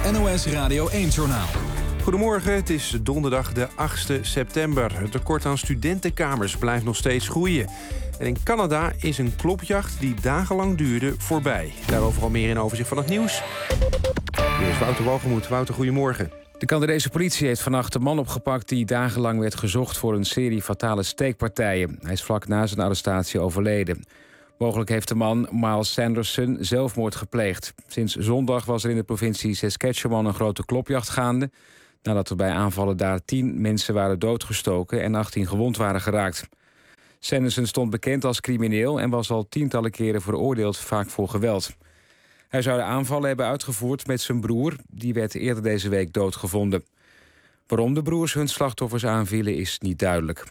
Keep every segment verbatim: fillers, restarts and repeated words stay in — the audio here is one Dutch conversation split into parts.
N O S Radio één-journaal. Goedemorgen, het is donderdag de achtste september. Het tekort aan studentenkamers blijft nog steeds groeien. En in Canada is een klopjacht die dagenlang duurde voorbij. Daarover al meer in overzicht van het nieuws. Hier is Wouter Walgemoed. Wouter, goedemorgen. De Canadese politie heeft vannacht een man opgepakt die dagenlang werd gezocht voor een serie fatale steekpartijen. Hij is vlak na zijn arrestatie overleden. Mogelijk heeft de man, Miles Sanderson, zelfmoord gepleegd. Sinds zondag was er in de provincie Saskatchewan een grote klopjacht gaande, nadat er bij aanvallen daar tien mensen waren doodgestoken en achttien gewond waren geraakt. Sanderson stond bekend als crimineel en was al tientallen keren veroordeeld, vaak voor geweld. Hij zou de aanvallen hebben uitgevoerd met zijn broer. Die werd eerder deze week doodgevonden. Waarom de broers hun slachtoffers aanvielen is niet duidelijk.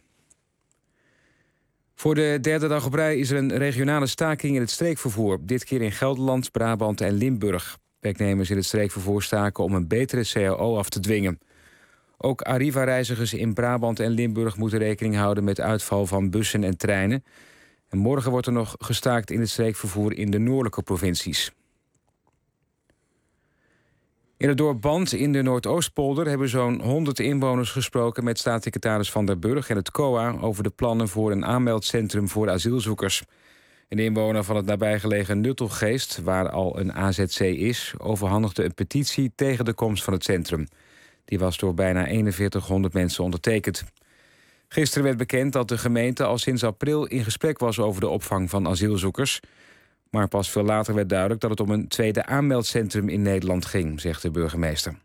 Voor de derde dag op rij is er een regionale staking in het streekvervoer. Dit keer in Gelderland, Brabant en Limburg. Werknemers in het streekvervoer staken om een betere C A O af te dwingen. Ook Arriva-reizigers in Brabant en Limburg moeten rekening houden met uitval van bussen en treinen. En morgen wordt er nog gestaakt in het streekvervoer in de noordelijke provincies. In het dorp Band in de Noordoostpolder hebben zo'n honderd inwoners gesproken met staatssecretaris Van der Burg en het C O A over de plannen voor een aanmeldcentrum voor asielzoekers. Een inwoner van het nabijgelegen Nuttelgeest, waar al een A Z C is, overhandigde een petitie tegen de komst van het centrum. Die was door bijna eenenveertighonderd mensen ondertekend. Gisteren werd bekend dat de gemeente al sinds april in gesprek was over de opvang van asielzoekers. Maar pas veel later werd duidelijk dat het om een tweede aanmeldcentrum in Nederland ging, zegt de burgemeester.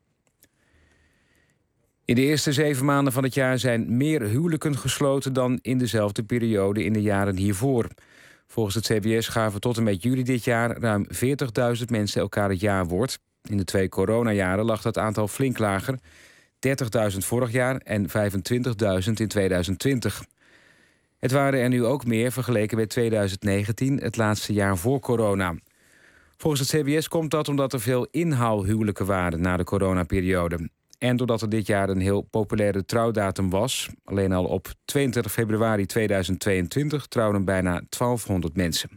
In de eerste zeven maanden van het jaar zijn meer huwelijken gesloten dan in dezelfde periode in de jaren hiervoor. Volgens het C B S gaven tot en met juli dit jaar ruim veertigduizend mensen elkaar het jaarwoord. In de twee coronajaren lag dat aantal flink lager, dertigduizend vorig jaar en vijfentwintigduizend in tweeduizend twintig. Het waren er nu ook meer vergeleken met tweeduizend negentien, het laatste jaar voor corona. Volgens het C B S komt dat omdat er veel inhaalhuwelijken waren na de coronaperiode. En doordat er dit jaar een heel populaire trouwdatum was. Alleen al op tweeëntwintig februari tweeduizend tweeëntwintig trouwden bijna twaalfhonderd mensen.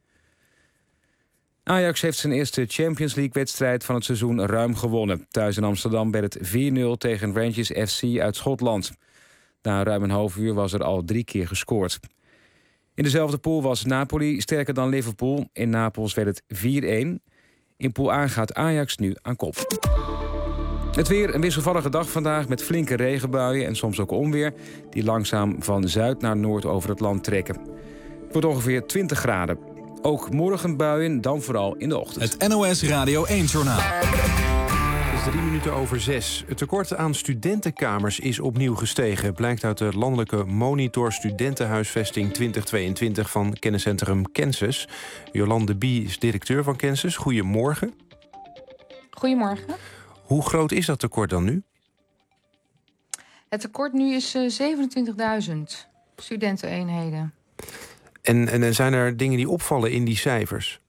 Ajax heeft zijn eerste Champions League-wedstrijd van het seizoen ruim gewonnen. Thuis in Amsterdam werd het vier nul tegen Rangers F C uit Schotland. Na ruim een half uur was er al drie keer gescoord. In dezelfde pool was Napoli sterker dan Liverpool. In Napels werd het vier een. In pool A gaat Ajax nu aan kop. Het weer, een wisselvallige dag vandaag met flinke regenbuien en soms ook onweer, die langzaam van zuid naar noord over het land trekken. Het wordt ongeveer twintig graden. Ook morgen buien, dan vooral in de ochtend. Het N O S Radio één-journaal. Het is drie minuten over zes. Het tekort aan studentenkamers is opnieuw gestegen. Blijkt uit de landelijke monitor Studentenhuisvesting twintig tweeëntwintig van kenniscentrum Kensis. Jolande Bie is directeur van Kensis. Goedemorgen. Goedemorgen. Hoe groot is dat tekort dan nu? Het tekort nu is uh, zevenentwintigduizend studenteneenheden. En, en zijn er dingen die opvallen in die cijfers?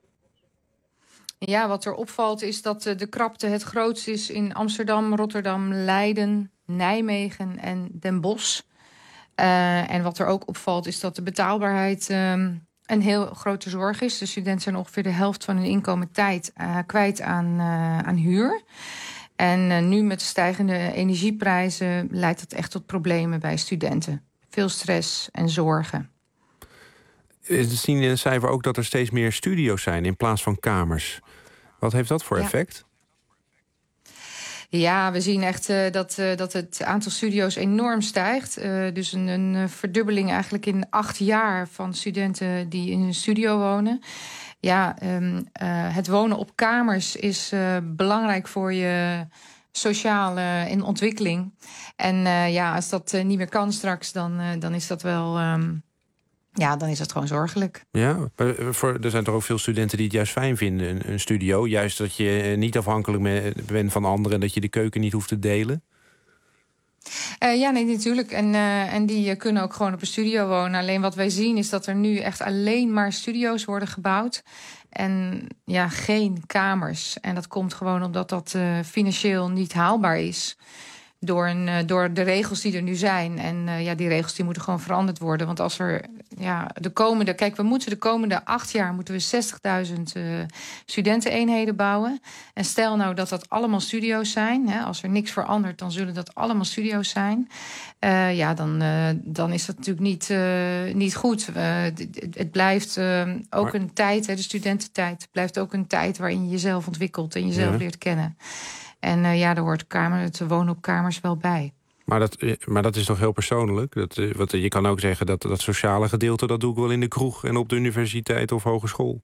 Ja, wat er opvalt is dat uh, de krapte het grootst is in Amsterdam, Rotterdam, Leiden, Nijmegen en Den Bosch. Uh, en wat er ook opvalt is dat de betaalbaarheid uh, een heel grote zorg is. De studenten zijn ongeveer de helft van hun inkomen tijd uh, kwijt aan, uh, aan huur. En uh, nu met de stijgende energieprijzen leidt dat echt tot problemen bij studenten. Veel stress en zorgen. We zien in het cijfer ook dat er steeds meer studio's zijn in plaats van kamers. Wat heeft dat voor ja. effect? Ja, we zien echt uh, dat, uh, dat het aantal studio's enorm stijgt. Uh, dus een, een verdubbeling eigenlijk in acht jaar van studenten die in een studio wonen. Ja, um, uh, het wonen op kamers is uh, belangrijk voor je sociale in ontwikkeling. En uh, ja, als dat uh, niet meer kan straks, dan, uh, dan is dat wel... Um, Ja, dan is het gewoon zorgelijk. Ja, voor, er zijn toch ook veel studenten die het juist fijn vinden, een, een studio. Juist dat je niet afhankelijk bent van anderen, dat je de keuken niet hoeft te delen. Uh, ja, nee, natuurlijk. En, uh, en die uh, kunnen ook gewoon op een studio wonen. Alleen wat wij zien is dat er nu echt alleen maar studio's worden gebouwd. En ja, geen kamers. En dat komt gewoon omdat dat uh, financieel niet haalbaar is. door, een, uh, door de regels die er nu zijn. En uh, ja, die regels die moeten gewoon veranderd worden. Want als er ja, de komende... Kijk, we moeten de komende acht jaar moeten we zestigduizend uh, studenteneenheden bouwen. En stel nou dat dat allemaal studio's zijn. Hè, als er niks verandert, dan zullen dat allemaal studio's zijn. Uh, ja, dan, uh, dan is dat natuurlijk niet, uh, niet goed. Uh, het, het blijft uh, ook maar... een tijd, hè, de studententijd... blijft ook een tijd waarin je jezelf ontwikkelt en jezelf ja. leert kennen. En uh, ja, daar hoort kamer, het wonen op kamers wel bij. Maar dat, maar dat is toch heel persoonlijk? Dat, wat, je kan ook zeggen dat dat sociale gedeelte... dat doe ik wel in de kroeg en op de universiteit of hogeschool.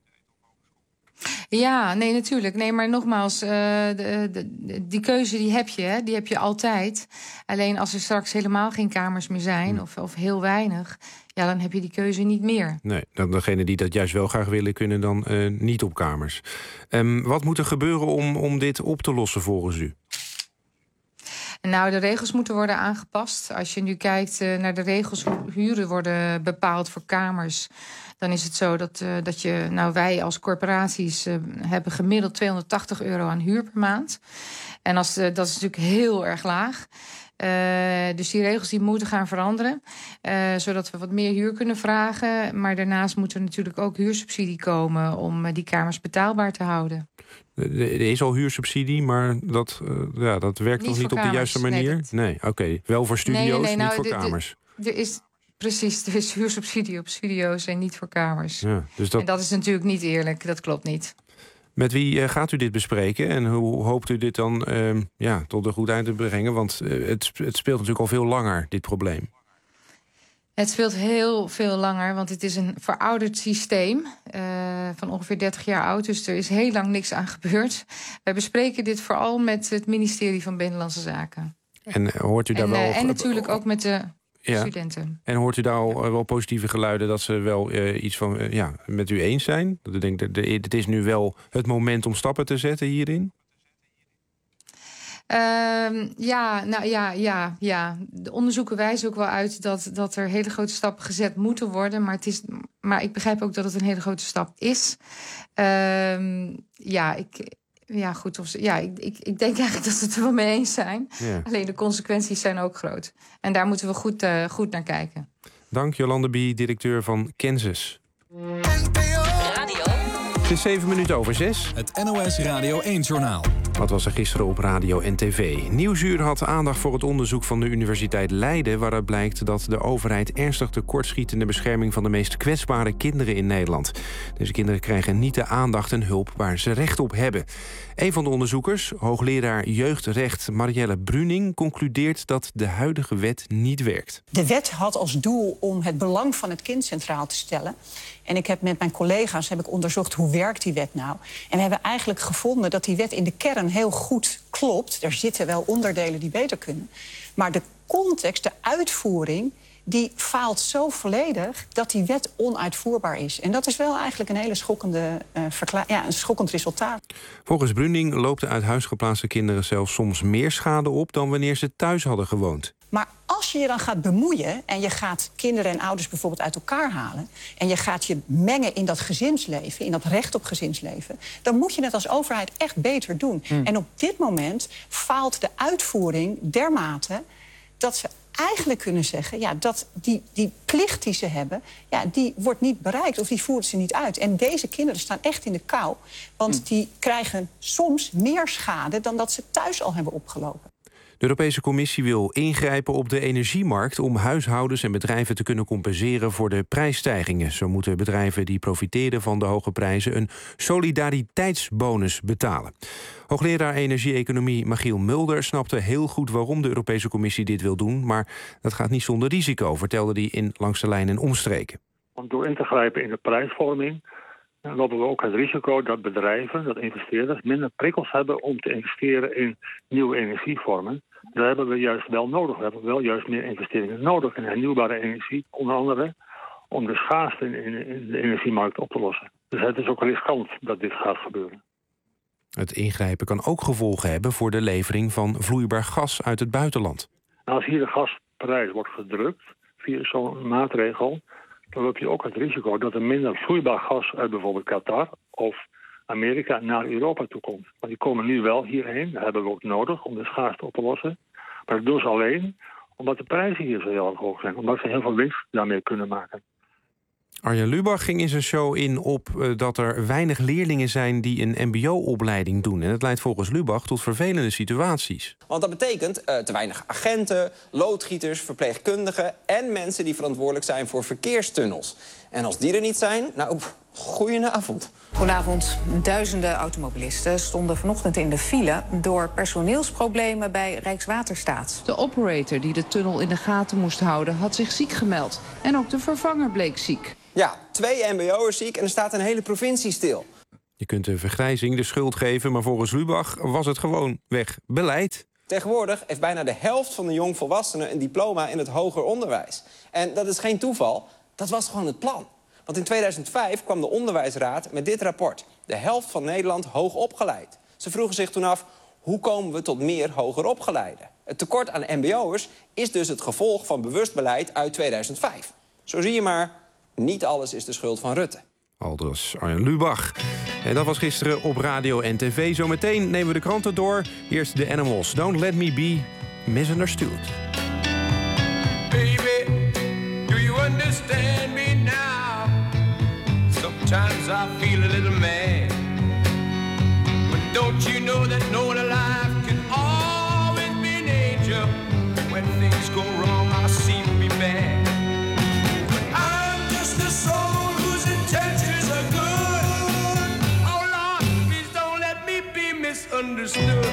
Ja, nee, natuurlijk. Nee, maar nogmaals, uh, de, de, die keuze die heb je, hè, die heb je altijd. Alleen als er straks helemaal geen kamers meer zijn, hm. of, of heel weinig... ja, dan heb je die keuze niet meer. Nee, dan degenen die dat juist wel graag willen... kunnen dan uh, niet op kamers. Um, wat moet er gebeuren om, om dit op te lossen volgens u? Nou, de regels moeten worden aangepast. Als je nu kijkt uh, naar de regels hoe huren worden bepaald voor kamers... dan is het zo dat, uh, dat je, nou, wij als corporaties uh, hebben gemiddeld tweehonderdtachtig euro aan huur per maand. En als, uh, dat is natuurlijk heel erg laag. Uh, dus die regels die moeten gaan veranderen. Uh, zodat we wat meer huur kunnen vragen. Maar daarnaast moet er natuurlijk ook huursubsidie komen... om uh, die kamers betaalbaar te houden. Er is al huursubsidie, maar dat, uh, ja, dat werkt nog niet op kamers. De juiste manier? Nee, dat... nee oké. Okay. Wel voor studio's, nee, nee, nee, niet nou, voor de, kamers. De, er is... Precies, er is huursubsidie op studio's en niet voor kamers. Ja, dus dat... En dat is natuurlijk niet eerlijk, dat klopt niet. Met wie uh, gaat u dit bespreken en hoe hoopt u dit dan uh, ja, tot een goed eind te brengen? Want uh, het, het speelt natuurlijk al veel langer, dit probleem. Het speelt heel veel langer, want het is een verouderd systeem... Uh, van ongeveer dertig jaar oud, dus er is heel lang niks aan gebeurd. Wij bespreken dit vooral met het ministerie van Binnenlandse Zaken. En uh, hoort u daar en, wel... Uh, en natuurlijk ook met de... Ja. studenten. En hoort u daar al wel positieve geluiden dat ze wel uh, iets van uh, ja, met u eens zijn? Dat u denkt, het is nu wel het moment om stappen te zetten hierin? Uh, ja, nou ja, ja, ja. De onderzoeken wijzen ook wel uit dat, dat er hele grote stappen gezet moeten worden. Maar, het is, maar ik begrijp ook dat het een hele grote stap is. Uh, ja, ik... Ja, goed. Of ze, ja, ik, ik, ik denk eigenlijk dat ze het er wel mee eens zijn. Ja. Alleen de consequenties zijn ook groot. En daar moeten we goed, uh, goed naar kijken. Dank, Jolande Bie, directeur van Kensis. Radio. Het is zeven minuten over zes. Het N O S Radio één-journaal. Wat was er gisteren op radio en tv? Nieuwsuur had aandacht voor het onderzoek van de Universiteit Leiden... waaruit blijkt dat de overheid ernstig tekortschiet... in de bescherming van de meest kwetsbare kinderen in Nederland. Deze kinderen krijgen niet de aandacht en hulp waar ze recht op hebben. Een van de onderzoekers, hoogleraar jeugdrecht Marielle Bruning... concludeert dat de huidige wet niet werkt. De wet had als doel om het belang van het kind centraal te stellen... En ik heb met mijn collega's heb ik onderzocht hoe werkt die wet nou. En we hebben eigenlijk gevonden dat die wet in de kern heel goed klopt. Er zitten wel onderdelen die beter kunnen. Maar de context, de uitvoering, die faalt zo volledig dat die wet onuitvoerbaar is. En dat is wel eigenlijk een hele schokkende, uh, verkla- ja, een schokkend resultaat. Volgens Bruning loopt de uit huis geplaatste kinderen zelfs soms meer schade op dan wanneer ze thuis hadden gewoond. Maar als je je dan gaat bemoeien en je gaat kinderen en ouders bijvoorbeeld uit elkaar halen... en je gaat je mengen in dat gezinsleven, in dat recht op gezinsleven... dan moet je het als overheid echt beter doen. Hmm. En op dit moment faalt de uitvoering dermate dat ze eigenlijk kunnen zeggen... ja, dat die, die plicht die ze hebben, ja, die wordt niet bereikt of die voeren ze niet uit. En deze kinderen staan echt in de kou, want hmm. die krijgen soms meer schade dan dat ze thuis al hebben opgelopen. De Europese Commissie wil ingrijpen op de energiemarkt... om huishoudens en bedrijven te kunnen compenseren voor de prijsstijgingen. Zo moeten bedrijven die profiteren van de hoge prijzen... een solidariteitsbonus betalen. Hoogleraar energie-economie Michiel Mulder snapte heel goed... waarom de Europese Commissie dit wil doen. Maar dat gaat niet zonder risico, vertelde hij in Langs de Lijn en Omstreken. Want door in te grijpen in de prijsvorming... dan lopen we ook het risico dat bedrijven, dat investeerders... minder prikkels hebben om te investeren in nieuwe energievormen. Daar hebben we juist wel nodig. We hebben wel juist meer investeringen nodig in hernieuwbare energie, onder andere... om de schaarste in, in de energiemarkt op te lossen. Dus het is ook riskant dat dit gaat gebeuren. Het ingrijpen kan ook gevolgen hebben voor de levering van vloeibaar gas uit het buitenland. Nou, als hier de gasprijs wordt gedrukt via zo'n maatregel... dan loop je ook het risico dat er minder vloeibaar gas uit bijvoorbeeld Qatar of Amerika naar Europa toe komt. Want die komen nu wel hierheen, dat hebben we ook nodig om de schaarste op te lossen. Maar dat doen ze alleen omdat de prijzen hier zo heel erg hoog zijn. Omdat ze heel veel winst daarmee kunnen maken. Arjen Lubach ging in zijn show in op uh, dat er weinig leerlingen zijn die een mbo-opleiding doen. En dat leidt volgens Lubach tot vervelende situaties. Want dat betekent uh, te weinig agenten, loodgieters, verpleegkundigen en mensen die verantwoordelijk zijn voor verkeerstunnels. En als die er niet zijn, nou, goedenavond. Goedenavond. Duizenden automobilisten stonden vanochtend in de file door personeelsproblemen bij Rijkswaterstaat. De operator die de tunnel in de gaten moest houden had zich ziek gemeld. En ook de vervanger bleek ziek. Ja, twee mbo'ers ziek en er staat een hele provincie stil. Je kunt de vergrijzing de schuld geven, maar volgens Lubach was het gewoon weg beleid. Tegenwoordig heeft bijna de helft van de jongvolwassenen een diploma in het hoger onderwijs. En dat is geen toeval, dat was gewoon het plan. Want in tweeduizend vijf kwam de Onderwijsraad met dit rapport. De helft van Nederland hoog opgeleid. Ze vroegen zich toen af, hoe komen we tot meer hoger opgeleiden? Het tekort aan mbo'ers is dus het gevolg van bewust beleid uit tweeduizend vijf. Zo zie je maar, niet alles is de schuld van Rutte. Aldus Arjen Lubach. En dat was gisteren op radio en tv. Zometeen nemen we de kranten door. Eerst de Animals. Don't let me be misunderstood. Baby, do you understand me now? Sometimes I feel a little mad. But don't you know that no one alive can always be an angel? When things go wrong, I seem to be bad. But I'm just a soul whose intentions are good. Oh Lord, please don't let me be misunderstood.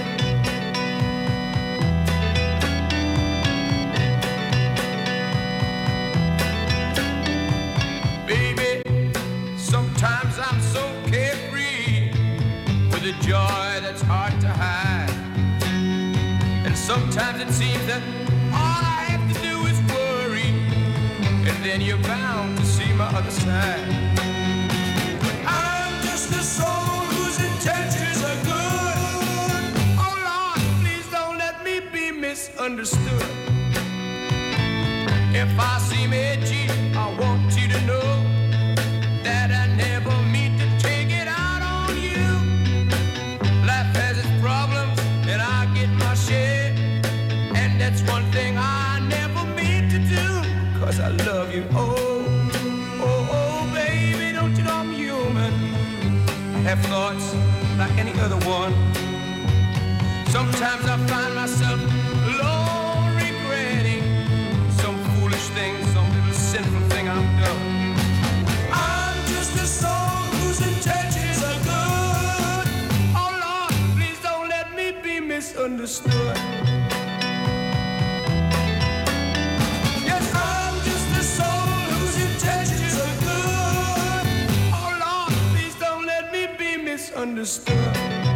Sometimes I'm so carefree with a joy that's hard to hide. And sometimes it seems that all I have to do is worry, and then you're bound to see my other side. But I'm just a soul whose intentions are good. Oh Lord, please don't let me be misunderstood. If I seem edgy, I want you to know that I never mean to take it out on you. Life has its problems, and I get my share. And that's one thing I never mean to do, 'cause I love you. Oh, oh, oh, baby, don't you know I'm human? I have thoughts like any other one. Sometimes I find myself alone regretting some foolish thing, some little sinful thing I've done. Soul whose intentions are good. Oh Lord, please don't let me be misunderstood. Yes, I'm just a soul whose intentions are good. Oh Lord, please don't let me be misunderstood.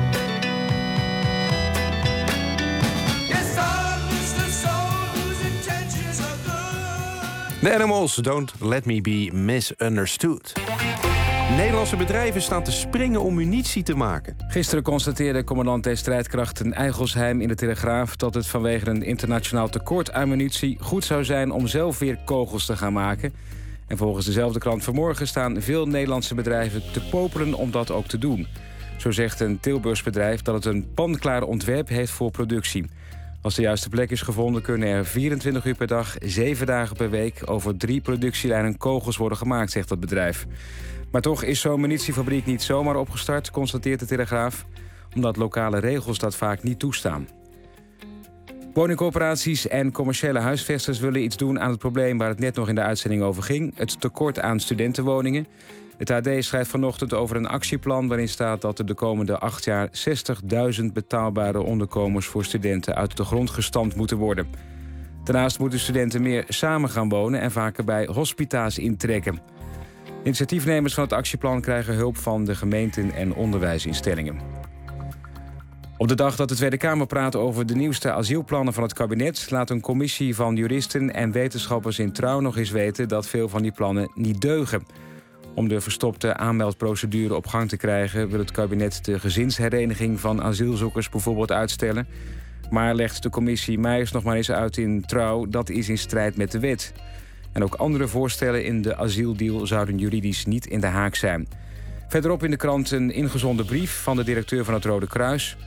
Yes, I'm just a soul whose intentions are good. The Animals, don't let me be misunderstood. Nederlandse bedrijven staan te springen om munitie te maken. Gisteren constateerde commandant der strijdkrachten Eigelsheim in de Telegraaf dat het vanwege een internationaal tekort aan munitie goed zou zijn om zelf weer kogels te gaan maken. En volgens dezelfde krant vanmorgen staan veel Nederlandse bedrijven te popelen om dat ook te doen. Zo zegt een Tilburgs bedrijf dat het een panklaar ontwerp heeft voor productie. Als de juiste plek is gevonden kunnen er vierentwintig uur per dag, zeven dagen per week over drie productielijnen kogels worden gemaakt, zegt dat bedrijf. Maar toch is zo'n munitiefabriek niet zomaar opgestart, constateert de Telegraaf, omdat lokale regels dat vaak niet toestaan. Woningcorporaties en commerciële huisvesters willen iets doen aan het probleem waar het net nog in de uitzending over ging, het tekort aan studentenwoningen. Het A D schrijft vanochtend over een actieplan waarin staat dat er de komende acht jaar zestigduizend betaalbare onderkomens voor studenten uit de grond gestampt moeten worden. Daarnaast moeten studenten meer samen gaan wonen en vaker bij hospita's intrekken. Initiatiefnemers van het actieplan krijgen hulp van de gemeenten en onderwijsinstellingen. Op de dag dat de Tweede Kamer praat over de nieuwste asielplannen van het kabinet, laat een commissie van juristen en wetenschappers in Trouw nog eens weten dat veel van die plannen niet deugen. Om de verstopte aanmeldprocedure op gang te krijgen wil het kabinet de gezinshereniging van asielzoekers bijvoorbeeld uitstellen. Maar legt de commissie Meijers nog maar eens uit in Trouw, dat is in strijd met de wet. En ook andere voorstellen in de asieldeal zouden juridisch niet in de haak zijn. Verderop in de krant een ingezonden brief van de directeur van het Rode Kruis.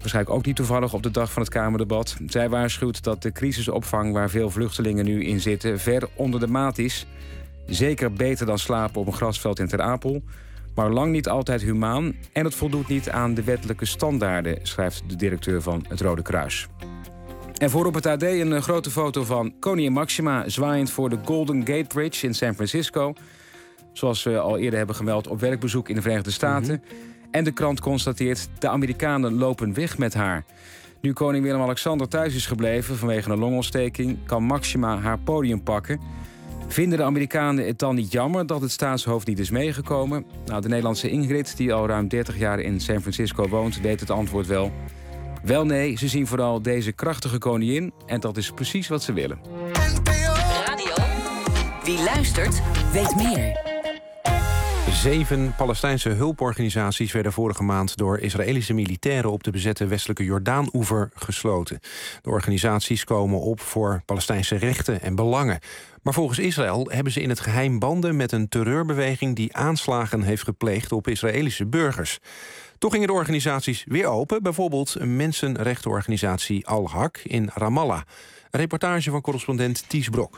Waarschijnlijk ook niet toevallig op de dag van het Kamerdebat. Zij waarschuwt dat de crisisopvang waar veel vluchtelingen nu in zitten ver onder de maat is. Zeker beter dan slapen op een grasveld in Ter Apel, maar lang niet altijd humaan en het voldoet niet aan de wettelijke standaarden, schrijft de directeur van het Rode Kruis. En voor op het A D een grote foto van koningin Maxima zwaaiend voor de Golden Gate Bridge in San Francisco. Zoals we al eerder hebben gemeld, op werkbezoek in de Verenigde Staten. Mm-hmm. En de krant constateert, de Amerikanen lopen weg met haar. Nu koning Willem-Alexander thuis is gebleven vanwege een longontsteking, kan Maxima haar podium pakken. Vinden de Amerikanen het dan niet jammer dat het staatshoofd niet is meegekomen? Nou, de Nederlandse Ingrid, die al ruim dertig jaar in San Francisco woont, weet het antwoord wel. Wel nee, ze zien vooral deze krachtige koningin en dat is precies wat ze willen. Radio. Wie luistert, weet meer. Zeven Palestijnse hulporganisaties werden vorige maand door Israëlische militairen op de bezette westelijke Jordaan-oever gesloten. De organisaties komen op voor Palestijnse rechten en belangen. Maar volgens Israël hebben ze in het geheim banden met een terreurbeweging die aanslagen heeft gepleegd op Israëlische burgers. Toch gingen de organisaties weer open, bijvoorbeeld een mensenrechtenorganisatie Al-Haq in Ramallah. Een reportage van correspondent Ties Brok.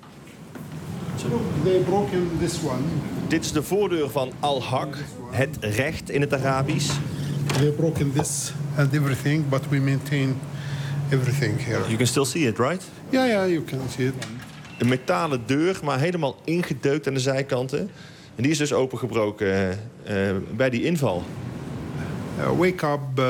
Dit is de voordeur van Al-Haq, het recht in het Arabisch. They broken this and everything, but we maintain everything here. You can still see it, right? Yeah, yeah, you can see it. Een metalen deur, maar helemaal ingedeukt aan de zijkanten. En die is dus opengebroken uh, uh, bij die inval. Uh, wake up uh,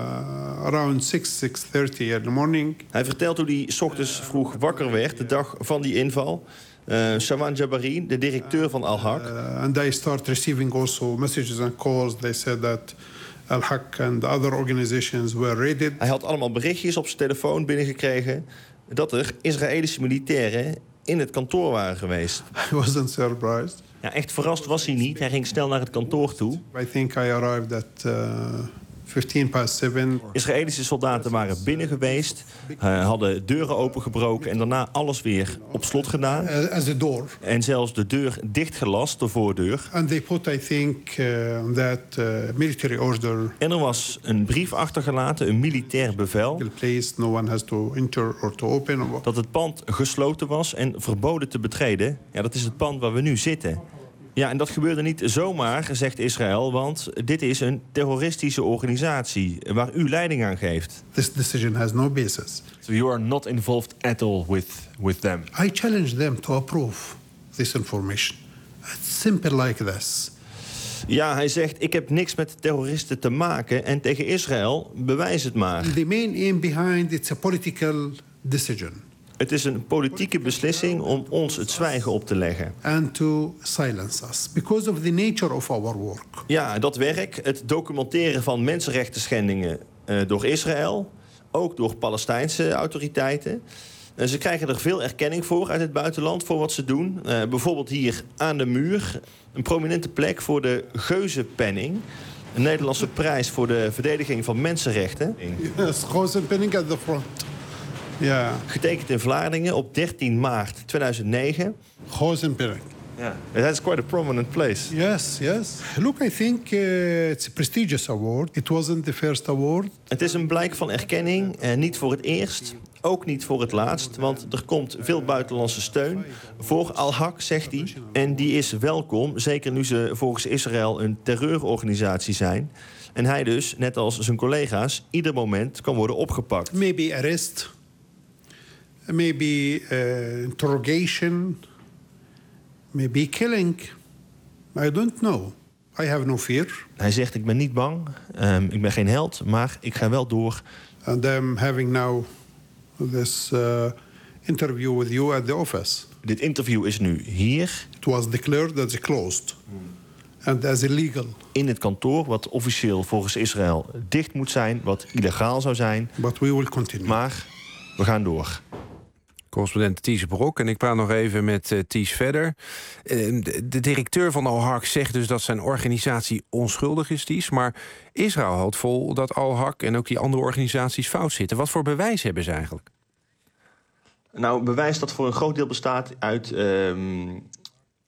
around six, six thirty in the morning. Hij vertelt hoe hij 's ochtends vroeg wakker werd, de dag van die inval. Uh, Shawan Jabari, de directeur van Al-Haq. Uh, and I start receiving also messages and calls. They said that Al-Haq and other organizations were raided. Hij had allemaal berichtjes op zijn telefoon binnengekregen dat er Israëlische militairen in het kantoor waren geweest. I wasn't surprised. Ja, echt verrast was hij niet. Hij ging snel naar het kantoor toe. I think I arrived at uh, fifteen past seven. Israëlische soldaten waren binnen geweest, uh, hadden deuren opengebroken en daarna alles weer op slot gedaan. As the door. En zelfs de deur dichtgelast, de voordeur. And they put, I think, uh, that uh, military order. En er was een brief achtergelaten, een militair bevel. Place, no one has to enter or to open. Dat het pand gesloten was en verboden te betreden. Ja, dat is het pand waar we nu zitten. Ja, en dat gebeurde niet zomaar, zegt Israël, want dit is een terroristische organisatie waar u leiding aan geeft. This decision has no basis. So you are not involved at all with, with them? I challenge them to approve this information. It's simple like this. Ja, hij zegt, ik heb niks met terroristen te maken en tegen Israël, bewijs het maar. The main aim behind it's a political decision. Het is een politieke beslissing om ons het zwijgen op te leggen. And to silence us because of the nature of our work. Ja, dat werk, het documenteren van mensenrechten schendingen uh, door Israël, ook door Palestijnse autoriteiten. Uh, ze krijgen er veel erkenning voor uit het buitenland voor wat ze doen. Uh, bijvoorbeeld hier aan de muur een prominente plek voor de Geuzenpenning. Een Nederlandse prijs voor de verdediging van mensenrechten. Yes, Geuzenpenning at the front. Ja. Getekend in Vlaardingen op dertien maart tweeduizend negen. Geuzenpenning. Ja, it has quite a prominent place. Yes, yes. Look, I think uh, it's a prestigious award. It wasn't the first award. Het is een blijk van erkenning, en niet voor het eerst, ook niet voor het laatst, want er komt veel buitenlandse steun voor Al-Haq, zegt hij. En die is welkom, zeker nu ze volgens Israël een terreurorganisatie zijn. En hij dus, net als zijn collega's, ieder moment kan worden opgepakt. Maybe arrest. Maybe uh, interrogation, maybe killing. I don't know. I have no fear. Hij zegt, ik ben niet bang, um, ik ben geen held, maar ik ga wel door. And I'm having now this uh, interview with you at the office. Dit interview is nu hier. It was declared as closed. Hmm. And as illegal. In het kantoor, wat officieel volgens Israël dicht moet zijn, wat illegaal zou zijn. But we will continue. Maar we gaan door. Correspondent Ties Brok. En ik praat nog even met uh, Ties verder. Uh, de, de directeur van Al-Haq zegt dus dat zijn organisatie onschuldig is, Ties. Maar Israël houdt vol dat Al-Haq en ook die andere organisaties fout zitten. Wat voor bewijs hebben ze eigenlijk? Nou, bewijs dat voor een groot deel bestaat uit um,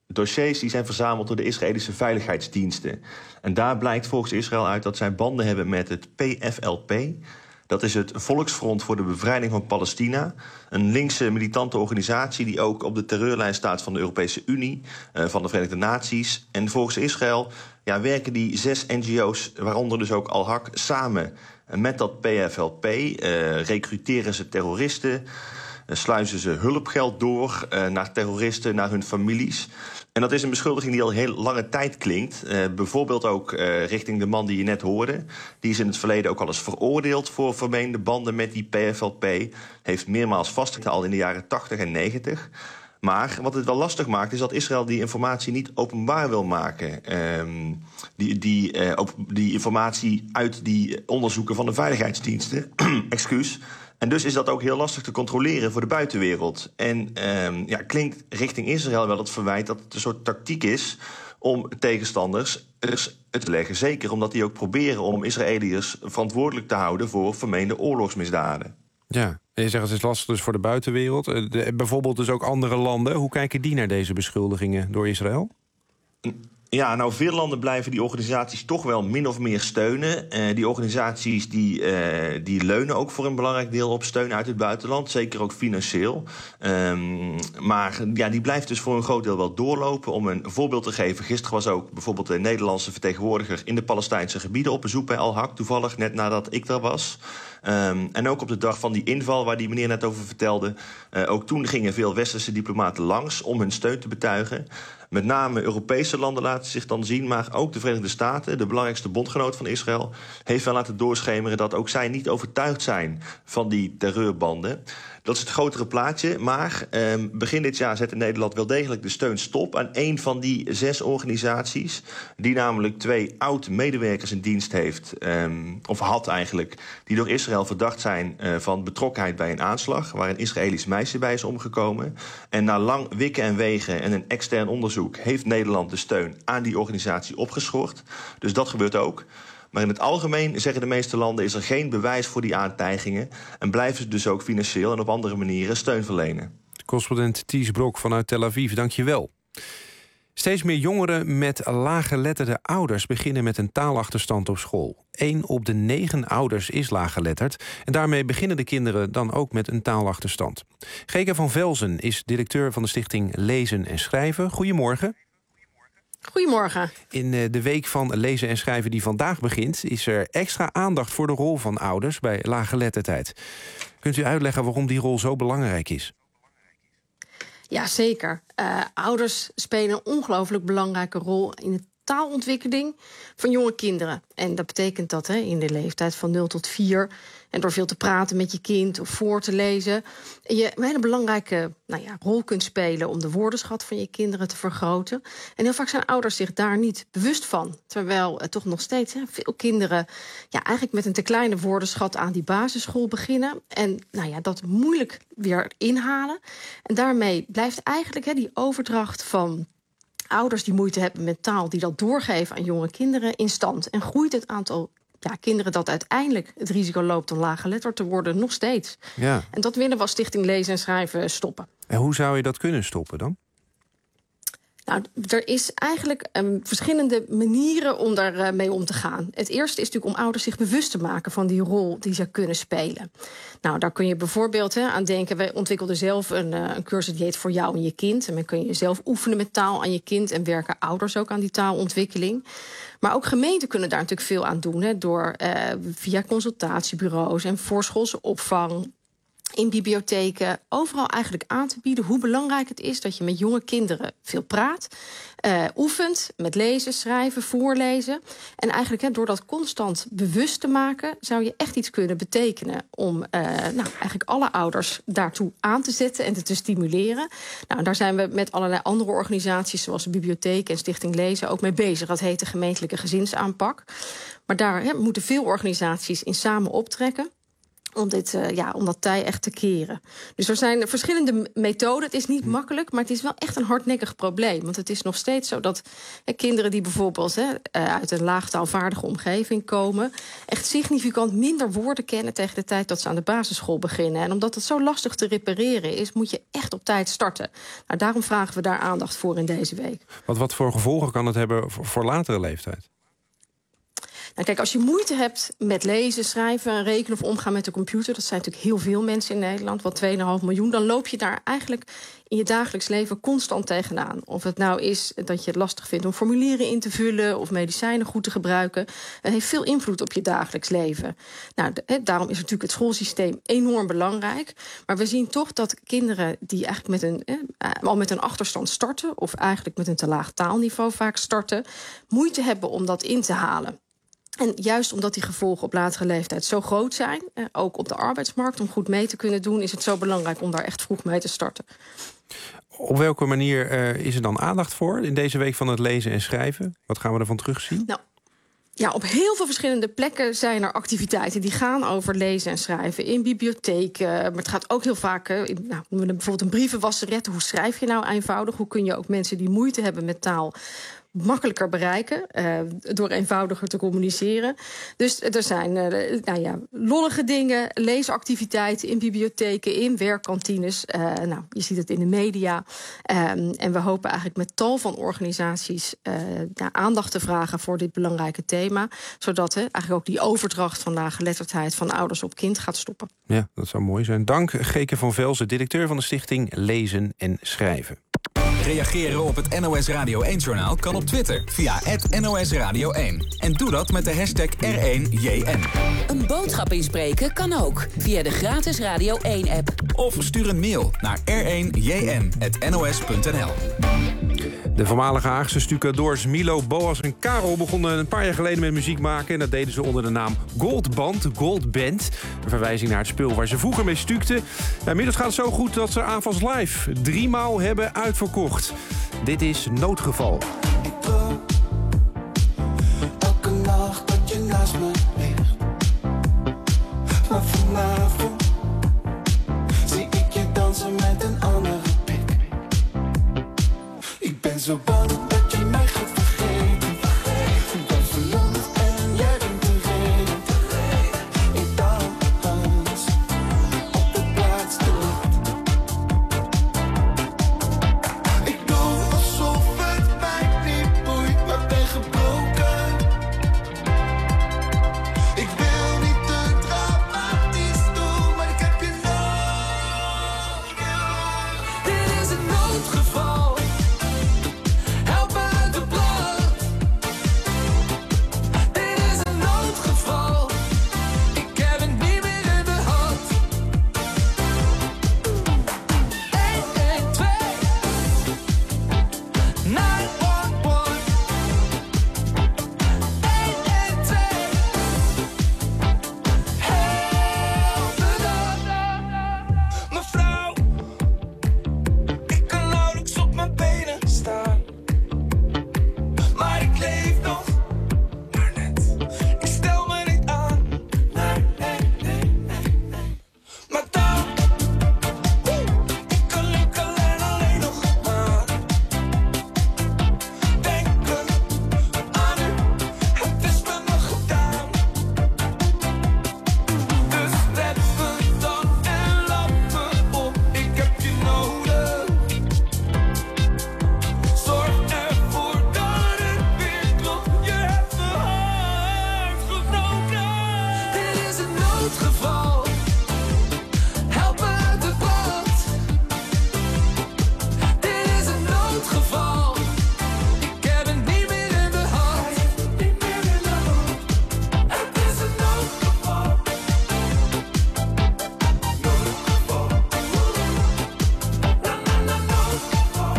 dossiers die zijn verzameld door de Israëlische veiligheidsdiensten. En daar blijkt volgens Israël uit dat zij banden hebben met het P F L P. Dat is het Volksfront voor de Bevrijding van Palestina. Een linkse militante organisatie die ook op de terreurlijst staat van de Europese Unie, uh, van de Verenigde Naties. En volgens Israël ja, werken die zes N G O's, waaronder dus ook Al-Haq, samen met dat P F L P. Uh, recruteren ze terroristen, uh, sluizen ze hulpgeld door uh, naar terroristen, naar hun families. En dat is een beschuldiging die al heel lange tijd klinkt. Uh, bijvoorbeeld ook uh, richting de man die je net hoorde. Die is in het verleden ook al eens veroordeeld voor vermeende banden met die P F L P. Heeft meermaals vastgesteld al in de jaren tachtig en negentig. Maar wat het wel lastig maakt is dat Israël die informatie niet openbaar wil maken. Um, die, die, uh, op, die informatie uit die onderzoeken van de veiligheidsdiensten. Excuus. En dus is dat ook heel lastig te controleren voor de buitenwereld. En um, ja, klinkt richting Israël wel het verwijt dat het een soort tactiek is om tegenstanders het te leggen. Zeker omdat die ook proberen om Israëliërs verantwoordelijk te houden voor vermeende oorlogsmisdaden. Ja, en je zegt het is lastig dus voor de buitenwereld. De, bijvoorbeeld dus ook andere landen. Hoe kijken die naar deze beschuldigingen door Israël? Ja, nou, veel landen blijven die organisaties toch wel min of meer steunen. Uh, die organisaties die, uh, die leunen ook voor een belangrijk deel op steun uit het buitenland. Zeker ook financieel. Um, maar ja, die blijft dus voor een groot deel wel doorlopen. Om een voorbeeld te geven. Gisteren was ook bijvoorbeeld de Nederlandse vertegenwoordiger in de Palestijnse gebieden op bezoek bij Al-Haq. Toevallig, net nadat ik daar was. Um, en ook op de dag van die inval waar die meneer net over vertelde. Uh, ook toen gingen veel westerse diplomaten langs om hun steun te betuigen. Met name Europese landen laten zich dan zien, maar ook de Verenigde Staten, de belangrijkste bondgenoot van Israël, heeft wel laten doorschemeren dat ook zij niet overtuigd zijn van die terreurbanden. Dat is het grotere plaatje, maar eh, begin dit jaar zette Nederland wel degelijk de steun stop aan een van die zes organisaties, die namelijk twee oud-medewerkers in dienst heeft, eh, of had eigenlijk, die door Israël verdacht zijn eh, van betrokkenheid bij een aanslag, waar een Israëlisch meisje bij is omgekomen. En na lang wikken en wegen en een extern onderzoek heeft Nederland de steun aan die organisatie opgeschort. Dus dat gebeurt ook. Maar in het algemeen, zeggen de meeste landen, is er geen bewijs voor die aantijgingen en blijven ze dus ook financieel en op andere manieren steun verlenen. Correspondent Ties Brok vanuit Tel Aviv, dank je wel. Steeds meer jongeren met laaggeletterde ouders beginnen met een taalachterstand op school. Eén op de negen ouders is laaggeletterd en daarmee beginnen de kinderen dan ook met een taalachterstand. Geke van Velzen is directeur van de stichting Lezen en Schrijven. Goedemorgen. Goedemorgen. In de week van Lezen en Schrijven die vandaag begint, is er extra aandacht voor de rol van ouders bij laaggeletterdheid. Kunt u uitleggen waarom die rol zo belangrijk is? Ja, zeker. Uh, ouders spelen een ongelooflijk belangrijke rol in de taalontwikkeling van jonge kinderen. En dat betekent dat hè, in de leeftijd van nul tot vier... en door veel te praten met je kind of voor te lezen, je een hele belangrijke nou ja, rol kunt spelen om de woordenschat van je kinderen te vergroten. En heel vaak zijn ouders zich daar niet bewust van. Terwijl uh, toch nog steeds hè, veel kinderen ja, eigenlijk met een te kleine woordenschat aan die basisschool beginnen. En nou ja, dat moeilijk weer inhalen. En daarmee blijft eigenlijk hè, die overdracht van ouders die moeite hebben met taal, die dat doorgeven aan jonge kinderen in stand. En groeit het aantal ja, kinderen dat uiteindelijk het risico loopt om laaggeletterd te worden nog steeds. Ja. En dat willen we als Stichting Lezen en Schrijven stoppen. En hoe zou je dat kunnen stoppen dan? Nou, er is eigenlijk um, verschillende manieren om daar uh, mee om te gaan. Het eerste is natuurlijk om ouders zich bewust te maken van die rol die ze kunnen spelen. Nou, daar kun je bijvoorbeeld hè, aan denken. Wij ontwikkelden zelf een, uh, een cursus die heet Voor jou en je kind. En dan kun je zelf oefenen met taal aan je kind en werken ouders ook aan die taalontwikkeling. Maar ook gemeenten kunnen daar natuurlijk veel aan doen. Hè, door uh, via consultatiebureaus en voorschoolse opvang, in bibliotheken, overal eigenlijk aan te bieden hoe belangrijk het is dat je met jonge kinderen veel praat, uh, oefent met lezen, schrijven, voorlezen. En eigenlijk hè, door dat constant bewust te maken, zou je echt iets kunnen betekenen om uh, nou, eigenlijk alle ouders daartoe aan te zetten en te, te stimuleren. Nou, daar zijn we met allerlei andere organisaties, zoals de Bibliotheek en Stichting Lezen, ook mee bezig. Dat heet de gemeentelijke gezinsaanpak. Maar daar hè, moeten veel organisaties in samen optrekken Om, dit, uh, ja, om dat tij echt te keren. Dus er zijn verschillende methoden. Het is niet makkelijk, maar het is wel echt een hardnekkig probleem. Want het is nog steeds zo dat hè, kinderen die bijvoorbeeld hè, uit een laagtaalvaardige omgeving komen, echt significant minder woorden kennen tegen de tijd dat ze aan de basisschool beginnen. En omdat het zo lastig te repareren is, moet je echt op tijd starten. Nou, daarom vragen we daar aandacht voor in deze week. Wat, wat voor gevolgen kan het hebben voor, voor latere leeftijd? Nou, kijk, als je moeite hebt met lezen, schrijven, rekenen of omgaan met de computer, dat zijn natuurlijk heel veel mensen in Nederland, wel twee komma vijf miljoen, dan loop je daar eigenlijk in je dagelijks leven constant tegenaan. Of het nou is dat je het lastig vindt om formulieren in te vullen of medicijnen goed te gebruiken. Het heeft veel invloed op je dagelijks leven. Nou, de, daarom is natuurlijk het schoolsysteem enorm belangrijk. Maar we zien toch dat kinderen die eigenlijk met een, eh, al met een achterstand starten, of eigenlijk met een te laag taalniveau vaak starten, moeite hebben om dat in te halen. En juist omdat die gevolgen op latere leeftijd zo groot zijn, eh, ook op de arbeidsmarkt, om goed mee te kunnen doen, is het zo belangrijk om daar echt vroeg mee te starten. Op welke manier uh, is er dan aandacht voor in deze week van het lezen en schrijven? Wat gaan we ervan terugzien? Nou, ja, op heel veel verschillende plekken zijn er activiteiten die gaan over lezen en schrijven. In bibliotheken, maar het gaat ook heel vaak uh, in, nou, bijvoorbeeld een brievenwasseretten. Hoe schrijf je nou eenvoudig? Hoe kun je ook mensen die moeite hebben met taal makkelijker bereiken, uh, door eenvoudiger te communiceren. Dus er zijn uh, nou ja, lollige dingen, leesactiviteiten in bibliotheken, in werkkantines. Uh, nou, je ziet het in de media. Um, en we hopen eigenlijk met tal van organisaties uh, ja, aandacht te vragen voor dit belangrijke thema, zodat uh, eigenlijk ook die overdracht van laaggeletterdheid van ouders op kind gaat stoppen. Ja, dat zou mooi zijn. Dank Geke van Velzen, directeur van de stichting Lezen en Schrijven. Reageren op het N O S Radio één-journaal kan op Twitter via at N O S Radio één. En doe dat met de hashtag R één J N. Een boodschap inspreken kan ook via de gratis Radio één-app. Of stuur een mail naar r één j n at n o s punt n l. De voormalige Haagse stucadoors Milo, Boas en Karel begonnen een paar jaar geleden met muziek maken. En dat deden ze onder de naam Goldband, Goldband. Een verwijzing naar het spul waar ze vroeger mee stukten. Nou, inmiddels gaat het zo goed dat ze Avals Live driemaal hebben uitverkocht. Dit is Noodgeval. Ik droom elke nacht dat je naast me ligt. Maar vanavond zie ik je dansen met een andere pik. Ik ben zo bang dat je mij gaat vergeten. Ik ben verloren en jij bent terecht. Ik dans op de plaats te licht. Ik doe alsof het mij niet boeit, maar ben gebroken. Ik wil niet te dramatisch doen, maar ik heb je nodig. Dit is een noodgeval. Help me uit de blad. Dit is een noodgeval. Ik heb het niet meer in de hand. één één twee nine one one. één één twee help me dan. Mevrouw, ik kan nauwelijks op mijn benen staan. Maar ik leef nog, maar net. Ik stel me niet aan. Nee, nee, nee, nee, nee. Maar dan, ik kan lukken en alleen nog maar denken aan u. Het is met me gedaan. Dus zet me dan en laat me op. Ik heb je nodig. Zorg ervoor dat het weer klopt. Je hebt me hard gebroken. Dit is een noodgeval. Help me uit de bad. Dit is een noodgeval. Ik heb het niet meer in de hand. Niet meer in de hand. Het is een noodgeval. Noodgeval. Na na na noodgeval.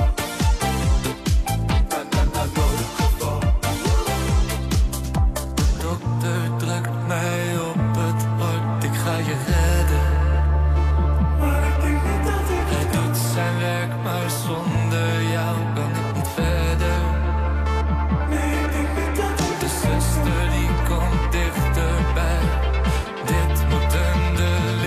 Dokter drukt mij op het hart, ik ga je redden. Maar ik denk niet dat ik Hij doet zijn werk, maar zonder jou kan ik niet verder. Nee, ik denk niet dat ik De zuster die komt dichterbij. Dit moet een de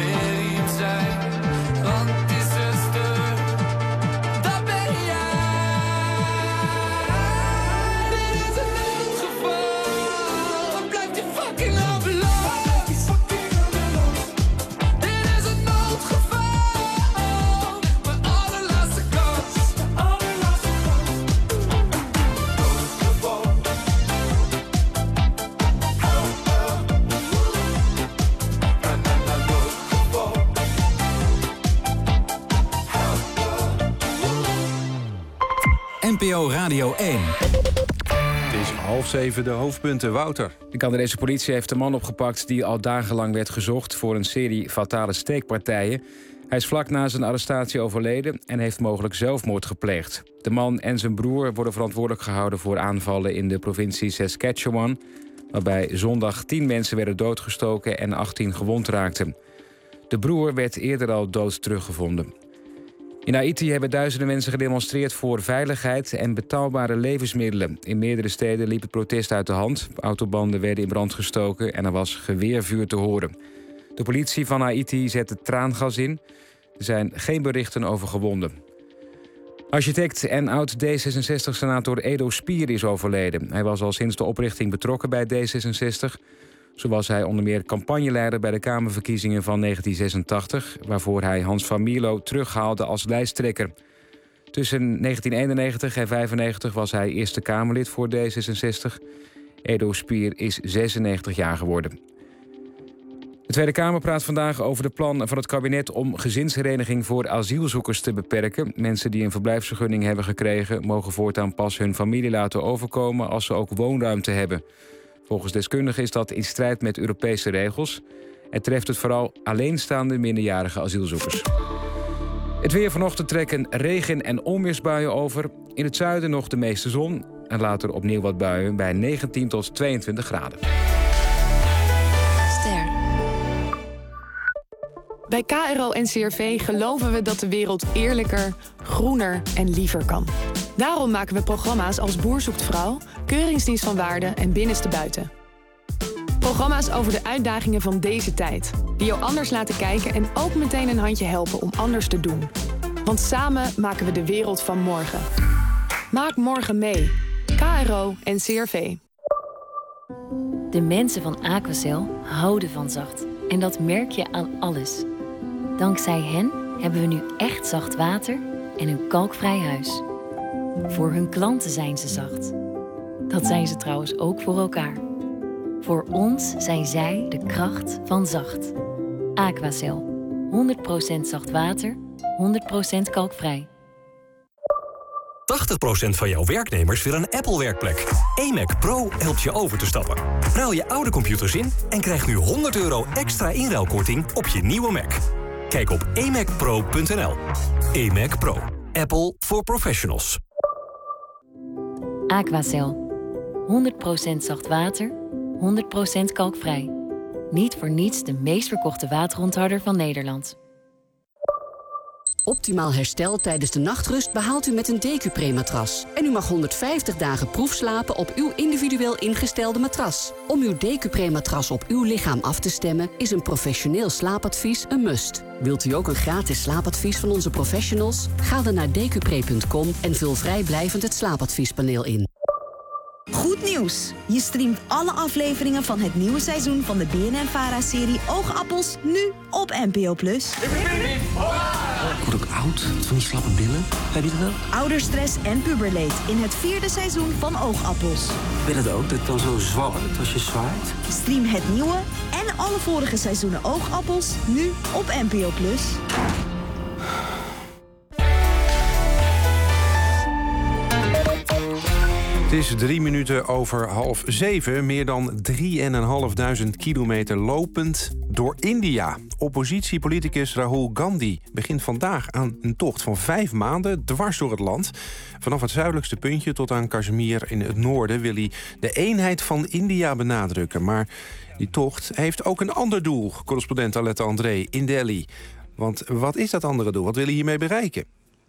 P O Radio één. Het is half zeven, de hoofdpunten. Wouter. De Canadese politie heeft de man opgepakt die al dagenlang werd gezocht voor een serie fatale steekpartijen. Hij is vlak na zijn arrestatie overleden en heeft mogelijk zelfmoord gepleegd. De man en zijn broer worden verantwoordelijk gehouden voor aanvallen in de provincie Saskatchewan, waarbij zondag tien mensen werden doodgestoken en achttien gewond raakten. De broer werd eerder al dood teruggevonden. In Haiti hebben duizenden mensen gedemonstreerd voor veiligheid en betaalbare levensmiddelen. In meerdere steden liep het protest uit de hand. Autobanden werden in brand gestoken en er was geweervuur te horen. De politie van Haiti zette traangas in. Er zijn geen berichten over gewonden. Architect en oud D zesenzestig-senator Edo Spier is overleden. Hij was al sinds de oprichting betrokken bij D zesenzestig. Zo was hij onder meer campagneleider bij de Kamerverkiezingen van negentien zesentachtig... waarvoor hij Hans van Mierlo terughaalde als lijsttrekker. Tussen negentien eenennegentig en vijfennegentig was hij Eerste Kamerlid voor D zesenzestig. Edo Spier is zesennegentig jaar geworden. De Tweede Kamer praat vandaag over de plan van het kabinet om gezinshereniging voor asielzoekers te beperken. Mensen die een verblijfsvergunning hebben gekregen mogen voortaan pas hun familie laten overkomen als ze ook woonruimte hebben. Volgens deskundigen is dat in strijd met Europese regels. Het treft het vooral alleenstaande minderjarige asielzoekers. Het weer: vanochtend trekken regen- en onweersbuien over. In het zuiden nog de meeste zon en later opnieuw wat buien bij negentien tot tweeëntwintig graden. Ster. Bij K R O en C R V geloven we dat de wereld eerlijker, groener en liever kan. Daarom maken we programma's als Boer zoekt vrouw, Keuringsdienst van Waarde en Binnenste Buiten. Programma's over de uitdagingen van deze tijd, die jou anders laten kijken en ook meteen een handje helpen om anders te doen. Want samen maken we de wereld van morgen. Maak morgen mee. K R O en C R V. De mensen van Aquacel houden van zacht. En dat merk je aan alles. Dankzij hen hebben we nu echt zacht water en een kalkvrij huis. Voor hun klanten zijn ze zacht. Dat zijn ze trouwens ook voor elkaar. Voor ons zijn zij de kracht van zacht. Aquacel. honderd procent zacht water, honderd procent kalkvrij. tachtig procent van jouw werknemers wil een Apple-werkplek. A Mac Pro helpt je over te stappen. Ruil je oude computers in en krijg nu honderd euro extra inruilkorting op je nieuwe Mac. Kijk op a mac pro punt n l. A Mac Pro. Apple for professionals. Aquacel. honderd procent zacht water, honderd procent kalkvrij. Niet voor niets de meest verkochte waterontharder van Nederland. Optimaal herstel tijdens de nachtrust behaalt u met een Decupre-matras. En u mag honderdvijftig dagen proefslapen op uw individueel ingestelde matras. Om uw Decupre-matras op uw lichaam af te stemmen is een professioneel slaapadvies een must. Wilt u ook een gratis slaapadvies van onze professionals? Ga dan naar decupre punt com en vul vrijblijvend het slaapadviespaneel in. Goed nieuws! Je streamt alle afleveringen van het nieuwe seizoen van de B N N Vara-serie Oogappels nu op N P O plus. Ik word ook oud, van die slappe billen. Heb je dat ook? Ouderstress en puberleed in het vierde seizoen van Oogappels. Ben het ook, dat het dan zo zwabbert als je zwaait? Stream het nieuwe en alle vorige seizoenen Oogappels nu op N P O plus. Het is drie minuten over half zeven. Meer dan drieduizend kilometer lopend door India. Oppositiepoliticus Rahul Gandhi begint vandaag aan een tocht van vijf maanden dwars door het land. Vanaf het zuidelijkste puntje tot aan Kashmir in het noorden wil hij de eenheid van India benadrukken. Maar die tocht heeft ook een ander doel, correspondent Aletta André in Delhi. Want wat is dat andere doel? Wat wil hij hiermee bereiken?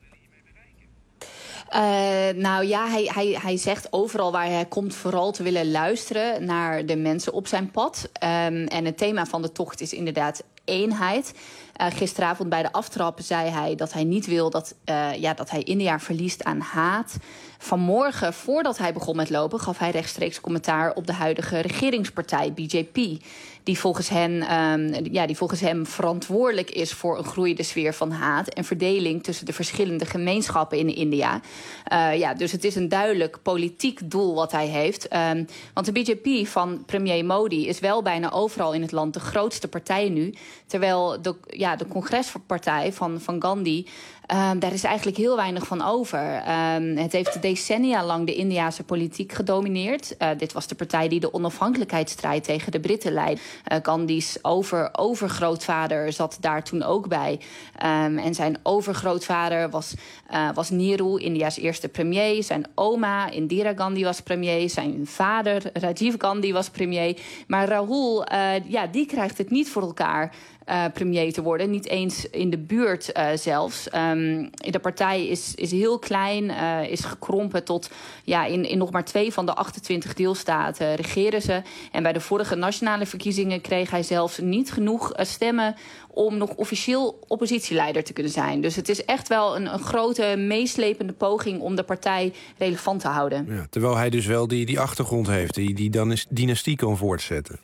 Uh, nou ja, hij, hij, hij zegt overal waar hij komt vooral te willen luisteren naar de mensen op zijn pad. Um, en het thema van de tocht is inderdaad eenheid. Uh, gisteravond bij de aftrap zei hij dat hij niet wil dat, uh, ja, dat hij India verliest aan haat. Vanmorgen, voordat hij begon met lopen, gaf hij rechtstreeks commentaar op de huidige regeringspartij, B J P. die volgens hen, um, ja, die volgens hem verantwoordelijk is voor een groeiende sfeer van haat en verdeling tussen de verschillende gemeenschappen in India. Uh, ja, dus het is een duidelijk politiek doel wat hij heeft. Um, want de B J P van premier Modi is wel bijna overal in het land de grootste partij nu. Terwijl de, ja, de congrespartij van, van Gandhi, Um, daar is eigenlijk heel weinig van over. Um, het heeft decennia lang de Indiase politiek gedomineerd. Uh, dit was de partij die de onafhankelijkheidsstrijd tegen de Britten leidde. Uh, Gandhi's over, overgrootvader zat daar toen ook bij. Um, en zijn overgrootvader was, uh, was Nehru, India's eerste premier. Zijn oma, Indira Gandhi, was premier. Zijn vader, Rajiv Gandhi, was premier. Maar Rahul, uh, ja, die krijgt het niet voor elkaar Uh, premier te worden. Niet eens in de buurt uh, zelfs. Um, de partij is, is heel klein, uh, is gekrompen tot ja, in, in nog maar twee van de achtentwintig deelstaten regeren ze. En bij de vorige nationale verkiezingen kreeg hij zelfs niet genoeg uh, stemmen om nog officieel oppositieleider te kunnen zijn. Dus het is echt wel een, een grote, meeslepende poging om de partij relevant te houden. Ja, terwijl hij dus wel die, die achtergrond heeft, die, die dan is dynastie kan voortzetten.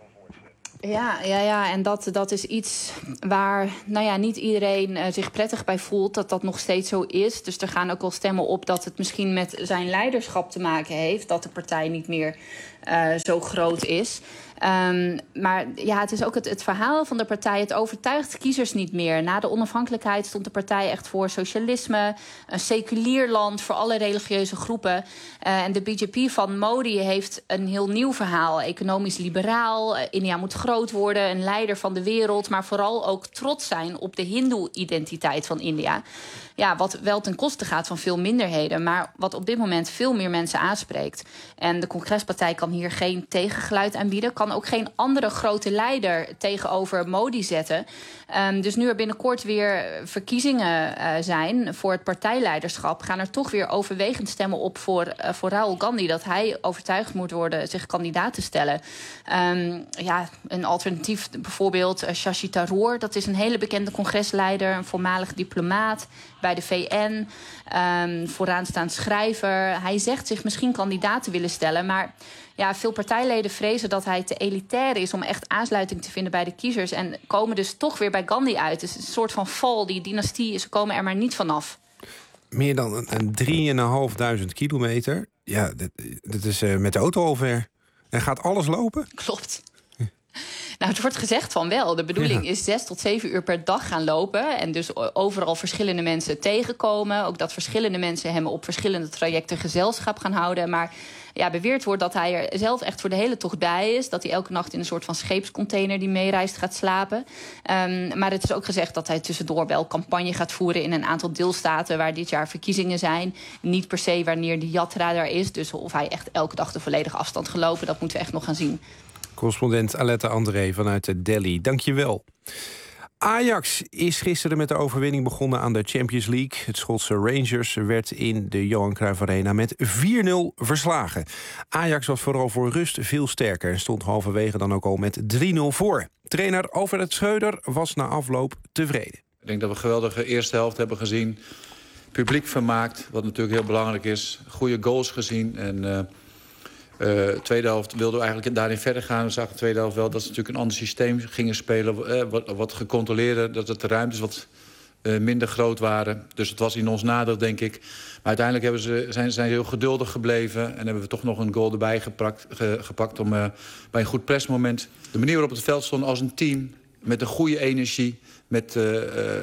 Ja, ja, ja, en dat, dat is iets waar nou ja, niet iedereen uh, zich prettig bij voelt, dat dat nog steeds zo is. Dus er gaan ook wel stemmen op dat het misschien met zijn leiderschap te maken heeft, dat de partij niet meer uh, zo groot is. Um, maar ja, het is ook het, het verhaal van de partij. Het overtuigt kiezers niet meer. Na de onafhankelijkheid stond de partij echt voor socialisme, een seculier land voor alle religieuze groepen. Uh, en de B J P van Modi heeft een heel nieuw verhaal. Economisch liberaal, uh, India moet groot worden, een leider van de wereld, maar vooral ook trots zijn op de hindoe-identiteit van India. Ja, wat wel ten koste gaat van veel minderheden, maar wat op dit moment veel meer mensen aanspreekt. En de congrespartij kan hier geen tegengeluid aanbieden, kan ook geen andere grote leider tegenover Modi zetten. Um, dus nu er binnenkort weer verkiezingen uh, zijn voor het partijleiderschap, gaan er toch weer overwegend stemmen op voor, uh, voor Rahul Gandhi, dat hij overtuigd moet worden zich kandidaat te stellen. Um, ja, een alternatief bijvoorbeeld uh, Shashi Tharoor, dat is een hele bekende congresleider, een voormalig diplomaat bij de V N, um, vooraanstaand schrijver. Hij zegt zich misschien kandidaat te willen stellen, maar ja, veel partijleden vrezen dat hij te elitair is om echt aansluiting te vinden bij de kiezers en komen dus toch weer bij Gandhi uit. Het is een soort van val, die dynastie, ze komen er maar niet vanaf. Meer dan een, een drieënhalfduizend kilometer. Ja, dit, dit is uh, met de auto al ver. En gaat alles lopen? Klopt. Nou, het wordt gezegd van wel. De bedoeling ja. is zes tot zeven uur per dag gaan lopen. En dus overal verschillende mensen tegenkomen. Ook dat verschillende mensen hem op verschillende trajecten gezelschap gaan houden. Maar ja, beweerd wordt dat hij er zelf echt voor de hele tocht bij is. Dat hij elke nacht in een soort van scheepscontainer die meereist gaat slapen. Um, maar het is ook gezegd dat hij tussendoor wel campagne gaat voeren in een aantal deelstaten waar dit jaar verkiezingen zijn. Niet per se wanneer de Yatra daar is. Dus of hij echt elke dag de volledige afstand gelopen, dat moeten we echt nog gaan zien. Correspondent Aletta André vanuit Delhi, dank je wel. Ajax is gisteren met de overwinning begonnen aan de Champions League. Het Schotse Rangers werd in de Johan Cruijff Arena met vier nul verslagen. Ajax was vooral voor rust veel sterker en stond halverwege dan ook al met drie nul voor. Trainer Alfred Schreuder was na afloop tevreden. Ik denk dat we een geweldige eerste helft hebben gezien. Publiek vermaakt, wat natuurlijk heel belangrijk is. Goede goals gezien en Uh... Uh, tweede helft wilden we eigenlijk daarin verder gaan. We zagen de tweede helft wel dat ze natuurlijk een ander systeem gingen spelen. Uh, wat, wat gecontroleerder, dat het de ruimtes wat uh, minder groot waren. Dus het was in ons nadeel, denk ik. Maar uiteindelijk hebben ze, zijn ze heel geduldig gebleven. En hebben we toch nog een goal erbij gepakt, ge, gepakt om uh, bij een goed pressmoment. De manier waarop het veld stond als een team, met een goede energie, met uh, uh,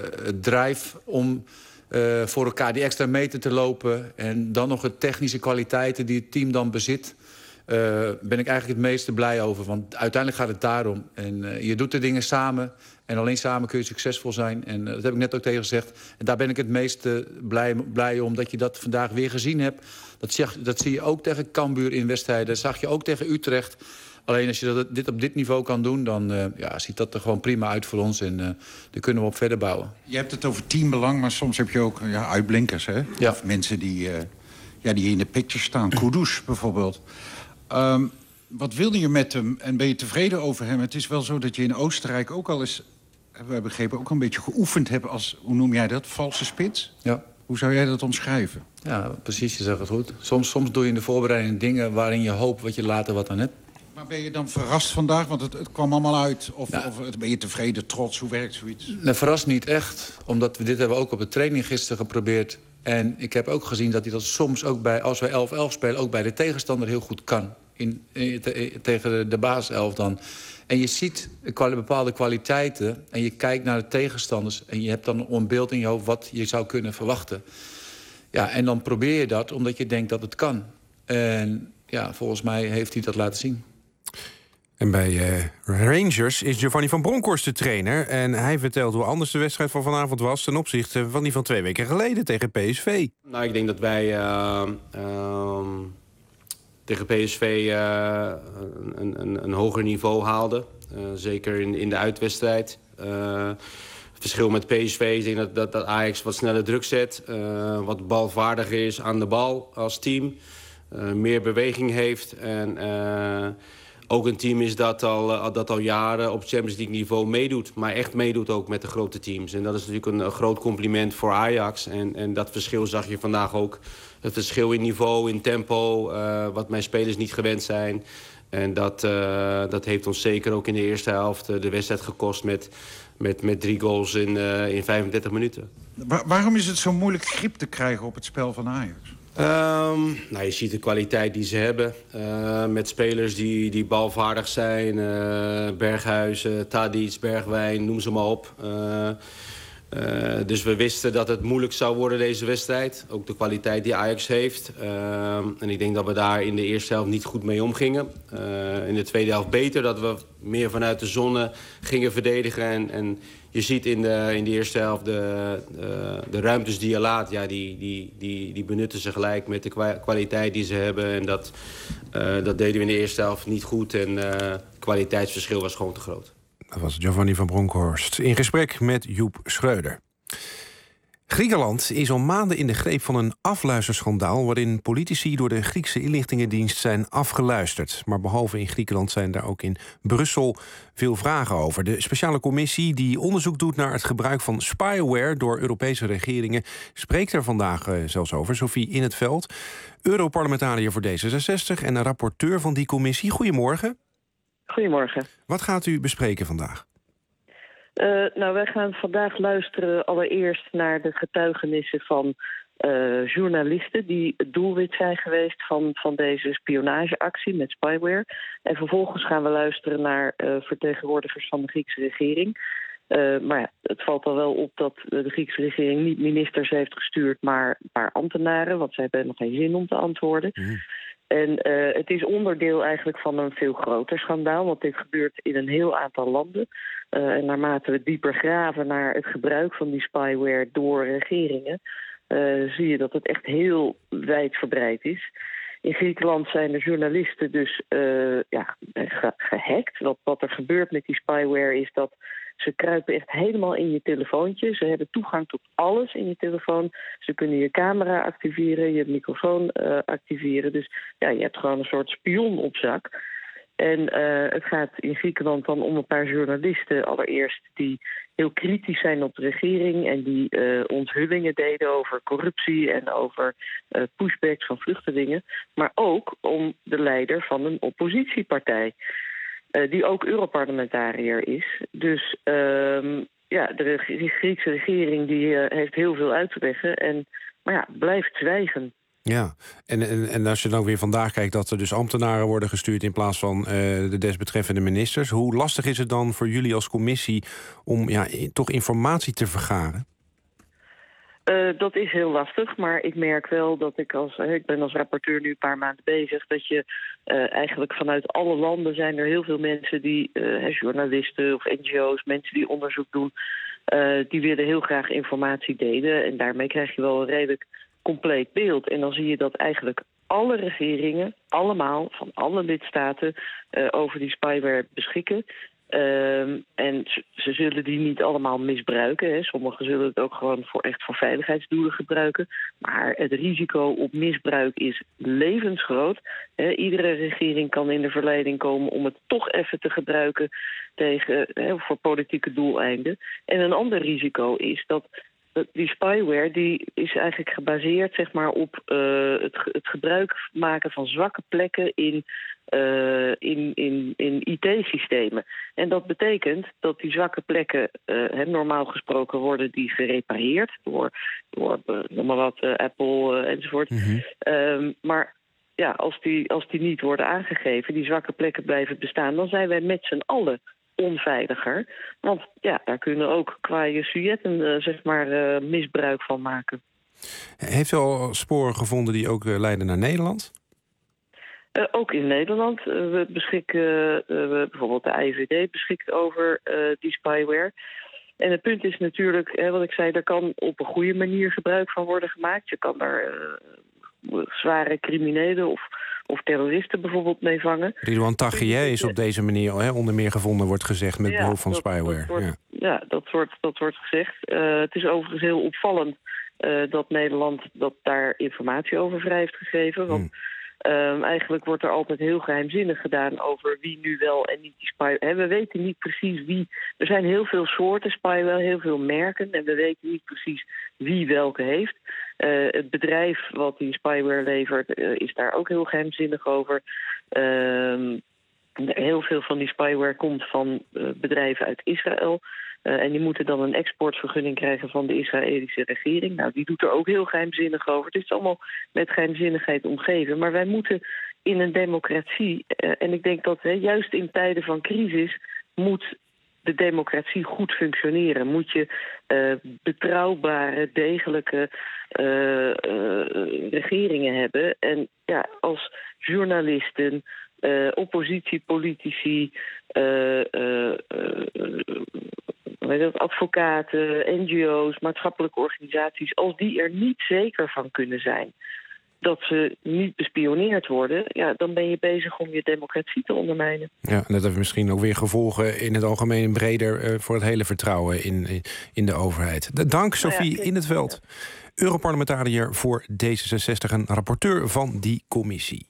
drive om uh, voor elkaar die extra meter te lopen. En dan nog de technische kwaliteiten die het team dan bezit. Uh, ben ik eigenlijk het meeste blij over. Want uiteindelijk gaat het daarom. En uh, je doet de dingen samen. En alleen samen kun je succesvol zijn. En uh, dat heb ik net ook tegen gezegd. En daar ben ik het meest uh, blij, blij om dat je dat vandaag weer gezien hebt. Dat, zeg, dat zie je ook tegen Cambuur in wedstrijden. Dat zag je ook tegen Utrecht. Alleen als je dat, dit op dit niveau kan doen, dan uh, ja, ziet dat er gewoon prima uit voor ons. En uh, daar kunnen we op verder bouwen. Je hebt het over teambelang, maar soms heb je ook ja, uitblinkers. Hè? Ja. Of mensen die, uh, ja, die in de picture staan. Kudus bijvoorbeeld. Um, wat wilde je met hem en ben je tevreden over hem? Het is wel zo dat je in Oostenrijk ook al eens, we hebben begrepen, ook een beetje geoefend hebt als, hoe noem jij dat, valse spits? Ja. Hoe zou jij dat omschrijven? Ja, precies, je zegt het goed. Soms, soms doe je in de voorbereiding dingen waarin je hoopt wat je later wat aan hebt. Maar ben je dan verrast vandaag? Want het, het kwam allemaal uit. Of, ja. of ben je tevreden, trots? Hoe werkt zoiets? Nee, verrast niet echt. Omdat we dit hebben we ook op de training gisteren geprobeerd. En ik heb ook gezien dat hij dat soms ook bij, als we elf elf spelen, ook bij de tegenstander heel goed kan. In, in, te, tegen de, de basiself dan. En je ziet bepaalde kwaliteiten en je kijkt naar de tegenstanders en je hebt dan een beeld in je hoofd wat je zou kunnen verwachten. Ja, en dan probeer je dat omdat je denkt dat het kan. En ja, volgens mij heeft hij dat laten zien. En bij uh, Rangers is Giovanni van Bronckhorst de trainer. En hij vertelt hoe anders de wedstrijd van vanavond was ten opzichte van die van twee weken geleden tegen P S V. Nou, ik denk dat wij uh, uh, tegen P S V uh, een, een, een hoger niveau haalden. Uh, zeker in, in de uitwedstrijd. Uh, het verschil met P S V is denk dat, dat, dat Ajax wat sneller druk zet. Uh, wat balvaardiger is aan de bal als team. Uh, meer beweging heeft. En uh, ook een team is dat al, uh, dat al jaren op Champions League niveau meedoet. Maar echt meedoet ook met de grote teams. En dat is natuurlijk een, een groot compliment voor Ajax. En, en dat verschil zag je vandaag ook. Het verschil in niveau, in tempo. Uh, wat mijn spelers niet gewend zijn. En dat, uh, dat heeft ons zeker ook in de eerste helft uh, de wedstrijd gekost met, met, met drie goals in, uh, in vijfendertig minuten. Waar, waarom is het zo moeilijk grip te krijgen op het spel van Ajax? Um, nou, je ziet de kwaliteit die ze hebben. Uh, met spelers die, die balvaardig zijn. Uh, Berghuizen, Tadic, Bergwijn, noem ze maar op. Uh, Uh, dus we wisten dat het moeilijk zou worden deze wedstrijd. Ook de kwaliteit die Ajax heeft. Uh, en ik denk dat we daar in de eerste helft niet goed mee omgingen. Uh, in de tweede helft beter, dat we meer vanuit de zone gingen verdedigen. En, en je ziet in de, in de eerste helft de, de, de ruimtes die je laat... Ja, die, die, die, die benutten ze gelijk met de kwaliteit die ze hebben. En dat, uh, dat deden we in de eerste helft niet goed. En uh, het kwaliteitsverschil was gewoon te groot. Dat was Giovanni van Bronckhorst in gesprek met Joep Schreuder. Griekenland is al maanden in de greep van een afluisterschandaal... waarin politici door de Griekse inlichtingendienst zijn afgeluisterd. Maar behalve in Griekenland zijn daar ook in Brussel veel vragen over. De speciale commissie die onderzoek doet naar het gebruik van spyware... door Europese regeringen spreekt er vandaag uh, zelfs over. Sophie In 't Veld, Europarlementariër voor D zesenzestig... en een rapporteur van die commissie. Goedemorgen. Goedemorgen. Wat gaat u bespreken vandaag? Uh, nou, wij gaan vandaag luisteren allereerst naar de getuigenissen van uh, journalisten... die het doelwit zijn geweest van, van deze spionageactie met spyware. En vervolgens gaan we luisteren naar uh, vertegenwoordigers van de Griekse regering. Uh, maar ja, het valt al wel op dat de Griekse regering niet ministers heeft gestuurd... maar een paar ambtenaren, want zij hebben nog geen zin om te antwoorden... Mm. En uh, het is onderdeel eigenlijk van een veel groter schandaal... want dit gebeurt in een heel aantal landen. Uh, en naarmate we dieper graven naar het gebruik van die spyware door regeringen... Uh, zie je dat het echt heel wijdverbreid is. In Griekenland zijn de journalisten dus uh, ja, ge- gehackt. Wat, wat er gebeurt met die spyware is dat... Ze kruipen echt helemaal in je telefoontje. Ze hebben toegang tot alles in je telefoon. Ze kunnen je camera activeren, je microfoon uh, activeren. Dus ja, je hebt gewoon een soort spion op zak. En uh, het gaat in Griekenland dan om een paar journalisten allereerst... die heel kritisch zijn op de regering... en die uh, onthullingen deden over corruptie en over uh, pushbacks van vluchtelingen. Maar ook om de leider van een oppositiepartij... Uh, die ook Europarlementariër is. Dus uh, ja, de reg- Griekse regering die, uh, heeft heel veel uit te leggen... en maar ja, blijft zwijgen. Ja, en, en, en als je dan weer vandaag kijkt... dat er dus ambtenaren worden gestuurd... in plaats van uh, de desbetreffende ministers... hoe lastig is het dan voor jullie als commissie... om ja, toch informatie te vergaren? Uh, dat is heel lastig, maar ik merk wel dat ik als... Uh, ik ben als rapporteur nu een paar maanden bezig... dat je uh, eigenlijk vanuit alle landen zijn er heel veel mensen die... Uh, journalisten of N G O's, mensen die onderzoek doen... Uh, die willen heel graag informatie delen. En daarmee krijg je wel een redelijk compleet beeld. En dan zie je dat eigenlijk alle regeringen, allemaal, van alle lidstaten... Uh, over die spyware beschikken... Um, en ze, ze zullen die niet allemaal misbruiken. Hè. Sommigen zullen het ook gewoon voor, echt voor veiligheidsdoelen gebruiken. Maar het risico op misbruik is levensgroot. Hè. Iedere regering kan in de verleiding komen om het toch even te gebruiken tegen, hè, voor politieke doeleinden. En een ander risico is dat de dat die spyware die is eigenlijk gebaseerd zeg maar, op uh, het, het gebruik maken van zwakke plekken in, uh, in, in, in I T-systemen. En dat betekent dat die zwakke plekken, uh, normaal gesproken worden die gerepareerd door, door uh, noem maar wat, uh, Apple uh, enzovoort. Mm-hmm. Um, maar ja, als die, als die niet worden aangegeven, die zwakke plekken blijven bestaan, dan zijn wij met z'n allen onveiliger. Want ja, daar kunnen ook kwaaie sujetten uh, zeg maar uh, misbruik van maken. Heeft u al sporen gevonden die ook uh, leiden naar Nederland? Uh, ook in Nederland. Uh, we beschikken, uh, we, bijvoorbeeld de I V D beschikt over uh, die spyware. En het punt is natuurlijk, hè, wat ik zei, er kan op een goede manier gebruik van worden gemaakt. Je kan daar uh, zware criminelen of, of terroristen bijvoorbeeld mee vangen. Ridouan Taghier is op deze manier hè, onder meer gevonden, wordt gezegd, met ja, behulp van dat, spyware. Dat wordt, ja. ja, dat wordt, dat wordt gezegd. Uh, het is overigens heel opvallend uh, dat Nederland dat daar informatie over vrij heeft gegeven. Want hmm. Um, eigenlijk wordt er altijd heel geheimzinnig gedaan over wie nu wel en niet die spyware. We weten niet precies wie. Er zijn heel veel soorten spyware, heel veel merken. En we weten niet precies wie welke heeft. Uh, het bedrijf wat die spyware levert uh, is daar ook heel geheimzinnig over. Uh, heel veel van die spyware komt van uh, bedrijven uit Israël. Uh, en die moeten dan een exportvergunning krijgen van de Israëlische regering. Nou, die doet er ook heel geheimzinnig over. Het is allemaal met geheimzinnigheid omgeven. Maar wij moeten in een democratie, uh, en ik denk dat hè, juist in tijden van crisis moet de democratie goed functioneren. Moet je uh, betrouwbare, degelijke uh, uh, regeringen hebben. En ja, als journalisten, uh, oppositiepolitici, uh, uh, uh, advocaten, N G O's, maatschappelijke organisaties, als die er niet zeker van kunnen zijn dat ze niet bespioneerd worden, ja, dan ben je bezig om je democratie te ondermijnen. Ja, en dat heeft misschien ook weer gevolgen in het algemeen breder uh, voor het hele vertrouwen in, in de overheid. Dank, Sophie nou ja, in het veld. Ja. Europarlementariër voor D zesenzestig en rapporteur van die commissie.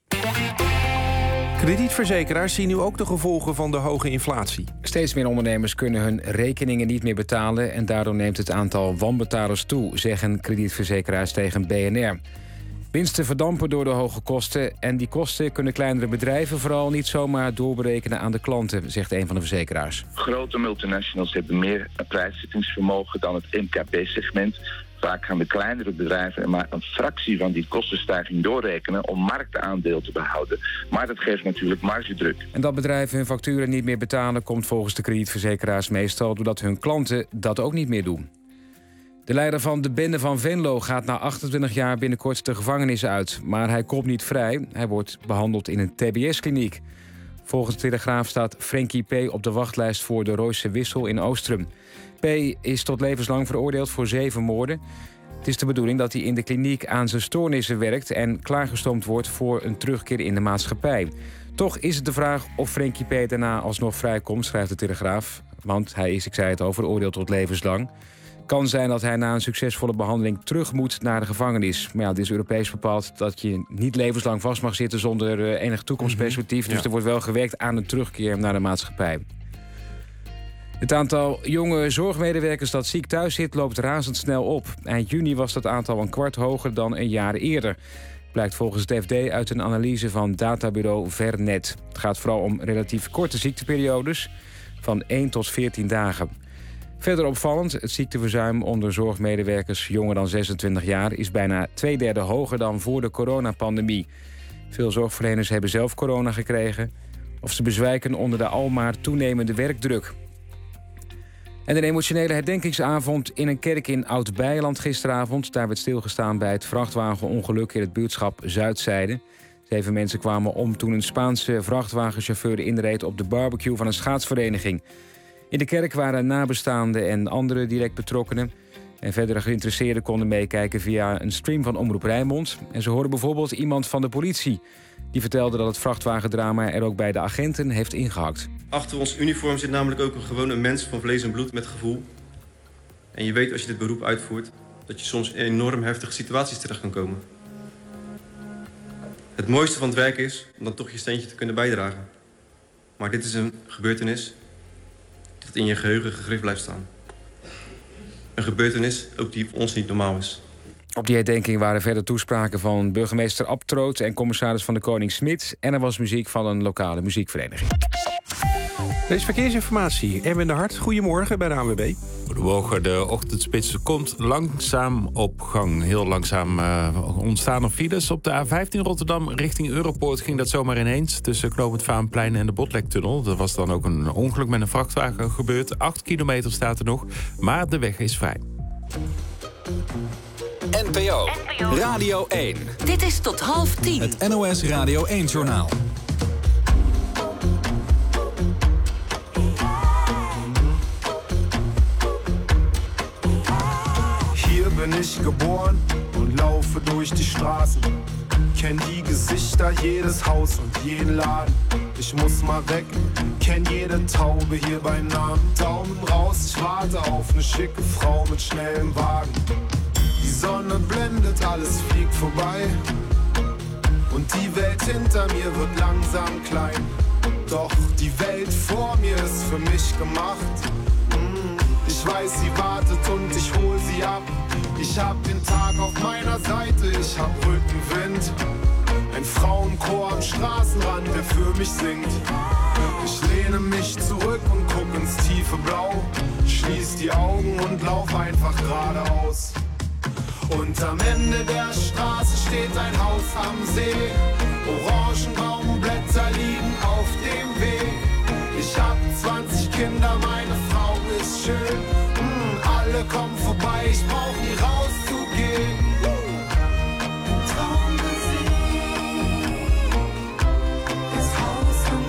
Kredietverzekeraars zien nu ook de gevolgen van de hoge inflatie. Steeds meer ondernemers kunnen hun rekeningen niet meer betalen en daardoor neemt het aantal wanbetalers toe, zeggen kredietverzekeraars tegen B N R. Winsten verdampen door de hoge kosten en die kosten kunnen kleinere bedrijven vooral niet zomaar doorberekenen aan de klanten, zegt een van de verzekeraars. Grote multinationals hebben meer prijszettingsvermogen dan het M K B-segment. Vaak gaan de kleinere bedrijven maar een fractie van die kostenstijging doorrekenen om marktaandeel te behouden. Maar dat geeft natuurlijk margedruk. En dat bedrijven hun facturen niet meer betalen komt volgens de kredietverzekeraars meestal doordat hun klanten dat ook niet meer doen. De leider van de bende van Venlo gaat na achtentwintig jaar binnenkort de gevangenis uit. Maar hij komt niet vrij. Hij wordt behandeld in een T B S-kliniek. Volgens de Telegraaf staat Frenkie P. op de wachtlijst voor de Rooise Wissel in Oostrum. P. is tot levenslang veroordeeld voor zeven moorden. Het is de bedoeling dat hij in de kliniek aan zijn stoornissen werkt en klaargestoomd wordt voor een terugkeer in de maatschappij. Toch is het de vraag of Frenkie P. daarna alsnog vrijkomt, schrijft de Telegraaf. Want hij is, ik zei het al, veroordeeld tot levenslang. Kan zijn dat hij na een succesvolle behandeling terug moet naar de gevangenis. Maar ja, het is Europees bepaald dat je niet levenslang vast mag zitten zonder uh, enig toekomstperspectief. Mm-hmm, ja. Dus er wordt wel gewerkt aan een terugkeer naar de maatschappij. Het aantal jonge zorgmedewerkers dat ziek thuis zit loopt razendsnel op. Eind juni was dat aantal een kwart hoger dan een jaar eerder. Blijkt volgens het F D uit een analyse van databureau Vernet. Het gaat vooral om relatief korte ziekteperiodes van één tot veertien dagen. Verder opvallend, het ziekteverzuim onder zorgmedewerkers jonger dan zesentwintig jaar is bijna twee derde hoger dan voor de coronapandemie. Veel zorgverleners hebben zelf corona gekregen of ze bezwijken onder de almaar toenemende werkdruk. En een emotionele herdenkingsavond in een kerk in Oud-Beijerland gisteravond. Daar werd stilgestaan bij het vrachtwagenongeluk in het buurtschap Zuidzijde. Zeven mensen kwamen om toen een Spaanse vrachtwagenchauffeur inreed op de barbecue van een schaatsvereniging. In de kerk waren nabestaanden en andere direct betrokkenen. En verdere geïnteresseerden konden meekijken via een stream van Omroep Rijnmond. En ze hoorden bijvoorbeeld iemand van de politie. Die vertelde dat het vrachtwagendrama er ook bij de agenten heeft ingehakt. Achter ons uniform zit namelijk ook een gewone mens van vlees en bloed met gevoel. En je weet als je dit beroep uitvoert dat je soms in enorm heftige situaties terecht kan komen. Het mooiste van het werk is om dan toch je steentje te kunnen bijdragen. Maar dit is een gebeurtenis dat in je geheugen gegrift blijft staan. Een gebeurtenis, ook die voor ons niet normaal is. Op die herdenking waren verder toespraken van burgemeester Abtroot en commissaris van de Koning Smit. En er was muziek van een lokale muziekvereniging. Er is verkeersinformatie. Erwin de Hart, goedemorgen bij de A N W B. Goedemorgen, de ochtendspits komt langzaam op gang. Heel langzaam uh, ontstaan er files. Op de A vijftien Rotterdam richting Europoort ging dat zomaar ineens. Tussen Knoopend Vaanplein en de Botlektunnel. Er was dan ook een ongeluk met een vrachtwagen gebeurd. Acht kilometer staat er nog, maar de weg is vrij. N P O, Radio één. Dit is tot half tien. Het N O S Radio één-journaal. Hier bin ich geboren und laufe durch die Straßen. Kenn die Gesichter, jedes Haus und jeden Laden. Ich muss mal weg, kenn jede Taube hier bei Namen. Daumen raus, ich warte auf eine schicke Frau mit schnellem Wagen. Die Sonne blendet, alles fliegt vorbei. Und die Welt hinter mir wird langsam klein. Doch die Welt vor mir ist für mich gemacht. Ich weiß, sie wartet und ich hol sie ab. Ich hab den Tag auf meiner Seite, ich hab Rückenwind. Ein Frauenchor am Straßenrand, der für mich singt. Ich lehne mich zurück und guck ins tiefe Blau. Schließ die Augen und lauf einfach geradeaus. Und am Ende der Straße steht ein Haus am See. Orangenbaumblätter liegen auf dem Weg. Ich hab zwanzig Kinder, meine Frau ist schön. Mm, alle kommen vorbei, ich brauch nie rauszugehen. Traummusik, das Haus am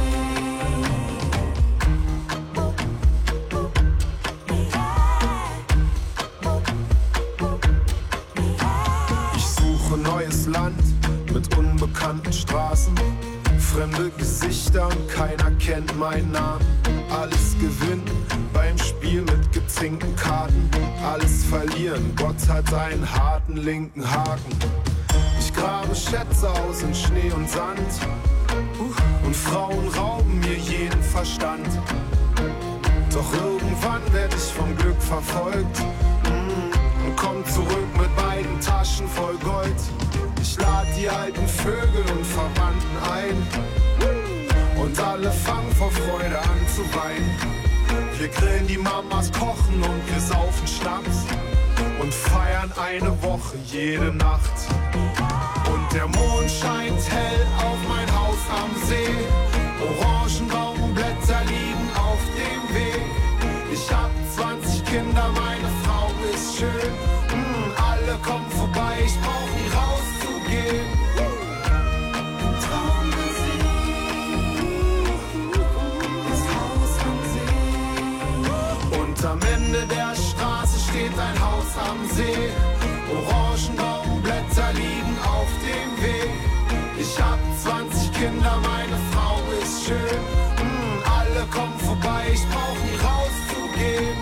See. Ich suche neues Land mit unbekannten Straßen. Fremde Gesichter und keiner kennt meinen Namen. Alles gewinnen beim Spiel mit gezinkten Karten. Alles verlieren, Gott hat einen harten linken Haken. Ich grabe Schätze aus in Schnee und Sand. Und Frauen rauben mir jeden Verstand. Doch irgendwann werd ich vom Glück verfolgt. Und komm zurück mit beiden Taschen voll Gold. Ich lad die alten Vögel und Verwandten ein. Und alle fangen vor Freude an zu weinen. Wir grillen die Mamas, kochen und wir saufen Schnaps. Und feiern eine Woche jede Nacht. Und der Mond scheint hell auf mein Haus am See. Orangenbaumblätter liegen auf dem Weg. Ich hab zwanzig Kinder, meine Frau ist schön. Mm, alle kommen vorbei, ich brauch nie rauszugehen. Traummusik, das Haus am See. Und am Ende der Straße steht ein Haus am See. Orangenbaumblätter liegen auf dem Weg. Ich hab zwanzig Kinder, meine Frau ist schön. Mm, alle kommen vorbei, ich brauch nie rauszugehen.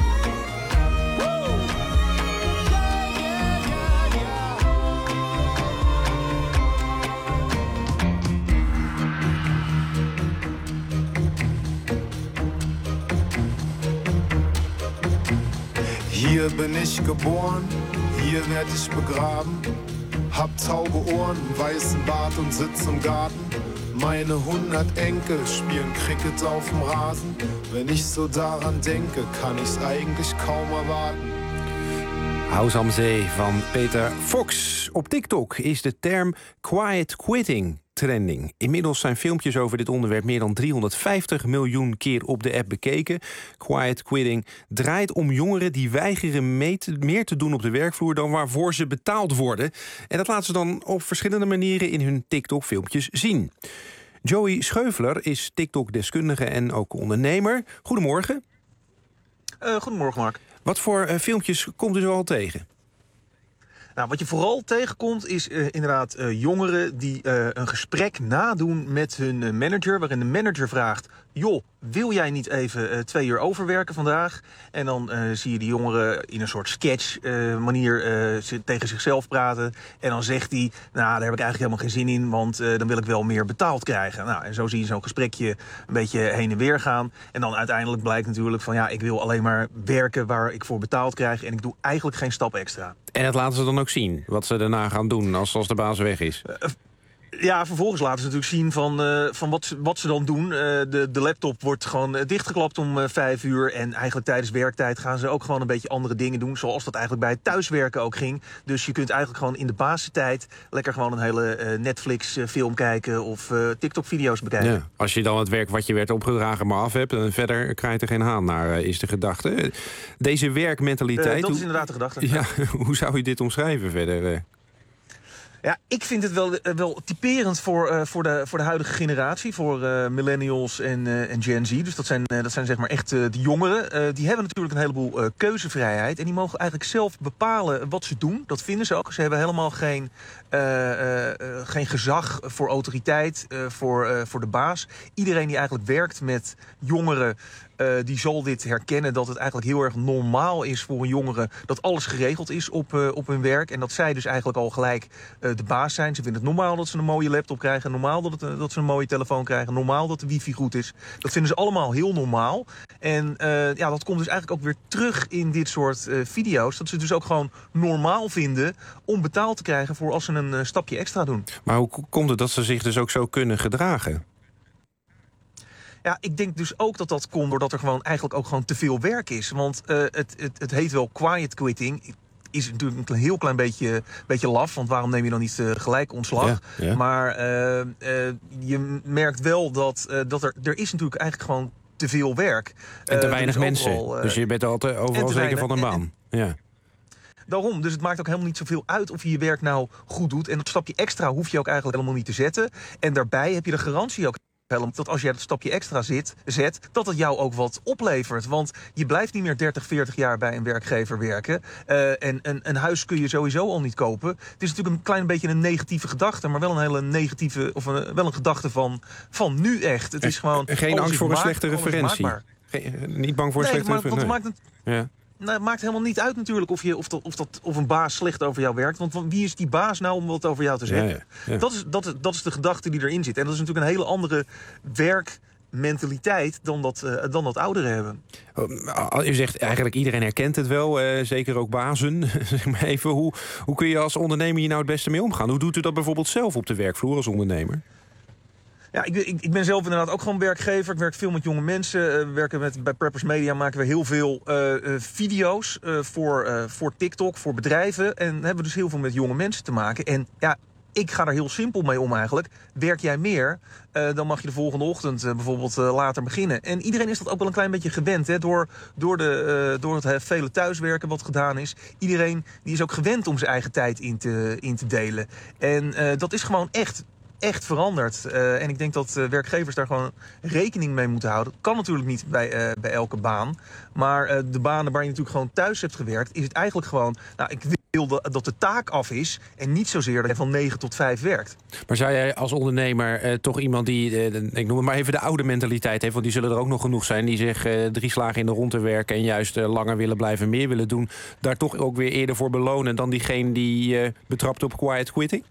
Hier bin ich geboren, hier werd ich begraben. Hab taube Ohren, weißen Bart und sitz im Garten. Meine hundert Enkel spielen Cricket auf dem Rasen. Wenn ich so daran denke, kann ich's eigentlich kaum erwarten. Haus am Zee van Peter Fox. Op TikTok is de term quiet quitting trending. Inmiddels zijn filmpjes over dit onderwerp meer dan driehonderdvijftig miljoen keer op de app bekeken. Quiet quitting draait om jongeren die weigeren mee te, meer te doen op de werkvloer dan waarvoor ze betaald worden. En dat laten ze dan op verschillende manieren in hun TikTok-filmpjes zien. Joey Scheuveler is TikTok-deskundige en ook ondernemer. Goedemorgen. Uh, goedemorgen, Mark. Wat voor uh, filmpjes komt u zo al tegen? Nou, wat je vooral tegenkomt is uh, inderdaad uh, jongeren die uh, een gesprek nadoen met hun uh, manager, waarin de manager vraagt: joh, wil jij niet even uh, twee uur overwerken vandaag? En dan uh, zie je die jongeren in een soort sketch uh, manier uh, tegen zichzelf praten. En dan zegt hij, nou, daar heb ik eigenlijk helemaal geen zin in, want uh, dan wil ik wel meer betaald krijgen. Nou, en zo zie je zo'n gesprekje een beetje heen en weer gaan. En dan uiteindelijk blijkt natuurlijk van, ja, ik wil alleen maar werken waar ik voor betaald krijg. En ik doe eigenlijk geen stap extra. En dat laten ze dan ook zien, wat ze daarna gaan doen als, als de baas weg is? Uh, Ja, vervolgens laten ze natuurlijk zien van, uh, van wat, ze, wat ze dan doen. Uh, de, de laptop wordt gewoon uh, dichtgeklapt om uh, vijf uur. En eigenlijk tijdens werktijd gaan ze ook gewoon een beetje andere dingen doen. Zoals dat eigenlijk bij het thuiswerken ook ging. Dus je kunt eigenlijk gewoon in de basistijd lekker gewoon een hele uh, Netflix-film kijken of uh, TikTok-video's bekijken. Ja, als je dan het werk wat je werd opgedragen maar af hebt, en verder krijg je er geen haan naar, uh, is de gedachte. Deze werkmentaliteit... Uh, dat is hoe, inderdaad de gedachte. Ja, hoe zou je dit omschrijven verder? Uh? Ja, ik vind het wel, wel typerend voor, uh, voor, de, voor de huidige generatie. Voor uh, millennials en, uh, en Gen Z. Dus dat zijn, uh, dat zijn zeg maar echt uh, de jongeren. Uh, die hebben natuurlijk een heleboel uh, keuzevrijheid. En die mogen eigenlijk zelf bepalen wat ze doen. Dat vinden ze ook. Ze hebben helemaal geen, uh, uh, uh, geen gezag voor autoriteit, uh, voor, uh, voor de baas. Iedereen die eigenlijk werkt met jongeren... Uh, die zal dit herkennen, dat het eigenlijk heel erg normaal is voor een jongere... dat alles geregeld is op, uh, op hun werk. En dat zij dus eigenlijk al gelijk uh, de baas zijn. Ze vinden het normaal dat ze een mooie laptop krijgen. Normaal dat, het, uh, dat ze een mooie telefoon krijgen. Normaal dat de wifi goed is. Dat vinden ze allemaal heel normaal. En uh, ja, dat komt dus eigenlijk ook weer terug in dit soort uh, video's. Dat ze het dus ook gewoon normaal vinden om betaald te krijgen... voor als ze een uh, stapje extra doen. Maar hoe komt het dat ze zich dus ook zo kunnen gedragen? Ja, ik denk dus ook dat dat komt doordat er gewoon eigenlijk ook gewoon te veel werk is. Want uh, het, het, het heet wel quiet quitting. Is natuurlijk een heel klein beetje, beetje laf. Want waarom neem je dan niet uh, gelijk ontslag? Ja, ja. Maar uh, uh, je merkt wel dat, uh, dat er, er is natuurlijk eigenlijk gewoon te veel werk. En te uh, weinig mensen. Overal, uh, dus je bent altijd overal zeker van een baan. En, ja. Daarom, dus het maakt ook helemaal niet zoveel uit of je je werk nou goed doet. En dat stapje extra hoef je ook eigenlijk helemaal niet te zetten. En daarbij heb je de garantie ook... dat als jij dat stapje extra zit, zet, dat het jou ook wat oplevert. Want je blijft niet meer dertig, veertig jaar bij een werkgever werken. Uh, en een, een huis kun je sowieso al niet kopen. Het is natuurlijk een klein beetje een negatieve gedachte, maar wel een hele negatieve, of een, wel een gedachte van, van nu echt. Het is gewoon... Geen angst voor een slechte referentie. Geen, niet bang voor een nee, slechte referentie. Nee, maakt het... Ja. Nou, het maakt helemaal niet uit natuurlijk of, je, of, dat, of, dat, of een baas slecht over jou werkt. Want wie is die baas nou om wat over jou te zeggen? Ja, ja, ja. Dat, is, dat, is, dat is de gedachte die erin zit. En dat is natuurlijk een hele andere werkmentaliteit dan dat, uh, dan dat ouderen hebben. U zegt eigenlijk iedereen herkent het wel, uh, zeker ook bazen. Zeg maar even, hoe, hoe kun je als ondernemer hier nou het beste mee omgaan? Hoe doet u dat bijvoorbeeld zelf op de werkvloer als ondernemer? Ja, ik, ik, ik ben zelf inderdaad ook gewoon werkgever. Ik werk veel met jonge mensen. Uh, we werken met, bij Preppers Media maken we heel veel uh, uh, video's uh, voor, uh, voor TikTok, voor bedrijven. En hebben we dus heel veel met jonge mensen te maken. En ja, ik ga er heel simpel mee om eigenlijk. Werk jij meer, uh, dan mag je de volgende ochtend uh, bijvoorbeeld uh, later beginnen. En iedereen is dat ook wel een klein beetje gewend. Hè? Door, door, de, uh, door het uh, vele thuiswerken wat gedaan is. Iedereen die is ook gewend om zijn eigen tijd in te, in te delen. En uh, dat is gewoon echt... echt veranderd. Uh, en ik denk dat uh, werkgevers daar gewoon rekening mee moeten houden. Dat kan natuurlijk niet bij, uh, bij elke baan. Maar uh, de banen waar je natuurlijk gewoon thuis hebt gewerkt... is het eigenlijk gewoon... Nou, ik wil dat de taak af is... en niet zozeer dat je van negen tot vijf werkt. Maar zou jij als ondernemer uh, toch iemand die... Uh, ik noem het maar even de oude mentaliteit heeft... want die zullen er ook nog genoeg zijn... die zich uh, drie slagen in de ronde werken... en juist uh, langer willen blijven, meer willen doen... daar toch ook weer eerder voor belonen... dan diegene die uh, betrapt op quiet quitting?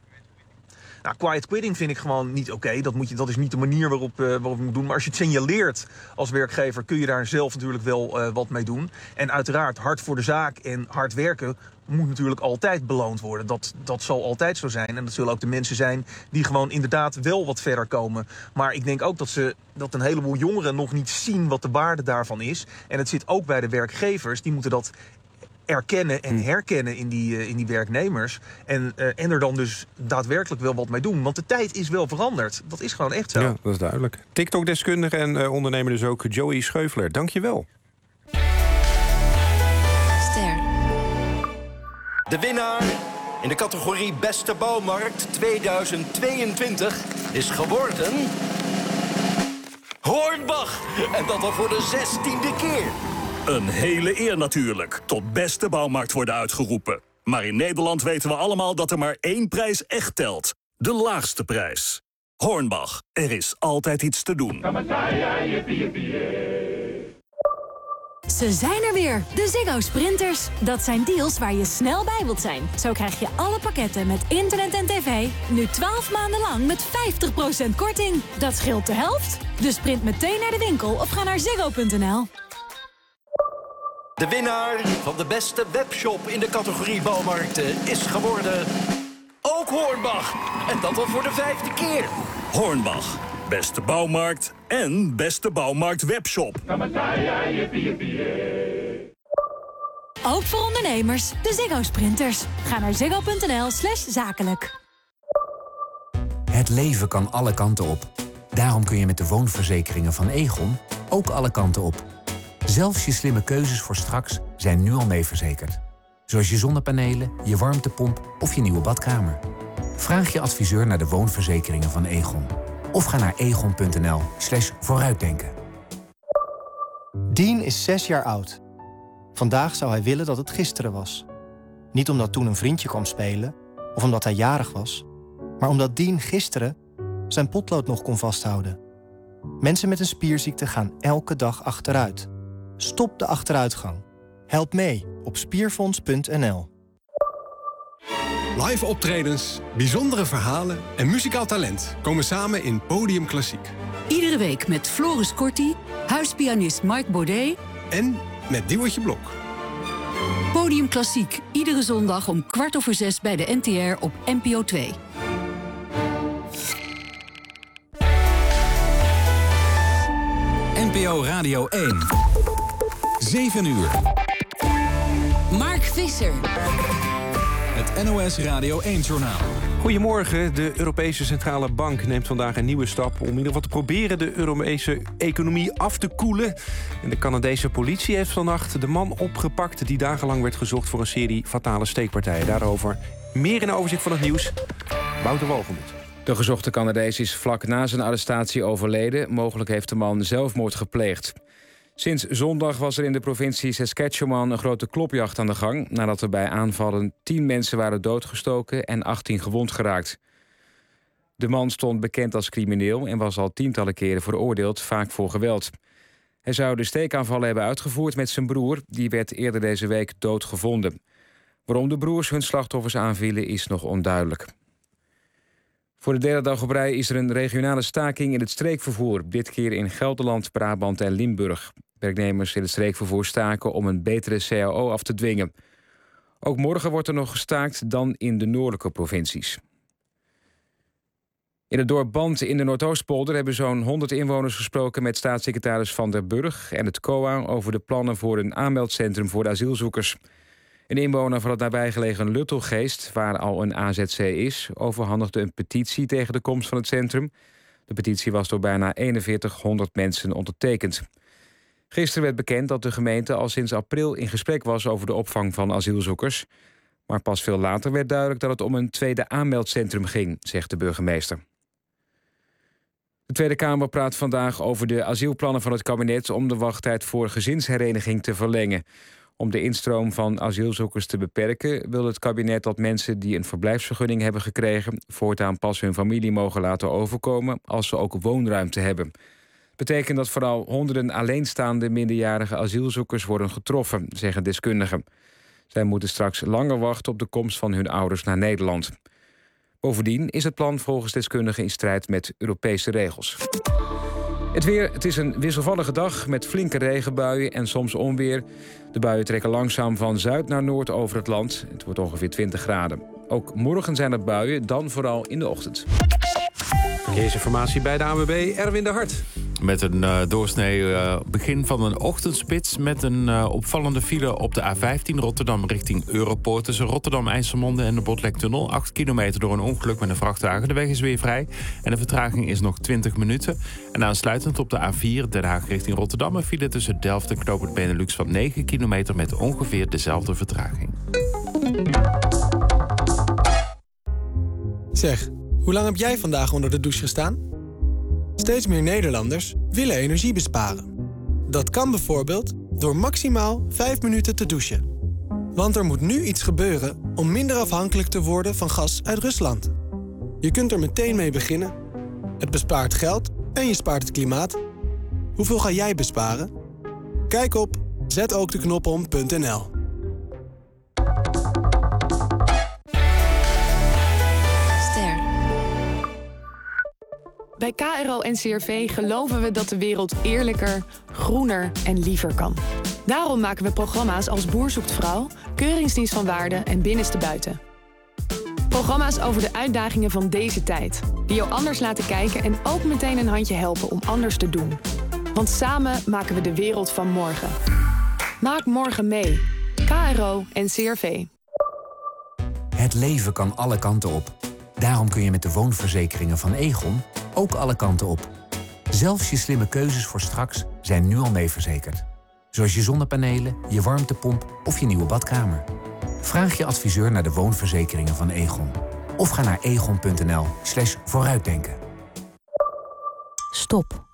Nou, quiet quitting vind ik gewoon niet oké. Okay. Dat, moet je, dat is niet de manier waarop, uh, waarop je moet doen. Maar als je het signaleert als werkgever... kun je daar zelf natuurlijk wel uh, wat mee doen. En uiteraard hard voor de zaak en hard werken... moet natuurlijk altijd beloond worden. Dat, dat zal altijd zo zijn. En dat zullen ook de mensen zijn die gewoon inderdaad wel wat verder komen. Maar ik denk ook dat, ze, dat een heleboel jongeren nog niet zien wat de waarde daarvan is. En het zit ook bij de werkgevers. Die moeten dat erkennen en herkennen in die, uh, in die werknemers. En, uh, en er dan dus daadwerkelijk wel wat mee doen. Want de tijd is wel veranderd. Dat is gewoon echt zo. Ja, dat is duidelijk. TikTok-deskundige en uh, ondernemer dus ook, Joey Scheufler. Dank je wel. Ster. De winnaar in de categorie Beste Bouwmarkt tweeduizend tweeëntwintig is geworden... Hornbach. En dat al voor de zestiende keer. Een hele eer natuurlijk, tot beste bouwmarkt worden uitgeroepen. Maar in Nederland weten we allemaal dat er maar één prijs echt telt. De laagste prijs. Hornbach, er is altijd iets te doen. Ze zijn er weer, de Ziggo Sprinters. Dat zijn deals waar je snel bij wilt zijn. Zo krijg je alle pakketten met internet en tv nu twaalf maanden lang met vijftig procent korting. Dat scheelt de helft. Dus sprint meteen naar de winkel of ga naar ziggo punt n l. De winnaar van de beste webshop in de categorie bouwmarkten is geworden... ook Hornbach. En dat al voor de vijfde keer. Hornbach, beste bouwmarkt en beste bouwmarkt webshop. Ook voor ondernemers, de Ziggo Sprinters. Ga naar ziggo punt n l slash zakelijk. Het leven kan alle kanten op. Daarom kun je met de woonverzekeringen van Egon ook alle kanten op. Zelfs je slimme keuzes voor straks zijn nu al mee verzekerd. Zoals je zonnepanelen, je warmtepomp of je nieuwe badkamer. Vraag je adviseur naar de woonverzekeringen van Egon. Of ga naar egon punt n l slash vooruitdenken. Dean is zes jaar oud. Vandaag zou hij willen dat het gisteren was. Niet omdat toen een vriendje kwam spelen of omdat hij jarig was, maar omdat Dean gisteren zijn potlood nog kon vasthouden. Mensen met een spierziekte gaan elke dag achteruit. Stop de achteruitgang. Help mee op spierfonds punt n l. Live optredens, bijzondere verhalen en muzikaal talent komen samen in Podium Klassiek. Iedere week met Floris Corti, huispianist Marc Baudet en met Diewertje Blok. Podium Klassiek, iedere zondag om kwart over zes bij de N T R op N P O twee. N P O Radio één. zeven uur. Mark Visser. Het N O S Radio één-journaal. Goedemorgen. De Europese Centrale Bank neemt vandaag een nieuwe stap om in ieder geval te proberen de Europese economie af te koelen. En de Canadese politie heeft vannacht de man opgepakt die dagenlang werd gezocht voor een serie fatale steekpartijen. Daarover meer in een overzicht van het nieuws. Wouter Wogelmoed. De gezochte Canadees is vlak na zijn arrestatie overleden. Mogelijk heeft de man zelfmoord gepleegd. Sinds zondag was er in de provincie Saskatchewan een grote klopjacht aan de gang, nadat er bij aanvallen tien mensen waren doodgestoken en achttien gewond geraakt. De man stond bekend als crimineel en was al tientallen keren veroordeeld, vaak voor geweld. Hij zou de steekaanvallen hebben uitgevoerd met zijn broer, die werd eerder deze week doodgevonden. Waarom de broers hun slachtoffers aanvielen is nog onduidelijk. Voor de derde dag op rij is er een regionale staking in het streekvervoer. Dit keer in Gelderland, Brabant en Limburg. Werknemers in het streekvervoer staken om een betere C A O af te dwingen. Ook morgen wordt er nog gestaakt, dan in de noordelijke provincies. In het dorp Band in de Noordoostpolder hebben zo'n honderd inwoners gesproken met staatssecretaris Van der Burg en het C O A over de plannen voor een aanmeldcentrum voor de asielzoekers. Een inwoner van het nabijgelegen Luttelgeest, waar al een A Z C is, overhandigde een petitie tegen de komst van het centrum. De petitie was door bijna eenenveertighonderd mensen ondertekend. Gisteren werd bekend dat de gemeente al sinds april in gesprek was over de opvang van asielzoekers. Maar pas veel later werd duidelijk dat het om een tweede aanmeldcentrum ging, zegt de burgemeester. De Tweede Kamer praat vandaag over de asielplannen van het kabinet om de wachttijd voor gezinshereniging te verlengen. Om de instroom van asielzoekers te beperken wil het kabinet dat mensen die een verblijfsvergunning hebben gekregen voortaan pas hun familie mogen laten overkomen als ze ook woonruimte hebben. Betekent dat vooral honderden alleenstaande minderjarige asielzoekers worden getroffen, zeggen deskundigen. Zij moeten straks langer wachten op de komst van hun ouders naar Nederland. Bovendien is het plan volgens deskundigen in strijd met Europese regels. Het weer, het is een wisselvallige dag met flinke regenbuien en soms onweer. De buien trekken langzaam van zuid naar noord over het land. Het wordt ongeveer twintig graden. Ook morgen zijn er buien, dan vooral in de ochtend. Verkeersinformatie bij de A N W B, Erwin de Hart. Met een uh, doorsnee uh, begin van een ochtendspits met een uh, opvallende file op de A vijftien Rotterdam richting Europoort. Tussen Rotterdam, IJsselmonde en de Botlektunnel. acht kilometer door een ongeluk met een vrachtwagen. De weg is weer vrij en de vertraging is nog twintig minuten. En aansluitend op de A vier Den Haag richting Rotterdam een file tussen Delft en Knoop het Benelux van negen kilometer met ongeveer dezelfde vertraging. Zeg, hoe lang heb jij vandaag onder de douche gestaan? Steeds meer Nederlanders willen energie besparen. Dat kan bijvoorbeeld door maximaal vijf minuten te douchen. Want er moet nu iets gebeuren om minder afhankelijk te worden van gas uit Rusland. Je kunt er meteen mee beginnen. Het bespaart geld en je spaart het klimaat. Hoeveel ga jij besparen? Kijk op zet ook de knop om punt n l. Ster. Bij K R O en C R V geloven we dat de wereld eerlijker, groener en liever kan. Daarom maken we programma's als Boer zoekt vrouw, Keuringsdienst van Waarde en Binnenste Buiten. Programma's over de uitdagingen van deze tijd. Die jou anders laten kijken en ook meteen een handje helpen om anders te doen. Want samen maken we de wereld van morgen. Maak morgen mee. K R O en C R V. Het leven kan alle kanten op. Daarom kun je met de woonverzekeringen van Egon ook alle kanten op. Zelfs je slimme keuzes voor straks zijn nu al mee verzekerd. Zoals je zonnepanelen, je warmtepomp of je nieuwe badkamer. Vraag je adviseur naar de woonverzekeringen van Egon. Of ga naar egon punt n l slash vooruitdenken. Stop.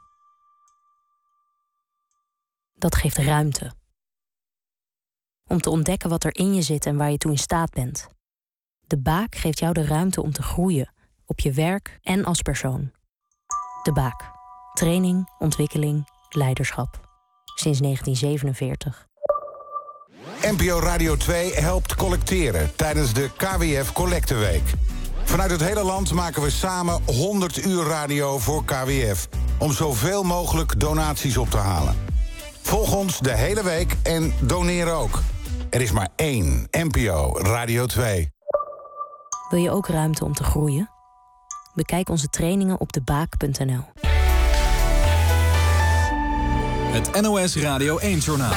Dat geeft ruimte. Om te ontdekken wat er in je zit en waar je toe in staat bent. De Baak geeft jou de ruimte om te groeien. Op je werk en als persoon. De Baak. Training, ontwikkeling, leiderschap. Sinds negentien zevenenveertig. N P O Radio twee helpt collecteren tijdens de K W F Collecteweek. Vanuit het hele land maken we samen honderd uur radio voor K W F... om zoveel mogelijk donaties op te halen. Volg ons de hele week en doneer ook. Er is maar één N P O Radio twee. Wil je ook ruimte om te groeien? Bekijk onze trainingen op de baak punt n l. Het N O S Radio één-journaal.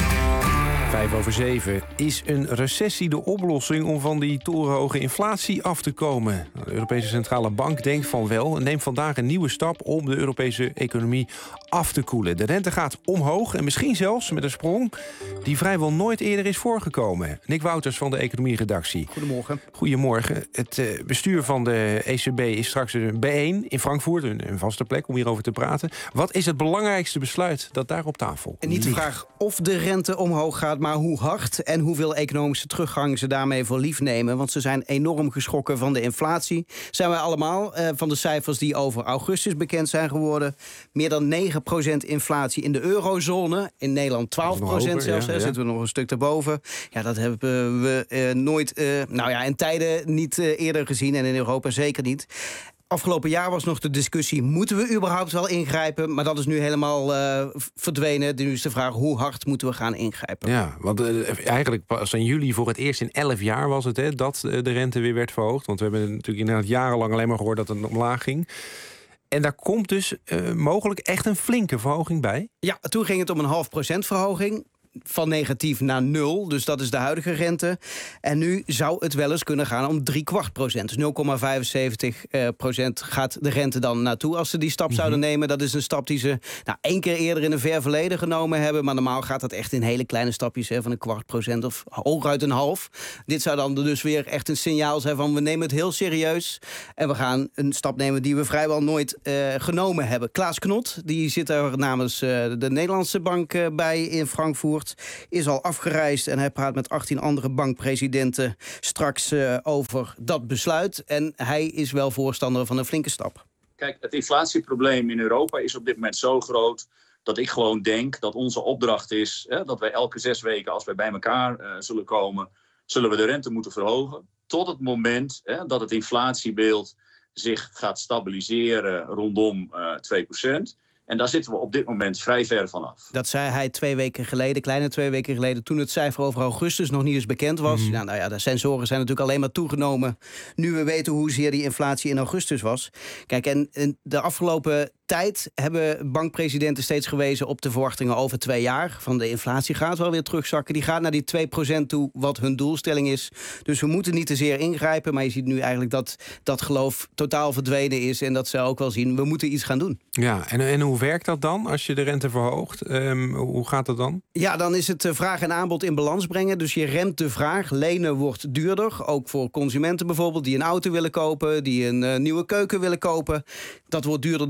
Vijf over zeven. Is een recessie de oplossing om van die torenhoge inflatie af te komen? De Europese Centrale Bank denkt van wel en neemt vandaag een nieuwe stap om de Europese economie af te koelen. De rente gaat omhoog en misschien zelfs met een sprong die vrijwel nooit eerder is voorgekomen. Nick Wouters van de economieredactie. Goedemorgen. Goedemorgen. Het uh, bestuur van de E C B is straks bijeen in Frankfurt, een, een vaste plek om hierover te praten. Wat is het belangrijkste besluit dat daar op tafel En niet de ligt? vraag of de rente omhoog gaat, maar hoe hard en hoeveel economische teruggang ze daarmee voor lief nemen. Want ze zijn enorm geschrokken van de inflatie. Zijn wij allemaal, uh, van de cijfers die over augustus bekend zijn geworden. Meer dan negen procent inflatie in de eurozone. In Nederland twaalf procent zelfs, ja, ja. Zitten we nog een stuk daarboven. Ja, dat hebben we uh, nooit, uh, nou ja, in tijden niet uh, eerder gezien en in Europa zeker niet. Afgelopen jaar was nog de discussie, moeten we überhaupt wel ingrijpen? Maar dat is nu helemaal uh, verdwenen. Nu is de vraag, hoe hard moeten we gaan ingrijpen? Ja, want uh, eigenlijk pas in juli voor het eerst in elf jaar was het hè, dat uh, de rente weer werd verhoogd. Want we hebben natuurlijk inderdaad jarenlang alleen maar gehoord dat het omlaag ging. En daar komt dus uh, mogelijk echt een flinke verhoging bij. Ja, toen ging het om een half procent verhoging. Van negatief naar nul, dus dat is de huidige rente. En nu zou het wel eens kunnen gaan om drie kwart procent. Dus nul komma vijfenzeventig procent gaat de rente dan naartoe als ze die stap mm-hmm. zouden nemen. Dat is een stap die ze nou, één keer eerder in een ver verleden genomen hebben. Maar normaal gaat dat echt in hele kleine stapjes, hè, van een kwart procent of hooguit een half. Dit zou dan dus weer echt een signaal zijn van we nemen het heel serieus. En we gaan een stap nemen die we vrijwel nooit uh, genomen hebben. Klaas Knot, die zit er namens uh, de Nederlandse bank uh, bij in Frankfurt. Is al afgereisd en hij praat met achttien andere bankpresidenten straks uh, over dat besluit. En hij is wel voorstander van een flinke stap. Kijk, het inflatieprobleem in Europa is op dit moment zo groot dat ik gewoon denk dat onze opdracht is hè, dat wij elke zes weken als wij bij elkaar uh, zullen komen, zullen we de rente moeten verhogen. Tot het moment hè, dat het inflatiebeeld zich gaat stabiliseren rondom uh, twee procent. En daar zitten we op dit moment vrij ver vanaf. Dat zei hij twee weken geleden, kleine twee weken geleden, toen het cijfer over augustus nog niet eens bekend was. Mm. Nou, nou ja, de sensoren zijn natuurlijk alleen maar toegenomen nu we weten hoezeer die inflatie in augustus was. Kijk, en, en de afgelopen tijd hebben bankpresidenten steeds gewezen op de verwachtingen over twee jaar. Van de inflatie gaat wel weer terugzakken. Die gaat naar die twee procent toe, wat hun doelstelling is. Dus we moeten niet te zeer ingrijpen. Maar je ziet nu eigenlijk dat dat geloof totaal verdwenen is. En dat ze ook wel zien, we moeten iets gaan doen. Ja, en, en hoe werkt dat dan als je de rente verhoogt? Um, hoe gaat dat dan? Ja, dan is het vraag en aanbod in balans brengen. Dus je remt de vraag. Lenen wordt duurder. Ook voor consumenten bijvoorbeeld die een auto willen kopen. Die een uh, nieuwe keuken willen kopen. Dat wordt duurder, dus dat gaat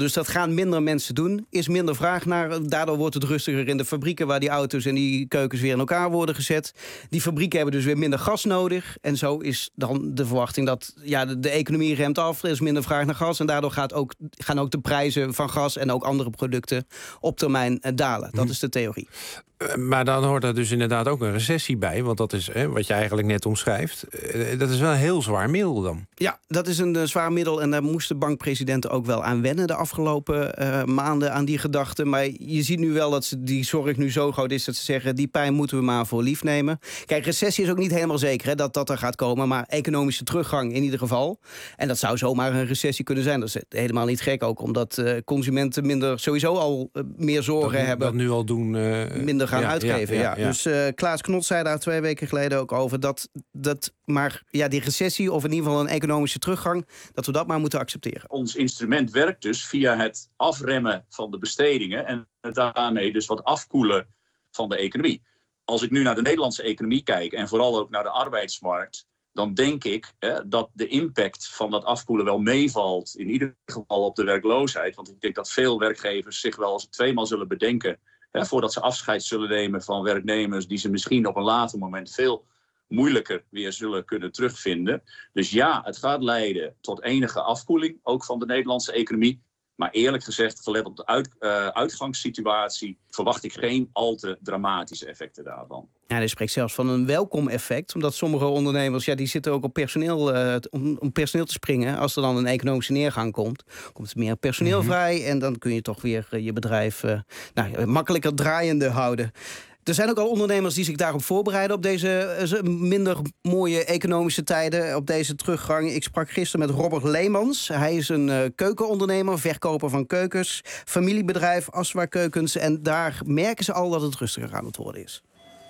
gaan minder mensen doen, is minder vraag naar. Daardoor wordt het rustiger in de fabrieken waar die auto's en die keukens weer in elkaar worden gezet. Die fabrieken hebben dus weer minder gas nodig. En zo is dan de verwachting dat ja, de, de economie remt af. Er is minder vraag naar gas. En daardoor gaat ook, gaan ook de prijzen van gas en ook andere producten op termijn uh, dalen. Dat is de theorie. Maar dan hoort er dus inderdaad ook een recessie bij. Want dat is hè, wat je eigenlijk net omschrijft. Dat is wel een heel zwaar middel dan. Ja, dat is een uh, zwaar middel. En daar moesten bankpresidenten ook wel aan wennen de afgelopen uh, maanden aan die gedachte. Maar je ziet nu wel dat ze, die zorg nu zo groot is dat ze zeggen, die pijn moeten we maar voor lief nemen. Kijk, recessie is ook niet helemaal zeker hè, dat dat er gaat komen. Maar economische teruggang in ieder geval. En dat zou zomaar een recessie kunnen zijn. Dat is helemaal niet gek ook. Omdat uh, consumenten minder sowieso al uh, meer zorgen dat, hebben. Dat nu al doen. Uh, minder gaan ja, uitgeven. Ja, ja, ja. ja. Dus uh, Klaas Knot zei daar twee weken geleden ook over dat, dat maar ja, die recessie of in ieder geval een economische teruggang, dat we dat maar moeten accepteren. Ons instrument werkt dus via het afremmen van de bestedingen en daarmee dus wat afkoelen van de economie. Als ik nu naar de Nederlandse economie kijk en vooral ook naar de arbeidsmarkt, dan denk ik hè, dat de impact van dat afkoelen wel meevalt, in ieder geval op de werkloosheid. Want ik denk dat veel werkgevers zich wel eens tweemaal zullen bedenken hè, voordat ze afscheid zullen nemen van werknemers die ze misschien op een later moment veel moeilijker weer zullen kunnen terugvinden. Dus ja, het gaat leiden tot enige afkoeling, ook van de Nederlandse economie. Maar eerlijk gezegd, gelet op de uit, uh, uitgangssituatie, verwacht ik geen al te dramatische effecten daarvan. Ja, hij spreekt zelfs van een welkom effect. Omdat sommige ondernemers, ja, die zitten ook op personeel, uh, om, om personeel te springen. Als er dan een economische neergang komt, komt er meer personeel mm-hmm. vrij. En dan kun je toch weer uh, je bedrijf uh, nou, makkelijker draaiende houden. Er zijn ook al ondernemers die zich daarop voorbereiden op deze uh, minder mooie economische tijden, op deze teruggang. Ik sprak gisteren met Robert Leemans. Hij is een uh, keukenondernemer, verkoper van keukens, familiebedrijf, Aswa Keukens. En daar merken ze al dat het rustiger aan het worden is.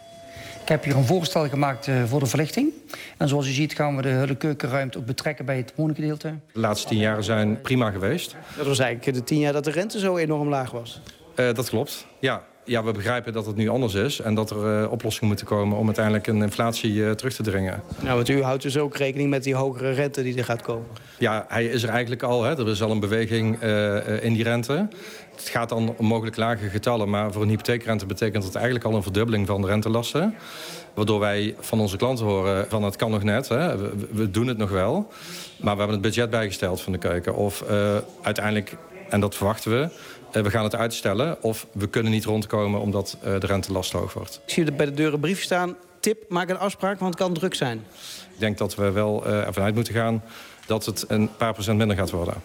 Ik heb hier een voorstel gemaakt uh, voor de verlichting. En zoals u ziet gaan we de hele keukenruimte ook betrekken bij het woongedeelte. De laatste tien jaar zijn prima geweest. Dat was eigenlijk de tien jaar dat de rente zo enorm laag was. Uh, dat klopt, ja. Ja, we begrijpen dat het nu anders is en dat er uh, oplossingen moeten komen om uiteindelijk een inflatie uh, terug te dringen. Nou, want u houdt dus ook rekening met die hogere rente die er gaat komen. Ja, hij is er eigenlijk al. Hè. Er is al een beweging uh, in die rente. Het gaat dan om mogelijk lage getallen, maar voor een hypotheekrente betekent dat eigenlijk al een verdubbeling van de rentelasten. Waardoor wij van onze klanten horen van het kan nog net, hè. We, we doen het nog wel. Maar we hebben het budget bijgesteld van de keuken. Of uh, uiteindelijk, en dat verwachten we, we gaan het uitstellen of we kunnen niet rondkomen omdat de rentelast hoog wordt. Ik zie er bij de deur een briefje staan. Tip, maak een afspraak, want het kan druk zijn. Ik denk dat we wel uh, ervan uit moeten gaan dat het een paar procent minder gaat worden.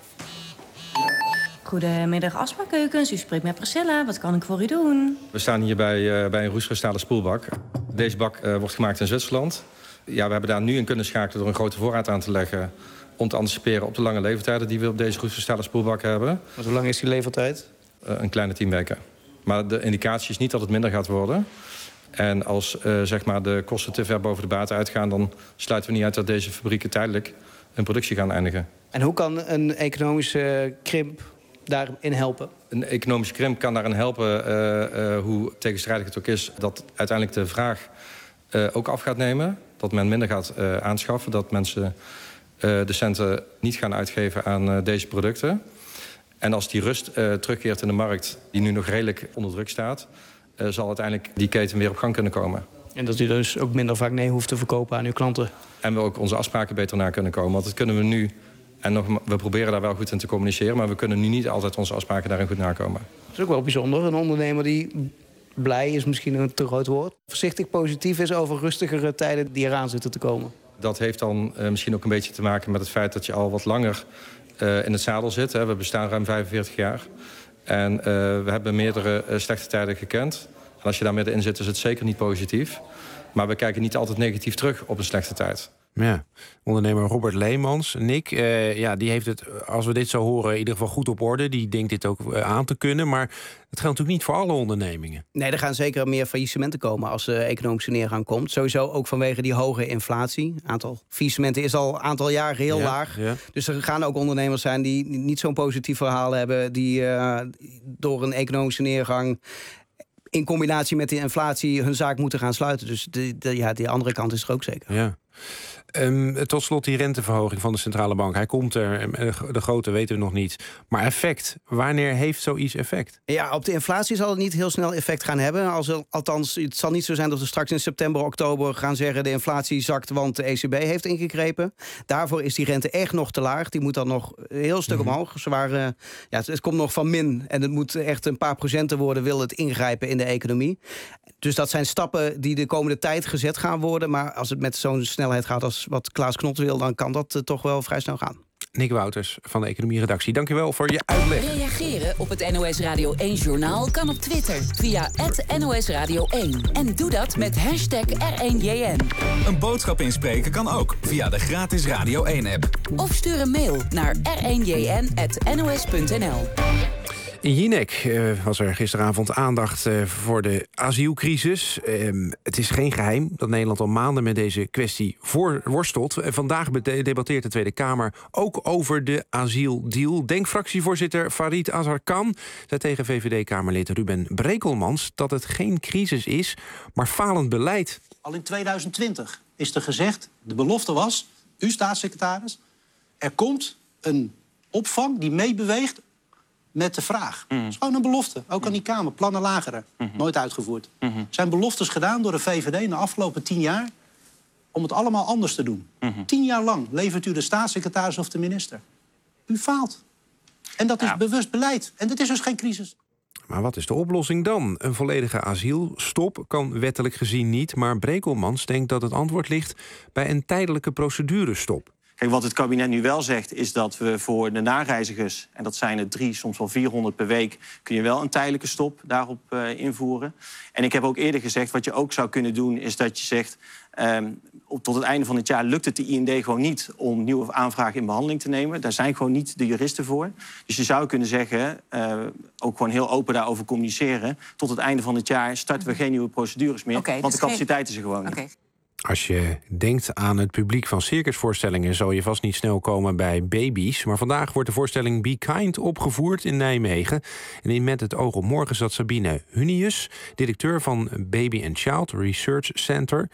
Goedemiddag, Aswa Keukens. U spreekt met Priscilla. Wat kan ik voor u doen? We staan hier bij, uh, bij een roestvrij spoelbak. Deze bak uh, wordt gemaakt in Zwitserland. Ja, we hebben daar nu in kunnen schakelen door een grote voorraad aan te leggen om te anticiperen op de lange leeftijden die we op deze roestvrij spoelbak hebben. Maar hoe lang is die leeftijd? Uh, een kleine tien weken. Maar de indicatie is niet dat het minder gaat worden. En als uh, zeg maar de kosten te ver boven de baten uitgaan, dan sluiten we niet uit dat deze fabrieken tijdelijk hun productie gaan eindigen. En hoe kan een economische krimp daarin helpen? Een economische krimp kan daarin helpen, uh, uh, hoe tegenstrijdig het ook is, dat uiteindelijk de vraag uh, ook af gaat nemen. Dat men minder gaat uh, aanschaffen, dat mensen uh, de centen niet gaan uitgeven aan uh, deze producten. En als die rust uh, terugkeert in de markt, die nu nog redelijk onder druk staat, uh, zal uiteindelijk die keten weer op gang kunnen komen. En dat u dus ook minder vaak nee hoeft te verkopen aan uw klanten. En we ook onze afspraken beter na kunnen komen. Want dat kunnen we nu, en nog, we proberen daar wel goed in te communiceren, maar we kunnen nu niet altijd onze afspraken daarin goed nakomen. Dat is ook wel bijzonder. Een ondernemer die blij is, misschien een te groot woord, voorzichtig positief is over rustigere tijden die eraan zitten te komen. Dat heeft dan uh, misschien ook een beetje te maken met het feit dat je al wat langer uh, in het zadel zit. Hè. We bestaan ruim vijfenveertig jaar. En uh, we hebben meerdere uh, slechte tijden gekend. En als je daar middenin zit, is het zeker niet positief. Maar we kijken niet altijd negatief terug op een slechte tijd. Ja, ondernemer Robert Leemans, Nick, uh, ja, die heeft het, als we dit zo horen, in ieder geval goed op orde. Die denkt dit ook uh, aan te kunnen, maar het geldt natuurlijk niet voor alle ondernemingen. Nee, er gaan zeker meer faillissementen komen als de economische neergang komt. Sowieso ook vanwege die hoge inflatie. Het aantal faillissementen is al een aantal jaar heel ja, laag. Ja. Dus er gaan ook ondernemers zijn die niet zo'n positief verhaal hebben, die uh, door een economische neergang in combinatie met die inflatie hun zaak moeten gaan sluiten. Dus de, de, ja, die andere kant is er ook zeker. Ja. Um, tot slot die renteverhoging van de centrale bank. Hij komt er, de grote weten we nog niet. Maar effect, wanneer heeft zoiets effect? Ja, op de inflatie zal het niet heel snel effect gaan hebben. Als er, althans, het zal niet zo zijn dat we straks in september, oktober gaan zeggen de inflatie zakt, want de E C B heeft ingegrepen. Daarvoor is die rente echt nog te laag. Die moet dan nog een heel stuk mm-hmm. omhoog. Ze waren, ja, het, het komt nog van min en het moet echt een paar procenten worden, wil het ingrijpen in de economie. Dus dat zijn stappen die de komende tijd gezet gaan worden. Maar als het met zo'n snelheid gaat als wat Klaas Knot wil, dan kan dat uh, toch wel vrij snel gaan. Nick Wouters van de Economie-redactie, dankjewel voor je uitleg. Reageren op het N O S Radio één-journaal kan op Twitter via at N O S Radio één. En doe dat met hashtag R één J N. Een boodschap inspreken kan ook via de gratis Radio één-app. Of stuur een mail naar r één J N at N O S punt N L. In Jinek uh, was er gisteravond aandacht uh, voor de asielcrisis. Uh, het is geen geheim dat Nederland al maanden met deze kwestie voor, worstelt. Uh, vandaag debatteert de Tweede Kamer ook over de asieldeal. Denkfractievoorzitter Farid Azarkan zei tegen V V D-Kamerlid Ruben Brekelmans dat het geen crisis is, maar falend beleid. Al in tweeduizend twintig is er gezegd, de belofte was, u staatssecretaris, er komt een opvang die meebeweegt met de vraag. Mm. Dat is gewoon een belofte. Ook aan die Kamer. Plannen lageren. Mm-hmm. Nooit uitgevoerd. Mm-hmm. Zijn beloftes gedaan door de V V D in de afgelopen tien jaar om het allemaal anders te doen. Mm-hmm. Tien jaar lang levert u de staatssecretaris of de minister. U faalt. En dat is ja. bewust beleid. En dit is dus geen crisis. Maar wat is de oplossing dan? Een volledige asielstop kan wettelijk gezien niet, maar Brekelmans denkt dat het antwoord ligt bij een tijdelijke procedurestop. Kijk, wat het kabinet nu wel zegt, is dat we voor de nareizigers, en dat zijn er drie, soms wel vierhonderd per week, kun je wel een tijdelijke stop daarop uh, invoeren. En ik heb ook eerder gezegd, wat je ook zou kunnen doen, is dat je zegt, um, tot het einde van het jaar lukt het de I N D gewoon niet om nieuwe aanvragen in behandeling te nemen. Daar zijn gewoon niet de juristen voor. Dus je zou kunnen zeggen, uh, ook gewoon heel open daarover communiceren, tot het einde van het jaar starten we geen nieuwe procedures meer, okay, want dus de capaciteit geen... is er gewoon okay. niet. Als je denkt aan het publiek van circusvoorstellingen, zal je vast niet snel komen bij baby's. Maar vandaag wordt de voorstelling Be Kind opgevoerd in Nijmegen. En in Met het oog op morgen zat Sabine Hunius, directeur van Baby and Child Research Center.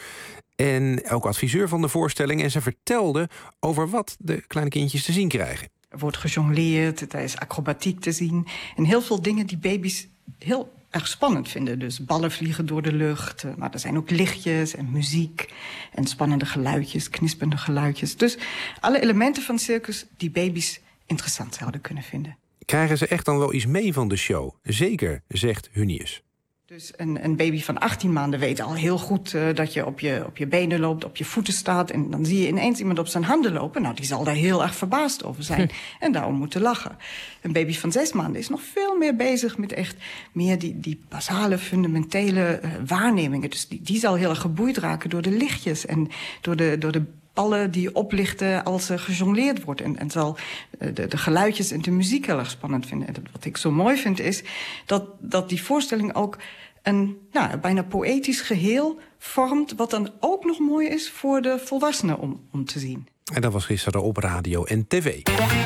En ook adviseur van de voorstelling. En ze vertelde over wat de kleine kindjes te zien krijgen. Er wordt gejongleerd, er is acrobatiek te zien. En heel veel dingen die baby's heel erg spannend vinden. Dus ballen vliegen door de lucht. Maar er zijn ook lichtjes en muziek. En spannende geluidjes, knispende geluidjes. Dus alle elementen van circus die baby's interessant zouden kunnen vinden. Krijgen ze echt dan wel iets mee van de show? Zeker, zegt Hunius. Dus een, een baby van achttien maanden weet al heel goed uh, dat je op, je op je benen loopt, op je voeten staat. En dan zie je ineens iemand op zijn handen lopen. Nou, die zal daar heel erg verbaasd over zijn. Hm. En daarom moeten lachen. Een baby van zes maanden is nog veel meer bezig met echt meer die, die basale, fundamentele uh, waarnemingen. Dus die, die zal heel erg geboeid raken door de lichtjes en door de, door de ballen die oplichten als er gejongleerd wordt. En, en zal de, de geluidjes en de muziek heel erg spannend vinden. En wat ik zo mooi vind is dat, dat die voorstelling ook een nou, bijna poëtisch geheel vormt, wat dan ook nog mooi is voor de volwassenen om, om te zien. En dat was gisteren op radio en tv.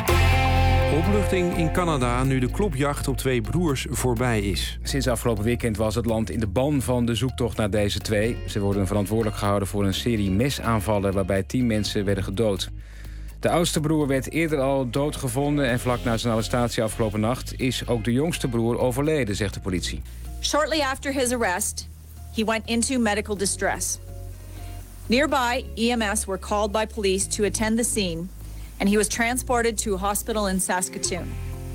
Opluchting in Canada nu de klopjacht op twee broers voorbij is. Sinds afgelopen weekend was het land in de ban van de zoektocht naar deze twee. Ze worden verantwoordelijk gehouden voor een serie mesaanvallen waarbij tien mensen werden gedood. De oudste broer werd eerder al doodgevonden en vlak na zijn arrestatie afgelopen nacht is ook de jongste broer overleden, zegt de politie. Shortly after his arrest, he went into medical distress. Nearby, E M S were called by police to attend the scene, and he was transported to a hospital in Saskatoon.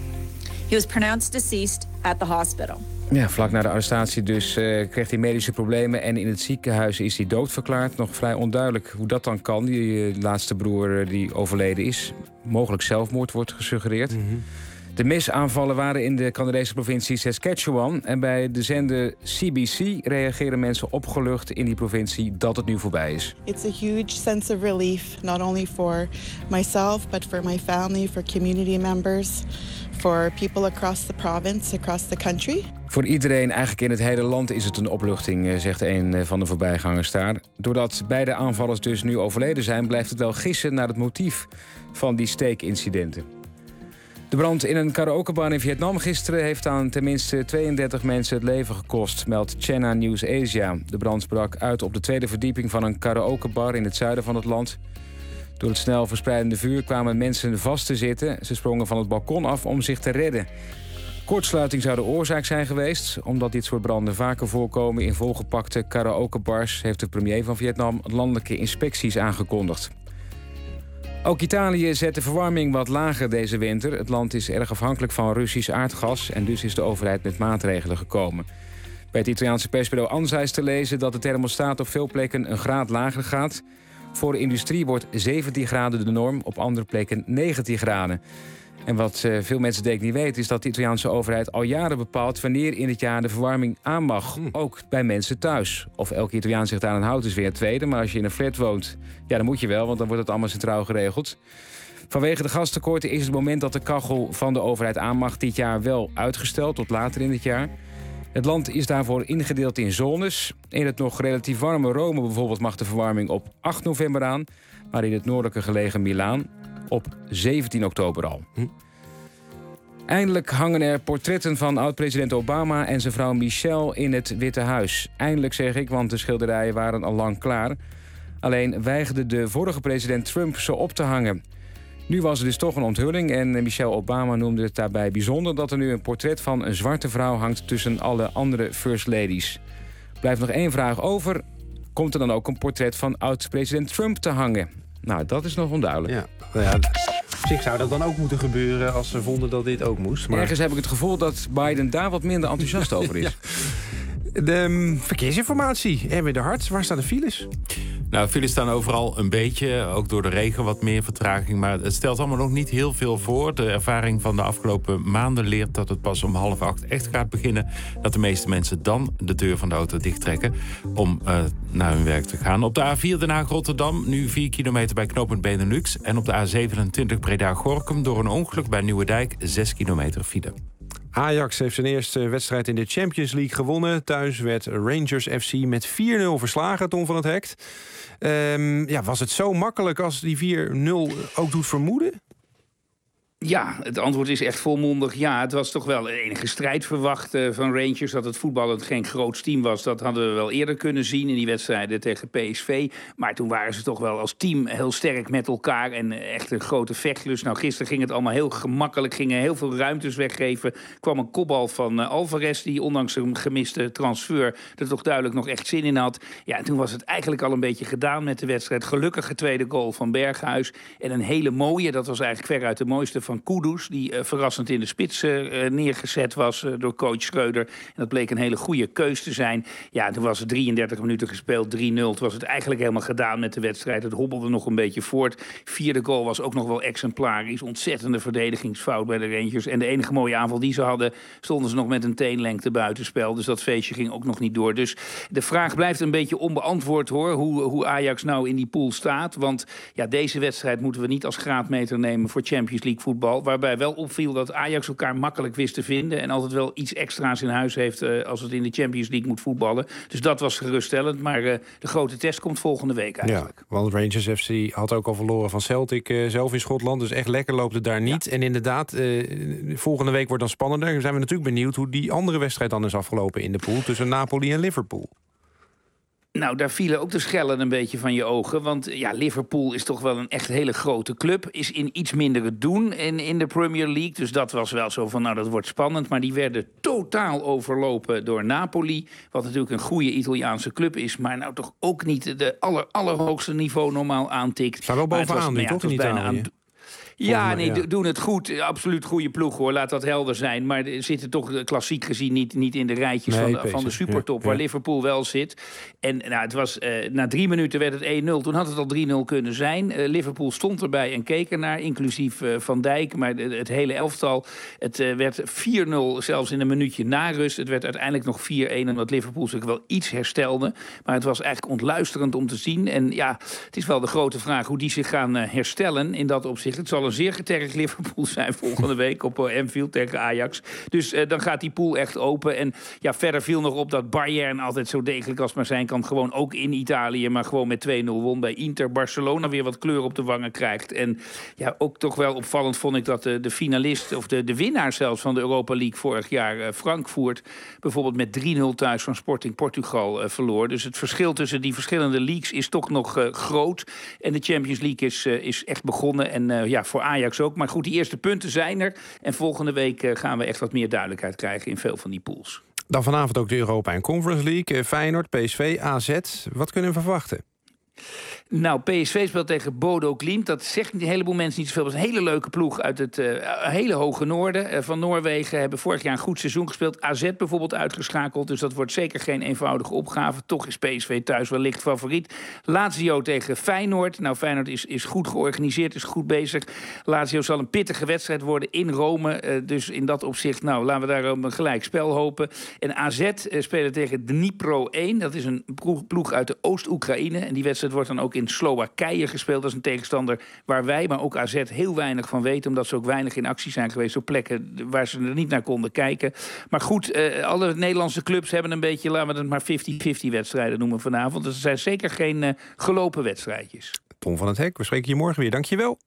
He was pronounced deceased at the hospital. Ja, vlak na de arrestatie dus uh, kreeg hij medische problemen en in het ziekenhuis is hij doodverklaard. Nog vrij onduidelijk hoe dat dan kan, die uh, laatste broer uh, die overleden is. Mogelijk zelfmoord wordt gesuggereerd. Mm-hmm. De mesaanvallen waren in de Canadese provincie Saskatchewan. En bij de zender C B C reageren mensen opgelucht in die provincie dat het nu voorbij is. It's a huge sense of relief, not only for myself, but for my family, for community members, for people across the province, across the country. Voor iedereen eigenlijk in het hele land is het een opluchting, zegt een van de voorbijgangers daar. Doordat beide aanvallers dus nu overleden zijn, blijft het wel gissen naar het motief van die steekincidenten. De brand in een karaokebar in Vietnam gisteren heeft aan tenminste tweeëndertig mensen het leven gekost, meldt China News Asia. De brand brak uit op de tweede verdieping van een karaokebar in het zuiden van het land. Door het snel verspreidende vuur kwamen mensen vast te zitten. Ze sprongen van het balkon af om zich te redden. Kortsluiting zou de oorzaak zijn geweest. Omdat dit soort branden vaker voorkomen in volgepakte karaokebars, heeft de premier van Vietnam landelijke inspecties aangekondigd. Ook Italië zet de verwarming wat lager deze winter. Het land is erg afhankelijk van Russisch aardgas en dus is de overheid met maatregelen gekomen. Bij het Italiaanse persbureau ANSA is te lezen dat de thermostaat op veel plekken een graad lager gaat. Voor de industrie wordt zeventien graden de norm, op andere plekken negentien graden. En wat uh, veel mensen denk ik niet weten, is dat de Italiaanse overheid al jaren bepaalt wanneer in het jaar de verwarming aan mag. Mm. Ook bij mensen thuis. Of elke Italiaan zich daar aan houdt is weer een tweede. Maar als je in een flat woont, ja, dan moet je wel, want dan wordt het allemaal centraal geregeld. Vanwege de gastekorten is het moment dat de kachel van de overheid aan mag dit jaar wel uitgesteld tot later in het jaar. Het land is daarvoor ingedeeld in zones. In het nog relatief warme Rome bijvoorbeeld mag de verwarming op acht november aan. Maar in het noordelijke gelegen Milaan op zeventien oktober al. Hm. Eindelijk hangen er portretten van oud-president Obama en zijn vrouw Michelle in het Witte Huis. Eindelijk zeg ik, want de schilderijen waren al lang klaar. Alleen weigerde de vorige president Trump ze op te hangen. Nu was er dus toch een onthulling en Michelle Obama noemde het daarbij bijzonder dat er nu een portret van een zwarte vrouw hangt tussen alle andere first ladies. Blijft nog één vraag over. Komt er dan ook een portret van oud-president Trump te hangen? Nou, dat is nog onduidelijk. Ja, nou ja, op zich zou dat dan ook moeten gebeuren als ze vonden dat dit ook moest. Maar... Ergens heb ik het gevoel dat Biden daar wat minder enthousiast over is. Ja. De um, verkeersinformatie. Erwin de Hart, waar staan de files? Nou, files staan overal een beetje. Ook door de regen wat meer vertraging. Maar het stelt allemaal nog niet heel veel voor. De ervaring van de afgelopen maanden leert dat het pas om half acht echt gaat beginnen. Dat de meeste mensen dan de deur van de auto dichttrekken om uh, naar hun werk te gaan. Op de A vier Den Haag-Rotterdam nu vier kilometer bij knooppunt Benelux. En op de A zevenentwintig Breda-Gorkum door een ongeluk bij Nieuwedijk zes kilometer file. Ajax heeft zijn eerste wedstrijd in de Champions League gewonnen. Thuis werd Rangers F C met vier nul verslagen, Tom van het Hekt. Um, ja, was het zo makkelijk als die vier nul ook doet vermoeden? Ja, het antwoord is echt volmondig ja. Het was toch wel enige strijd verwacht uh, van Rangers. Dat het voetballend geen groot team was, dat hadden we wel eerder kunnen zien in die wedstrijden tegen P S V. Maar toen waren ze toch wel als team heel sterk met elkaar en uh, echt een grote vechtlust. Nou, gisteren ging het allemaal heel gemakkelijk, gingen heel veel ruimtes weggeven. Kwam een kopbal van uh, Alvarez, die ondanks een gemiste transfer er toch duidelijk nog echt zin in had. Ja, en toen was het eigenlijk al een beetje gedaan met de wedstrijd. Gelukkige tweede goal van Berghuis. En een hele mooie, dat was eigenlijk veruit de mooiste van Kudus, die uh, verrassend in de spits uh, neergezet was uh, door coach Schreuder. En dat bleek een hele goede keus te zijn. Ja, toen was het drieëndertig minuten gespeeld, drie nul. Toen was het eigenlijk helemaal gedaan met de wedstrijd. Het hobbelde nog een beetje voort. Vierde goal was ook nog wel exemplarisch. Ontzettende verdedigingsfout bij de Rangers. En de enige mooie aanval die ze hadden, stonden ze nog met een teenlengte buitenspel. Dus dat feestje ging ook nog niet door. Dus de vraag blijft een beetje onbeantwoord, hoor. Hoe, hoe Ajax nou in die pool staat. Want ja, deze wedstrijd moeten we niet als graadmeter nemen voor Champions League voetbal. Waarbij wel opviel dat Ajax elkaar makkelijk wist te vinden. En altijd wel iets extra's in huis heeft uh, als het in de Champions League moet voetballen. Dus dat was geruststellend. Maar uh, de grote test komt volgende week eigenlijk. Ja, want Rangers F C had ook al verloren van Celtic uh, zelf in Schotland. Dus echt lekker loopt het daar niet. Ja. En inderdaad, uh, volgende week wordt dan spannender. Dan zijn we natuurlijk benieuwd hoe die andere wedstrijd dan is afgelopen in de pool. Tussen Napoli en Liverpool. Nou, daar vielen ook de schellen een beetje van je ogen. Want ja, Liverpool is toch wel een echt hele grote club. Is in iets minder doen in, in de Premier League. Dus dat was wel zo van, nou, dat wordt spannend. Maar die werden totaal overlopen door Napoli. Wat natuurlijk een goede Italiaanse club is. Maar nou toch ook niet de aller, allerhoogste niveau normaal aantikt. Staan wel bovenaan nu, toch, in Italië? Ja, nee, ja. doen het goed. Absoluut goede ploeg, hoor. Laat dat helder zijn. Maar zitten toch klassiek gezien niet, niet in de rijtjes nee, van, de, van de supertop... Ja, waar ja. Liverpool wel zit. En nou, het was, uh, na drie minuten werd het één nul. Toen had het al drie nul kunnen zijn. Uh, Liverpool stond erbij en keek ernaar, inclusief uh, Van Dijk. Maar de, het hele elftal. Het uh, werd vier nul, zelfs in een minuutje na rust. Het werd uiteindelijk nog vier één, omdat Liverpool zich wel iets herstelde. Maar het was eigenlijk ontluisterend om te zien. En ja, het is wel de grote vraag hoe die zich gaan uh, herstellen in dat opzicht. Het zal een zeer getergd Liverpool zijn volgende week op uh, Anfield tegen Ajax. Dus uh, dan gaat die pool echt open. En ja, verder viel nog op dat Bayern altijd zo degelijk als maar zijn kan. Gewoon ook in Italië, maar gewoon met twee nul won bij Inter. Barcelona weer wat kleur op de wangen krijgt. En ja, ook toch wel opvallend vond ik dat de, de finalist, of de, de winnaar zelfs van de Europa League vorig jaar, uh, Frankfurt, bijvoorbeeld met drie nul thuis van Sporting Portugal uh, verloor. Dus het verschil tussen die verschillende leagues is toch nog uh, groot. En de Champions League is, uh, is echt begonnen. En uh, ja, voor Ajax ook. Maar goed, die eerste punten zijn er. En volgende week uh, gaan we echt wat meer duidelijkheid krijgen in veel van die pools. Dan vanavond ook de Europa en Conference League. Feyenoord, P S V, A Z. Wat kunnen we verwachten? Nou, P S V speelt tegen Bodo Glimt. Dat zegt een heleboel mensen niet zoveel. Dat is een hele leuke ploeg uit het uh, hele hoge noorden uh, van Noorwegen. Hebben vorig jaar een goed seizoen gespeeld. A Z bijvoorbeeld uitgeschakeld. Dus dat wordt zeker geen eenvoudige opgave. Toch is P S V thuis wellicht favoriet. Lazio tegen Feyenoord. Nou, Feyenoord is, is goed georganiseerd, is goed bezig. Lazio zal een pittige wedstrijd worden in Rome. Uh, dus in dat opzicht, nou, laten we daar op een gelijk spel hopen. En A Z uh, spelen tegen Dnipro één. Dat is een ploeg uit de Oost-Oekraïne. En die wedstrijd wordt dan ook in Slowakije gespeeld. Dat is een tegenstander waar wij, maar ook A Z, heel weinig van weten. Omdat ze ook weinig in actie zijn geweest op plekken waar ze er niet naar konden kijken. Maar goed, uh, alle Nederlandse clubs hebben een beetje, laten we het maar vijftig vijftig wedstrijden noemen vanavond. Dus er zijn zeker geen uh, gelopen wedstrijdjes. Tom van het Hek, we spreken je morgen weer. Dank je wel.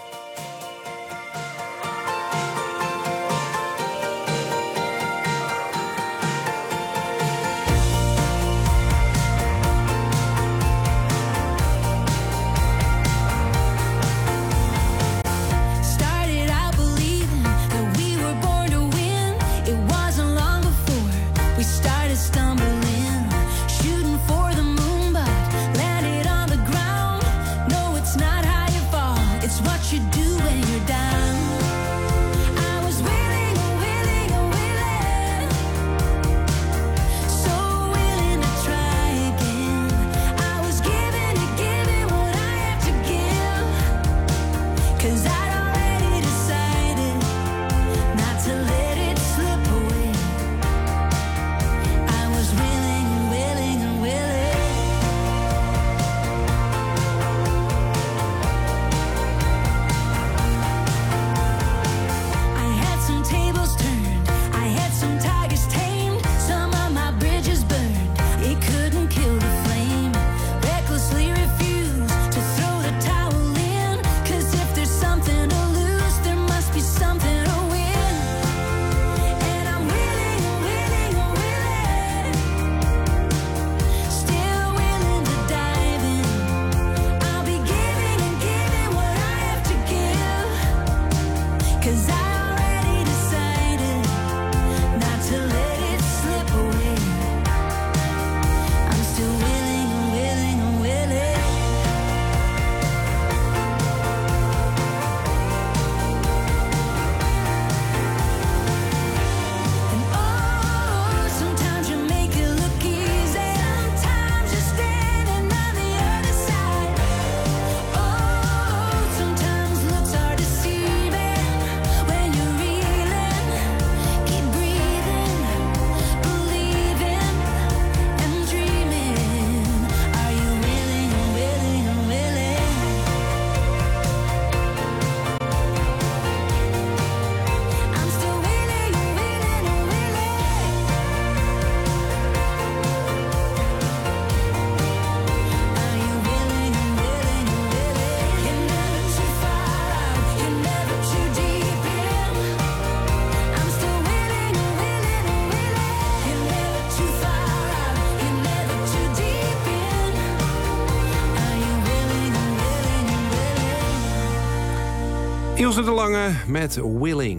Ilse de Lange met Willing.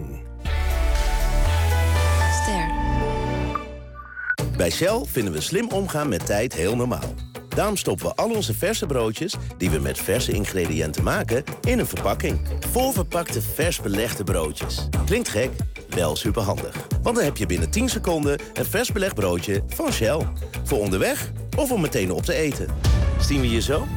Ster. Bij Shell vinden we slim omgaan met tijd heel normaal. Daarom stoppen we al onze verse broodjes, die we met verse ingrediënten maken, in een verpakking. Voorverpakte vers belegde broodjes. Klinkt gek, wel superhandig. Want dan heb je binnen tien seconden een vers belegd broodje van Shell. Voor onderweg of om meteen op te eten. Zien we je zo?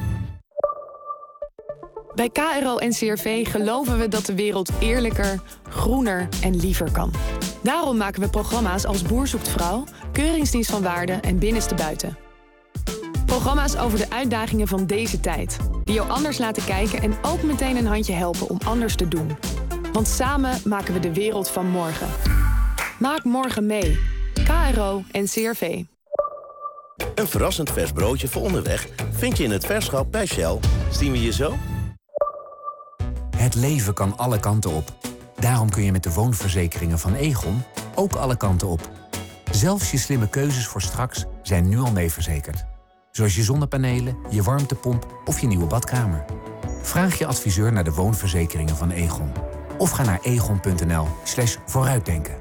Bij K R O en C R V geloven we dat de wereld eerlijker, groener en liever kan. Daarom maken we programma's als Boer zoekt vrouw, Keuringsdienst van Waarde en Binnenste Buiten. Programma's over de uitdagingen van deze tijd. Die jou anders laten kijken en ook meteen een handje helpen om anders te doen. Want samen maken we de wereld van morgen. Maak morgen mee. K R O en C R V. Een verrassend vers broodje voor onderweg vind je in het Verschap bij Shell. Zien we je zo? Het leven kan alle kanten op. Daarom kun je met de woonverzekeringen van Egon ook alle kanten op. Zelfs je slimme keuzes voor straks zijn nu al mee verzekerd. Zoals je zonnepanelen, je warmtepomp of je nieuwe badkamer. Vraag je adviseur naar de woonverzekeringen van Egon. Of ga naar egon.nl slash vooruitdenken.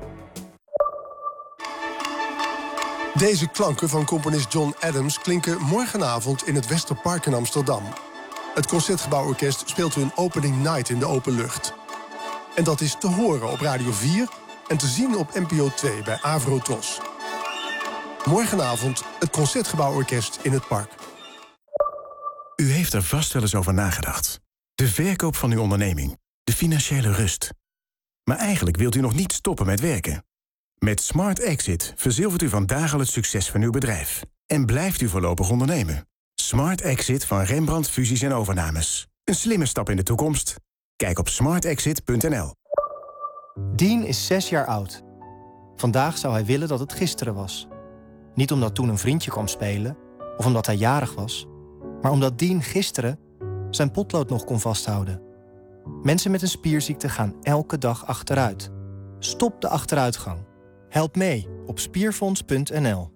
Deze klanken van componist John Adams klinken morgenavond in het Westerpark in Amsterdam. Het Concertgebouworkest speelt hun opening night in de open lucht. En dat is te horen op Radio vier en te zien op N P O twee bij Avrotros. Morgenavond het Concertgebouworkest in het park. U heeft er vast wel eens over nagedacht. De verkoop van uw onderneming. De financiële rust. Maar eigenlijk wilt u nog niet stoppen met werken. Met Smart Exit verzilvert u vandaag al het succes van uw bedrijf. En blijft u voorlopig ondernemen. Smart Exit van Rembrandt Fusies en Overnames. Een slimme stap in de toekomst. Kijk op smart exit punt n l. Dean is zes jaar oud. Vandaag zou hij willen dat het gisteren was. Niet omdat toen een vriendje kwam spelen, of omdat hij jarig was, maar omdat Dean gisteren zijn potlood nog kon vasthouden. Mensen met een spierziekte gaan elke dag achteruit. Stop de achteruitgang. Help mee op spierfonds punt n l.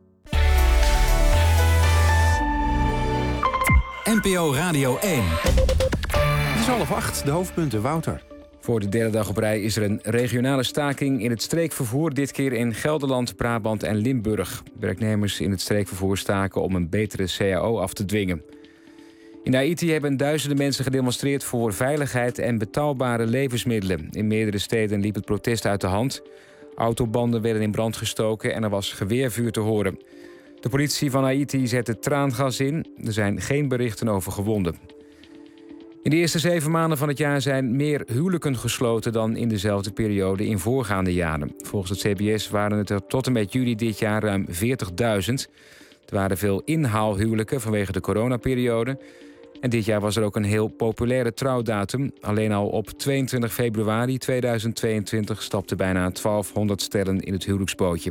N P O Radio één. Het is half acht, de hoofdpunten, Wouter. Voor de derde dag op rij is er een regionale staking in het streekvervoer. Dit keer in Gelderland, Brabant en Limburg. Werknemers in het streekvervoer staken om een betere C A O af te dwingen. In Haiti hebben duizenden mensen gedemonstreerd voor veiligheid en betaalbare levensmiddelen. In meerdere steden liep het protest uit de hand. Autobanden werden in brand gestoken en er was geweervuur te horen. De politie van Haiti zette traangas in. Er zijn geen berichten over gewonden. In de eerste zeven maanden van het jaar zijn meer huwelijken gesloten dan in dezelfde periode in voorgaande jaren. Volgens het C B S waren het er tot en met juli dit jaar ruim veertigduizend. Er waren veel inhaalhuwelijken vanwege de coronaperiode. En dit jaar was er ook een heel populaire trouwdatum. Alleen al op tweeëntwintig februari tweeduizend tweeëntwintig stapten bijna twaalfhonderd stellen in het huwelijksbootje.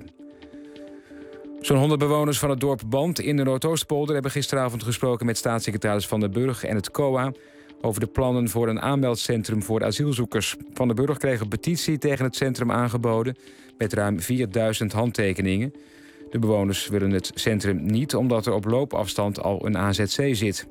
Zo'n honderd bewoners van het dorp Band in de Noordoostpolder hebben gisteravond gesproken met staatssecretaris Van den Burg en het C O A over de plannen voor een aanmeldcentrum voor asielzoekers. Van den Burg kreeg een petitie tegen het centrum aangeboden met ruim vierduizend handtekeningen. De bewoners willen het centrum niet omdat er op loopafstand al een A Z C zit.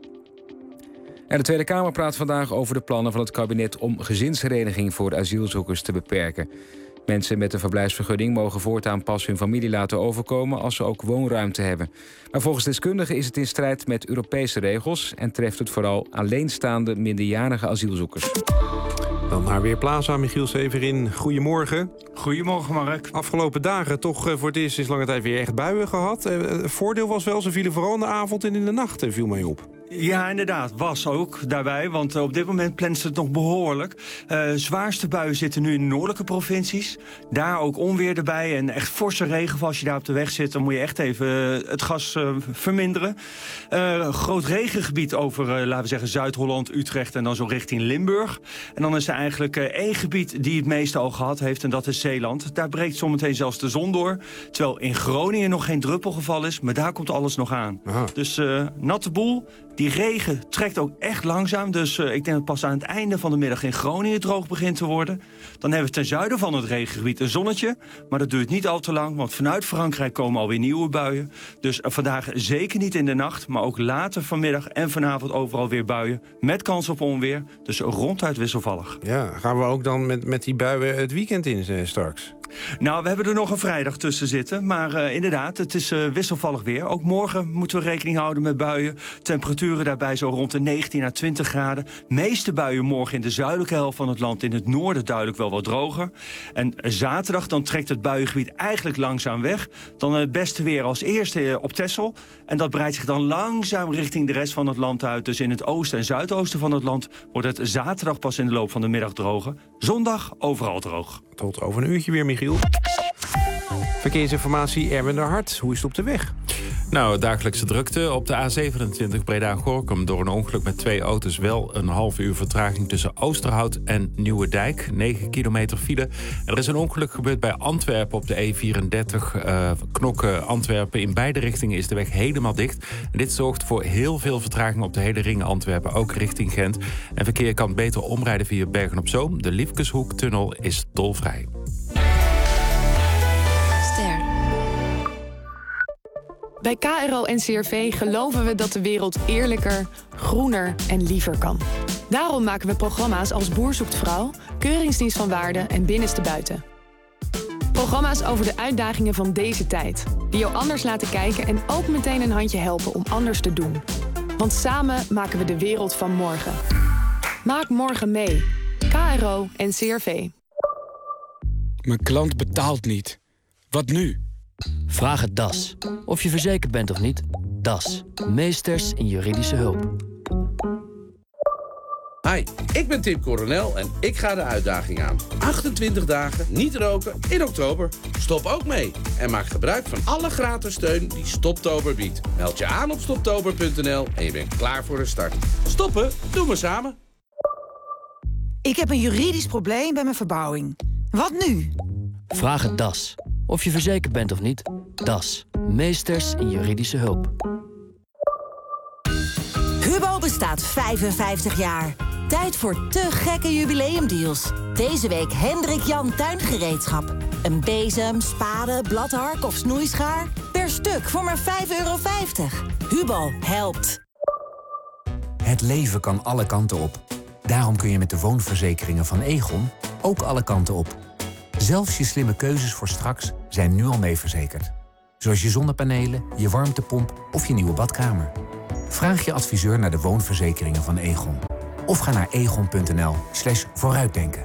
En de Tweede Kamer praat vandaag over de plannen van het kabinet om gezinshereniging voor asielzoekers te beperken. Mensen met een verblijfsvergunning mogen voortaan pas hun familie laten overkomen als ze ook woonruimte hebben. Maar volgens deskundigen is het in strijd met Europese regels en treft het vooral alleenstaande minderjarige asielzoekers. Dan naar Weerplaza, Michiel Severin. Goedemorgen. Goedemorgen, Mark. Afgelopen dagen toch voor het eerst sinds lange tijd weer echt buien gehad. Het voordeel was wel, ze vielen vooral in de avond en in de nacht, viel mij op. Ja, inderdaad. Was ook daarbij, want op dit moment plant het nog behoorlijk. Uh, zwaarste buien zitten nu in de noordelijke provincies. Daar ook onweer erbij en echt forse regenval. Als je daar op de weg zit, dan moet je echt even uh, het gas uh, verminderen. Uh, een groot regengebied over, uh, laten we zeggen, Zuid-Holland, Utrecht en dan zo richting Limburg. En dan is er eigenlijk uh, één gebied die het meeste al gehad heeft en dat is Zeeland. Daar breekt zometeen zelfs de zon door. Terwijl in Groningen nog geen druppelgeval is, maar daar komt alles nog aan. Aha. Dus uh, natte boel. Die regen trekt ook echt langzaam. Dus uh, ik denk dat pas aan het einde van de middag in Groningen droog begint te worden. Dan hebben we ten zuiden van het regengebied een zonnetje. Maar dat duurt niet al te lang, want vanuit Frankrijk komen alweer nieuwe buien. Dus uh, vandaag zeker niet in de nacht, maar ook later vanmiddag en vanavond overal weer buien. Met kans op onweer, dus ronduit wisselvallig. Ja, gaan we ook dan met, met die buien het weekend in uh, straks? Nou, we hebben er nog een vrijdag tussen zitten. Maar uh, inderdaad, het is uh, wisselvallig weer. Ook morgen moeten we rekening houden met buien. Temperaturen daarbij zo rond de negentien à twintig graden. Meeste buien morgen in de zuidelijke helft van het land. In het noorden duidelijk wel wat droger. En zaterdag dan trekt het buiengebied eigenlijk langzaam weg. Dan het beste weer als eerste uh, op Texel. En dat breidt zich dan langzaam richting de rest van het land uit. Dus in het oosten en zuidoosten van het land wordt het zaterdag pas in de loop van de middag droger. Zondag overal droog. Tot over een uurtje weer, Michiel. Verkeersinformatie, Erwin de Hart. Hoe is het op de weg? Nou, dagelijkse drukte op de A zevenentwintig Breda-Gorinchem... door een ongeluk met twee auto's wel een half uur vertraging... tussen Oosterhout en Nieuwedijk. negen kilometer file. Er is een ongeluk gebeurd bij Antwerpen op de E vierendertig. Uh, knokken Antwerpen. In beide richtingen is de weg helemaal dicht. En dit zorgt voor heel veel vertraging op de hele ring Antwerpen. Ook richting Gent. En verkeer kan beter omrijden via Bergen-op-Zoom. De Liefkeshoek-tunnel is tolvrij. Bij K R O en C R V geloven we dat de wereld eerlijker, groener en liever kan. Daarom maken we programma's als Boer zoekt vrouw, Keuringsdienst van Waarde en Binnenste Buiten. Programma's over de uitdagingen van deze tijd. Die jou anders laten kijken en ook meteen een handje helpen om anders te doen. Want samen maken we de wereld van morgen. Maak morgen mee. K R O en C R V. Mijn klant betaalt niet. Wat nu? Vraag het D A S. Of je verzekerd bent of niet. D A S. Meesters in juridische hulp. Hi, ik ben Tim Coronel en ik ga de uitdaging aan. achtentwintig dagen niet roken in oktober. Stop ook mee en maak gebruik van alle gratis steun die Stoptober biedt. Meld je aan op stoptober punt n l en je bent klaar voor de start. Stoppen, doen we samen. Ik heb een juridisch probleem bij mijn verbouwing. Wat nu? Vraag het D A S. Of je verzekerd bent of niet. D A S. Meesters in juridische hulp. Hubo bestaat vijfenvijftig jaar. Tijd voor te gekke jubileumdeals. Deze week Hendrik Jan Tuingereedschap. Een bezem, spade, bladhark of snoeischaar. Per stuk voor maar vijf euro vijftig. Hubo helpt. Het leven kan alle kanten op. Daarom kun je met de woonverzekeringen van Egon ook alle kanten op. Zelfs je slimme keuzes voor straks zijn nu al mee verzekerd. Zoals je zonnepanelen, je warmtepomp of je nieuwe badkamer. Vraag je adviseur naar de woonverzekeringen van Egon. Of ga naar egon punt n l slash vooruitdenken.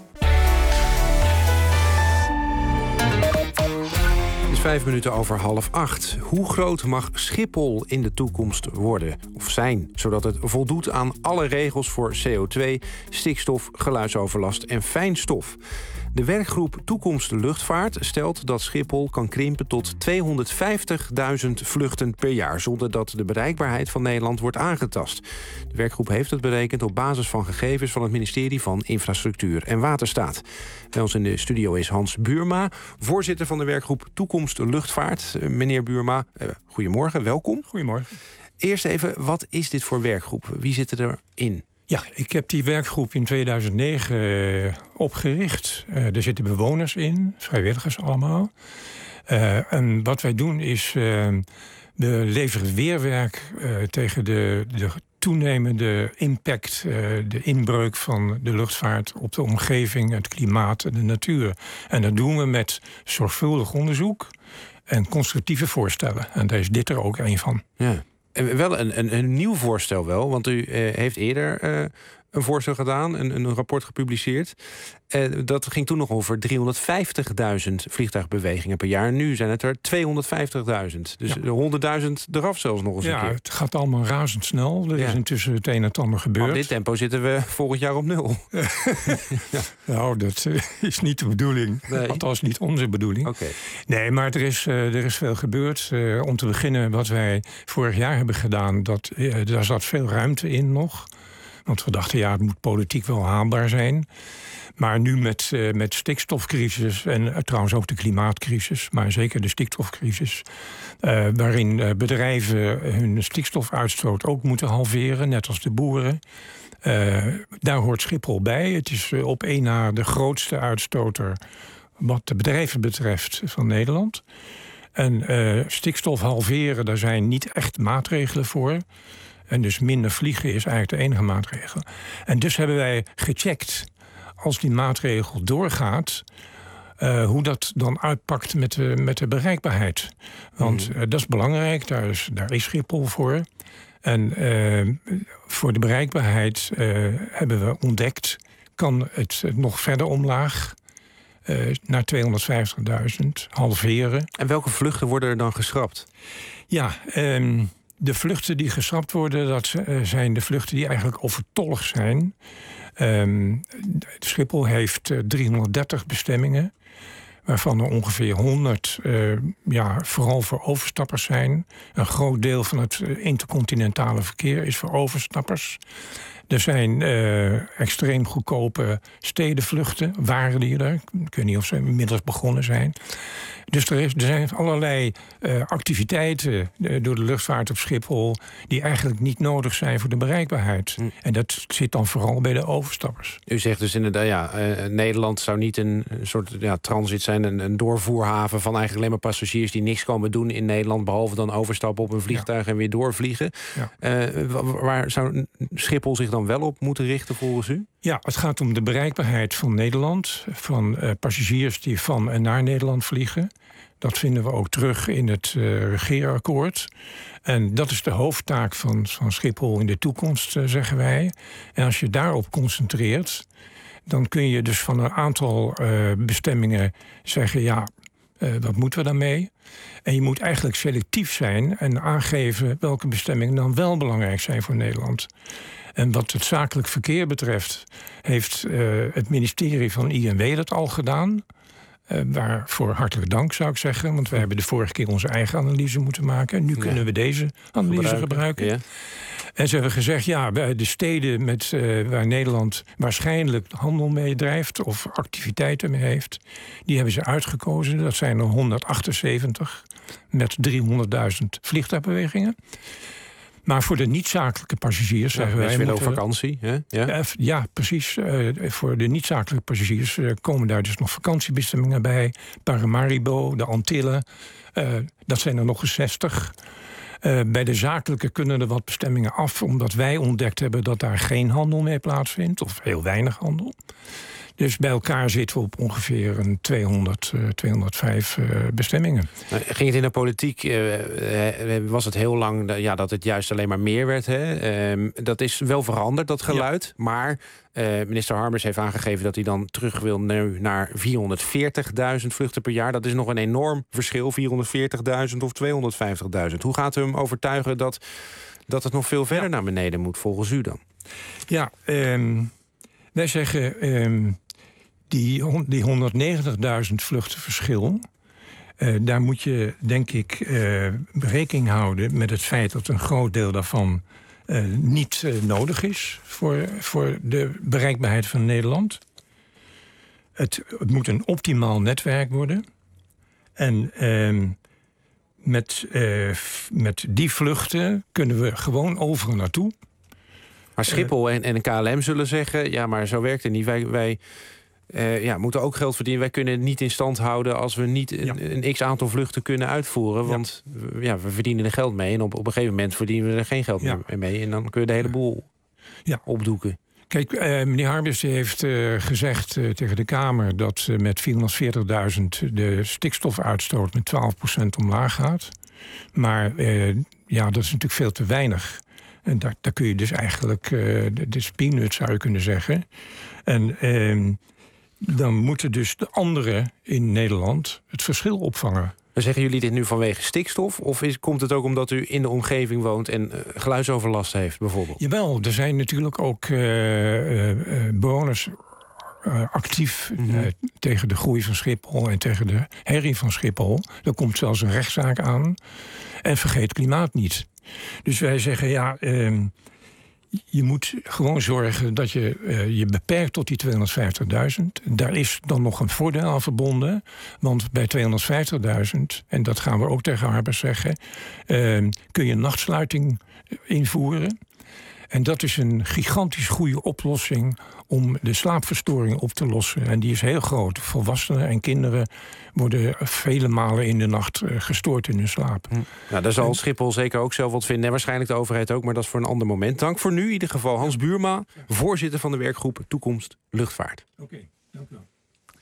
Het is vijf minuten over half acht. Hoe groot mag Schiphol in de toekomst worden of zijn, zodat het voldoet aan alle regels voor C O twee, stikstof, geluidsoverlast en fijnstof? De werkgroep Toekomst Luchtvaart stelt dat Schiphol kan krimpen tot tweehonderdvijftigduizend vluchten per jaar, zonder dat de bereikbaarheid van Nederland wordt aangetast. De werkgroep heeft het berekend op basis van gegevens van het ministerie van Infrastructuur en Waterstaat. Bij ons in de studio is Hans Buurma, voorzitter van de werkgroep Toekomst Luchtvaart. Uh, meneer Buurma, uh, goedemorgen, welkom. Goedemorgen. Eerst even, wat is dit voor werkgroep? Wie zit erin? Ja, ik heb die werkgroep in tweeduizend negen uh, opgericht. Uh, er zitten bewoners in, vrijwilligers allemaal. Uh, en wat wij doen is, uh, we leveren weerwerk uh, tegen de, de toenemende impact, uh, de inbreuk van de luchtvaart op de omgeving, het klimaat en de natuur. En dat doen we met zorgvuldig onderzoek en constructieve voorstellen. En daar is dit er ook een van. Ja. En wel een, een, een nieuw voorstel wel, want u uh, heeft eerder uh, een voorstel gedaan, een, een rapport gepubliceerd. Uh, dat ging toen nog over driehonderdvijftigduizend vliegtuigbewegingen per jaar. Nu zijn het er tweehonderdvijftigduizend. Dus ja. honderdduizend eraf zelfs nog eens ja, een keer. Het gaat allemaal razendsnel. Er ja. is intussen het een en het ander gebeurd. Maar op dit tempo zitten we volgend jaar op nul. ja. Nou, dat uh, is niet de bedoeling. Nee. Althans niet onze bedoeling. Okay. Nee, maar er is, uh, er is veel gebeurd. Uh, om te beginnen, wat wij vorig jaar hebben gedaan, dat, uh, daar zat veel ruimte in nog. Want we dachten, ja, het moet politiek wel haalbaar zijn. Maar nu met, uh, met stikstofcrisis en uh, trouwens ook de klimaatcrisis, maar zeker de stikstofcrisis, uh, waarin uh, bedrijven hun stikstofuitstoot ook moeten halveren, net als de boeren. Uh, daar hoort Schiphol bij. Het is uh, op één na de grootste uitstoter wat de bedrijven betreft van Nederland. En uh, stikstof halveren, daar zijn niet echt maatregelen voor. En dus minder vliegen is eigenlijk de enige maatregel. En dus hebben wij gecheckt, als die maatregel doorgaat, Uh, hoe dat dan uitpakt met de, met de bereikbaarheid. Want uh, dat is belangrijk, daar is, daar is Schiphol voor. En uh, voor de bereikbaarheid uh, hebben we ontdekt, kan het nog verder omlaag uh, naar tweehonderdvijftigduizend, halveren. En welke vluchten worden er dan geschrapt? Ja, um, de vluchten die geschrapt worden, dat zijn de vluchten die eigenlijk overtollig zijn. Um, Schiphol heeft uh, driehonderddertig bestemmingen, waarvan er ongeveer honderd uh, ja, vooral voor overstappers zijn. Een groot deel van het intercontinentale verkeer is voor overstappers. Er zijn uh, extreem goedkope stedenvluchten, waren die er. Ik weet niet of ze inmiddels begonnen zijn. Dus er, is, er zijn allerlei uh, activiteiten uh, door de luchtvaart op Schiphol die eigenlijk niet nodig zijn voor de bereikbaarheid. Hm. En dat zit dan vooral bij de overstappers. U zegt dus inderdaad, ja, uh, Nederland zou niet een, een soort ja, transit zijn, een, een doorvoerhaven van eigenlijk alleen maar passagiers die niks komen doen in Nederland, behalve dan overstappen op een vliegtuig ja. en weer doorvliegen. Ja. Uh, waar zou Schiphol zich dan wel op moeten richten volgens u? Ja, het gaat om de bereikbaarheid van Nederland, van uh, passagiers die van en naar Nederland vliegen. Dat vinden we ook terug in het uh, regeerakkoord. En dat is de hoofdtaak van, van Schiphol in de toekomst, uh, zeggen wij. En als je daarop concentreert, dan kun je dus van een aantal uh, bestemmingen zeggen, ja, uh, wat moeten we daarmee? En je moet eigenlijk selectief zijn en aangeven welke bestemmingen dan wel belangrijk zijn voor Nederland. En wat het zakelijk verkeer betreft heeft uh, het ministerie van I N W dat al gedaan. Uh, waarvoor hartelijk dank, zou ik zeggen. Want wij hebben de vorige keer onze eigen analyse moeten maken. Nu ja. kunnen we deze analyse gebruiken. gebruiken. Ja. En ze hebben gezegd, ja, bij de steden met, uh, waar Nederland waarschijnlijk handel mee drijft of activiteiten mee heeft, die hebben ze uitgekozen. Dat zijn er honderdachtenzeventig met driehonderdduizend vliegtuigbewegingen. Maar voor de niet-zakelijke passagiers, ja, zeggen wij... Mensen willen op vakantie, hè? Ja, ja, ja precies. Uh, voor de niet-zakelijke passagiers uh, komen daar dus nog vakantiebestemmingen bij. Paramaribo, de Antillen, uh, dat zijn er nog eens zestig. Uh, bij de zakelijke kunnen er wat bestemmingen af, omdat wij ontdekt hebben dat daar geen handel mee plaatsvindt, of heel weinig handel. Dus bij elkaar zitten we op ongeveer een tweehonderd, uh, tweehonderdvijf uh, bestemmingen. Ging het in de politiek, uh, was het heel lang ja, dat het juist alleen maar meer werd. Hè? Uh, dat is wel veranderd, dat geluid. Ja. Maar uh, minister Harbers heeft aangegeven dat hij dan terug wil nu naar vierhonderdveertigduizend vluchten per jaar. Dat is nog een enorm verschil, vierhonderdveertigduizend of tweehonderdvijftigduizend. Hoe gaat u hem overtuigen dat, dat het nog veel verder ja. naar beneden moet, volgens u dan? Ja, um, wij zeggen... Um, Die, die honderdnegentigduizend vluchten verschil, uh, daar moet je, denk ik, uh, rekening houden met het feit dat een groot deel daarvan uh, niet uh, nodig is voor, voor de bereikbaarheid van Nederland. Het, het moet een optimaal netwerk worden. En uh, met, uh, met die vluchten kunnen we gewoon overal naartoe. Maar Schiphol en, en K L M zullen zeggen, ja, maar zo werkt het niet. Wij... wij Uh, ja, moeten ook geld verdienen. Wij kunnen het niet in stand houden als we niet een, ja. een x-aantal vluchten kunnen uitvoeren. Want ja. ja, we verdienen er geld mee. En op, op een gegeven moment verdienen we er geen geld ja. meer mee. En dan kun je de hele boel ja. opdoeken. Kijk, uh, meneer Harbers heeft uh, gezegd uh, tegen de Kamer dat uh, met vierhonderdveertigduizend de stikstofuitstoot met twaalf procent omlaag gaat. Maar uh, ja, dat is natuurlijk veel te weinig. En daar, daar kun je dus eigenlijk, uh, dit is peanuts zou je kunnen zeggen. En uh, dan moeten dus de anderen in Nederland het verschil opvangen. Maar zeggen jullie dit nu vanwege stikstof? Of is, komt het ook omdat u in de omgeving woont en uh, geluidsoverlast heeft bijvoorbeeld? Jawel, er zijn natuurlijk ook uh, uh, uh, bewoners uh, actief mm-hmm. uh, tegen de groei van Schiphol en tegen de herrie van Schiphol. Er komt zelfs een rechtszaak aan. En vergeet klimaat niet. Dus wij zeggen, ja, uh, je moet gewoon zorgen dat je uh, je beperkt tot die tweehonderdvijftigduizend. Daar is dan nog een voordeel aan verbonden. Want bij tweehonderdvijftigduizend, en dat gaan we ook tegen Harbers zeggen, uh, kun je nachtsluiting invoeren. En dat is een gigantisch goede oplossing om de slaapverstoring op te lossen. En die is heel groot. Volwassenen en kinderen worden vele malen in de nacht gestoord in hun slaap. Ja, daar zal en... Schiphol zeker ook zelf wat vinden. En waarschijnlijk de overheid ook, maar dat is voor een ander moment. Dank voor nu in ieder geval Hans Buurma, voorzitter van de werkgroep Toekomst Luchtvaart. Oké, okay, dank u wel.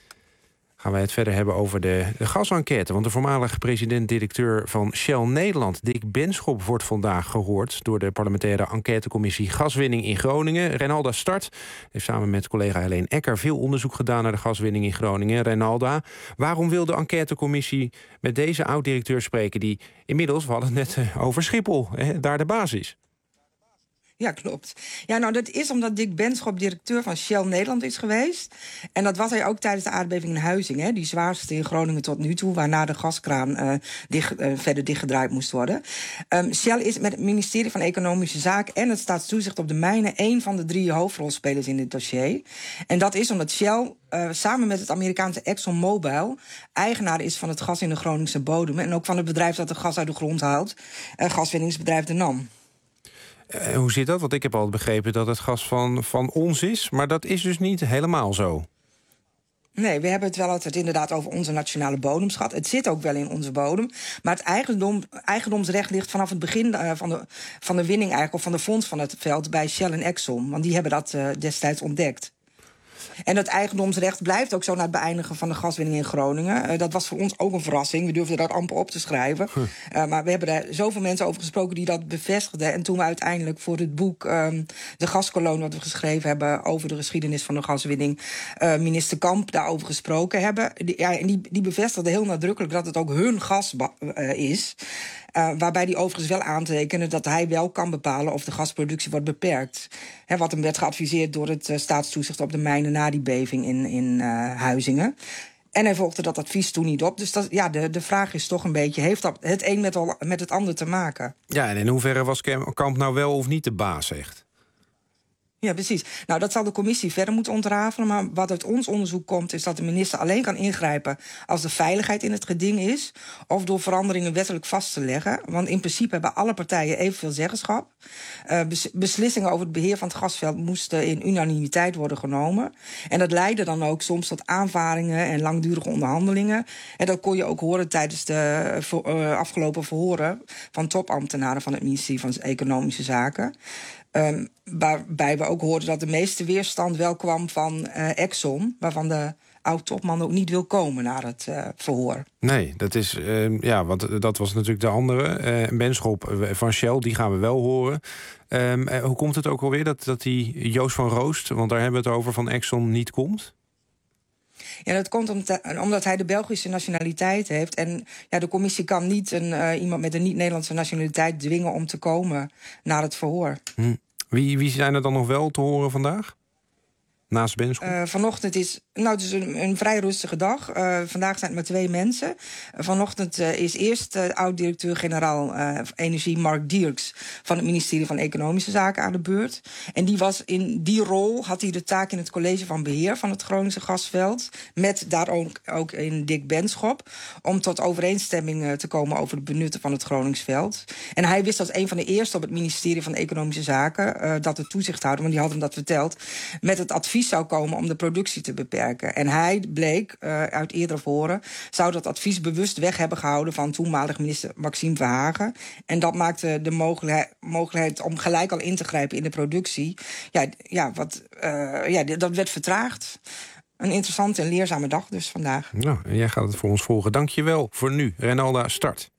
Gaan wij het verder hebben over de, de gasenquête. Want de voormalige president-directeur van Shell Nederland, Dick Benschop, wordt vandaag gehoord door de parlementaire enquêtecommissie Gaswinning in Groningen. Reinalda Start heeft samen met collega Helene Ecker veel onderzoek gedaan naar de gaswinning in Groningen. Reinalda, waarom wil de enquêtecommissie met deze oud-directeur spreken die inmiddels, we hadden het net over Schiphol, hè, daar de basis? Ja, klopt. Ja, nou, dat is omdat Dick Benschop directeur van Shell Nederland is geweest. En dat was hij ook tijdens de aardbeving in Huizing. Hè, die zwaarste in Groningen tot nu toe, waarna de gaskraan uh, dicht, uh, verder dichtgedraaid moest worden. Um, Shell is met het ministerie van Economische Zaken en het Staatstoezicht op de Mijnen één van de drie hoofdrolspelers in dit dossier. En dat is omdat Shell uh, samen met het Amerikaanse ExxonMobil eigenaar is van het gas in de Groningse bodem. En ook van het bedrijf dat de gas uit de grond haalt, uh, gaswinningsbedrijf De Nam. Uh, hoe zit dat? Want ik heb altijd begrepen dat het gas van, van ons is. Maar dat is dus niet helemaal zo. Nee, we hebben het wel altijd inderdaad over onze nationale bodemschat. Het zit ook wel in onze bodem. Maar het eigendom, eigendomsrecht ligt vanaf het begin uh, van, de, van de winning eigenlijk, of van de fonds van het veld bij Shell en Exxon. Want die hebben dat uh, destijds ontdekt. En dat eigendomsrecht blijft ook zo na het beëindigen van de gaswinning in Groningen. Uh, dat was voor ons ook een verrassing. We durfden dat amper op te schrijven. Huh. Uh, maar we hebben er zoveel mensen over gesproken die dat bevestigden. En toen we uiteindelijk voor het boek um, De Gaskolonie, wat we geschreven hebben over de geschiedenis van de gaswinning, uh, minister Kamp daarover gesproken hebben. Die, ja, en die, die bevestigde heel nadrukkelijk dat het ook hun gas uh, is. Uh, waarbij hij overigens wel aantekende dat hij wel kan bepalen of de gasproductie wordt beperkt. He, wat hem werd geadviseerd door het uh, Staatstoezicht op de Mijnen na die beving in, in uh, Huizingen. En hij volgde dat advies toen niet op. Dus dat, ja, de, de vraag is toch een beetje, heeft dat het een met, al, met het ander te maken? Ja, en in hoeverre was Kamp nou wel of niet de baas, echt? Ja, precies. Nou, dat zal de commissie verder moeten ontrafelen. Maar wat uit ons onderzoek komt, is dat de minister alleen kan ingrijpen als de veiligheid in het geding is, of door veranderingen wettelijk vast te leggen. Want in principe hebben alle partijen evenveel zeggenschap. Uh, bes- beslissingen over het beheer van het gasveld moesten in unanimiteit worden genomen. En dat leidde dan ook soms tot aanvaringen en langdurige onderhandelingen. En dat kon je ook horen tijdens de uh, afgelopen verhoren van topambtenaren van het ministerie van Economische Zaken. Um, waarbij we ook hoorden dat de meeste weerstand wel kwam van uh, Exxon, waarvan de oud-topman ook niet wil komen naar het uh, verhoor. Nee, dat is uh, ja, want dat was natuurlijk de andere. Uh, Benschop van Shell, die gaan we wel horen. Um, uh, hoe komt het ook alweer dat, dat die Joost van Roost, want daar hebben we het over, van Exxon niet komt? Ja, dat komt omdat, omdat hij de Belgische nationaliteit heeft. En ja, de commissie kan niet een, uh, iemand met een niet-Nederlandse nationaliteit dwingen om te komen naar het verhoor. Hm. Wie, wie zijn er dan nog wel te horen vandaag? Naast Benschop? Uh, vanochtend is, nou, het is een, een vrij rustige dag. Uh, vandaag zijn het maar twee mensen. Uh, vanochtend uh, is eerst uh, oud-directeur-generaal uh, Energie Mark Dierks van het ministerie van Economische Zaken aan de beurt. En die was in die rol, had hij de taak in het college van beheer van het Groningse gasveld, met daar ook, ook in Dick Benschop, om tot overeenstemming uh, te komen over het benutten van het Groningsveld. En hij wist als een van de eerste op het ministerie van Economische Zaken uh, dat de toezichthouder, want die had hem dat verteld, met het advies zou komen om de productie te beperken. En hij bleek, uh, uit eerdere verhoren, zou dat advies bewust weg hebben gehouden van toenmalig minister Maxime Verhagen. En dat maakte de mogelijkheid, mogelijkheid om gelijk al in te grijpen in de productie. Ja, ja, wat, uh, ja dat werd vertraagd. Een interessante en leerzame dag dus vandaag. Nou, jij gaat het voor ons volgen. Dank je wel voor nu. Renalda Start.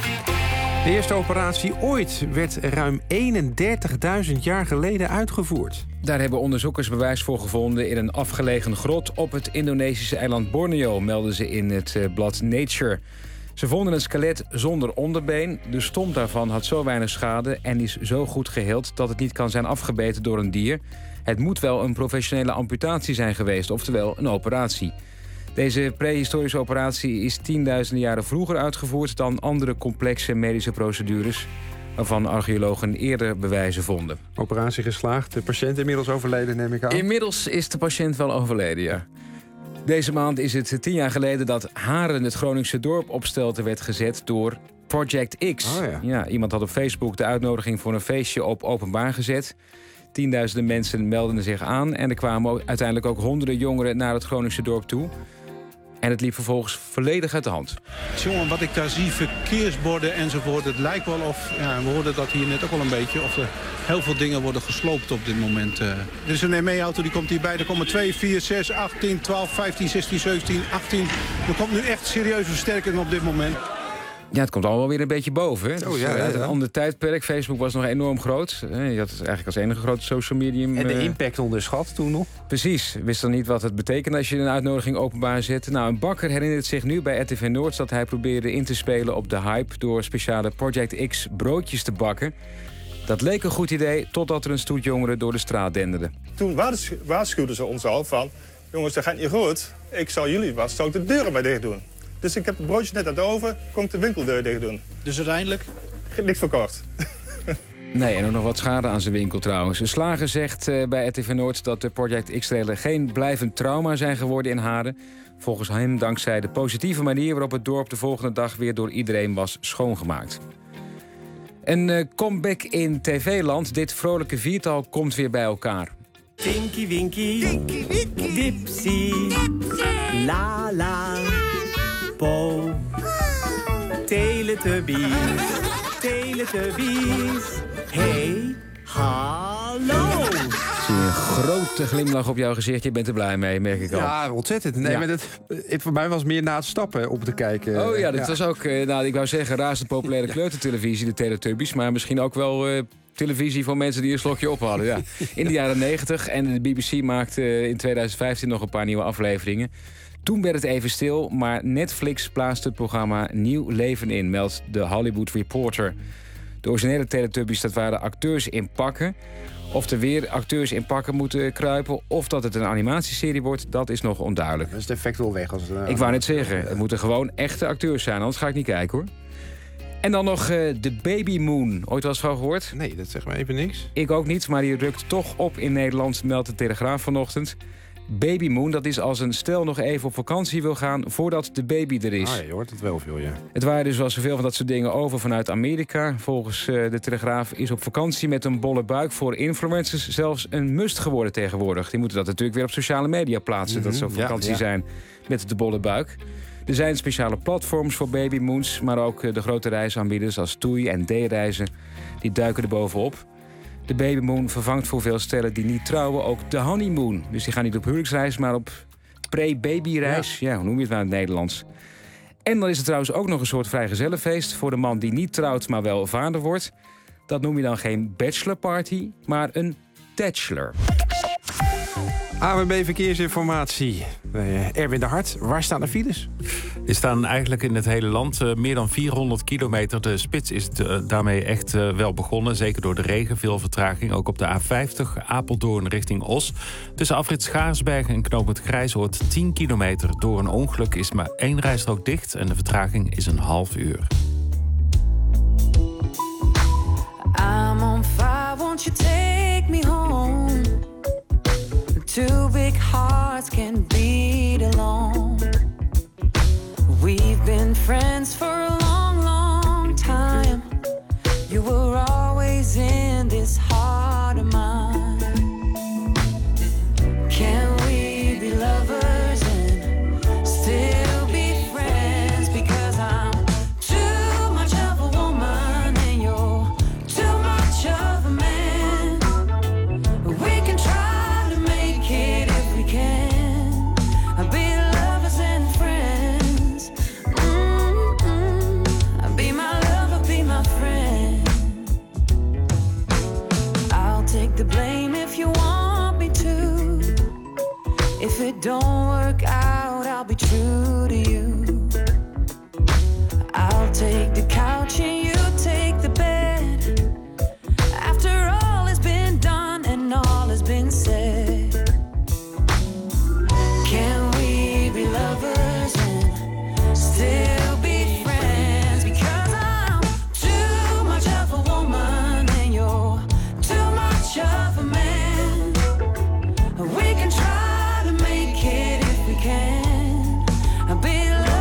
De eerste operatie ooit werd ruim eenendertigduizend jaar geleden uitgevoerd. Daar hebben onderzoekers bewijs voor gevonden in een afgelegen grot op het Indonesische eiland Borneo, melden ze in het blad Nature. Ze vonden een skelet zonder onderbeen. De stomp daarvan had zo weinig schade en is zo goed geheeld dat het niet kan zijn afgebeten door een dier. Het moet wel een professionele amputatie zijn geweest, oftewel een operatie. Deze prehistorische operatie is tienduizenden jaren vroeger uitgevoerd dan andere complexe medische procedures, waarvan archeologen eerder bewijzen vonden. Operatie geslaagd, de patiënt inmiddels overleden, neem ik aan. Inmiddels is de patiënt wel overleden, ja. Deze maand is het tien jaar geleden dat Haren, het Groningse dorp, op stelte werd gezet door Project X. Oh ja. Ja, iemand had op Facebook de uitnodiging voor een feestje op openbaar gezet. Tienduizenden mensen meldden zich aan en er kwamen uiteindelijk ook honderden jongeren naar het Groningse dorp toe. En het liep vervolgens volledig uit de hand. Jongen, wat ik daar zie, verkeersborden enzovoort. Het lijkt wel of, ja, we hoorden dat hier net ook wel een beetje, of er heel veel dingen worden gesloopt op dit moment. Uh. Er is een M E-auto, die komt hierbij. Er komen twee, vier, zes, acht, tien, twaalf, vijftien, zestien, zeventien, achttien. Er komt nu echt serieuze versterking op dit moment. Ja, het komt allemaal weer een beetje boven. Hè? Oh, ja, ja, ja. Een ander tijdperk. Facebook was nog enorm groot. Je had het eigenlijk als enige grote social medium. En de impact onderschat toen nog. Precies. Wist dan niet wat het betekent als je een uitnodiging openbaar zet. Nou, een bakker herinnert zich nu bij R T V Noord dat hij probeerde in te spelen op de hype door speciale Project X broodjes te bakken. Dat leek een goed idee totdat er een stoet jongeren door de straat denderde. Toen waarschu- waarschuwden ze ons al van... jongens, dat gaat niet goed. Ik zal jullie wat, zou ik de deuren bij dicht doen. Dus ik heb het broodje net aan het oven, kon ik de winkeldeur dicht doen. Dus uiteindelijk? Niks verkocht. Nee, en ook nog wat schade aan zijn winkel trouwens. Een slager zegt uh, bij R T V Noord dat de Project X-rellen geen blijvend trauma zijn geworden in Haren. Volgens hem dankzij de positieve manier waarop het dorp de volgende dag weer door iedereen was schoongemaakt. Een uh, comeback in tv-land. Dit vrolijke viertal komt weer bij elkaar. Tinky Winky, Tinky Winky, Dipsy, Dipsy, La La, Po, Teletubbies, Teletubbies, hey, hallo. Ik zie een grote glimlach op jouw gezicht. Je bent er blij mee, merk ik al. Ja, ontzettend. Nee, Ja. maar dat, het, voor mij was het meer na het stappen op te kijken. Oh ja, dat was ook, uh, nou, ik wou zeggen, razend populaire kleutertelevisie, de Teletubbies. Maar misschien ook wel uh, televisie voor mensen die een slokje op hadden. Ja. In de jaren negentig. En de B B C maakte uh, in twintig vijftien nog een paar nieuwe afleveringen. Toen werd het even stil, maar Netflix plaatste het programma nieuw leven in, meldt de Hollywood Reporter. De originele Teletubbies, dat waren acteurs in pakken. Of er weer acteurs in pakken moeten kruipen, of dat het een animatieserie wordt, dat is nog onduidelijk. Dat is het effect wel weg. Als het, uh, Ik wou net zeggen, het moeten gewoon echte acteurs zijn, anders ga ik niet kijken hoor. En dan nog uh, de Baby Moon. Ooit wel eens van gehoord? Nee, dat zegt me even niks. Ik ook niet, maar die rukt toch op in Nederland, meldt de Telegraaf vanochtend. Baby Moon, dat is als een stel nog even op vakantie wil gaan voordat de baby er is. Ah, ja, je hoort het wel veel, ja. Het waren dus wel zoveel van dat soort dingen over vanuit Amerika. Volgens uh, de Telegraaf is op vakantie met een bolle buik voor influencers zelfs een must geworden tegenwoordig. Die moeten dat natuurlijk weer op sociale media plaatsen, Mm-hmm, dat ze op ja, vakantie ja. zijn met de bolle buik. Er zijn speciale platforms voor babymoons, maar ook uh, de grote reisaanbieders als TUI en D-reizen, die duiken er bovenop. De babymoon vervangt voor veel stellen die niet trouwen ook de honeymoon. Dus die gaan niet op huwelijksreis, maar op pre-babyreis. Ja. ja, hoe noem je het nou in het Nederlands? En dan is er trouwens ook nog een soort vrijgezellenfeest voor de man die niet trouwt, maar wel vader wordt. Dat noem je dan geen bachelorparty, maar een bachelor. A W B Verkeersinformatie. Uh, Erwin de Hart, waar staan de files? Er staan eigenlijk in het hele land uh, meer dan vierhonderd kilometer. De spits is uh, daarmee echt uh, wel begonnen. Zeker door de regen, veel vertraging. Ook op de A vijftig, Apeldoorn richting Os. Tussen afrit Schaarsberg en knooppunt Grijzoord tien kilometer. Door een ongeluk is maar één rijstrook dicht en de vertraging is een half uur. I'm on fire, won't you take me home? Two big hearts can beat alone. We've been friends for a long, long time. You were always in this heart of mine. Can we be lovers and still be friends? Because I'm too much of a woman and you're too much of a man. We can try to make it if we can. Be lovers and friends. Mm-mm. Be my lover, be my friend. I'll take the blame if you want me to. If it don't work out, I'll be true to you. I'll take the couch and you take the bed. After all has been done and all has been said, can we be lovers and still be friends? Because I'm too much of a woman and you're too much of a man. We can try to make it if we can. Be lovers.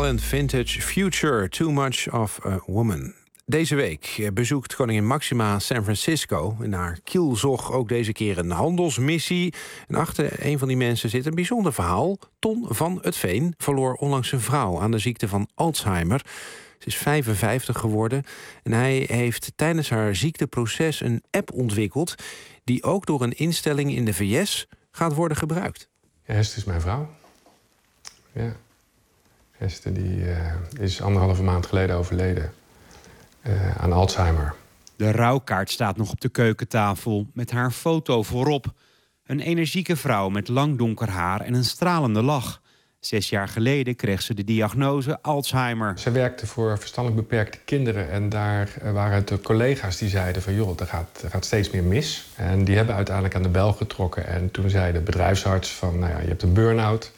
Island Vintage Future, Too Much of a Woman. Deze week bezoekt koningin Maxima San Francisco. En naar kielzog ook deze keer een handelsmissie. En achter een van die mensen zit een bijzonder verhaal. Ton van het Veen verloor onlangs zijn vrouw aan de ziekte van Alzheimer. Ze is vijfenvijftig geworden en hij heeft tijdens haar ziekteproces een app ontwikkeld die ook door een instelling in de V S gaat worden gebruikt. Ja, Hester is mijn vrouw. Ja. Hester die, uh, is anderhalve maand geleden overleden uh, aan Alzheimer. De rouwkaart staat nog op de keukentafel met haar foto voorop. Een energieke vrouw met lang donker haar en een stralende lach. Zes jaar geleden kreeg ze de diagnose Alzheimer. Ze werkte voor verstandelijk beperkte kinderen. En daar waren het de collega's die zeiden van joh, er gaat, er gaat steeds meer mis. En die hebben uiteindelijk aan de bel getrokken. En toen zei de bedrijfsarts van nou ja, je hebt een burn-out.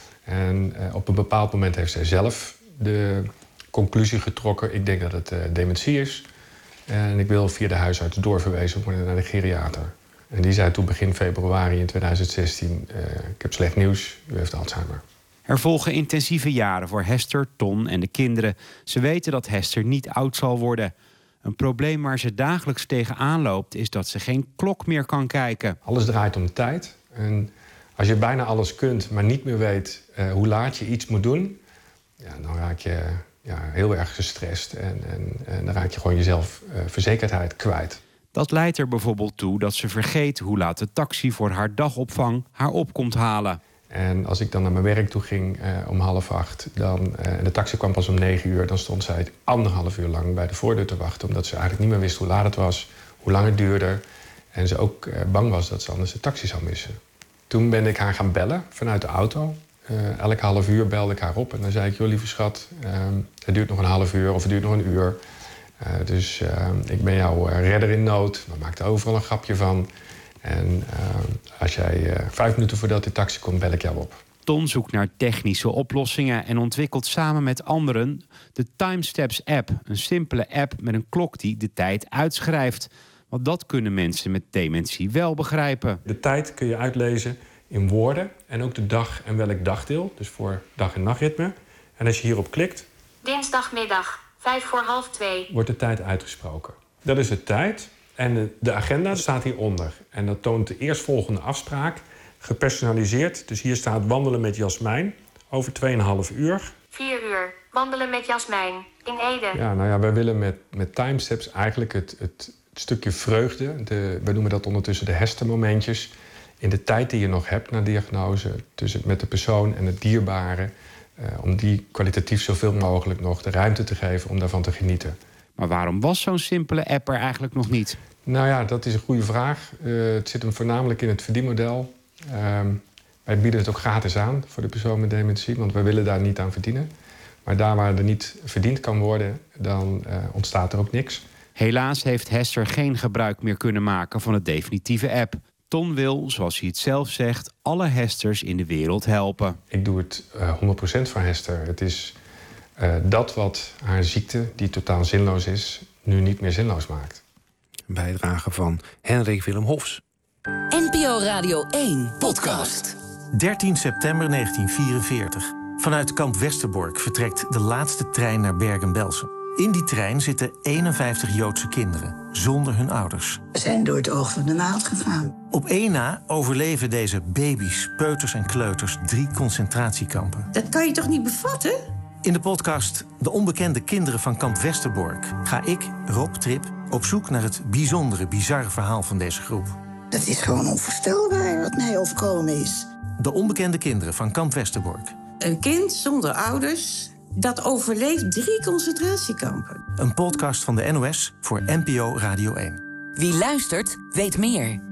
En uh, op een bepaald moment heeft zij zelf de conclusie getrokken. Ik denk dat het uh, dementie is. En ik wil via de huisarts doorverwezen worden naar de geriater. En die zei toen begin februari in tweeduizend zestien... Uh, ik heb slecht nieuws, u heeft Alzheimer. Er volgen intensieve jaren voor Hester, Ton en de kinderen. Ze weten dat Hester niet oud zal worden. Een probleem waar ze dagelijks tegenaan loopt is dat ze geen klok meer kan kijken. Alles draait om tijd. En als je bijna alles kunt, maar niet meer weet uh, hoe laat je iets moet doen, ja, dan raak je ja, heel erg gestrest en, en, en dan raak je gewoon jezelf uh, verzekerdheid kwijt. Dat leidt er bijvoorbeeld toe dat ze vergeet hoe laat de taxi voor haar dagopvang haar op komt halen. En als ik dan naar mijn werk toe ging uh, om half acht, dan, uh, en de taxi kwam pas om negen uur, dan stond zij anderhalf uur lang bij de voordeur te wachten, omdat ze eigenlijk niet meer wist hoe laat het was, hoe lang het duurde. En ze ook uh, bang was dat ze anders de taxi zou missen. Toen ben ik haar gaan bellen vanuit de auto. Uh, elk half uur belde ik haar op en dan zei ik, joh lieve schat, uh, het duurt nog een half uur of het duurt nog een uur. Uh, dus uh, ik ben jouw uh, redder in nood. We maakten overal een grapje van. En uh, als jij uh, vijf minuten voordat de taxi komt, bel ik jou op. Ton zoekt naar technische oplossingen en ontwikkelt samen met anderen de TimeSteps app. Een simpele app met een klok die de tijd uitschrijft. Want dat kunnen mensen met dementie wel begrijpen. De tijd kun je uitlezen in woorden en ook de dag en welk dagdeel. Dus voor dag- en nachtritme. En als je hierop klikt, dinsdagmiddag, vijf voor half twee. wordt de tijd uitgesproken. Dat is de tijd. En de agenda staat hieronder. En dat toont de eerstvolgende afspraak, gepersonaliseerd. Dus hier staat wandelen met Jasmijn over twee en een half uur. vier uur, wandelen met Jasmijn, in Ede. Ja, nou ja, wij willen met, met TimeSteps eigenlijk het, het, het stukje vreugde, de, wij noemen dat ondertussen de Hester-momentjes, in de tijd die je nog hebt na diagnose, tussen met de persoon en het dierbare, uh, om die kwalitatief zoveel mogelijk nog de ruimte te geven om daarvan te genieten. Maar waarom was zo'n simpele app er eigenlijk nog niet? Nou ja, dat is een goede vraag. Uh, het zit hem voornamelijk in het verdienmodel. Uh, wij bieden het ook gratis aan voor de persoon met dementie, want wij willen daar niet aan verdienen. Maar daar waar er niet verdiend kan worden, dan uh, ontstaat er ook niks. Helaas heeft Hester geen gebruik meer kunnen maken van de definitieve app. Ton wil, zoals hij het zelf zegt, alle Hesters in de wereld helpen. Ik doe het uh, honderd procent voor Hester. Het is uh, dat wat haar ziekte, die totaal zinloos is, nu niet meer zinloos maakt. Een bijdrage van Henrik Willem Hofs. N P O Radio één podcast. dertien september negentien vierenveertig. Vanuit kamp Westerbork vertrekt de laatste trein naar Bergen-Belsen. In die trein zitten eenenvijftig Joodse kinderen, zonder hun ouders. We zijn door het oog van de naald gegaan. Op één na overleven deze baby's, peuters en kleuters drie concentratiekampen. Dat kan je toch niet bevatten? In de podcast De onbekende kinderen van kamp Westerbork ga ik, Rob Trip, op zoek naar het bijzondere, bizarre verhaal van deze groep. Dat is gewoon onvoorstelbaar wat mij overkomen is. De onbekende kinderen van kamp Westerbork. Een kind zonder ouders dat overleeft drie concentratiekampen. Een podcast van de N O S voor N P O Radio één. Wie luistert, weet meer.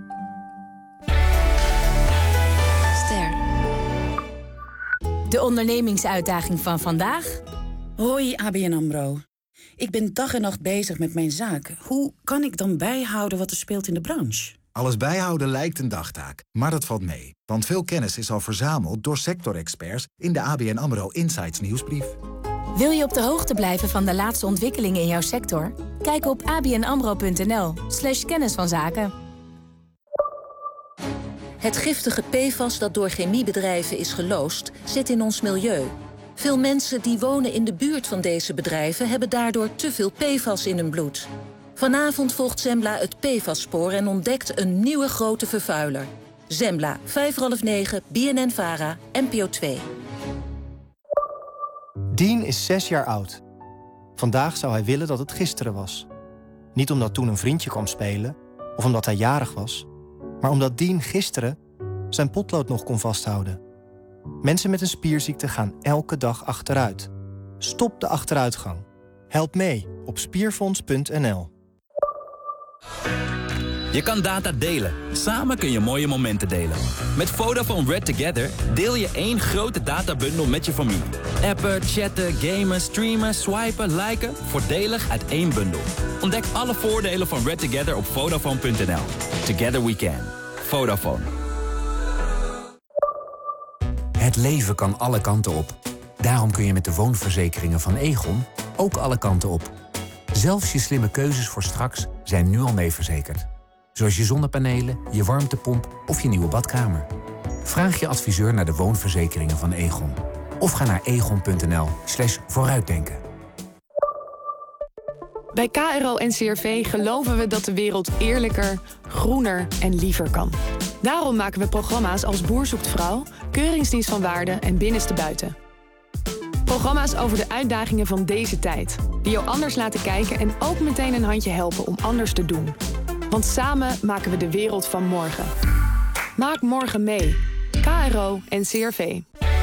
Ster. De ondernemingsuitdaging van vandaag? Hoi, A B N AMRO. Ik ben dag en nacht bezig met mijn zaak. Hoe kan ik dan bijhouden wat er speelt in de branche? Alles bijhouden lijkt een dagtaak, maar dat valt mee. Want veel kennis is al verzameld door sectorexperts in de A B N AMRO Insights nieuwsbrief. Wil je op de hoogte blijven van de laatste ontwikkelingen in jouw sector? Kijk op abnamro.nl slash kennis van zaken. Het giftige P F A S dat door chemiebedrijven is geloosd, zit in ons milieu. Veel mensen die wonen in de buurt van deze bedrijven hebben daardoor te veel P F A S in hun bloed. Vanavond volgt Zembla het P F A S-spoor en ontdekt een nieuwe grote vervuiler. Zembla, vijf voor half negen, B N N-Vara, N P O twee. Dean is zes jaar oud. Vandaag zou hij willen dat het gisteren was. Niet omdat toen een vriendje kwam spelen, of omdat hij jarig was, maar omdat Dean gisteren zijn potlood nog kon vasthouden. Mensen met een spierziekte gaan elke dag achteruit. Stop de achteruitgang. Help mee op spierfonds punt n l. Je kan data delen. Samen kun je mooie momenten delen. Met Vodafone Red Together deel je één grote databundel met je familie. Appen, chatten, gamen, streamen, swipen, liken. Voordelig uit één bundel. Ontdek alle voordelen van Red Together op Vodafone punt n l. Together we can. Vodafone. Het leven kan alle kanten op. Daarom kun je met de woonverzekeringen van Egon ook alle kanten op. Zelfs je slimme keuzes voor straks zijn nu al mee verzekerd. Zoals je zonnepanelen, je warmtepomp of je nieuwe badkamer. Vraag je adviseur naar de woonverzekeringen van Egon. Of ga naar egon punt n l slash vooruitdenken. Bij K R O en C R V geloven we dat de wereld eerlijker, groener en liever kan. Daarom maken we programma's als Boer zoekt vrouw, Keuringsdienst van Waarde en Binnenste Buiten. Programma's over de uitdagingen van deze tijd. Die jou anders laten kijken en ook meteen een handje helpen om anders te doen. Want samen maken we de wereld van morgen. Maak morgen mee. K R O en C R V.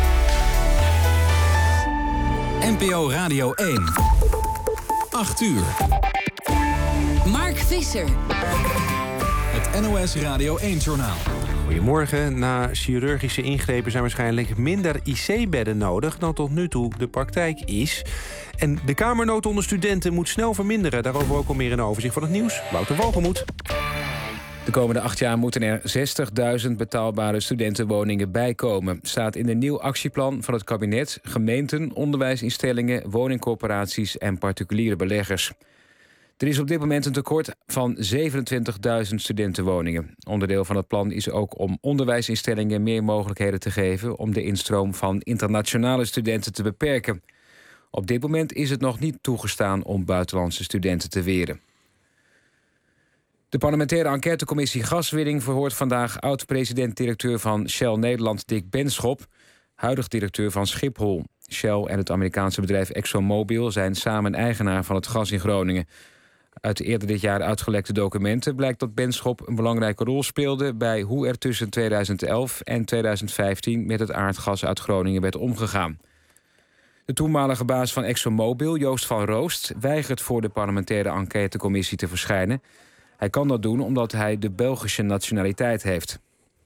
N P O Radio één. acht uur. Mark Visser. Het N O S Radio één-journaal. Goedemorgen. Na chirurgische ingrepen zijn waarschijnlijk minder I C-bedden nodig dan tot nu toe de praktijk is. En de kamernood onder studenten moet snel verminderen. Daarover ook al meer een overzicht van het nieuws. Wouter Walgemoed. De komende acht jaar moeten er zestigduizend betaalbare studentenwoningen bijkomen. Staat in een nieuw actieplan van het kabinet, gemeenten, onderwijsinstellingen, woningcorporaties en particuliere beleggers. Er is op dit moment een tekort van zevenentwintigduizend studentenwoningen. Onderdeel van het plan is ook om onderwijsinstellingen meer mogelijkheden te geven om de instroom van internationale studenten te beperken. Op dit moment is het nog niet toegestaan om buitenlandse studenten te weren. De parlementaire enquêtecommissie Gaswinning verhoort vandaag oud-president-directeur van Shell Nederland Dick Benschop, huidig directeur van Schiphol. Shell en het Amerikaanse bedrijf ExxonMobil zijn samen eigenaar van het gas in Groningen. Uit de eerder dit jaar uitgelekte documenten blijkt dat Benschop een belangrijke rol speelde bij hoe er tussen tweeduizend elf en tweeduizend vijftien met het aardgas uit Groningen werd omgegaan. De toenmalige baas van ExxonMobil, Joost van Roost, weigert voor de parlementaire enquêtecommissie te verschijnen. Hij kan dat doen omdat hij de Belgische nationaliteit heeft.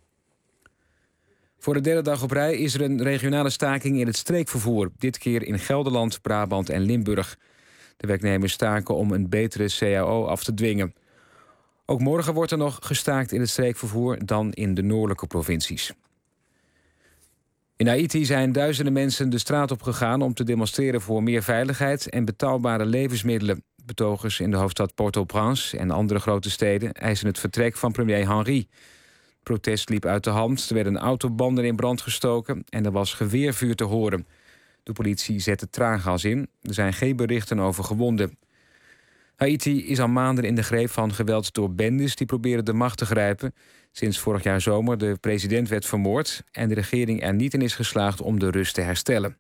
Voor de derde dag op rij is er een regionale staking in het streekvervoer. Dit keer in Gelderland, Brabant en Limburg. De werknemers staken om een betere C A O af te dwingen. Ook morgen wordt er nog gestaakt in het streekvervoer dan in de noordelijke provincies. In Haiti zijn duizenden mensen de straat op gegaan om te demonstreren voor meer veiligheid en betaalbare levensmiddelen. Betogers in de hoofdstad Port-au-Prince en andere grote steden eisen het vertrek van premier Henry. Het protest liep uit de hand, er werden autobanden in brand gestoken en er was geweervuur te horen. De politie zette traangas in. Er zijn geen berichten over gewonden. Haiti is al maanden in de greep van geweld door bendes die proberen de macht te grijpen. Sinds vorig jaar zomer de president werd vermoord en de regering er niet in is geslaagd om de rust te herstellen.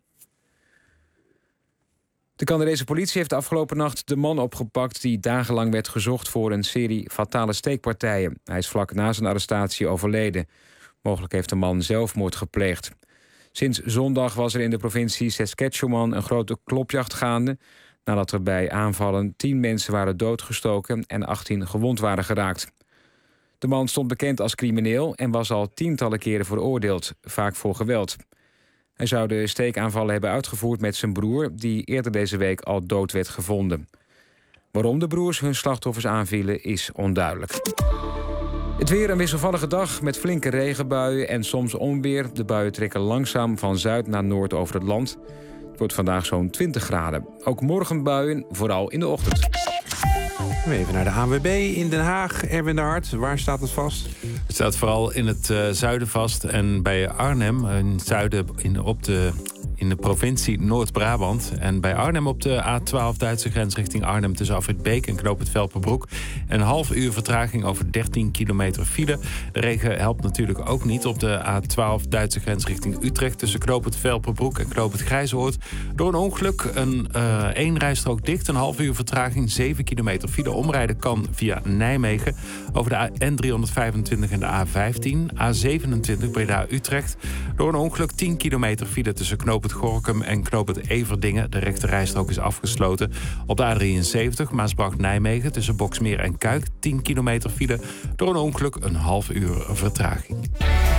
De Canadese politie heeft de afgelopen nacht de man opgepakt die dagenlang werd gezocht voor een serie fatale steekpartijen. Hij is vlak na zijn arrestatie overleden. Mogelijk heeft de man zelfmoord gepleegd. Sinds zondag was er in de provincie Saskatchewan een grote klopjacht gaande, nadat er bij aanvallen tien mensen waren doodgestoken en achttien gewond waren geraakt. De man stond bekend als crimineel en was al tientallen keren veroordeeld, vaak voor geweld. Hij zou de steekaanvallen hebben uitgevoerd met zijn broer, die eerder deze week al dood werd gevonden. Waarom de broers hun slachtoffers aanvielen is onduidelijk. Het weer een wisselvallige dag met flinke regenbuien en soms onweer. De buien trekken langzaam van zuid naar noord over het land. Het wordt vandaag zo'n twintig graden. Ook morgen buien, vooral in de ochtend. Even naar de A N W B in Den Haag. Erwin de Hart, waar staat het vast? Het staat vooral in het uh, zuiden vast. En bij Arnhem, in het zuiden in, op de in de provincie Noord-Brabant. En bij Arnhem op de A twaalf Duitse grens richting Arnhem tussen Afrit Beek en Knoop het Velperbroek. Een half uur vertraging over dertien kilometer file. De regen helpt natuurlijk ook niet op de A twaalf Duitse grens richting Utrecht tussen Knoop het Velperbroek en Knoop het Grijzoord. Door een ongeluk een uh, één rijstrook dicht, een half uur vertraging, zeven kilometer file. Omrijden kan via Nijmegen over de N driehonderdvijfentwintig en de A vijftien. A zevenentwintig Breda-Utrecht. Door een ongeluk tien kilometer file tussen Knoop het Gorinchem en Knoop het Everdingen. De rechte rijstrook is afgesloten. Op de A drieënzeventig Maasbracht-Nijmegen tussen Boksmeer en Kuik. tien kilometer file. Door een ongeluk een half uur vertraging.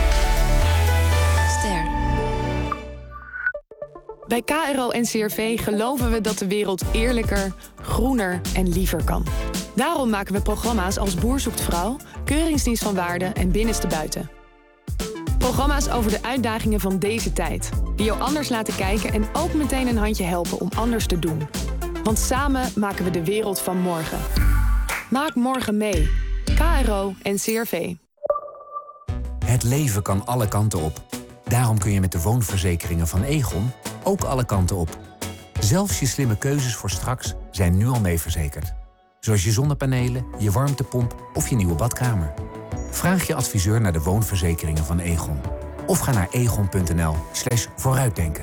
Ster. Bij K R O en C R V geloven we dat de wereld eerlijker, groener en liever kan. Daarom maken we programma's als Boer zoekt vrouw, Keuringsdienst van Waarde en Binnenste Buiten. Programma's over de uitdagingen van deze tijd. Die jou anders laten kijken en ook meteen een handje helpen om anders te doen. Want samen maken we de wereld van morgen. Maak morgen mee. K R O en C R V. Het leven kan alle kanten op. Daarom kun je met de woonverzekeringen van Egon ook alle kanten op. Zelfs je slimme keuzes voor straks zijn nu al mee verzekerd. Zoals je zonnepanelen, je warmtepomp of je nieuwe badkamer. Vraag je adviseur naar de woonverzekeringen van Egon. Of ga naar egon.nl slash vooruitdenken.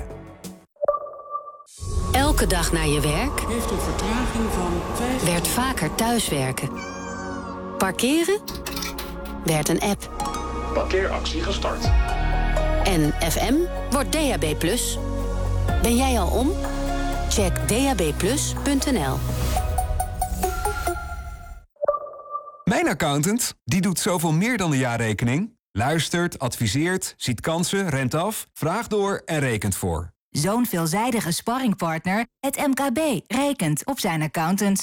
Elke dag naar je werk Heeft een vertraging van vijf... werd vaker thuiswerken. Parkeren werd een app. Parkeeractie gestart. En F M wordt D A B plus. Ben jij al om? Check d a b plus punt n l. Mijn accountant, die doet zoveel meer dan de jaarrekening. Luistert, adviseert, ziet kansen, rent af, vraagt door en rekent voor. Zo'n veelzijdige sparringpartner, het M K B, rekent op zijn accountant.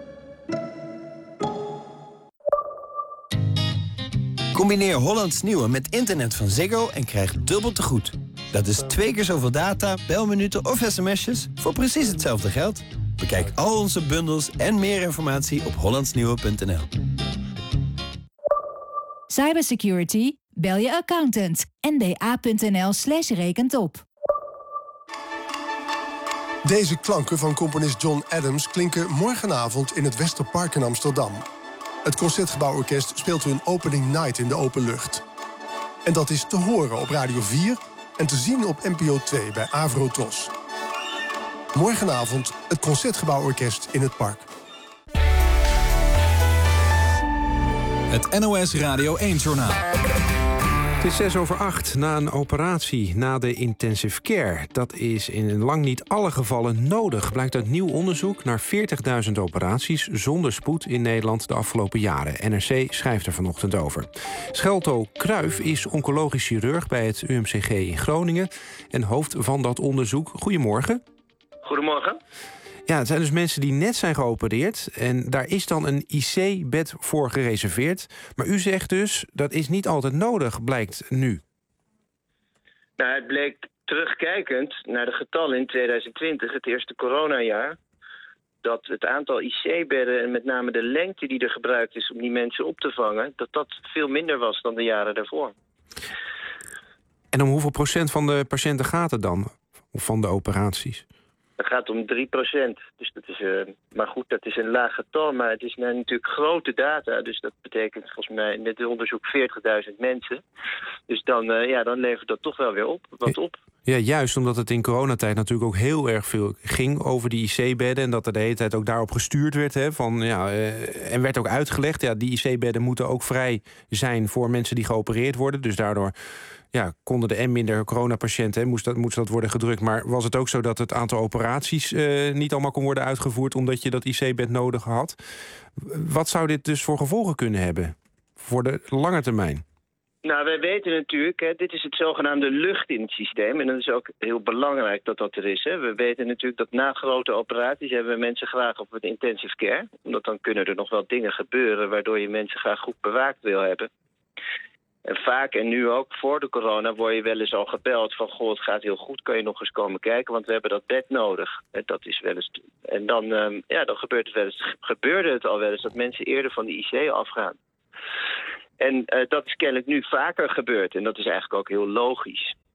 Combineer Hollands Nieuwe met internet van Ziggo en krijg dubbel te goed. Dat is twee keer zoveel data, belminuten of sms'jes voor precies hetzelfde geld. Bekijk al onze bundels en meer informatie op hollandsnieuwe punt n l. Cybersecurity? Bel je accountant. n b a punt n l slash rekent op. Deze klanken van componist John Adams klinken morgenavond in het Westerpark in Amsterdam. Het Concertgebouworkest speelt hun opening night in de open lucht. En dat is te horen op Radio vier en te zien op N P O twee bij Avrotros. Morgenavond het Concertgebouworkest in het park. Het N O S Radio één-journaal. Het is zes over acht. Na een operatie, na de intensive care. Dat is in lang niet alle gevallen nodig. Blijkt uit nieuw onderzoek naar veertigduizend operaties zonder spoed in Nederland de afgelopen jaren. N R C schrijft er vanochtend over. Schelto Kruijf is oncologisch chirurg bij het U M C G in Groningen en hoofd van dat onderzoek. Goedemorgen. Goedemorgen. Ja, het zijn dus mensen die net zijn geopereerd en daar is dan een I C-bed voor gereserveerd. Maar u zegt dus, dat is niet altijd nodig, blijkt nu. Nou, het bleek terugkijkend naar de getallen in tweeduizend twintig, het eerste coronajaar, dat het aantal I C-bedden en met name de lengte die er gebruikt is om die mensen op te vangen, dat dat veel minder was dan de jaren daarvoor. En om hoeveel procent van de patiënten gaat het dan? Of van de operaties? Het gaat om drie procent. Dus dat is, uh, maar goed, dat is een laag getal. Maar het is nou natuurlijk grote data. Dus dat betekent volgens mij in dit onderzoek veertigduizend mensen. Dus dan, uh, ja, dan levert dat toch wel weer op, wat op. Ja, juist omdat het in coronatijd natuurlijk ook heel erg veel ging over die I C-bedden. En dat er de hele tijd ook daarop gestuurd werd. Hè, van, ja, uh, en werd ook uitgelegd, ja, die I C-bedden moeten ook vrij zijn voor mensen die geopereerd worden. Dus daardoor ja, konden er en minder coronapatiënten, moest dat, moest dat worden gedrukt. Maar was het ook zo dat het aantal operaties uh, niet allemaal kon worden uitgevoerd omdat je dat I C-bed nodig had? Wat zou dit dus voor gevolgen kunnen hebben voor de lange termijn? Nou, wij weten natuurlijk, hè, dit is het zogenaamde lucht in het systeem. En dat is ook heel belangrijk dat dat er is. Hè. We weten natuurlijk dat na grote operaties hebben we mensen graag op het intensive care. Omdat dan kunnen er nog wel dingen gebeuren waardoor je mensen graag goed bewaakt wil hebben. En vaak, en nu ook voor de corona, word je wel eens al gebeld van, goh, het gaat heel goed, kan je nog eens komen kijken, want we hebben dat bed nodig. Dat is wel eens. En dan, um, ja, dan gebeurt het wel eens, gebeurde het al wel eens dat mensen eerder van de I C afgaan. En uh, dat is kennelijk nu vaker gebeurd en dat is eigenlijk ook heel logisch.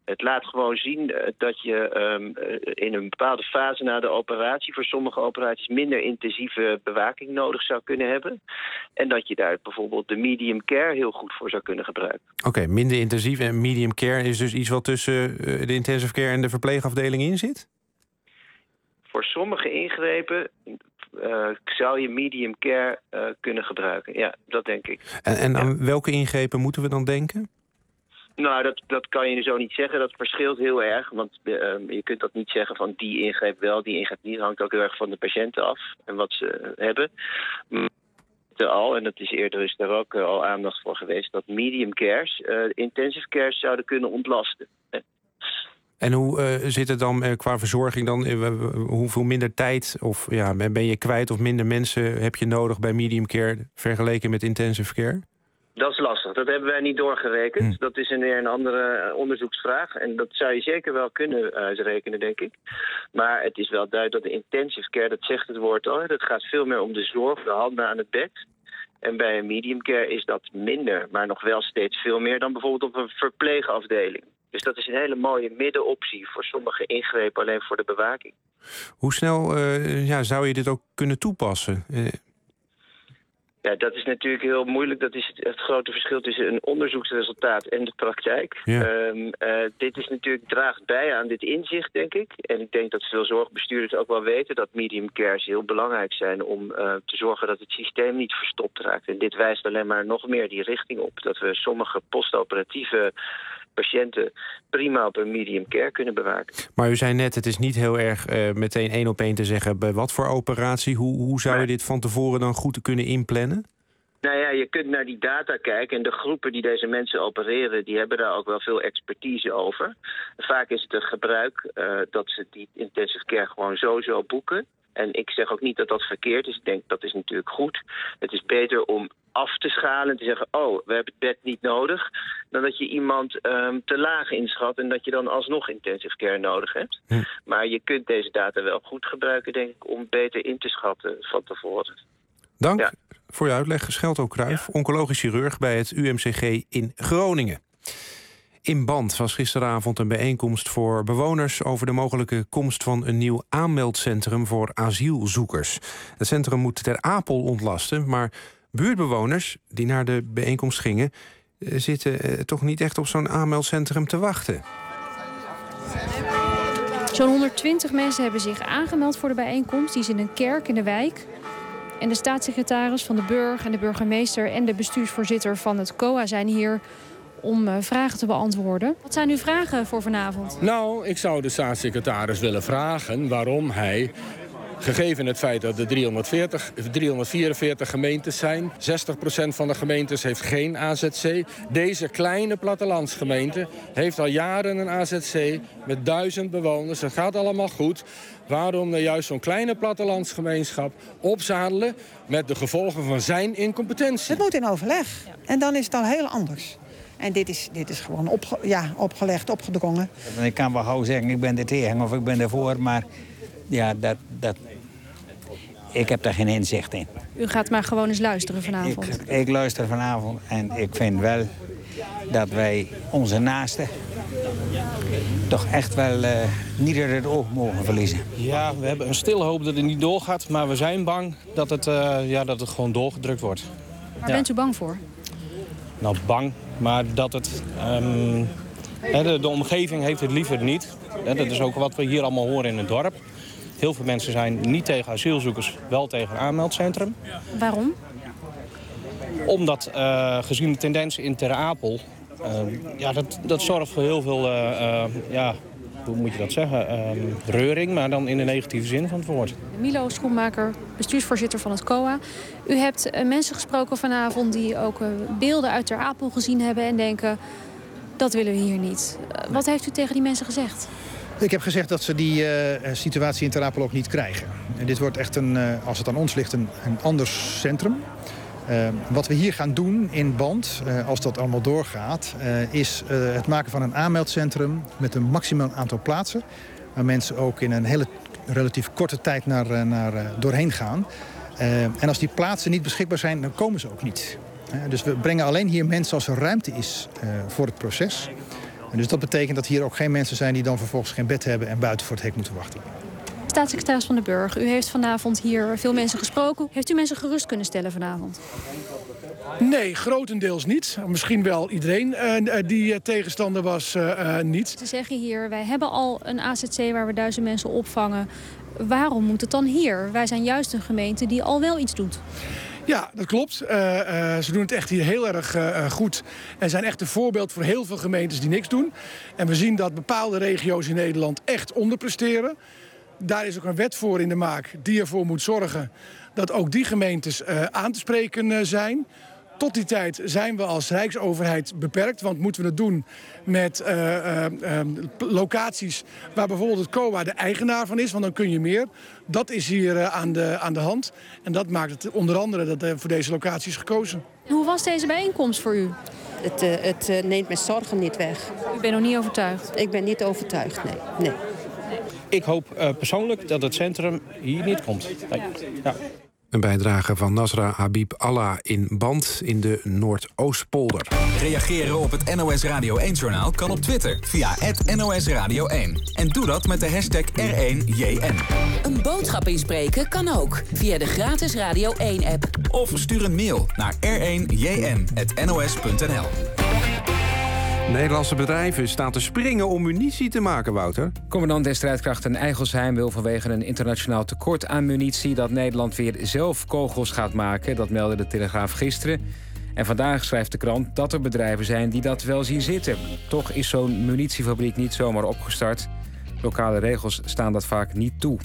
Het laat gewoon zien uh, dat je um, uh, in een bepaalde fase na de operatie... voor sommige operaties minder intensieve bewaking nodig zou kunnen hebben. En dat je daar bijvoorbeeld de medium care heel goed voor zou kunnen gebruiken. Oké, okay, minder intensief en medium care is dus iets wat tussen uh, de intensive care en de verpleegafdeling in zit? Voor sommige ingrepen uh, zou je medium care uh, kunnen gebruiken. Ja, dat denk ik. En, en aan ja. welke ingrepen moeten we dan denken? Nou, dat, dat kan je zo niet zeggen. Dat verschilt heel erg. Want uh, je kunt dat niet zeggen van die ingreep wel, die ingreep niet. Dat hangt ook heel erg van de patiënten af en wat ze uh, hebben. Maar al, en dat is eerder is daar ook uh, al aandacht voor geweest... dat medium cares, uh, intensive cares zouden kunnen ontlasten. En hoe uh, zit het dan uh, qua verzorging dan? Uh, hoeveel minder tijd of ja, ben je kwijt of minder mensen heb je nodig bij medium care vergeleken met intensive care? Dat is lastig. Dat hebben wij niet doorgerekend. Hm. Dat is een, weer een andere onderzoeksvraag. En dat zou je zeker wel kunnen uitrekenen, denk ik. Maar het is wel duidelijk dat de intensive care, dat zegt het woord al... dat gaat veel meer om de zorg, de handen aan het bed. En bij een medium care is dat minder, maar nog wel steeds veel meer... dan bijvoorbeeld op een verpleegafdeling. Dus dat is een hele mooie middenoptie voor sommige ingrepen alleen voor de bewaking. Hoe snel uh, ja, zou je dit ook kunnen toepassen? Uh... Ja, dat is natuurlijk heel moeilijk. Dat is het, het grote verschil tussen een onderzoeksresultaat en de praktijk. Ja. Um, uh, dit is natuurlijk, draagt bij aan dit inzicht, denk ik. En ik denk dat veel zorgbestuurders ook wel weten dat medium cares heel belangrijk zijn om uh, te zorgen dat het systeem niet verstopt raakt. En dit wijst alleen maar nog meer die richting op. Dat we sommige postoperatieve patiënten prima op een medium care kunnen bewaken. Maar u zei net, het is niet heel erg uh, meteen één op één te zeggen bij wat voor operatie. Hoe, hoe zou je dit van tevoren dan goed kunnen inplannen? Nou ja, je kunt naar die data kijken en de groepen die deze mensen opereren, die hebben daar ook wel veel expertise over. Vaak is het een gebruik uh, dat ze die intensive care gewoon sowieso boeken. En ik zeg ook niet dat dat verkeerd is. Ik denk dat is natuurlijk goed. Het is beter om af te schalen en te zeggen, oh, we hebben het bed niet nodig, dan dat je iemand um, te laag inschat en dat je dan alsnog intensive care nodig hebt. Hm. Maar je kunt deze data wel goed gebruiken, denk ik, om beter in te schatten van tevoren. Dank ja. voor je uitleg. Schelto Cruijff, ja. oncologisch chirurg bij het U M C G in Groningen. In Band was gisteravond een bijeenkomst voor bewoners over de mogelijke komst van een nieuw aanmeldcentrum voor asielzoekers. Het centrum moet Ter Apel ontlasten, maar buurtbewoners die naar de bijeenkomst gingen zitten eh, toch niet echt op zo'n aanmeldcentrum te wachten. Zo'n honderdtwintig mensen hebben zich aangemeld voor de bijeenkomst. Die is in een kerk in de wijk. En de staatssecretaris van de Burg en de burgemeester en de bestuursvoorzitter van het C O A zijn hier om uh, vragen te beantwoorden. Wat zijn uw vragen voor vanavond? Nou, ik zou de staatssecretaris willen vragen waarom hij, gegeven het feit dat er driehonderdveertig, driehonderdvierenveertig gemeentes zijn, zestig procent van de gemeentes heeft geen A Z C. Deze kleine plattelandsgemeente heeft al jaren een A Z C met duizend bewoners. Het gaat allemaal goed. Waarom nou juist zo'n kleine plattelandsgemeenschap opzadelen met de gevolgen van zijn incompetentie? Het moet in overleg. Ja. En dan is het al heel anders. En dit is, dit is gewoon opge, ja, opgelegd, opgedrongen. Ik kan wel gauw zeggen, ik ben er tegen of ik ben ervoor, maar ja, dat, dat, ik heb daar geen inzicht in. U gaat maar gewoon eens luisteren vanavond. Ik, ik luister vanavond en ik vind wel dat wij onze naasten toch echt wel uh, niet uit het oog mogen verliezen. Ja, we hebben een stille hoop dat het niet doorgaat, maar we zijn bang dat het, uh, ja, dat het gewoon doorgedrukt wordt. Waar ja. bent u bang voor? Nou, bang, maar dat het... Um, de, de omgeving heeft het liever niet. Dat is ook wat we hier allemaal horen in het dorp. Heel veel mensen zijn niet tegen asielzoekers, wel tegen een aanmeldcentrum. Waarom? Omdat uh, gezien de tendens in Ter Apel, uh, ja, dat, dat zorgt voor heel veel, uh, uh, ja, hoe moet je dat zeggen, uh, reuring, maar dan in de negatieve zin van het woord. Milo Schoenmaker, bestuursvoorzitter van het C O A. U hebt uh, mensen gesproken vanavond die ook uh, beelden uit Ter Apel gezien hebben en denken, dat willen we hier niet. Uh, wat heeft u tegen die mensen gezegd? Ik heb gezegd dat ze die uh, situatie in Ter Apel ook niet krijgen. En dit wordt echt, een, uh, als het aan ons ligt, een, een anders centrum. Uh, wat we hier gaan doen in Band, uh, als dat allemaal doorgaat, uh, is uh, het maken van een aanmeldcentrum met een maximaal aantal plaatsen. Waar mensen ook in een hele relatief korte tijd naar, uh, naar, uh, doorheen gaan. Uh, en als die plaatsen niet beschikbaar zijn, dan komen ze ook niet. Uh, dus we brengen alleen hier mensen als er ruimte is uh, voor het proces. Dus dat betekent dat hier ook geen mensen zijn die dan vervolgens geen bed hebben en buiten voor het hek moeten wachten. Staatssecretaris Van den Burg, u heeft vanavond hier veel mensen gesproken. Heeft u mensen gerust kunnen stellen vanavond? Nee, grotendeels niet. Misschien wel iedereen uh, die uh, tegenstander was, uh, uh, niet. Ze zeggen hier, wij hebben al een A Z C waar we duizend mensen opvangen. Waarom moet het dan hier? Wij zijn juist een gemeente die al wel iets doet. Ja, dat klopt. Uh, uh, ze doen het echt hier heel erg uh, goed. En zijn echt een voorbeeld voor heel veel gemeentes die niks doen. En we zien dat bepaalde regio's in Nederland echt onderpresteren. Daar is ook een wet voor in de maak die ervoor moet zorgen dat ook die gemeentes uh, aan te spreken uh, zijn. Tot die tijd zijn we als Rijksoverheid beperkt. Want moeten we het doen met uh, uh, uh, locaties waar bijvoorbeeld het C O A de eigenaar van is. Want dan kun je meer. Dat is hier uh, aan, de, aan de hand. En dat maakt het onder andere dat uh, voor deze locatie is gekozen. Hoe was deze bijeenkomst voor u? Het, uh, het uh, neemt mijn zorgen niet weg. U bent nog niet overtuigd? Ik ben niet overtuigd, nee. nee. Ik hoop uh, persoonlijk dat het centrum hier niet komt. Nee. Ja. Een bijdrage van Nasra Habib Allah in Band in de Noordoostpolder. Reageren op het N O S Radio één-journaal kan op Twitter via het N O S Radio één. En doe dat met de hashtag R één J N. Een boodschap inspreken kan ook via de gratis Radio één-app. Of stuur een mail naar r één j n punt n o s punt n l. Nederlandse bedrijven staan te springen om munitie te maken, Wouter. Commandant der strijdkrachten Eigelsheim wil vanwege een internationaal tekort aan munitie dat Nederland weer zelf kogels gaat maken. Dat meldde de Telegraaf gisteren. En vandaag schrijft de krant dat er bedrijven zijn die dat wel zien zitten. Toch is zo'n munitiefabriek niet zomaar opgestart. Lokale regels staan dat vaak niet toe.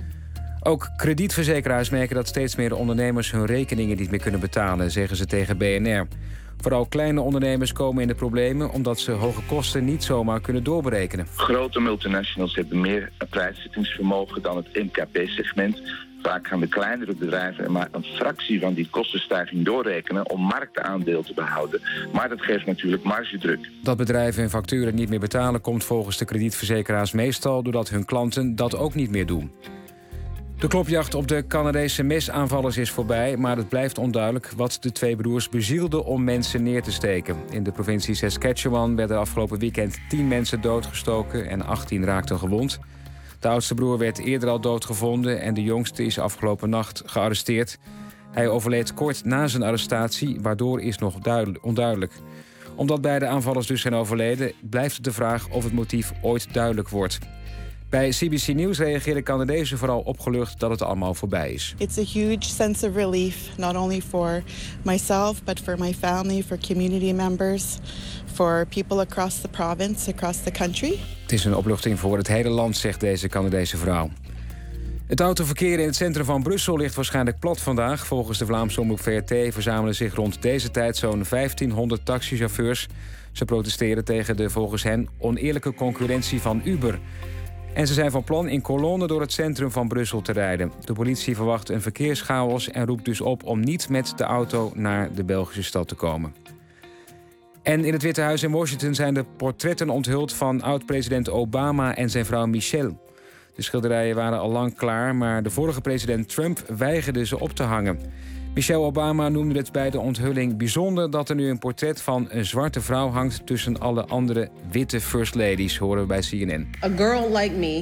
Ook kredietverzekeraars merken dat steeds meer ondernemers hun rekeningen niet meer kunnen betalen, zeggen ze tegen B N R. Vooral kleine ondernemers komen in de problemen omdat ze hoge kosten niet zomaar kunnen doorberekenen. Grote multinationals hebben meer prijszettingsvermogen dan het M K B-segment. Vaak gaan de kleinere bedrijven maar een fractie van die kostenstijging doorrekenen om marktaandeel te behouden. Maar dat geeft natuurlijk margedruk. Dat bedrijven hun facturen niet meer betalen komt volgens de kredietverzekeraars meestal doordat hun klanten dat ook niet meer doen. De klopjacht op de Canadese mesaanvallers is voorbij, maar het blijft onduidelijk wat de twee broers bezielde om mensen neer te steken. In de provincie Saskatchewan werden afgelopen weekend tien mensen doodgestoken en achttien raakten gewond. De oudste broer werd eerder al doodgevonden en de jongste is afgelopen nacht gearresteerd. Hij overleed kort na zijn arrestatie, waardoor is nog onduidelijk. Omdat beide aanvallers dus zijn overleden, blijft het de vraag of het motief ooit duidelijk wordt. Bij C B C News reageerden Canadezen vooral opgelucht dat het allemaal voorbij is. It's a huge sense of relief, not only for myself, but for my family, for community members, for people across the province, across the country. Het is een opluchting voor het hele land, zegt deze Canadese vrouw. Het autoverkeer in het centrum van Brussel ligt waarschijnlijk plat vandaag. Volgens de Vlaamse omroep V R T verzamelen zich rond deze tijd zo'n vijftienhonderd taxichauffeurs. Ze protesteren tegen de volgens hen oneerlijke concurrentie van Uber. En ze zijn van plan in kolonnen door het centrum van Brussel te rijden. De politie verwacht een verkeerschaos en roept dus op om niet met de auto naar de Belgische stad te komen. En in het Witte Huis in Washington zijn de portretten onthuld van oud-president Obama en zijn vrouw Michelle. De schilderijen waren al lang klaar, maar de vorige president Trump weigerde ze op te hangen. Michelle Obama noemde het bij de onthulling bijzonder dat er nu een portret van een zwarte vrouw hangt tussen alle andere witte first ladies, horen we bij C N N. A girl like me,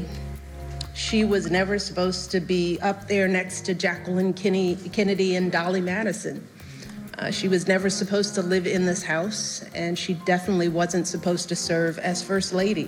she was never supposed to be up there next to Jacqueline Kennedy and Dolly Madison. Uh, she was never supposed to live in this house, and she definitely wasn't supposed to serve as first lady.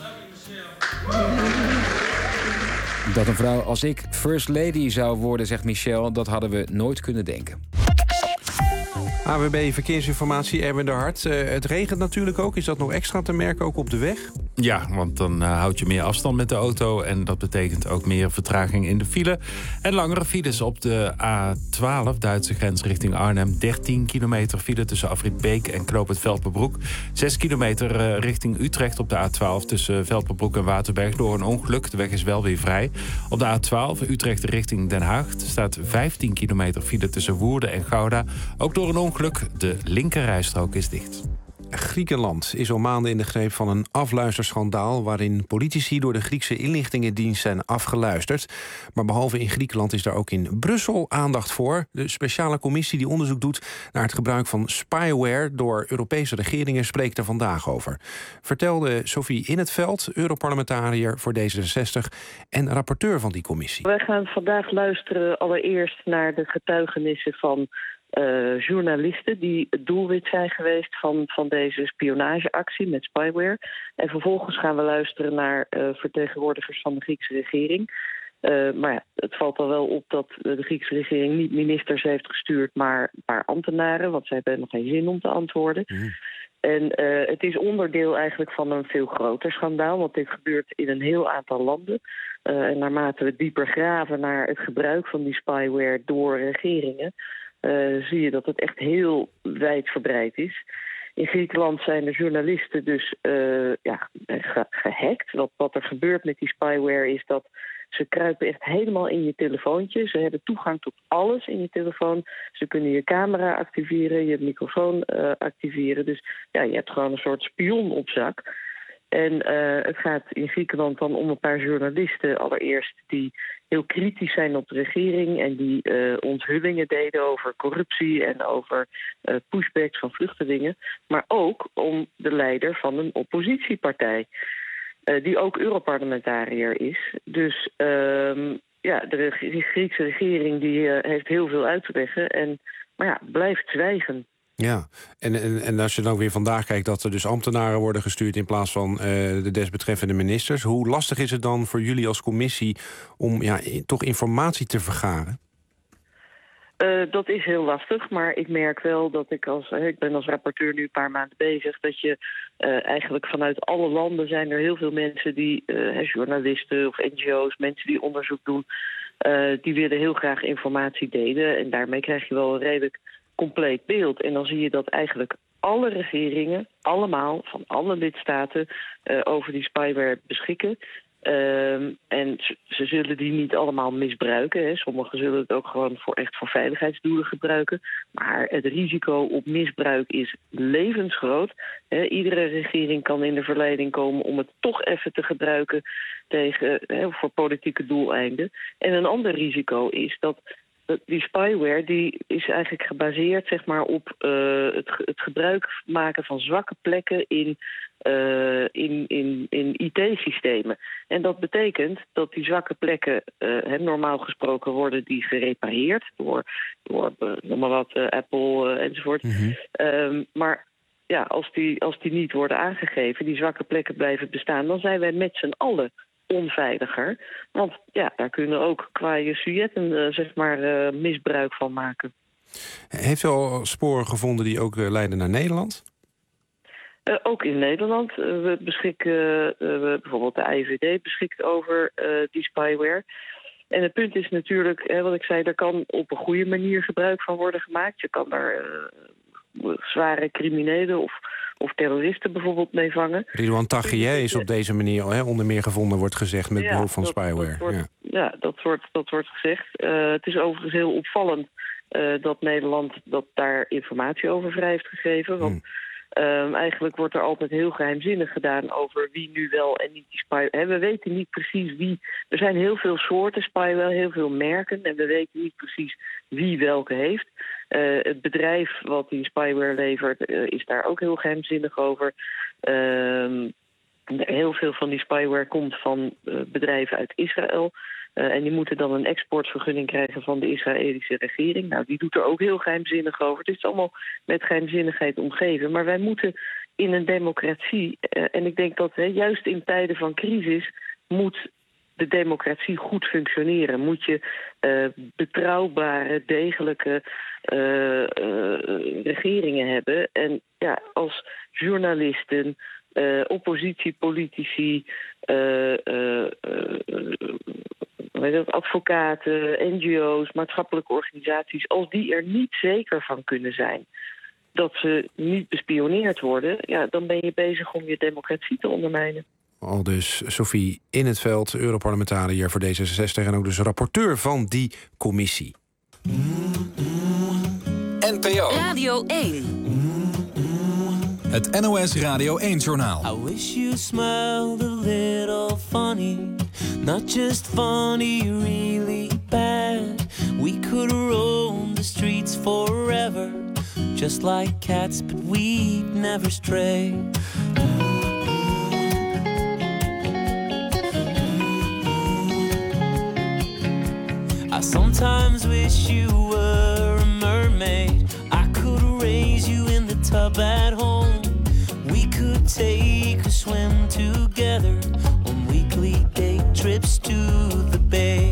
Dat een vrouw als ik first lady zou worden, zegt Michelle, dat hadden we nooit kunnen denken. A W B Verkeersinformatie, Erwin de Hart. Uh, het regent natuurlijk ook. Is dat nog extra te merken, ook op de weg? Ja, want dan uh, houd je meer afstand met de auto. En dat betekent ook meer vertraging in de file. En langere files op de A twaalf, Duitse grens richting Arnhem. dertien kilometer file tussen Afrit Beek en Knoop het Velperbroek. zes kilometer uh, richting Utrecht op de A twaalf tussen Velperbroek en Waterberg door een ongeluk. De weg is wel weer vrij. Op de A twaalf, Utrecht richting Den Haag, staat vijftien kilometer file tussen Woerden en Gouda. Ook door een ongeluk. De linkerrijstrook is dicht. Griekenland is al maanden in de greep van een afluisterschandaal waarin politici door de Griekse inlichtingendienst zijn afgeluisterd. Maar behalve in Griekenland is daar ook in Brussel aandacht voor. De speciale commissie die onderzoek doet naar het gebruik van spyware door Europese regeringen spreekt er vandaag over. Vertelde Sophie In 't Veld, Europarlementariër voor D zesenzestig en rapporteur van die commissie. Wij gaan vandaag luisteren allereerst naar de getuigenissen van Uh, journalisten die het doelwit zijn geweest van, van deze spionageactie met spyware. En vervolgens gaan we luisteren naar uh, vertegenwoordigers van de Griekse regering. Uh, maar ja, het valt al wel op dat de Griekse regering niet ministers heeft gestuurd, maar een paar ambtenaren, want zij hebben nog geen zin om te antwoorden. Mm. En uh, het is onderdeel eigenlijk van een veel groter schandaal, want dit gebeurt in een heel aantal landen. Uh, en naarmate we dieper graven naar het gebruik van die spyware door regeringen, Uh, zie je dat het echt heel wijdverbreid is. In Griekenland zijn de journalisten dus uh, ja, ge- gehackt. Wat, wat er gebeurt met die spyware is dat ze kruipen echt helemaal in je telefoontje. Ze hebben toegang tot alles in je telefoon. Ze kunnen je camera activeren, je microfoon uh, activeren. Dus ja, je hebt gewoon een soort spion op zak. En uh, het gaat in Griekenland dan om een paar journalisten allereerst die heel kritisch zijn op de regering en die uh, onthullingen deden over corruptie en over uh, pushbacks van vluchtelingen. Maar ook om de leider van een oppositiepartij, uh, die ook Europarlementariër is. Dus uh, ja, de, reg- de Griekse regering die uh, heeft heel veel uit te leggen en maar ja, blijft zwijgen. Ja, en, en, en als je dan weer vandaag kijkt dat er dus ambtenaren worden gestuurd in plaats van uh, de desbetreffende ministers. Hoe lastig is het dan voor jullie als commissie om ja, toch informatie te vergaren? Uh, dat is heel lastig, maar ik merk wel dat ik als... Uh, ik ben als rapporteur nu een paar maanden bezig, dat je uh, eigenlijk vanuit alle landen zijn er heel veel mensen die, uh, journalisten of N G O's, mensen die onderzoek doen, uh, die willen heel graag informatie delen. En daarmee krijg je wel een redelijk compleet beeld. En dan zie je dat eigenlijk alle regeringen, allemaal, van alle lidstaten, uh, over die spyware beschikken. Um, en ze, ze zullen die niet allemaal misbruiken. Hè. Sommigen zullen het ook gewoon voor echt voor veiligheidsdoelen gebruiken. Maar het risico op misbruik is levensgroot. Hè. Iedere regering kan in de verleiding komen om het toch even te gebruiken tegen, hè, voor politieke doeleinden. En een ander risico is dat die spyware die is eigenlijk gebaseerd zeg maar, op uh, het, het gebruik maken van zwakke plekken in, uh, in, in, in I T-systemen. En dat betekent dat die zwakke plekken, uh, normaal gesproken worden die gerepareerd door, door uh, noem maar wat, uh, Apple uh, enzovoort. Mm-hmm. Um, maar ja, als die, als die niet worden aangegeven, die zwakke plekken blijven bestaan, dan zijn wij met z'n allen onveiliger. Want ja, daar kunnen ook qua Jezuïeten uh, zeg maar uh, misbruik van maken. Heeft u al sporen gevonden die ook uh, leiden naar Nederland? Uh, ook in Nederland. Uh, we beschikken, uh, we, bijvoorbeeld de I V D beschikt over uh, die spyware. En het punt is natuurlijk, hè, wat ik zei, er kan op een goede manier gebruik van worden gemaakt. Je kan daar uh, zware criminelen of of terroristen bijvoorbeeld mee vangen. Ridouan Taghier is op deze manier hè, onder meer gevonden, wordt gezegd, met ja, behulp van dat, spyware. Dat wordt, ja. ja, dat wordt, dat wordt gezegd. Uh, het is overigens heel opvallend uh, dat Nederland dat daar informatie over vrij heeft gegeven. Want hmm. um, eigenlijk wordt er altijd heel geheimzinnig gedaan over wie nu wel en niet die spyware. We weten niet precies wie. Er zijn heel veel soorten spyware, heel veel merken, en we weten niet precies wie welke heeft. Uh, het bedrijf wat die spyware levert uh, is daar ook heel geheimzinnig over. Uh, heel veel van die spyware komt van uh, bedrijven uit Israël. Uh, en die moeten dan een exportvergunning krijgen van de Israëlische regering. Nou, die doet er ook heel geheimzinnig over. Het is allemaal met geheimzinnigheid omgeven. Maar wij moeten in een democratie, uh, en ik denk dat hè, juist in tijden van crisis moet de democratie goed functioneren. Moet je uh, betrouwbare, degelijke uh, uh, regeringen hebben. En ja, als journalisten, uh, oppositiepolitici, uh, uh, uh, advocaten, N G O's, maatschappelijke organisaties, als die er niet zeker van kunnen zijn dat ze niet bespioneerd worden, ja, dan ben je bezig om je democratie te ondermijnen. Al dus Sophie In 't Veld, Europarlementariër voor D zesenzestig en ook dus rapporteur van die commissie. N P O Radio één. Het N O S Radio één-journaal. I wish you smiled a little funny. Not just funny, really bad. We could roam the streets forever. Just like cats, but we'd never stray. I sometimes wish you were a mermaid. I could raise you in the tub at home. We could take a swim together on weekly day trips to the bay.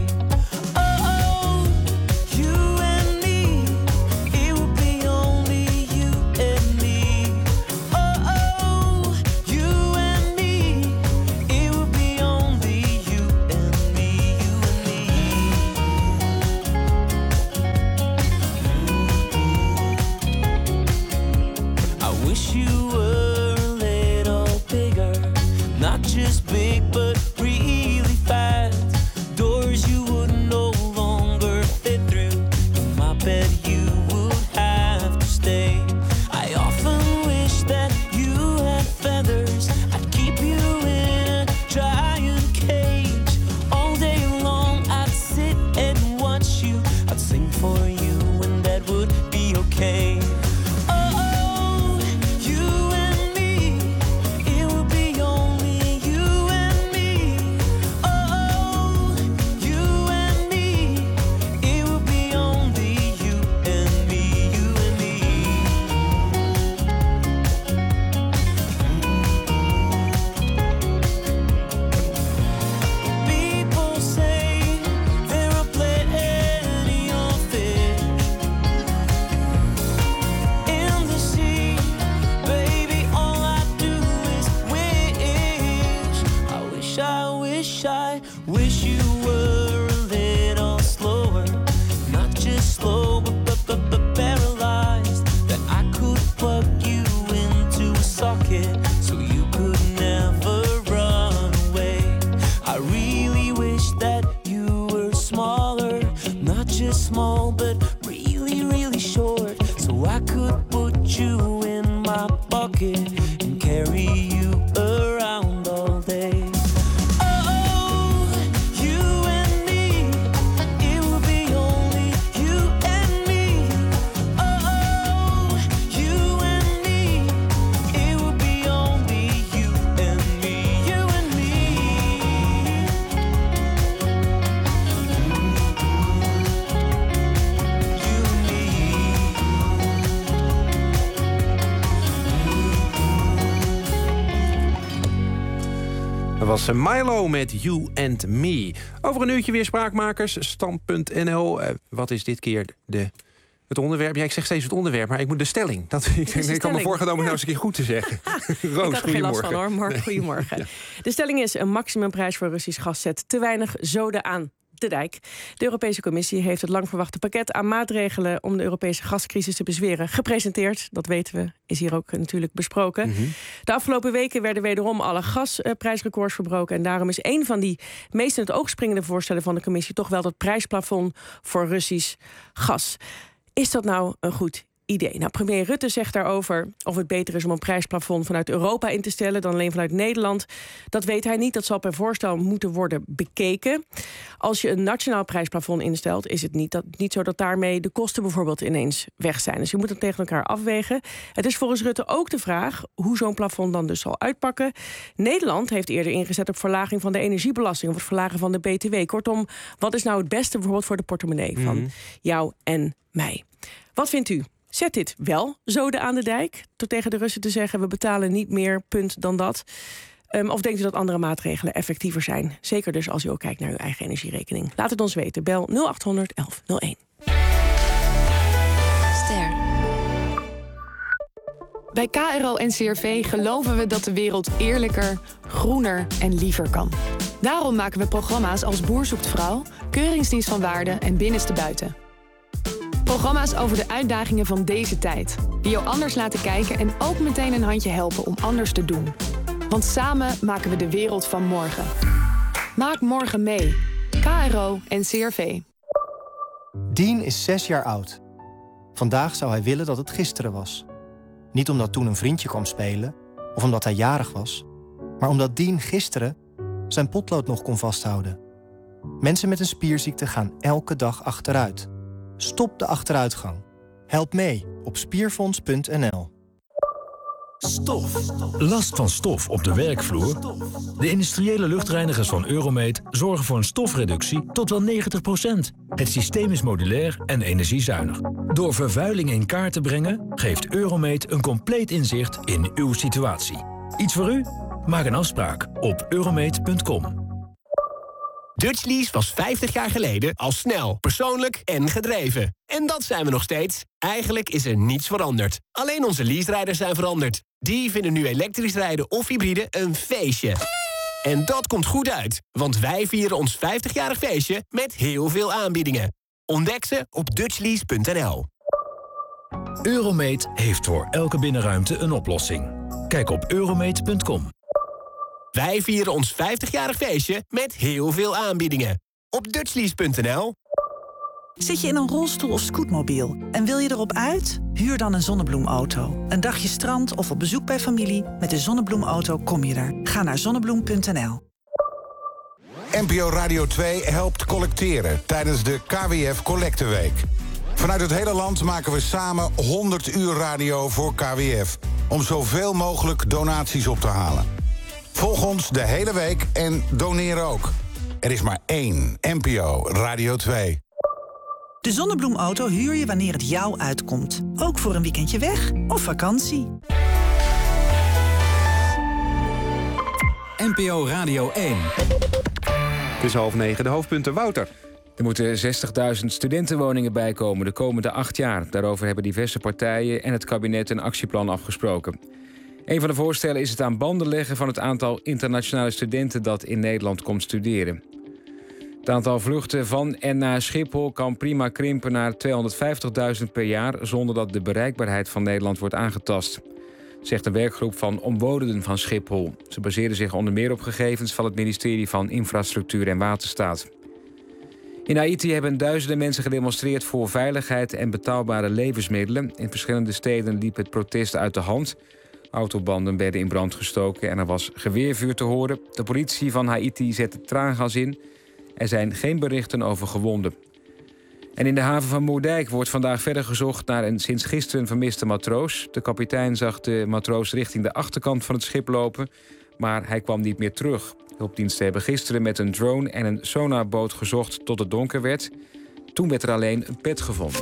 was Milo met You and Me. Over een uurtje weer Spraakmakers, stand punt n l. Uh, wat is dit keer de, het onderwerp? Ja, ik zeg steeds het onderwerp, maar ik moet de stelling. Dat, ik denk, ik kan me voorgenomen ja. nou eens een keer goed te zeggen. Roos, ik had er geen last van hoor, Mark, nee. goedemorgen. Ja. De stelling is: een maximumprijs voor Russisch gas zet te weinig zoden aan de dijk. De Europese Commissie heeft het lang verwachte pakket aan maatregelen om de Europese gascrisis te bezweren gepresenteerd. Dat weten we, is hier ook natuurlijk besproken. Mm-hmm. De afgelopen weken werden wederom alle gasprijsrecords verbroken. En daarom is een van die meest in het oog springende voorstellen van de Commissie toch wel dat prijsplafond voor Russisch gas. Is dat nou een goed idee? Nou, premier Rutte zegt daarover of het beter is om een prijsplafond vanuit Europa in te stellen dan alleen vanuit Nederland. Dat weet hij niet. Dat zal per voorstel moeten worden bekeken. Als je een nationaal prijsplafond instelt, is het niet, dat, niet zo dat daarmee de kosten bijvoorbeeld ineens weg zijn. Dus je moet het tegen elkaar afwegen. Het is volgens Rutte ook de vraag hoe zo'n plafond dan dus zal uitpakken. Nederland heeft eerder ingezet op verlaging van de energiebelasting of het verlagen van de B T W. Kortom, wat is nou het beste bijvoorbeeld voor de portemonnee mm-hmm. van jou en mij? Wat vindt u? Zet dit wel zoden aan de dijk? Door tegen de Russen te zeggen, we betalen niet meer, punt, dan dat. Um, of denkt u dat andere maatregelen effectiever zijn? Zeker dus als u ook kijkt naar uw eigen energierekening. Laat het ons weten. Bel nul acht honderd elf nul één. Ster. Bij K R O en C R V geloven we dat de wereld eerlijker, groener en liever kan. Daarom maken we programma's als Boer zoekt vrouw, Keuringsdienst van Waarde en Binnenste Buiten. Programma's over de uitdagingen van deze tijd. Die jou anders laten kijken en ook meteen een handje helpen om anders te doen. Want samen maken we de wereld van morgen. Maak morgen mee. K R O en C R V. Dean is zes jaar oud. Vandaag zou hij willen dat het gisteren was. Niet omdat toen een vriendje kwam spelen of omdat hij jarig was, maar omdat Dien gisteren zijn potlood nog kon vasthouden. Mensen met een spierziekte gaan elke dag achteruit. Stop de achteruitgang. Help mee op spierfonds punt n l. Stof. Last van stof op de werkvloer? De industriële luchtreinigers van Euromate zorgen voor een stofreductie tot wel negentig procent. Het systeem is modulair en energiezuinig. Door vervuiling in kaart te brengen, geeft Euromate een compleet inzicht in uw situatie. Iets voor u? Maak een afspraak op euromate punt com. Dutchlease was vijftig jaar geleden al snel, persoonlijk en gedreven. En dat zijn we nog steeds. Eigenlijk is er niets veranderd. Alleen onze leaserijders zijn veranderd. Die vinden nu elektrisch rijden of hybride een feestje. En dat komt goed uit, want wij vieren ons vijftigjarig feestje met heel veel aanbiedingen. Ontdek ze op dutchlease punt n l. Euromate heeft voor elke binnenruimte een oplossing. Kijk op euromate punt com. Wij vieren ons vijftigjarig feestje met heel veel aanbiedingen. Op dutchlease punt n l. Zit je in een rolstoel of scootmobiel en wil je erop uit? Huur dan een zonnebloemauto. Een dagje strand of op bezoek bij familie. Met de Zonnebloemauto kom je er. Ga naar zonnebloem punt n l. N P O Radio twee helpt collecteren tijdens de K W F Collecteweek. Vanuit het hele land maken we samen honderd uur radio voor K W F... om zoveel mogelijk donaties op te halen. Volg ons de hele week en doneer ook. Er is maar één N P O Radio twee. De Zonnebloemauto huur je wanneer het jou uitkomt. Ook voor een weekendje weg of vakantie. N P O Radio één. Het is half negen, de hoofdpunten. Wouter. Er moeten zestigduizend studentenwoningen bijkomen de komende acht jaar. Daarover hebben diverse partijen en het kabinet een actieplan afgesproken. Een van de voorstellen is het aan banden leggen van het aantal internationale studenten dat in Nederland komt studeren. Het aantal vluchten van en naar Schiphol kan prima krimpen naar tweehonderdvijftigduizend per jaar zonder dat de bereikbaarheid van Nederland wordt aangetast, zegt een werkgroep van omwonenden van Schiphol. Ze baseren zich onder meer op gegevens van het ministerie van Infrastructuur en Waterstaat. In Haiti hebben duizenden mensen gedemonstreerd voor veiligheid en betaalbare levensmiddelen. In verschillende steden liep het protest uit de hand. Autobanden werden in brand gestoken en er was geweervuur te horen. De politie van Haiti zette traangas in. Er zijn geen berichten over gewonden. En in de haven van Moerdijk wordt vandaag verder gezocht naar een sinds gisteren vermiste matroos. De kapitein zag de matroos richting de achterkant van het schip lopen, maar hij kwam niet meer terug. Hulpdiensten hebben gisteren met een drone en een sonarboot gezocht tot het donker werd. Toen werd er alleen een pet gevonden.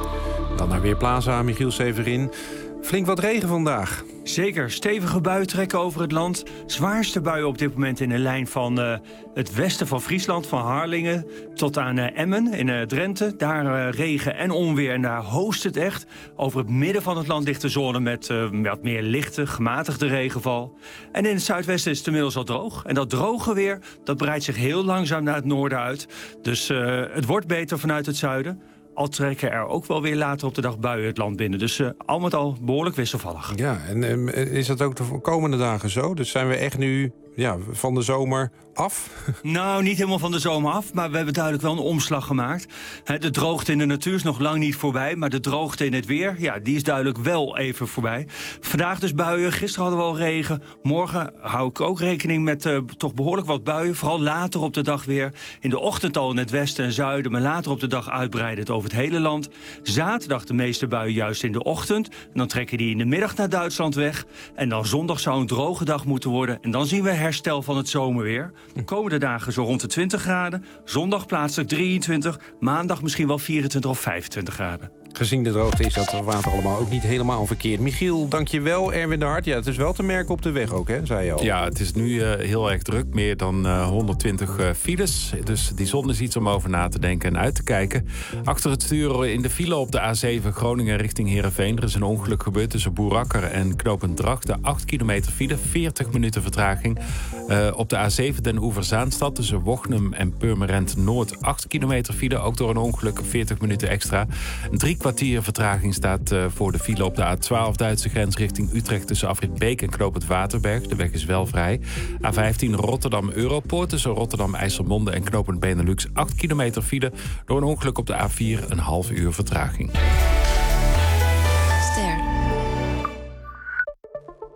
Dan naar Weerplaza, Michiel Severin. Flink wat regen vandaag. Zeker, stevige buien trekken over het land. Zwaarste buien op dit moment in de lijn van uh, het westen van Friesland, van Harlingen tot aan uh, Emmen in uh, Drenthe. Daar uh, regen en onweer en daar hoost het echt. Over het midden van het land ligt de zone met uh, wat meer lichte, gematigde regenval. En in het zuidwesten is het inmiddels al droog. En dat droge weer, dat breidt zich heel langzaam naar het noorden uit. Dus uh, het wordt beter vanuit het zuiden. Al trekken er ook wel weer later op de dag buien het land binnen. Dus uh, al met al behoorlijk wisselvallig. Ja, en um, is dat ook de komende dagen zo? Dus zijn we echt nu ja, van de zomer af? Nou, niet helemaal van de zomer af, maar we hebben duidelijk wel een omslag gemaakt. He, de droogte in de natuur is nog lang niet voorbij, maar de droogte in het weer, ja, die is duidelijk wel even voorbij. Vandaag dus buien, gisteren hadden we al regen. Morgen hou ik ook rekening met uh, toch behoorlijk wat buien. Vooral later op de dag weer. In de ochtend al in het westen en zuiden, maar later op de dag uitbreiden het over het hele land. Zaterdag de meeste buien juist in de ochtend. En dan trekken die in de middag naar Duitsland weg. En dan zondag zou een droge dag moeten worden. En dan zien we herstel van het zomerweer. De komende dagen zo rond de twintig graden. Zondag plaatselijk drieëntwintig. Maandag misschien wel vierentwintig of vijfentwintig graden. Gezien de droogte is dat water allemaal ook niet helemaal verkeerd. Michiel, dankjewel. Erwin de Hart, ja, het is wel te merken op de weg ook, hè, zei je al. Ja, het is nu uh, heel erg druk. Meer dan uh, honderdtwintig uh, files. Dus die zon is iets om over na te denken en uit te kijken. Achter het stuur in de file op de A zeven Groningen richting Heerenveen. Er is een ongeluk gebeurd tussen Boerakker en Knopend Drachten. acht kilometer file, veertig minuten vertraging. Uh, op de A zeven Den Oever-Zaanstad tussen Wochnum en Purmerend Noord. acht kilometer file, ook door een ongeluk, veertig minuten extra. Drie kwartier vertraging staat uh, voor de file op de A twaalf Duitse grens richting Utrecht tussen Afrit Beek en Knopend Waterberg. De weg is wel vrij. A vijftien Rotterdam-Europoort tussen Rotterdam-IJsselmonde en Knopend Benelux. acht kilometer file door een ongeluk op de A vier, een half uur vertraging. Ster.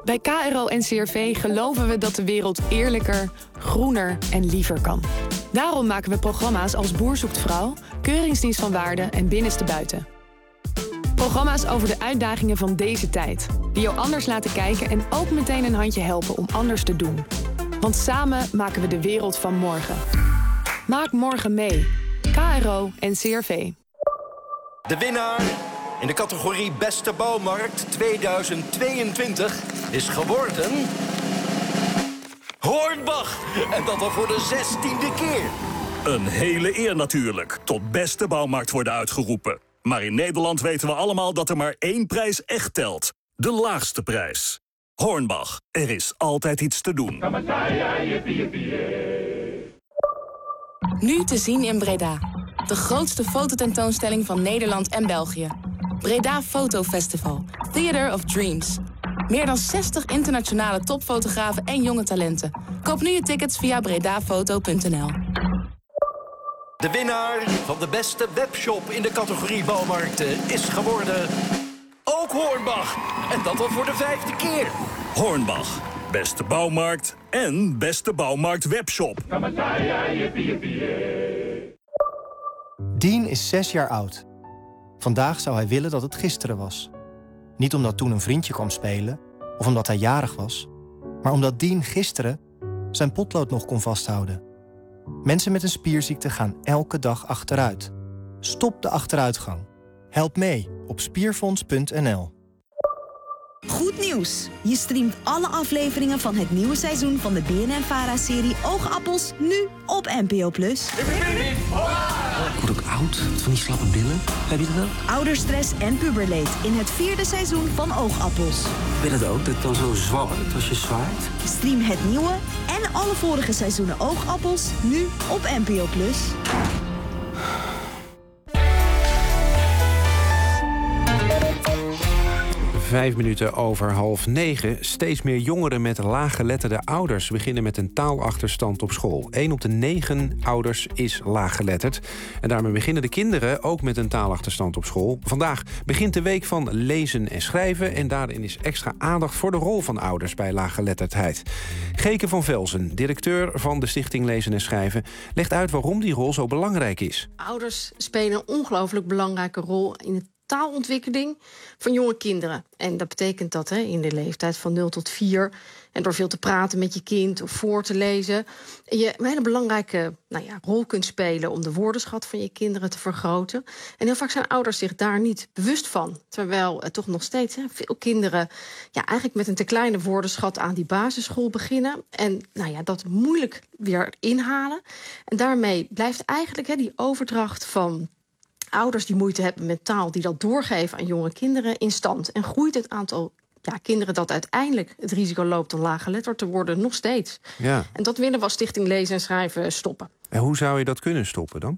Bij K R O en C R V geloven we dat de wereld eerlijker, groener en liever kan. Daarom maken we programma's als Boer zoekt vrouw, Keuringsdienst van Waarde en Binnenste Buiten. Programma's over de uitdagingen van deze tijd. Die jou anders laten kijken en ook meteen een handje helpen om anders te doen. Want samen maken we de wereld van morgen. Maak morgen mee. K R O en C R V. De winnaar in de categorie Beste Bouwmarkt tweeduizend tweeëntwintig is geworden... Hornbach. En dat al voor de zestiende keer. Een hele eer natuurlijk, tot beste bouwmarkt worden uitgeroepen. Maar in Nederland weten we allemaal dat er maar één prijs echt telt. De laagste prijs. Hornbach, er is altijd iets te doen. Nu te zien in Breda. De grootste fototentoonstelling van Nederland en België. Breda Foto Festival. Theater of Dreams. Meer dan zestig internationale topfotografen en jonge talenten. Koop nu je tickets via bredafoto punt n l. De winnaar van de beste webshop in de categorie bouwmarkten is geworden... ook Hornbach. En dat al voor de vijfde keer. Hornbach, beste bouwmarkt en beste bouwmarkt webshop. Dean is zes jaar oud. Vandaag zou hij willen dat het gisteren was. Niet omdat toen een vriendje kwam spelen, of omdat hij jarig was... maar omdat Dean gisteren zijn potlood nog kon vasthouden. Mensen met een spierziekte gaan elke dag achteruit. Stop de achteruitgang. Help mee op spierfonds punt n l. Goed nieuws! Je streamt alle afleveringen van het nieuwe seizoen van de B N N-Vara-serie Oogappels nu op N P O plus. Ik word ook oud, van die slappe billen. Heb je dat wel? Ouderstress en puberleed in het vierde seizoen van Oogappels. Ben je dat ook, dat het dan zo zwabbert als je zwaait? Stream het nieuwe en alle vorige seizoenen Oogappels nu op N P O plus. Vijf minuten over half negen. Steeds meer jongeren met laaggeletterde ouders beginnen met een taalachterstand op school. Eén op de negen ouders is laaggeletterd. En daarmee beginnen de kinderen ook met een taalachterstand op school. Vandaag begint de week van lezen en schrijven. En daarin is extra aandacht voor de rol van ouders bij laaggeletterdheid. Geke van Velzen, directeur van de Stichting Lezen en Schrijven, legt uit waarom die rol zo belangrijk is. Ouders spelen een ongelooflijk belangrijke rol in het taalontwikkeling van jonge kinderen. En dat betekent dat hè, in de leeftijd van nul tot vier... en door veel te praten met je kind of voor te lezen... je een hele belangrijke nou ja, rol kunt spelen om de woordenschat van je kinderen te vergroten. En heel vaak zijn ouders zich daar niet bewust van. Terwijl uh, toch nog steeds hè, veel kinderen ja, eigenlijk met een te kleine woordenschat aan die basisschool beginnen. En nou ja, dat moeilijk weer inhalen. En daarmee blijft eigenlijk hè, die overdracht van ouders die moeite hebben met taal, die dat doorgeven aan jonge kinderen in stand. En groeit het aantal ja, kinderen dat uiteindelijk het risico loopt om laaggeletterd te worden nog steeds. Ja. En dat willen we als Stichting Lezen en Schrijven stoppen. En hoe zou je dat kunnen stoppen dan?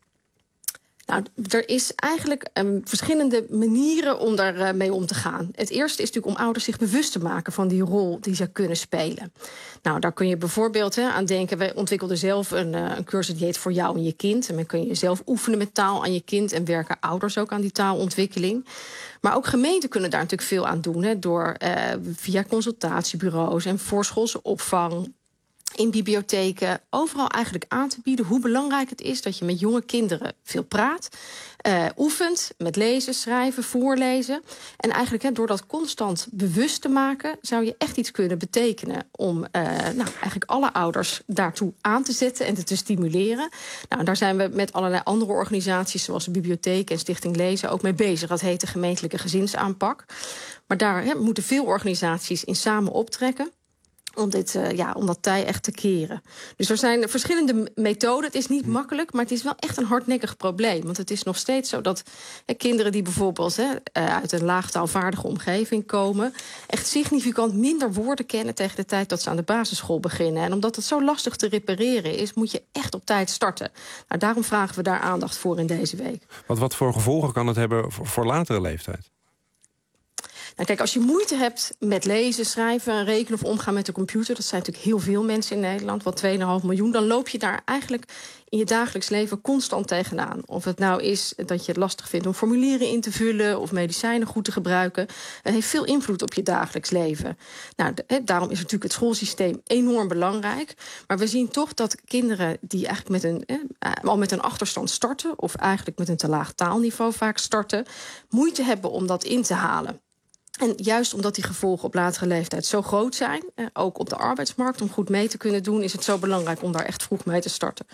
Nou, er is eigenlijk um, verschillende manieren om daarmee uh, mee om te gaan. Het eerste is natuurlijk om ouders zich bewust te maken van die rol die ze kunnen spelen. Nou, daar kun je bijvoorbeeld hè, aan denken. We ontwikkelden zelf een, uh, een cursus die heet Voor jou en je kind. En dan kun je zelf oefenen met taal aan je kind en werken ouders ook aan die taalontwikkeling. Maar ook gemeenten kunnen daar natuurlijk veel aan doen. Hè, door uh, via consultatiebureaus en voorschoolse opvang, in bibliotheken, overal eigenlijk aan te bieden hoe belangrijk het is dat je met jonge kinderen veel praat, uh, oefent met lezen, schrijven, voorlezen. En eigenlijk he, door dat constant bewust te maken, zou je echt iets kunnen betekenen om uh, nou, eigenlijk alle ouders daartoe aan te zetten en te stimuleren. Nou, daar zijn we met allerlei andere organisaties, zoals de Bibliotheek en Stichting Lezen, ook mee bezig. Dat heet de gemeentelijke gezinsaanpak. Maar daar he, moeten veel organisaties in samen optrekken om, dit, uh, ja, om dat tij echt te keren. Dus er zijn verschillende methoden. Het is niet makkelijk, maar het is wel echt een hardnekkig probleem. Want het is nog steeds zo dat hè, kinderen die bijvoorbeeld hè, uit een laagtaalvaardige omgeving komen, echt significant minder woorden kennen tegen de tijd dat ze aan de basisschool beginnen. En omdat het zo lastig te repareren is, moet je echt op tijd starten. Nou, daarom vragen we daar aandacht voor in deze week. Want wat voor gevolgen kan het hebben voor, voor latere leeftijd? Nou, kijk, als je moeite hebt met lezen, schrijven, rekenen of omgaan met de computer, dat zijn natuurlijk heel veel mensen in Nederland, wel twee komma vijf miljoen, dan loop je daar eigenlijk in je dagelijks leven constant tegenaan. Of het nou is dat je het lastig vindt om formulieren in te vullen of medicijnen goed te gebruiken. Het heeft veel invloed op je dagelijks leven. Nou, de, he, daarom is natuurlijk het schoolsysteem enorm belangrijk. Maar we zien toch dat kinderen die eigenlijk met een, eh, al met een achterstand starten, of eigenlijk met een te laag taalniveau vaak starten, moeite hebben om dat in te halen. En juist omdat die gevolgen op latere leeftijd zo groot zijn, eh, ook op de arbeidsmarkt, om goed mee te kunnen doen, is het zo belangrijk om daar echt vroeg mee te starten.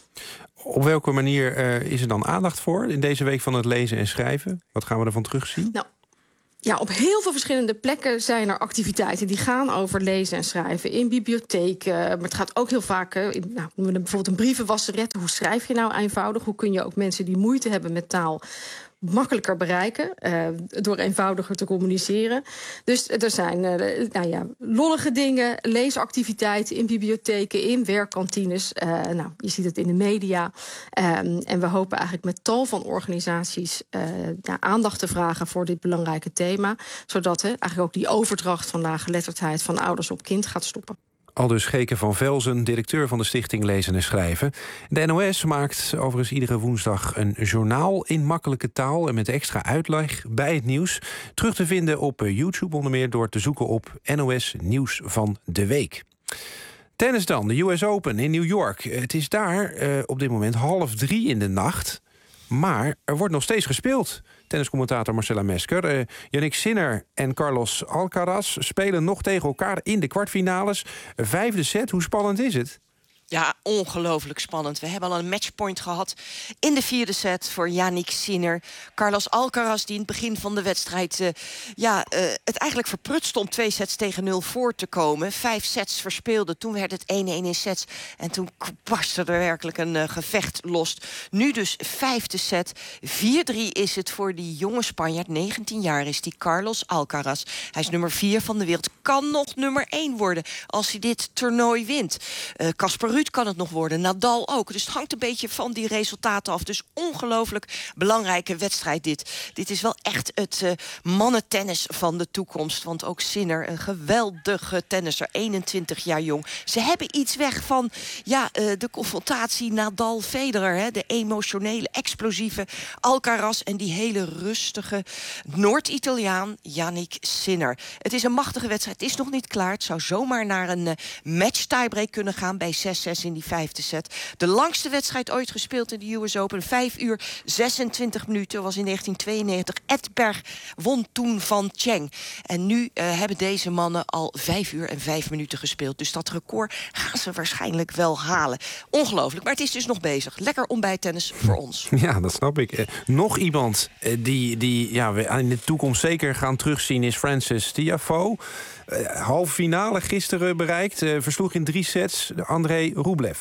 Op welke manier uh, is er dan aandacht voor in deze week van het lezen en schrijven? Wat gaan we ervan terugzien? Nou, ja, op heel veel verschillende plekken zijn er activiteiten die gaan over lezen en schrijven. In bibliotheken, maar het gaat ook heel vaak, uh, in, nou, bijvoorbeeld een brievenwasseret. Hoe schrijf je nou eenvoudig? Hoe kun je ook mensen die moeite hebben met taal makkelijker bereiken, uh, door eenvoudiger te communiceren. Dus er zijn uh, nou ja, lollige dingen, leesactiviteiten in bibliotheken, in werkkantines. Uh, nou, je ziet het in de media. Um, en we hopen eigenlijk met tal van organisaties uh, ja, aandacht te vragen voor dit belangrijke thema, zodat uh, eigenlijk ook die overdracht van laaggeletterdheid van ouders op kind gaat stoppen. Aldus Geke van Velzen, directeur van de Stichting Lezen en Schrijven. De N O S maakt overigens iedere woensdag een journaal in makkelijke taal en met extra uitleg bij het nieuws. Terug te vinden op YouTube onder meer door te zoeken op N O S Nieuws van de Week. Tennis dan, de U S Open in New York. Het is daar uh, op dit moment half drie in de nacht. Maar er wordt nog steeds gespeeld. Tenniscommentator Marcella Mesker. Uh, Jannik Sinner en Carlos Alcaraz spelen nog tegen elkaar in de kwartfinales. Een vijfde set, hoe spannend is het? Ja, ongelooflijk spannend. We hebben al een matchpoint gehad in de vierde set voor Jannik Sinner. Carlos Alcaraz, die in het begin van de wedstrijd uh, ja, uh, het eigenlijk verprutste om twee sets tegen nul voor te komen. Vijf sets verspeelde. Toen werd het één-één in sets. En toen barstte er werkelijk een uh, gevecht los. Nu dus vijfde set. vier drie is het voor die jonge Spanjaard. negentien jaar is die Carlos Alcaraz. Hij is nummer vier van de wereld. Kan nog nummer één worden als hij dit toernooi wint. Casper uh, Ruud kan het nog worden, Nadal ook. Dus het hangt een beetje van die resultaten af. Dus ongelooflijk belangrijke wedstrijd dit. Dit is wel echt het uh, mannentennis van de toekomst. Want ook Sinner, een geweldige tennisser, eenentwintig jaar jong. Ze hebben iets weg van ja, uh, de confrontatie Nadal-Federer. Hè, de emotionele, explosieve Alcaraz en die hele rustige Noord-Italiaan Jannik Sinner. Het is een machtige wedstrijd. Het is nog niet klaar. Het zou zomaar naar een uh, match tiebreak kunnen gaan bij zes zes in die vijfde set. De langste wedstrijd ooit gespeeld in de U S Open. vijf uur zesentwintig minuten was in negentien tweeënnegentig. Edberg won toen van Cheng. En nu uh, hebben deze mannen al vijf uur en vijf minuten gespeeld. Dus dat record gaan ze waarschijnlijk wel halen. Ongelooflijk, maar het is dus nog bezig. Lekker ontbijttennis voor ons. Ja, dat snap ik. Uh, nog iemand uh, die, die ja, we in de toekomst zeker gaan terugzien is Frances Tiafoe. Uh, halve finale gisteren bereikt. Uh, versloeg in drie sets Andrei Rublev.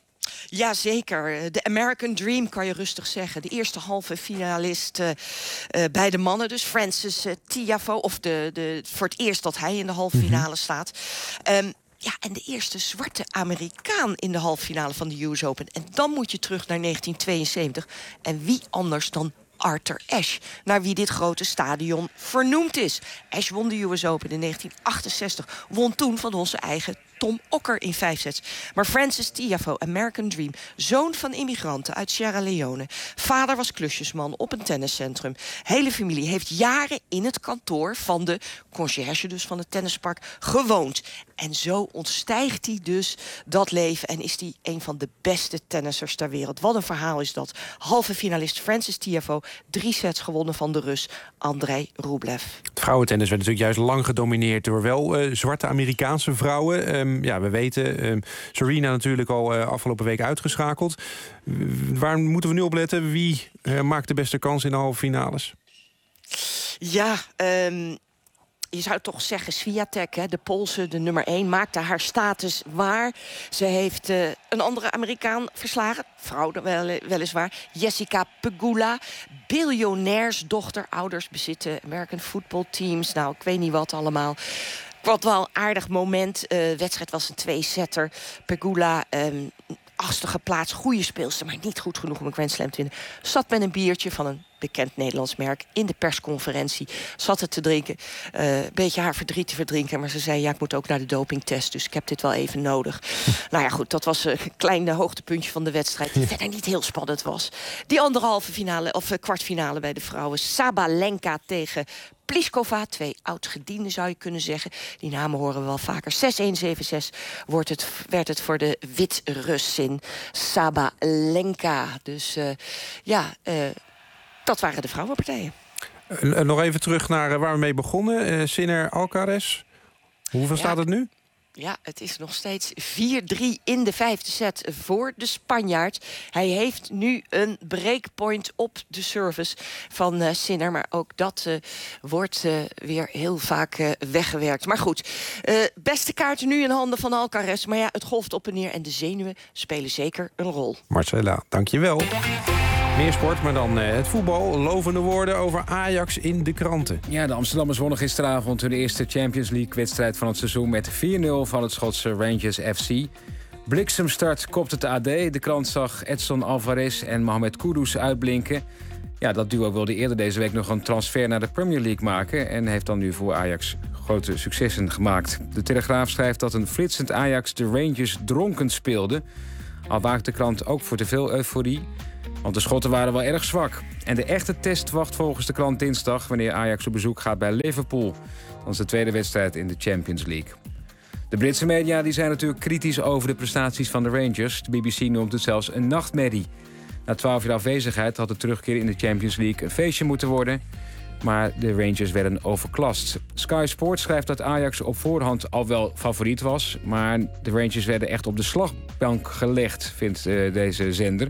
Jazeker. De American Dream kan je rustig zeggen. De eerste halve finalist uh, uh, bij de mannen. Dus Frances uh, Tiafoe. Of de, de, voor het eerst dat hij in de halve finale mm-hmm. staat. Um, Ja, en de eerste zwarte Amerikaan in de halve finale van de U S Open. En dan moet je terug naar negentien tweeënzeventig. En wie anders dan Arthur Ashe, naar wie dit grote stadion vernoemd is. Ashe won de U S Open in negentien achtenzestig. Won toen van onze eigen Tom Okker in vijf sets. Maar Frances Tiafoe, American Dream, zoon van immigranten uit Sierra Leone. Vader was klusjesman op een tenniscentrum. Hele familie heeft jaren in het kantoor van de conciërge, dus van het tennispark, gewoond. En zo ontstijgt hij dus dat leven en is hij een van de beste tennissers ter wereld. Wat een verhaal is dat. Halve finalist Frances Tiafoe, drie sets gewonnen van de Rus Andrei Rublev. Het vrouwentennis werd natuurlijk juist lang gedomineerd door wel uh, zwarte Amerikaanse vrouwen. Um, ja, we weten, um, Serena natuurlijk al uh, afgelopen week uitgeschakeld. Uh, waar moeten we nu op letten? Wie uh, maakt de beste kans in de halve finales? Ja, um... je zou toch zeggen, Swiatek, hè, de Poolse, de nummer één, maakte haar status waar. Ze heeft uh, een andere Amerikaan verslagen, vrouw wel, weliswaar, Jessica Pegula. Biljonairsdochter, ouders bezitten American football teams. Nou, ik weet niet wat allemaal. Wat wel een aardig moment. De uh, wedstrijd was een twee-setter. Pegula, um, achtste geplaatst, goede speelster, maar niet goed genoeg om een Grand Slam te winnen. Zat met een biertje van een bekend Nederlands merk, in de persconferentie zat het te drinken. Uh, een beetje haar verdriet te verdrinken. Maar ze zei, ja, ik moet ook naar de dopingtest. Dus ik heb dit wel even nodig. Nou ja, goed, dat was een klein hoogtepuntje van de wedstrijd. Die verder niet heel spannend was. Die anderhalve finale, of kwartfinale bij de vrouwen. Sabalenka tegen Pliskova, twee oud-gedienden zou je kunnen zeggen. Die namen horen we wel vaker. zes-een, zeven-zes wordt het, werd het voor de Wit-Russin Sabalenka. Dus uh, ja, uh, dat waren de vrouwenpartijen. Uh, nog even terug naar uh, waar we mee begonnen. Uh, Sinner Alcaraz. Hoeveel ja. staat het nu? Ja, het is nog steeds vier drie in de vijfde set voor de Spanjaard. Hij heeft nu een breakpoint op de service van uh, Sinner. Maar ook dat uh, wordt uh, weer heel vaak uh, weggewerkt. Maar goed, uh, beste kaarten nu in handen van Alcaraz. Maar ja, het golft op en neer en de zenuwen spelen zeker een rol. Marcella, dank je wel. Meer sport, maar dan uh, het voetbal. Lovende woorden over Ajax in de kranten. Ja, de Amsterdammers wonnen gisteravond hun eerste Champions League-wedstrijd van het seizoen met vier nul van het Schotse Rangers F C. Bliksemstart kopt het A D. De krant zag Edson Alvarez en Mohamed Kudus uitblinken. Ja, dat duo wilde eerder deze week nog een transfer naar de Premier League maken en heeft dan nu voor Ajax grote successen gemaakt. De Telegraaf schrijft dat een flitsend Ajax de Rangers dronken speelde. Al waakt de krant ook voor te veel euforie. Want de Schotten waren wel erg zwak. En de echte test wacht volgens de krant dinsdag, wanneer Ajax op bezoek gaat bij Liverpool. Dat is de tweede wedstrijd in de Champions League. De Britse media die zijn natuurlijk kritisch over de prestaties van de Rangers. De B B C noemt het zelfs een nachtmerrie. Na twaalf jaar afwezigheid had de terugkeer in de Champions League een feestje moeten worden. Maar de Rangers werden overklast. Sky Sports schrijft dat Ajax op voorhand al wel favoriet was. Maar de Rangers werden echt op de slagbank gelegd, vindt uh, deze zender.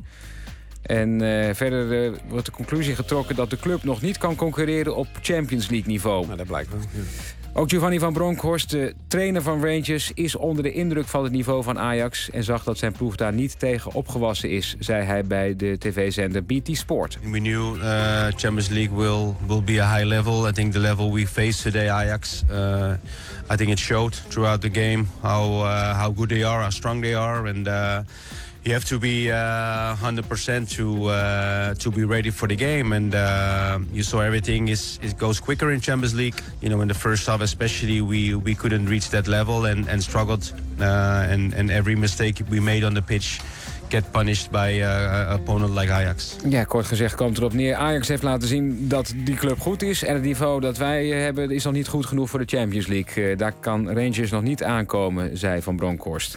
En uh, verder uh, wordt de conclusie getrokken dat de club nog niet kan concurreren op Champions League niveau. Nou, dat blijkt wel. Ja. Ook Giovanni van Bronckhorst, de trainer van Rangers, is onder de indruk van het niveau van Ajax en zag dat zijn ploeg daar niet tegen opgewassen is, zei hij bij de tv-zender B T Sport. We knew uh, Champions League will will be a high level. I think the level we faced today, Ajax, uh, I think it showed throughout the game how uh, how good they are, how strong they are, and uh, you have to be uh, one hundred percent to uh, to be ready for the game, and uh, you saw everything is it goes quicker in Champions League. You know, in the first half especially, we we couldn't reach that level and and struggled, uh, and and every mistake we made on the pitch get punished by uh, an opponent like Ajax. Ja, kort gezegd komt erop neer. Ajax heeft laten zien dat die club goed is en het niveau dat wij hebben is nog niet goed genoeg voor de Champions League. Uh, daar kan Rangers nog niet aankomen, zei Van Bronckhorst.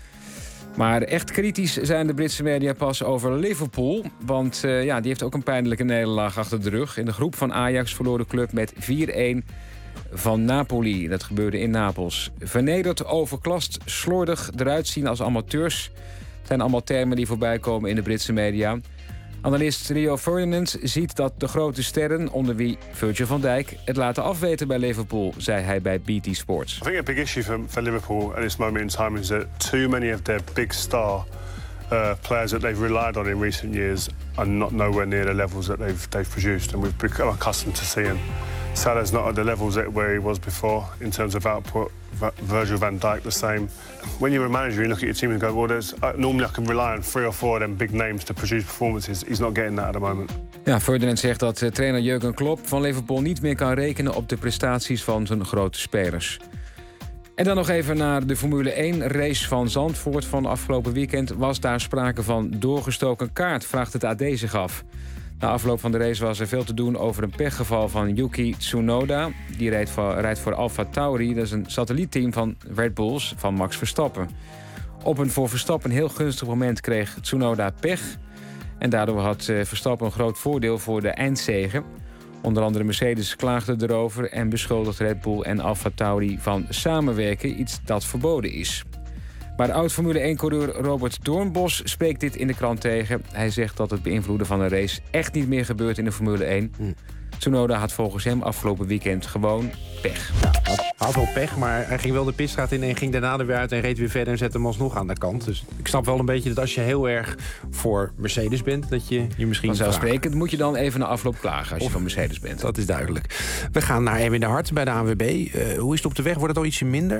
Maar echt kritisch zijn de Britse media pas over Liverpool. Want uh, ja, die heeft ook een pijnlijke nederlaag achter de rug. In de groep van Ajax verloor de club met vier-een van Napoli. Dat gebeurde in Napels. Vernederd, overklast, slordig, eruit zien als amateurs. Het zijn allemaal termen die voorbij komen in de Britse media. Analist Rio Ferdinand ziet dat de grote sterren, onder wie Virgil van Dijk, het laten afweten bij Liverpool, zei hij bij B T Sports. I think a big issue for, for Liverpool at this moment in time is that too many of their big star uh, players that they've relied on in recent years are not nowhere near the levels that they've they've produced, and we've become accustomed to seeing Salah's not at the levels that where he was before in terms of output. Virgil van Dijk the same. When you're a manager, you look at your team and go, well, there's, uh, normally I can rely on three or four of them big names to produce performances. He's not getting that at the moment. Ja, Ferdinand zegt dat uh, trainer Jurgen Klopp van Liverpool niet meer kan rekenen op de prestaties van zijn grote spelers. En dan nog even naar de Formule één race van Zandvoort van afgelopen weekend. Was daar sprake van doorgestoken kaart, vraagt het A D zich af. Na afloop van de race was er veel te doen over een pechgeval van Yuki Tsunoda. Die rijdt voor, rijdt voor Alfa Tauri, dat is een satellietteam van Red Bulls, van Max Verstappen. Op een voor Verstappen heel gunstig moment kreeg Tsunoda pech. En daardoor had Verstappen een groot voordeel voor de eindzege. Onder andere Mercedes klaagde erover en beschuldigt Red Bull en Alfa Tauri van samenwerken, iets dat verboden is. Maar oud-Formule één-coureur Robert Doornbos spreekt dit in de krant tegen. Hij zegt dat het beïnvloeden van een race echt niet meer gebeurt in de Formule één. Hm. Tsunoda had volgens hem afgelopen weekend gewoon pech. Ja, had, had wel pech, maar hij ging wel de pitstraat in en ging daarna er weer uit en reed weer verder en zette hem alsnog aan de kant. Dus ik snap wel een beetje dat als je heel erg voor Mercedes bent, dat je je misschien vanzelfsprekend moet je dan even na afloop klagen als je of, van Mercedes bent. Dat is duidelijk. We gaan naar Erwin de Hart bij de A N W B. Uh, hoe is het op de weg? Wordt het al ietsje minder?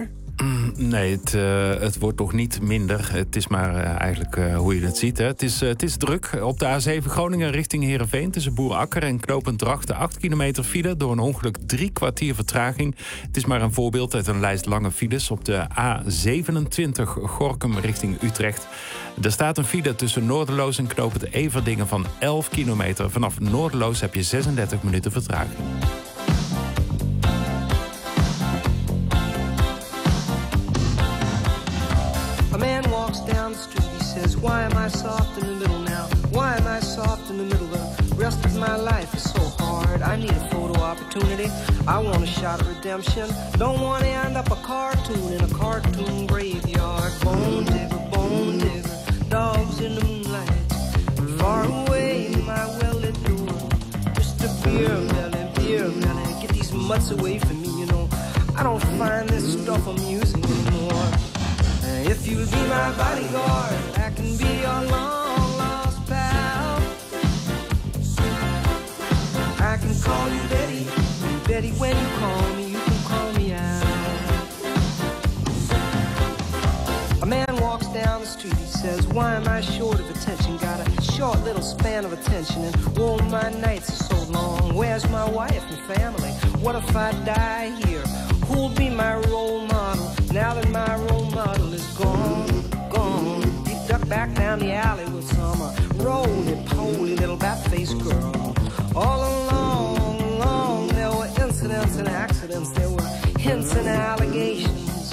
Mm, nee, het, uh, het wordt toch niet minder. Het is maar uh, eigenlijk uh, hoe je het ziet. Hè. Het, is, uh, het is druk. Op de A zeven Groningen richting Heerenveen... tussen Boerakker en Knopend Drachten... acht kilometer file, door een ongeluk drie kwartier vertraging. Het is maar een voorbeeld uit een lijst lange files. Op de A zevenentwintig Gorinchem richting Utrecht. Er staat een file tussen Noorderloos en Knopend Everdingen van elf kilometer. Vanaf Noorderloos heb je zesendertig minuten vertraging. A man walks down the street, he says, why am I soft in the middle now? Why am I soft in the middle? The rest of my life is so hard. I need a photo opportunity. I want a shot at redemption. Don't want to end up a cartoon in a cartoon graveyard. Bone digger, bone digger, dogs in the moonlight. Far away, my well-lit door. Just a beer melon, beer melon. Get these mutts away from me, you know. I don't find this stuff amusing anymore. If you'll be my bodyguard, I can be your long-lost pal. I can call you Betty, and Betty, when you call me, you can call me out. A man walks down the street, he says, why am I short of attention? Got a short little span of attention, and oh, my nights are so long. Where's my wife and family? What if I die here? Who'll be my role model now that my role model is gone, gone? He ducked back down the alley with some uh, roly-poly little bat-faced girl. All along, along, there were incidents and accidents. There were hints and allegations.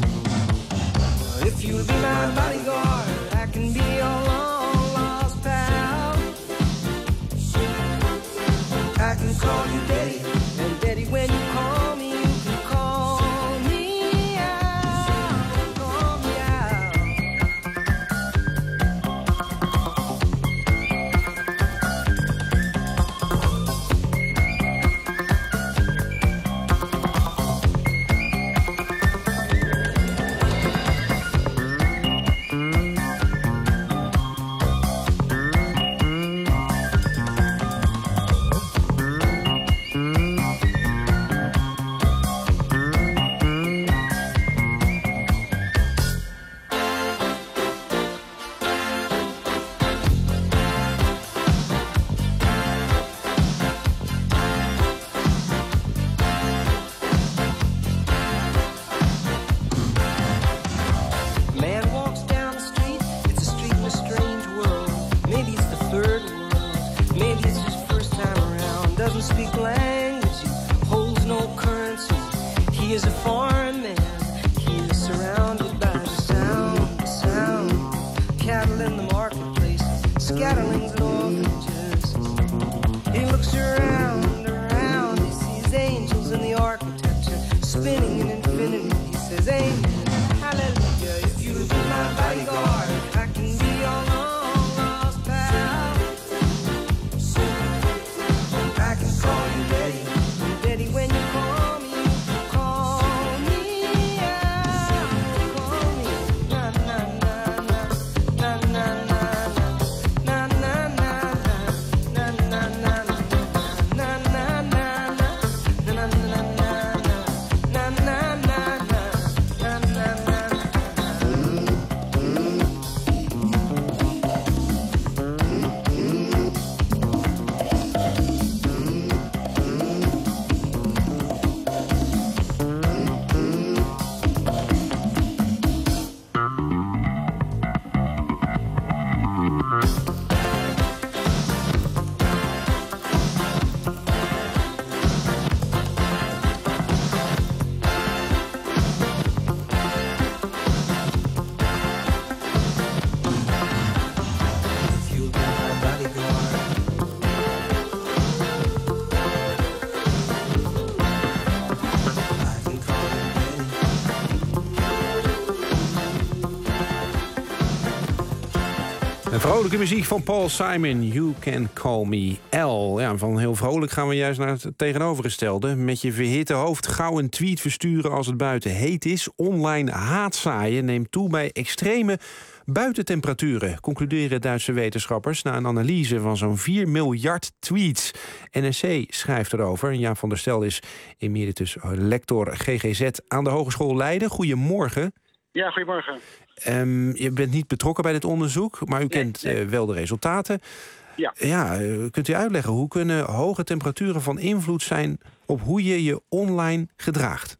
If you'll be my bodyguard, I can be your long-lost pal. I can call you Daddy, and Daddy, when you call me, Vrolijke muziek van Paul Simon, You Can Call Me L. Ja, van heel vrolijk gaan we juist naar het tegenovergestelde. Met je verhitte hoofd gauw een tweet versturen als het buiten heet is. Online haatzaaien neemt toe bij extreme Buitentemperaturen, concluderen Duitse wetenschappers na een analyse van zo'n vier miljard tweets. N R C schrijft erover. Jaap van der Stel is emeritus lector G G Z aan de Hogeschool Leiden. Goedemorgen. Ja, goedemorgen. Um, je bent niet betrokken bij dit onderzoek, maar u nee, kent nee. Uh, wel de resultaten. Ja. Ja, uh, kunt u uitleggen, hoe kunnen hoge temperaturen van invloed zijn op hoe je je online gedraagt?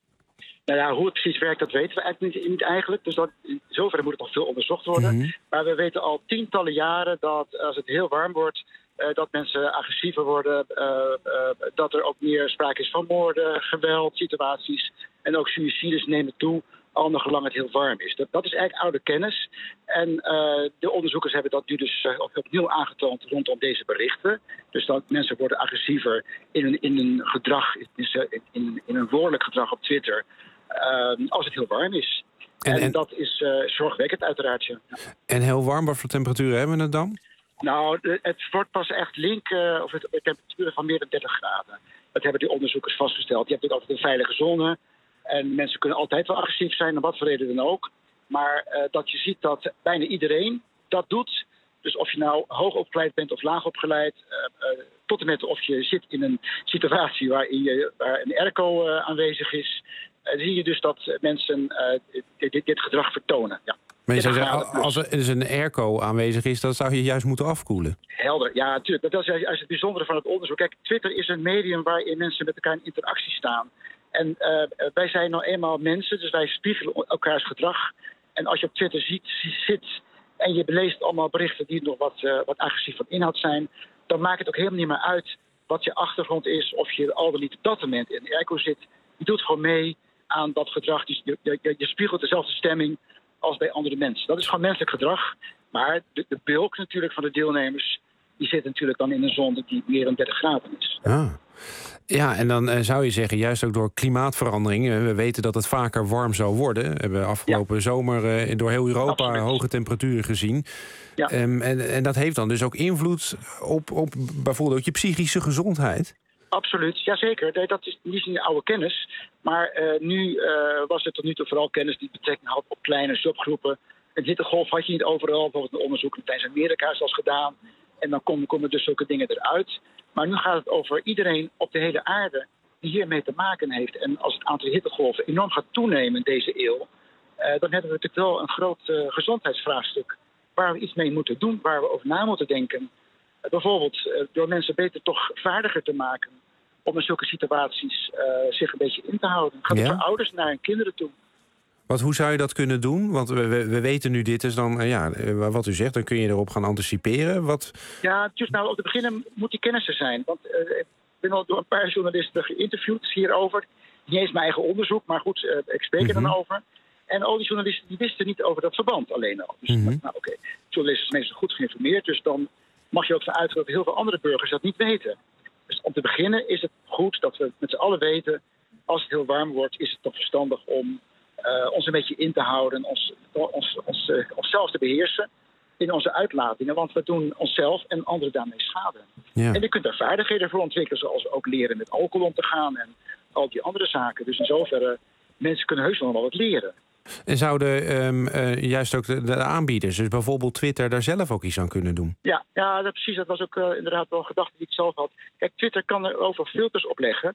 Nou ja, hoe het precies werkt, dat weten we eigenlijk niet, niet eigenlijk. Dus dat, in zoverre moet het nog veel onderzocht worden. Mm-hmm. Maar we weten al tientallen jaren dat als het heel warm wordt, Uh, dat mensen agressiever worden, uh, uh, dat er ook meer sprake is van moorden, geweld, situaties en ook suïcides nemen toe, al nog lang het heel warm is. Dat, dat is eigenlijk oude kennis. En uh, de onderzoekers hebben dat nu dus uh, opnieuw aangetoond rondom deze berichten. Dus dat mensen worden agressiever in een, in een gedrag, in, in, in een woordelijk gedrag op Twitter, uh, als het heel warm is. En, en, en dat is uh, zorgwekkend uiteraard. Ja. En heel warm, wat voor temperaturen hebben we het dan? Nou, het wordt pas echt link uh, of het, temperaturen van meer dan dertig graden. Dat hebben die onderzoekers vastgesteld. Je hebt natuurlijk altijd een veilige zone. En mensen kunnen altijd wel agressief zijn, om wat voor reden dan ook. Maar uh, dat je ziet dat bijna iedereen dat doet. Dus of je nou hoog opgeleid bent of laag opgeleid. Uh, uh, tot en met of je zit in een situatie waarin je, waar een airco uh, aanwezig is. Uh, zie je dus dat mensen uh, dit, dit gedrag vertonen. Ja. Maar je zou zeggen, als er dus een airco aanwezig is, dan zou je juist moeten afkoelen. Helder, ja, natuurlijk. Dat is juist het bijzondere van het onderzoek. Kijk, Twitter is een medium waarin mensen met elkaar in interactie staan. En uh, wij zijn nou eenmaal mensen, dus wij spiegelen elkaars gedrag. En als je op Twitter ziet, zit en je beleest allemaal berichten die nog wat, uh, wat agressief van inhoud zijn, dan maakt het ook helemaal niet meer uit wat je achtergrond is, of je al dan niet op dat moment in de airco zit. Je doet gewoon mee aan dat gedrag. Dus je, je, je spiegelt dezelfde stemming als bij andere mensen. Dat is gewoon menselijk gedrag. Maar de, de bulk natuurlijk van de deelnemers, die zit natuurlijk dan in een zone die meer dan dertig graden is. Ah. Ja, en dan uh, zou je zeggen, juist ook door klimaatverandering, uh, we weten dat het vaker warm zou worden. We hebben afgelopen ja. zomer uh, door heel Europa Absoluut. hoge temperaturen gezien. Ja. Um, en, en dat heeft dan dus ook invloed op, op bijvoorbeeld ook je psychische gezondheid. Absoluut, jazeker. Dat is niet een oude kennis. Maar uh, nu uh, was het tot nu toe vooral kennis die betrekking had op kleine subgroepen. Een hittegolf had je niet overal. Bijvoorbeeld een onderzoek in Latijns-Amerika is al gedaan. En dan komen, komen dus zulke dingen eruit. Maar nu gaat het over iedereen op de hele aarde die hiermee te maken heeft. En als het aantal hittegolven enorm gaat toenemen in deze eeuw, uh, dan hebben we natuurlijk wel een groot uh, gezondheidsvraagstuk waar we iets mee moeten doen, waar we over na moeten denken. Uh, bijvoorbeeld uh, door mensen beter toch vaardiger te maken om in zulke situaties uh, zich een beetje in te houden. Gaat het ja. van ouders naar hun kinderen toe. Want hoe zou je dat kunnen doen? Want we, we, we weten nu dit is dan, uh, ja, wat u zegt, dan kun je erop gaan anticiperen. Wat... Ja, dus nou, op het begin moet die kennis er zijn. Want uh, ik ben al door een paar journalisten geïnterviewd hierover. Niet eens mijn eigen onderzoek, maar goed, uh, ik spreek er mm-hmm. dan over. En al die journalisten die wisten niet over dat verband alleen al. Dus mm-hmm. nou, oké, okay. journalisten zijn meestal goed geïnformeerd, dus dan mag je ook van uitgaan dat heel veel andere burgers dat niet weten. Dus om te beginnen is het goed dat we met z'n allen weten, als het heel warm wordt, is het toch verstandig om uh, ons een beetje in te houden, ons, ons, ons, uh, onszelf te beheersen in onze uitlatingen, want we doen onszelf en anderen daarmee schade. Ja. En je kunt daar vaardigheden voor ontwikkelen, zoals ook leren met alcohol om te gaan en al die andere zaken. Dus in zoverre, mensen kunnen heus wel wat leren. En zouden um, uh, juist ook de, de aanbieders, dus bijvoorbeeld Twitter, daar zelf ook iets aan kunnen doen? Ja, ja dat, precies. Dat was ook uh, inderdaad wel een gedachte die ik zelf had. Kijk, Twitter kan er overal filters op leggen.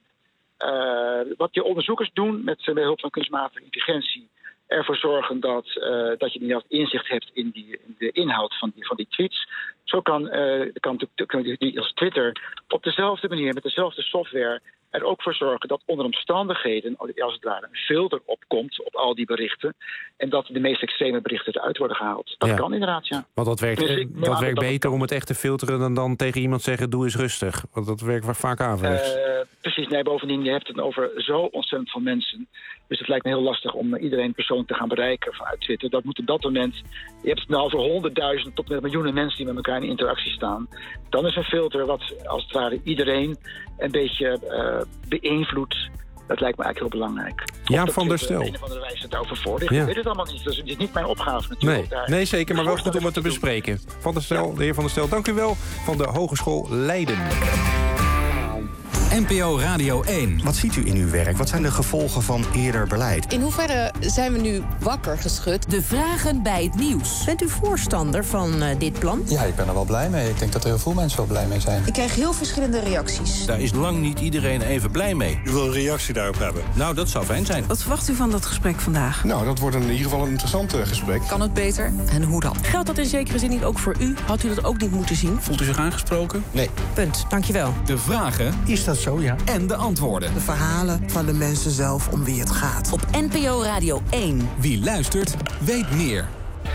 Uh, wat die onderzoekers doen met uh, behulp van kunstmatige intelligentie, ervoor zorgen dat, uh, dat je niet inzicht hebt in, die, in de inhoud van die, van die tweets. Zo kan, uh, kan, kan die als Twitter op dezelfde manier, met dezelfde software, er ook voor zorgen dat onder omstandigheden, als het ware, een filter opkomt op al die berichten. En dat de meest extreme berichten eruit worden gehaald. Dat ja. kan inderdaad, ja. Want dat werkt, dus ik, dat werkt dat beter om het echt te filteren dan, dan tegen iemand zeggen, doe eens rustig. Want dat werkt vaak averechts. Uh, precies, nee, bovendien, je hebt het over zo ontzettend veel mensen. Dus het lijkt me heel lastig om iedereen persoonlijk te gaan bereiken vanuit Twitter. Dat moet op dat moment, je hebt het nou over honderdduizend tot met miljoenen mensen die met elkaar in interactie staan. Dan is een filter wat als het ware iedereen een beetje uh, beïnvloedt. Dat lijkt me eigenlijk heel belangrijk. Ja, Van der Stel. Op een of andere wijze het over voor. Ja. Ik weet het allemaal niet. Dus het is niet mijn opgave natuurlijk. Nee, nee zeker, maar wel goed om het te bespreken. Van der Stel, ja. De heer Van der Stel, dank u wel van de Hogeschool Leiden. N P O Radio één. Wat ziet u in uw werk? Wat zijn de gevolgen van eerder beleid? In hoeverre zijn we nu wakker geschud? De vragen bij het nieuws. Bent u voorstander van uh, dit plan? Ja, ik ben er wel blij mee. Ik denk dat er heel veel mensen wel blij mee zijn. Ik krijg heel verschillende reacties. Daar is lang niet iedereen even blij mee. U wil een reactie daarop hebben? Nou, dat zou fijn zijn. Wat verwacht u van dat gesprek vandaag? Nou, dat wordt in ieder geval een interessant uh, gesprek. Kan het beter en hoe dan? Geldt dat in zekere zin niet ook voor u? Had u dat ook niet moeten zien? Voelt u zich aangesproken? Nee. Punt, dankjewel. De vragen Is dat zo, ja? en de antwoorden. De verhalen van de mensen zelf om wie het gaat. Op N P O Radio één. Wie luistert, weet meer.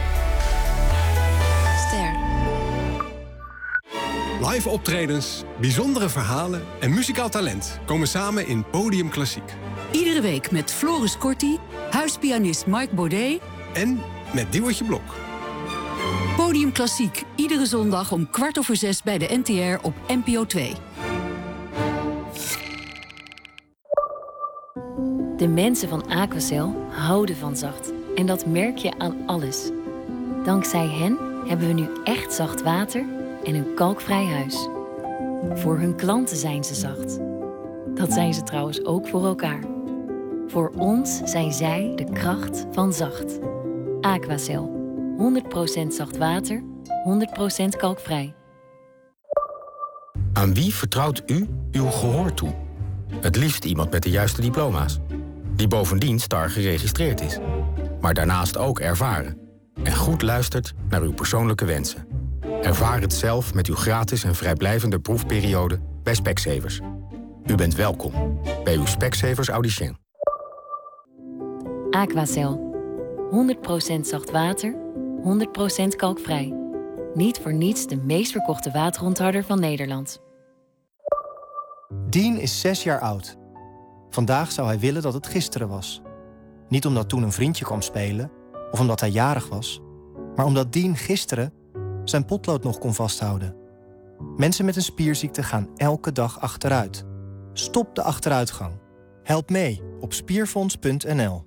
Ster. Live optredens, bijzondere verhalen en muzikaal talent komen samen in Podium Klassiek. Iedere week met Floris Corti, huispianist Marc Baudet en met Diewertje Blok. Podium Klassiek, iedere zondag om kwart over zes bij de N T R op N P O twee. De mensen van Aquacel houden van zacht. En dat merk je aan alles. Dankzij hen hebben we nu echt zacht water en een kalkvrij huis. Voor hun klanten zijn ze zacht. Dat zijn ze trouwens ook voor elkaar. Voor ons zijn zij de kracht van zacht. Aquacel. honderd procent zacht water, honderd procent kalkvrij. Aan wie vertrouwt u uw gehoor toe? Het liefst iemand met de juiste diploma's. Die bovendien STAR geregistreerd is. Maar daarnaast ook ervaren. En goed luistert naar uw persoonlijke wensen. Ervaar het zelf met uw gratis en vrijblijvende proefperiode bij Specsavers. U bent welkom bij uw Specsavers Audition. Aquacel. honderd procent zacht water, honderd procent kalkvrij. Niet voor niets de meest verkochte waterontharder van Nederland. Dean is zes jaar oud. Vandaag zou hij willen dat het gisteren was. Niet omdat toen een vriendje kwam spelen, of omdat hij jarig was, maar omdat Dean gisteren zijn potlood nog kon vasthouden. Mensen met een spierziekte gaan elke dag achteruit. Stop de achteruitgang. Help mee op spierfonds punt n l.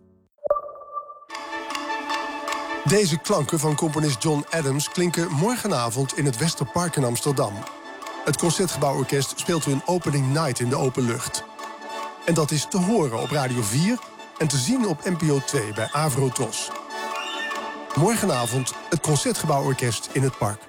Deze klanken van componist John Adams klinken morgenavond in het Westerpark in Amsterdam. Het Concertgebouworkest speelt hun opening night in de open lucht. En dat is te horen op Radio vier en te zien op N P O twee bij Avrotros. Morgenavond het Concertgebouworkest in het park.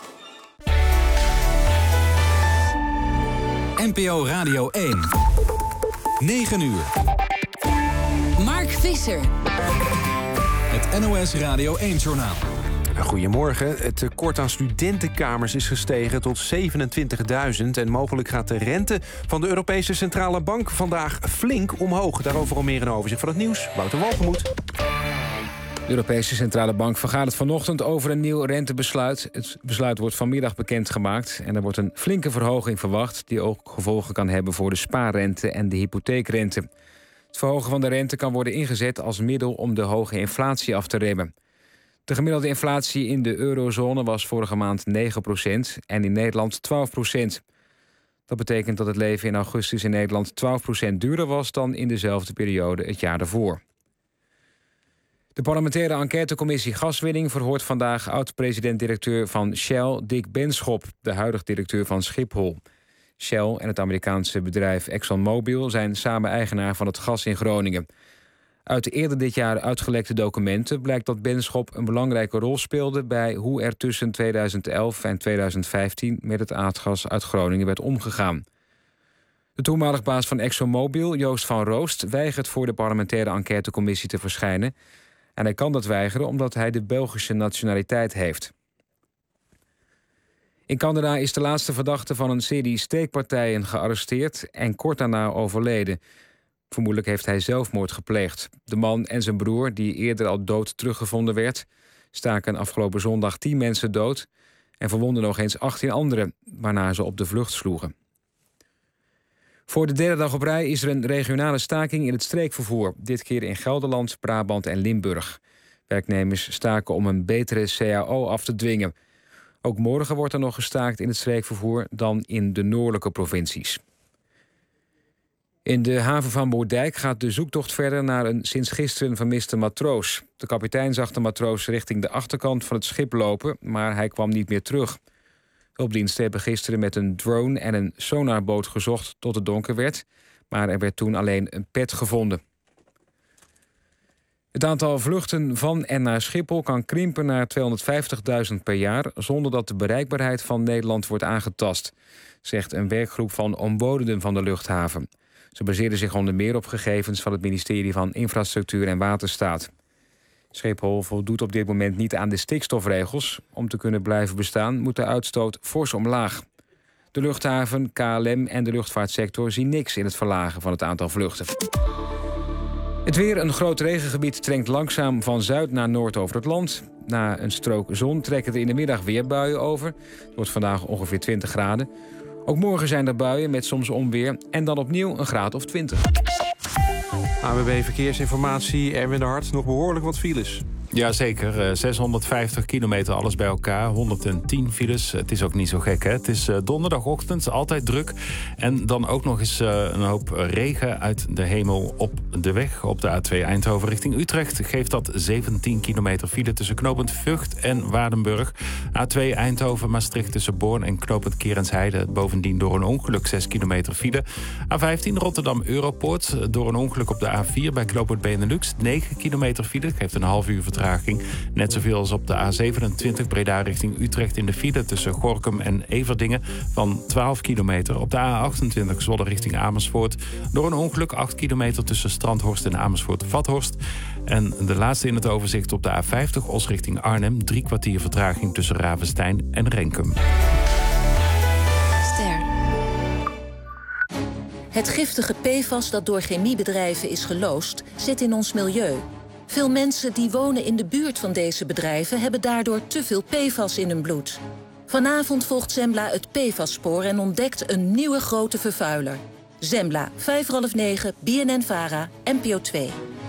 N P O Radio één. negen uur. Mark Visser. Het N O S Radio één-journaal. Goedemorgen. Het tekort aan studentenkamers is gestegen tot zevenentwintigduizend... en mogelijk gaat de rente van de Europese Centrale Bank vandaag flink omhoog. Daarover al meer een overzicht van het nieuws. Wouter Walgemoed. De Europese Centrale Bank vergadert vanochtend over een nieuw rentebesluit. Het besluit wordt vanmiddag bekendgemaakt en er wordt een flinke verhoging verwacht die ook gevolgen kan hebben voor de spaarrente en de hypotheekrente. Het verhogen van de rente kan worden ingezet als middel om de hoge inflatie af te remmen. De gemiddelde inflatie in de eurozone was vorige maand negen procent en in Nederland twaalf procent. Dat betekent dat het leven in augustus in Nederland twaalf procent duurder was dan in dezelfde periode het jaar daarvoor. De parlementaire enquêtecommissie Gaswinning verhoort vandaag oud-president-directeur van Shell, Dick Benschop, de huidige directeur van Schiphol. Shell en het Amerikaanse bedrijf ExxonMobil zijn samen eigenaar van het gas in Groningen. Uit de eerder dit jaar uitgelekte documenten blijkt dat Benschop een belangrijke rol speelde bij hoe er tussen tweeduizend elf en tweeduizend vijftien met het aardgas uit Groningen werd omgegaan. De toenmalig baas van ExxonMobil, Joost van Roost, weigert voor de parlementaire enquêtecommissie te verschijnen. En hij kan dat weigeren omdat hij de Belgische nationaliteit heeft. In Canada is de laatste verdachte van een serie steekpartijen gearresteerd en kort daarna overleden. Vermoedelijk heeft hij zelfmoord gepleegd. De man en zijn broer, die eerder al dood teruggevonden werd, staken afgelopen zondag tien mensen dood en verwonden nog eens achttien anderen, waarna ze op de vlucht sloegen. Voor de derde dag op rij is er een regionale staking in het streekvervoer. Dit keer in Gelderland, Brabant en Limburg. Werknemers staken om een betere C A O af te dwingen. Ook morgen wordt er nog gestaakt in het streekvervoer dan in de noordelijke provincies. In de haven van Moerdijk gaat de zoektocht verder naar een sinds gisteren vermiste matroos. De kapitein zag de matroos richting de achterkant van het schip lopen, maar hij kwam niet meer terug. Hulpdiensten hebben gisteren met een drone en een sonarboot gezocht tot het donker werd. Maar er werd toen alleen een pet gevonden. Het aantal vluchten van en naar Schiphol kan krimpen naar tweehonderdvijftigduizend per jaar, zonder dat de bereikbaarheid van Nederland wordt aangetast, zegt een werkgroep van omwonenden van de luchthaven. Ze baseren zich onder meer op gegevens van het ministerie van Infrastructuur en Waterstaat. Schiphol voldoet op dit moment niet aan de stikstofregels. Om te kunnen blijven bestaan moet de uitstoot fors omlaag. De luchthaven, K L M en de luchtvaartsector zien niks in het verlagen van het aantal vluchten. Het weer, een groot regengebied, trekt langzaam van zuid naar noord over het land. Na een strook zon trekken er in de middag weer buien over. Het wordt vandaag ongeveer twintig graden. Ook morgen zijn er buien met soms onweer en dan opnieuw een graad of twintig. A W B Verkeersinformatie, Erwin de Hart, nog behoorlijk wat files. Jazeker, zeshonderdvijftig kilometer, alles bij elkaar, honderdtien files. Het is ook niet zo gek, hè? Het is donderdagochtend, altijd druk. En dan ook nog eens een hoop regen uit de hemel op de weg. Op de A twee Eindhoven richting Utrecht geeft dat zeventien kilometer file tussen knooppunt Vught en Waardenburg. A twee Eindhoven, Maastricht tussen Born en knooppunt Kerensheide. Bovendien door een ongeluk zes kilometer file. A vijftien Rotterdam Europoort, door een ongeluk op de A vier bij knooppunt Benelux. negen kilometer file, geeft een half uur vertraging. Net zoveel als op de A zevenentwintig Breda richting Utrecht in de file tussen Gorinchem en Everdingen van twaalf kilometer. Op de A achtentwintig Zwolle richting Amersfoort door een ongeluk acht kilometer tussen Strandhorst en Amersfoort-Vathorst. En de laatste in het overzicht op de A vijftig Os richting Arnhem. Drie kwartier vertraging tussen Ravenstein en Renkum. Ster. Het giftige P F A S dat door chemiebedrijven is geloosd, zit in ons milieu. Veel mensen die wonen in de buurt van deze bedrijven hebben daardoor te veel P F A S in hun bloed. Vanavond volgt Zembla het P F A S-spoor en ontdekt een nieuwe grote vervuiler. Zembla, vijf voor half negen, B N N-Vara, N P O twee.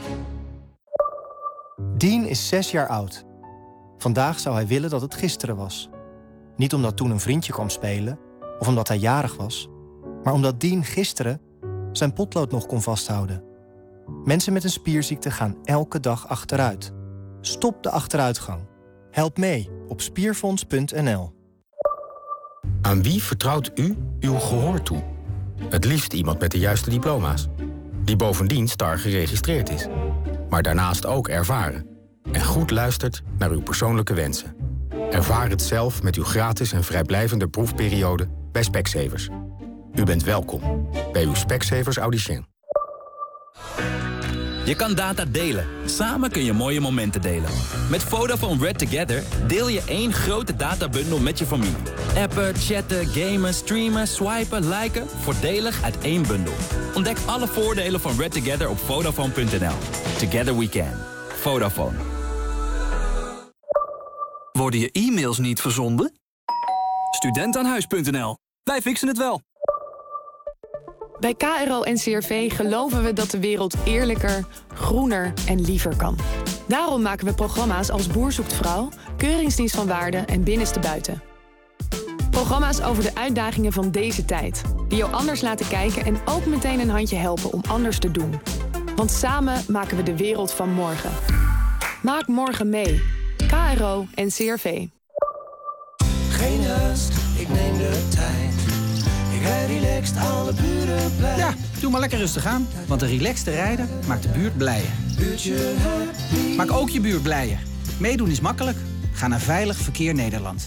Dean is zes jaar oud. Vandaag zou hij willen dat het gisteren was. Niet omdat toen een vriendje kwam spelen, of omdat hij jarig was, maar omdat Dean gisteren zijn potlood nog kon vasthouden. Mensen met een spierziekte gaan elke dag achteruit. Stop de achteruitgang. Help mee op spierfonds punt n l. Aan wie vertrouwt u uw gehoor toe? Het liefst iemand met de juiste diploma's. Die bovendien STAR geregistreerd is. Maar daarnaast ook ervaren. En goed luistert naar uw persoonlijke wensen. Ervaar het zelf met uw gratis en vrijblijvende proefperiode bij Specsavers. U bent welkom bij uw Specsavers Audicien. Je kan data delen. Samen kun je mooie momenten delen. Met Vodafone Red Together deel je één grote databundel met je familie. Appen, chatten, gamen, streamen, swipen, liken. Voordelig uit één bundel. Ontdek alle voordelen van Red Together op Vodafone punt n l. Together we can. Vodafone. Worden je e-mails niet verzonden? student aan huis punt n l. Wij fixen het wel. Bij K R O en C R V geloven we dat de wereld eerlijker, groener en liever kan. Daarom maken we programma's als Boer zoekt vrouw, Keuringsdienst van Waarde en Binnenste Buiten. Programma's over de uitdagingen van deze tijd. Die jou anders laten kijken en ook meteen een handje helpen om anders te doen. Want samen maken we de wereld van morgen. Maak morgen mee. K R O en C R V. Geen haast, ik neem de tijd. Ik rijd relaxed, alle buren blij. Ja, doe maar lekker rustig aan. Want een relaxte rijder maakt de buurt blijer. Buurtje happy. Maak ook je buurt blijer. Meedoen is makkelijk. Ga naar Veilig Verkeer Nederland.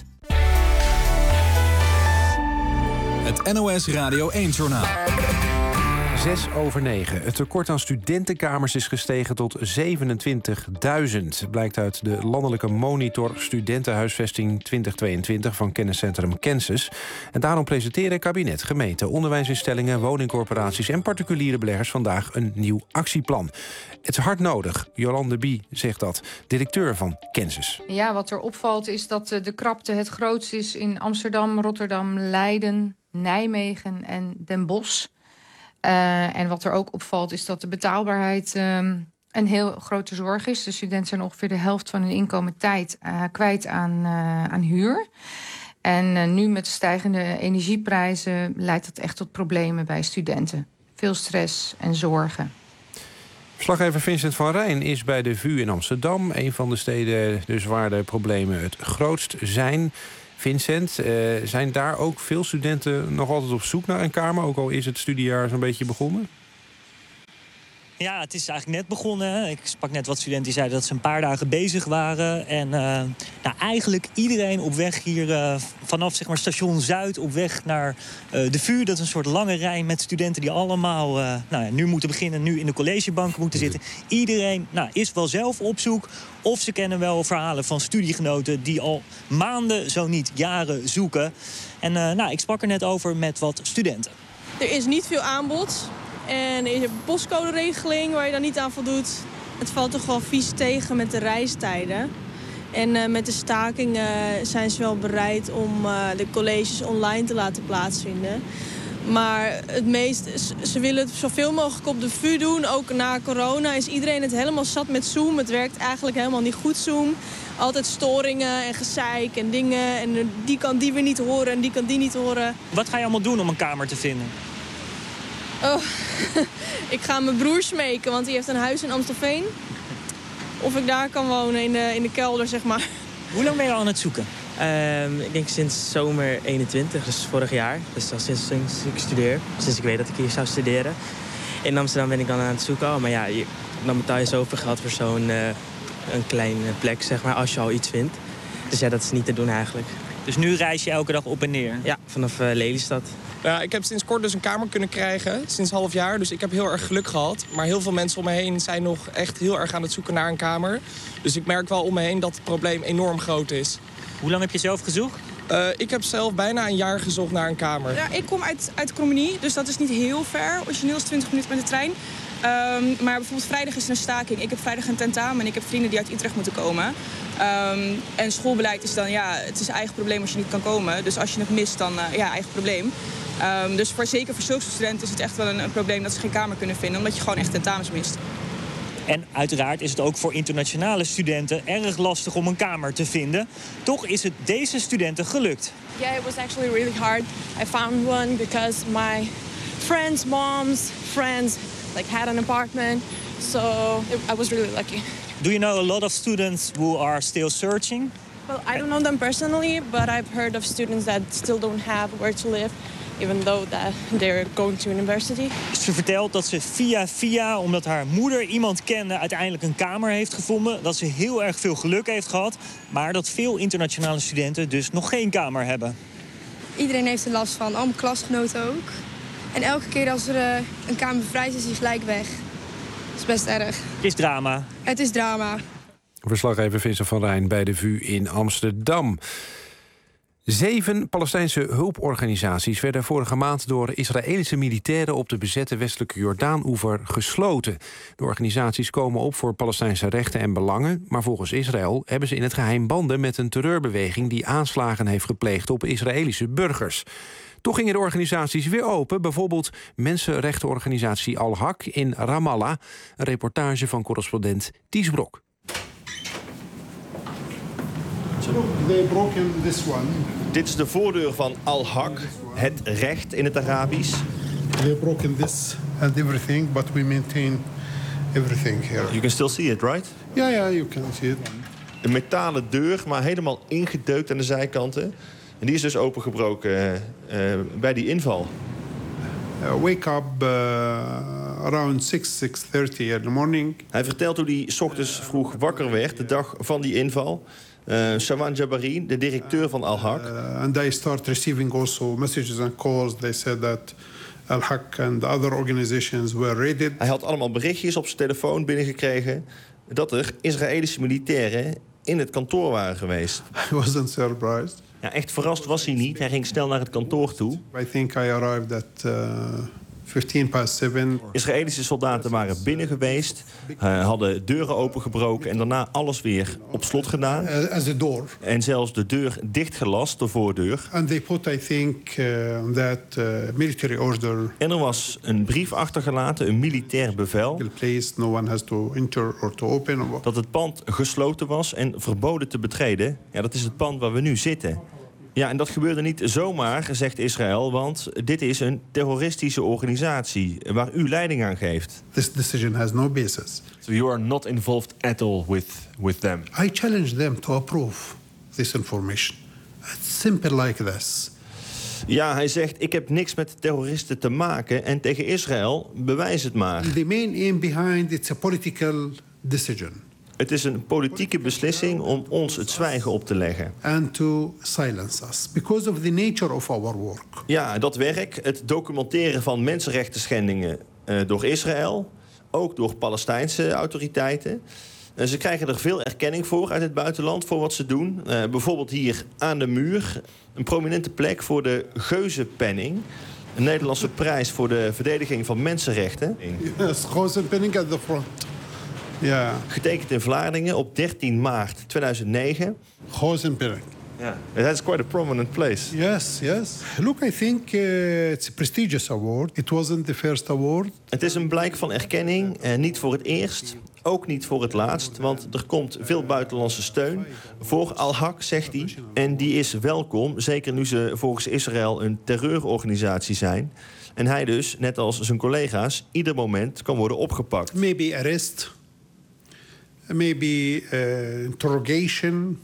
Het N O S Radio één-journaal. Zes over negen. Het tekort aan studentenkamers is gestegen tot zevenentwintigduizend. Blijkt uit de landelijke monitor Studentenhuisvesting twintig tweeëntwintig van kenniscentrum Kensis. En daarom presenteren het kabinet, gemeenten, onderwijsinstellingen, woningcorporaties en particuliere beleggers vandaag een nieuw actieplan. Het is hard nodig. Jolande Bie zegt dat, directeur van Kensis. Ja, wat er opvalt is dat de krapte het grootst is in Amsterdam, Rotterdam, Leiden, Nijmegen en Den Bosch. Uh, en wat er ook opvalt is dat de betaalbaarheid uh, een heel grote zorg is. De studenten zijn ongeveer de helft van hun inkomen tijd uh, kwijt aan, uh, aan huur. En uh, nu met de stijgende energieprijzen leidt dat echt tot problemen bij studenten. Veel stress en zorgen. Verslaggever Vincent van Rijn is bij de V U in Amsterdam. Een van de steden dus waar de problemen het grootst zijn. Vincent, uh, zijn daar ook veel studenten nog altijd op zoek naar een kamer? Ook al is het studiejaar zo'n beetje begonnen? Ja, het is eigenlijk net begonnen. Ik sprak net wat studenten die zeiden dat ze een paar dagen bezig waren. En uh, nou, eigenlijk iedereen op weg hier uh, vanaf zeg maar, station Zuid op weg naar uh, de V U. Dat is een soort lange rij met studenten die allemaal uh, nou ja, nu moeten beginnen, nu in de collegebanken moeten zitten. Iedereen nou, is wel zelf op zoek. Of ze kennen wel verhalen van studiegenoten die al maanden, zo niet jaren, zoeken. En uh, nou, ik sprak er net over met wat studenten. Er is niet veel aanbod. En er is een postcode-regeling waar je dan niet aan voldoet. Het valt toch wel vies tegen met de reistijden. En uh, met de staking uh, zijn ze wel bereid om uh, de colleges online te laten plaatsvinden. Maar het meest, ze willen het zoveel mogelijk op de V U doen. Ook na corona is iedereen het helemaal zat met Zoom. Het werkt eigenlijk helemaal niet goed, Zoom. Altijd storingen en gezeik en dingen. En die kan die weer niet horen en die kan die niet horen. Wat ga je allemaal doen om een kamer te vinden? Oh, ik ga mijn broer smeken, want die heeft een huis in Amstelveen. Of ik daar kan wonen, in de, in de kelder, zeg maar. Hoe lang ben je al aan het zoeken? Um, ik denk sinds zomer eenentwintig, dus vorig jaar. Dus al sinds, sinds ik studeer, sinds ik weet dat ik hier zou studeren. In Amsterdam ben ik dan aan het zoeken al. Maar ja, je, dan betaal je zoveel geld voor zo'n uh, een kleine plek, zeg maar, als je al iets vindt. Dus ja, dat is niet te doen eigenlijk. Dus nu reis je elke dag op en neer? Ja, vanaf uh, Lelystad. Ja, ik heb sinds kort dus een kamer kunnen krijgen, sinds half jaar. Dus ik heb heel erg geluk gehad. Maar heel veel mensen om me heen zijn nog echt heel erg aan het zoeken naar een kamer. Dus ik merk wel om me heen dat het probleem enorm groot is. Hoe lang heb je zelf gezocht? Uh, ik heb zelf bijna een jaar gezocht naar een kamer. Ja, ik kom uit, uit Krommenie, dus dat is niet heel ver. Origineel is twintig minuten met de trein. Um, maar bijvoorbeeld vrijdag is er een staking. Ik heb vrijdag een tentamen en ik heb vrienden die uit Utrecht moeten komen. Um, en schoolbeleid is dan, ja, het is eigen probleem als je niet kan komen. Dus als je het mist, dan uh, ja, eigen probleem. Um, dus voor, zeker voor zulke studenten is het echt wel een, een probleem dat ze geen kamer kunnen vinden, omdat je gewoon echt tentamens mist. En uiteraard is het ook voor internationale studenten erg lastig om een kamer te vinden. Toch is het deze studenten gelukt. Yeah, it was actually really hard. I found one because my friends' moms, friends, like had an apartment. So it, I was really lucky. Do you know a lot of students who are still searching? Well, I don't know them personally, but I've heard of students that still don't have where to live, even though that they're going to university. Ze vertelt dat ze via via, omdat haar moeder iemand kende, uiteindelijk een kamer heeft gevonden. Dat ze heel erg veel geluk heeft gehad, maar dat veel internationale studenten dus nog geen kamer hebben. Iedereen heeft er last van, al mijn klasgenoten ook. En elke keer als er uh, een kamer vrij is, is die gelijk weg. Dat is best erg. Het is drama. Het is drama. Verslaggever Vincent van Rijn bij de V U in Amsterdam. Zeven Palestijnse hulporganisaties werden vorige maand door Israëlische militairen op de bezette westelijke Jordaan-oever gesloten. De organisaties komen op voor Palestijnse rechten en belangen, maar volgens Israël hebben ze in het geheim banden met een terreurbeweging die aanslagen heeft gepleegd op Israëlische burgers. Toch gingen de organisaties weer open, bijvoorbeeld mensenrechtenorganisatie Al-Haq in Ramallah. Een reportage van correspondent Ties Brok. Dit is de voordeur van Al-Haq, het recht in het Arabisch. They broken this and everything, but we maintain everything here. You can still see it, right? Ja, yeah, ja, yeah, you can see it. Een metalen deur, maar helemaal ingedeukt aan de zijkanten. En die is dus opengebroken uh, uh, bij die inval. Uh, wake up uh, around six, six thirty in the morning. Hij vertelt hoe hij 's ochtends vroeg wakker werd, de dag van die inval. Uh, Shawan Jabari, de directeur van Al-Haq. Uh, and I start receiving also messages and calls. They said that Al-Haq and other organizations were raided. Hij had allemaal berichtjes op zijn telefoon binnengekregen dat er Israëlische militairen in het kantoor waren geweest. I wasn't surprised. Ja, echt verrast was hij niet. Hij ging snel naar het kantoor toe. I think I arrived at uh, fifteen past seven. Israëlische soldaten waren binnen geweest, uh, hadden deuren opengebroken en daarna alles weer op slot gedaan. Uh, as a door. En zelfs de deur dichtgelast, de voordeur. And they put, I think, uh, that uh, military order. En er was een brief achtergelaten, een militair bevel. Place, no one has to enter or to open. Dat het pand gesloten was en verboden te betreden. Ja, dat is het pand waar we nu zitten. Ja, en dat gebeurde niet zomaar, zegt Israël, want dit is een terroristische organisatie waar u leiding aan geeft. This decision has no basis. So you are not involved at all with with them. I challenge them to approve this information. It's simple like this. Ja, hij zegt, ik heb niks met terroristen te maken en tegen Israël, bewijs het maar. The main aim behind it's a political decision. Het is een politieke beslissing om ons het zwijgen op te leggen. And to silence us, because of the nature of our work. Ja, dat werk, het documenteren van mensenrechten schendingen uh, door Israël, ook door Palestijnse autoriteiten. Uh, ze krijgen er veel erkenning voor uit het buitenland, voor wat ze doen. Uh, bijvoorbeeld hier aan de muur, een prominente plek voor de Geuzenpenning. Een Nederlandse prijs voor de verdediging van mensenrechten. Yes, Geuzenpenning at the front. Yeah. Getekend in Vlaardingen op dertien maart tweeduizend negen. Geuzenpenning. Yeah. That's quite a prominent place. Yes, yes. Look, I think uh, it's a prestigious award. It wasn't the first award. Het is een blijk van erkenning, en niet voor het eerst, ook niet voor het laatst, want er komt veel buitenlandse steun voor Al-Haq, zegt hij. En die is welkom, zeker nu ze volgens Israël een terreurorganisatie zijn. En hij dus, net als zijn collega's, ieder moment kan worden opgepakt. Maybe arrest, maybe uh, interrogation,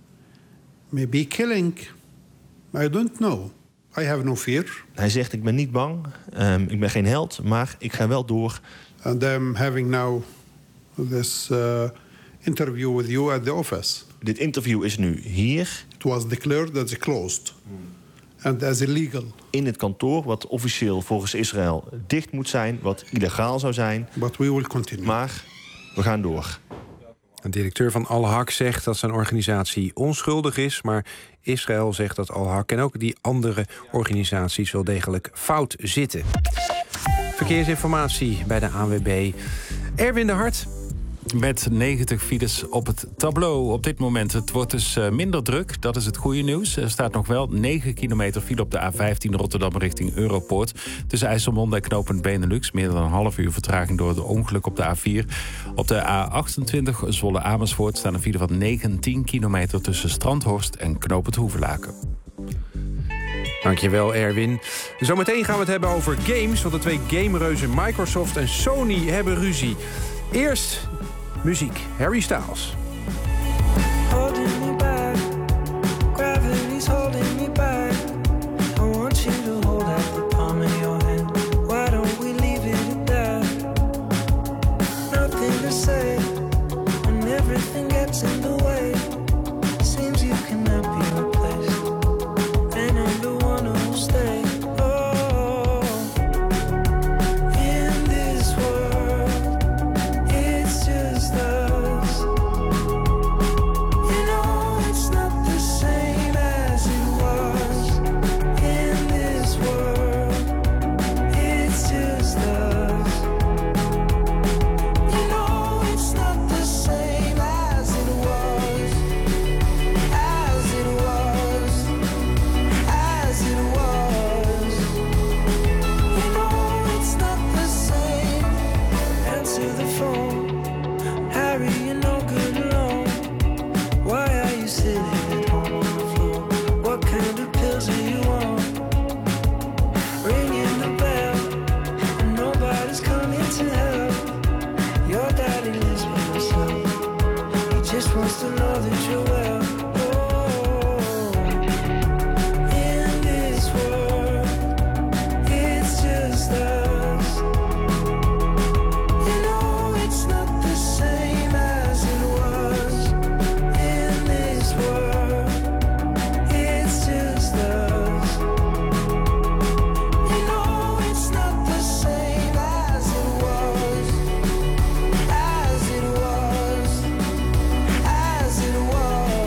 maybe killing. I don't know. I have no fear. Hij zegt, ik ben niet bang, um, ik ben geen held, maar ik ga wel door. And I'm having now this uh, interview with you at the office. Dit interview is nu hier. It was declared as closed. Hmm. And as illegal. In het kantoor, wat officieel volgens Israël dicht moet zijn, wat illegaal zou zijn. But we will continue. Maar we gaan door. De directeur van Al-Haq zegt dat zijn organisatie onschuldig is, maar Israël zegt dat Al-Haq en ook die andere organisaties wel degelijk fout zitten. Verkeersinformatie bij de A N W B. Erwin de Hart. Met negentig files op het tableau op dit moment. Het wordt dus uh, minder druk, dat is het goede nieuws. Er staat nog wel negen kilometer file op de A vijftien Rotterdam richting Europoort. Tussen IJsselmonde en knooppunt Benelux. Meer dan een half uur vertraging door het ongeluk op de A vier. Op de A achtentwintig Zwolle-Amersfoort staan een file van negentien kilometer... tussen Strandhorst en knooppunt Hoevelaken. Dankjewel, Erwin. Zometeen gaan we het hebben over games, want de twee gamereuzen Microsoft en Sony hebben ruzie. Eerst muziek, Harry Styles. Holding me back, gravity's holding me back. I want you to hold out the palm of your hand. Why don't we leave it at that? Nothing to say, when everything gets in the way. Seems you cannot be replaced, and I'm the one who'll stay. As it was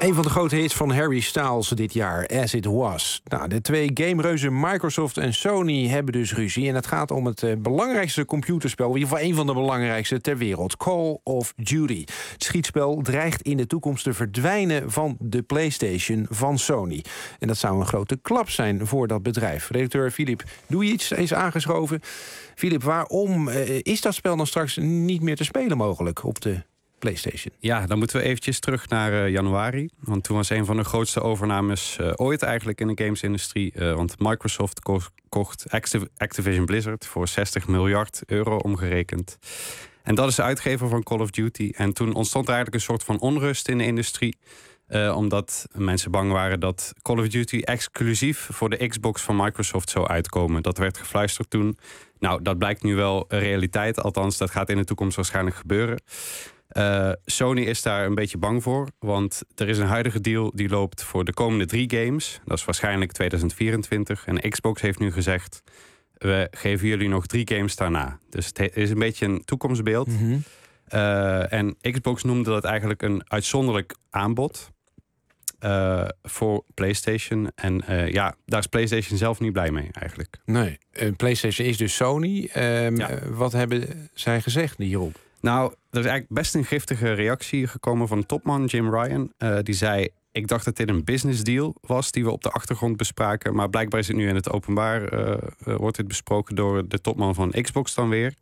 Een van de grote hits van Harry Styles dit jaar, As It Was. Nou, de twee gamereuzen Microsoft en Sony hebben dus ruzie. En het gaat om het uh, belangrijkste computerspel, in ieder geval een van de belangrijkste ter wereld, Call of Duty. Het schietspel dreigt in de toekomst te verdwijnen van de PlayStation van Sony. En dat zou een grote klap zijn voor dat bedrijf. Redacteur Filip Dujic is aangeschoven. Filip, waarom uh, is dat spel dan straks niet meer te spelen mogelijk op de PlayStation? Ja, dan moeten we eventjes terug naar uh, januari. Want toen was een van de grootste overnames uh, ooit eigenlijk in de gamesindustrie. Uh, want Microsoft ko- kocht Activ- Activision Blizzard voor zestig miljard euro omgerekend. En dat is de uitgever van Call of Duty. En toen ontstond er eigenlijk een soort van onrust in de industrie. Uh, omdat mensen bang waren dat Call of Duty exclusief voor de Xbox van Microsoft zou uitkomen. Dat werd gefluisterd toen. Nou, dat blijkt nu wel een realiteit. Althans, dat gaat in de toekomst waarschijnlijk gebeuren. Uh, Sony is daar een beetje bang voor. Want er is een huidige deal die loopt voor de komende drie games. Dat is waarschijnlijk tweeduizend vierentwintig. En Xbox heeft nu gezegd, we geven jullie nog drie games daarna. Dus het is een beetje een toekomstbeeld. Mm-hmm. Uh, en Xbox noemde dat eigenlijk een uitzonderlijk aanbod uh, voor PlayStation. En uh, ja, daar is PlayStation zelf niet blij mee eigenlijk. Nee, uh, PlayStation is dus Sony. Um, ja. uh, wat hebben zij gezegd hierop? Nou, er is eigenlijk best een giftige reactie gekomen van topman Jim Ryan. Uh, die zei, ik dacht dat dit een business deal was die we op de achtergrond bespraken. Maar blijkbaar is het nu in het openbaar, uh, uh, wordt dit besproken door de topman van Xbox dan weer.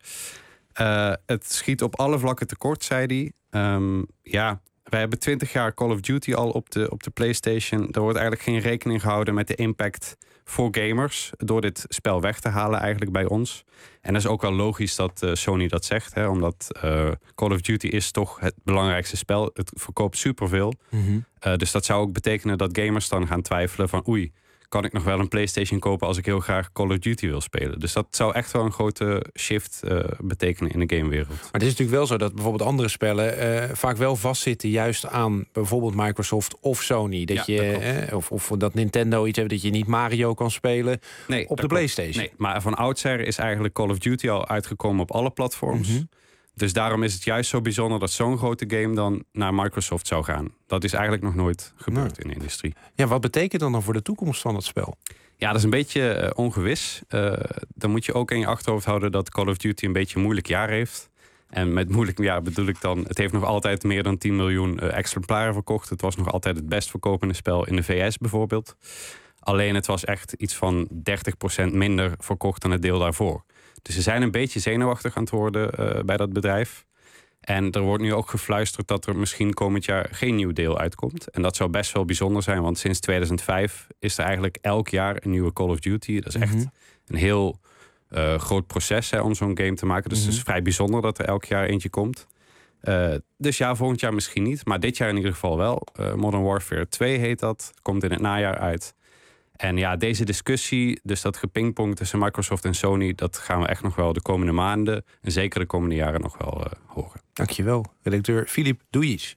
Uh, het schiet op alle vlakken tekort, zei hij. Um, ja, wij hebben twintig jaar Call of Duty al op de, op de PlayStation. Er wordt eigenlijk geen rekening gehouden met de impact voor gamers door dit spel weg te halen eigenlijk bij ons. En dat is ook wel logisch dat uh, Sony dat zegt. Hè, omdat uh, Call of Duty is toch het belangrijkste spel. Het verkoopt superveel. Mm-hmm. Uh, dus dat zou ook betekenen dat gamers dan gaan twijfelen van oei, kan ik nog wel een PlayStation kopen als ik heel graag Call of Duty wil spelen. Dus dat zou echt wel een grote shift uh, betekenen in de gamewereld. Maar het is natuurlijk wel zo dat bijvoorbeeld andere spellen uh, vaak wel vastzitten juist aan bijvoorbeeld Microsoft of Sony. Dat ja, je, dat eh, of, of dat Nintendo iets heeft dat je niet Mario kan spelen nee, op de PlayStation. Nee, maar van oudsher is eigenlijk Call of Duty al uitgekomen op alle platforms. Mm-hmm. Dus daarom is het juist zo bijzonder dat zo'n grote game dan naar Microsoft zou gaan. Dat is eigenlijk nog nooit gebeurd nee. in de industrie. Ja, wat betekent dat dan voor de toekomst van het spel? Ja, dat is een beetje uh, ongewis. Uh, dan moet je ook in je achterhoofd houden dat Call of Duty een beetje een moeilijk jaar heeft. En met moeilijk jaar bedoel ik dan, het heeft nog altijd meer dan tien miljoen uh, exemplaren verkocht. Het was nog altijd het best verkopende spel in de V S bijvoorbeeld. Alleen het was echt iets van dertig procent minder verkocht dan het deel daarvoor. Dus ze zijn een beetje zenuwachtig aan het worden uh, bij dat bedrijf. En er wordt nu ook gefluisterd dat er misschien komend jaar geen nieuw deel uitkomt. En dat zou best wel bijzonder zijn, want sinds tweeduizend vijf is er eigenlijk elk jaar een nieuwe Call of Duty. Dat is echt mm-hmm. een heel uh, groot proces hè, om zo'n game te maken. Dus mm-hmm. het is vrij bijzonder dat er elk jaar eentje komt. Uh, dus ja, volgend jaar misschien niet, maar dit jaar in ieder geval wel. Uh, Modern Warfare twee heet dat, komt in het najaar uit. En ja, deze discussie, dus dat gepingpong tussen Microsoft en Sony, dat gaan we echt nog wel de komende maanden en zeker de komende jaren nog wel uh, horen. Dankjewel, redacteur Filip Dujic.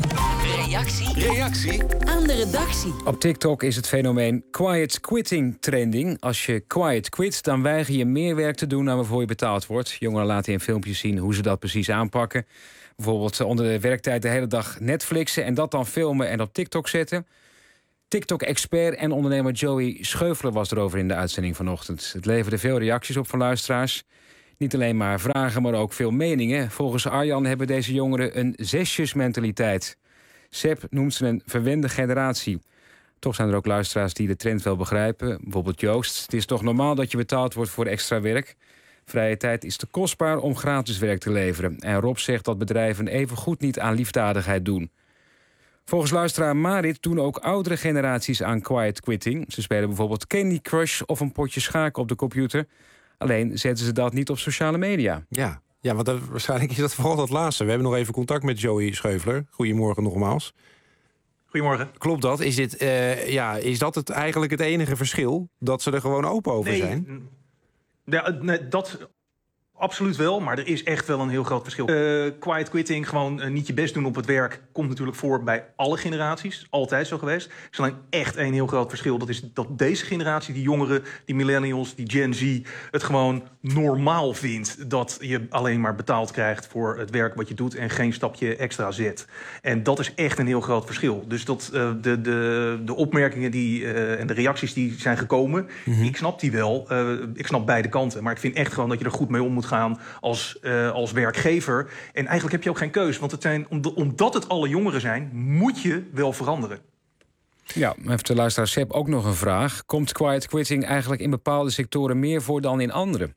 Reactie. Reactie aan de redactie. Op TikTok is het fenomeen quiet quitting trending. Als je quiet quit, dan weiger je meer werk te doen dan waarvoor je betaald wordt. Jongeren laten in filmpjes zien hoe ze dat precies aanpakken. Bijvoorbeeld onder de werktijd de hele dag Netflixen en dat dan filmen en op TikTok zetten. TikTok-expert en ondernemer Joey Scheufler was erover in de uitzending vanochtend. Het leverde veel reacties op van luisteraars. Niet alleen maar vragen, maar ook veel meningen. Volgens Arjan hebben deze jongeren een zesjesmentaliteit. Sepp noemt ze een verwende generatie. Toch zijn er ook luisteraars die de trend wel begrijpen. Bijvoorbeeld Joost. Het is toch normaal dat je betaald wordt voor extra werk? Vrije tijd is te kostbaar om gratis werk te leveren. En Rob zegt dat bedrijven evengoed niet aan liefdadigheid doen. Volgens luisteraar Marit doen ook oudere generaties aan quiet quitting. Ze spelen bijvoorbeeld Candy Crush of een potje schaken op de computer. Alleen zetten ze dat niet op sociale media. Ja, ja want dat, waarschijnlijk is dat vooral dat laatste. We hebben nog even contact met Joey Scheufler. Goedemorgen nogmaals. Goedemorgen. Klopt dat? Is, dit, uh, ja, is dat het, eigenlijk het enige verschil? Dat ze er gewoon open over nee, zijn? Ja, nee, dat Absoluut wel, maar er is echt wel een heel groot verschil. Uh, quiet quitting, gewoon uh, niet je best doen op het werk, komt natuurlijk voor bij alle generaties. Altijd zo geweest. Er is alleen echt een heel groot verschil. Dat is dat deze generatie, die jongeren, die millennials, die Gen Z, het gewoon normaal vindt dat je alleen maar betaald krijgt voor het werk wat je doet en geen stapje extra zet. En dat is echt een heel groot verschil. Dus dat, uh, de, de, de opmerkingen die, uh, en de reacties die zijn gekomen, mm-hmm. ik snap die wel. Uh, ik snap beide kanten. Maar ik vind echt gewoon dat je er goed mee om moet gaan als, uh, als werkgever. En eigenlijk heb je ook geen keus. Want het zijn, omdat het alle jongeren zijn, moet je wel veranderen. Ja, heeft de luisteraar Sepp ook nog een vraag. Komt quiet quitting eigenlijk in bepaalde sectoren meer voor dan in andere?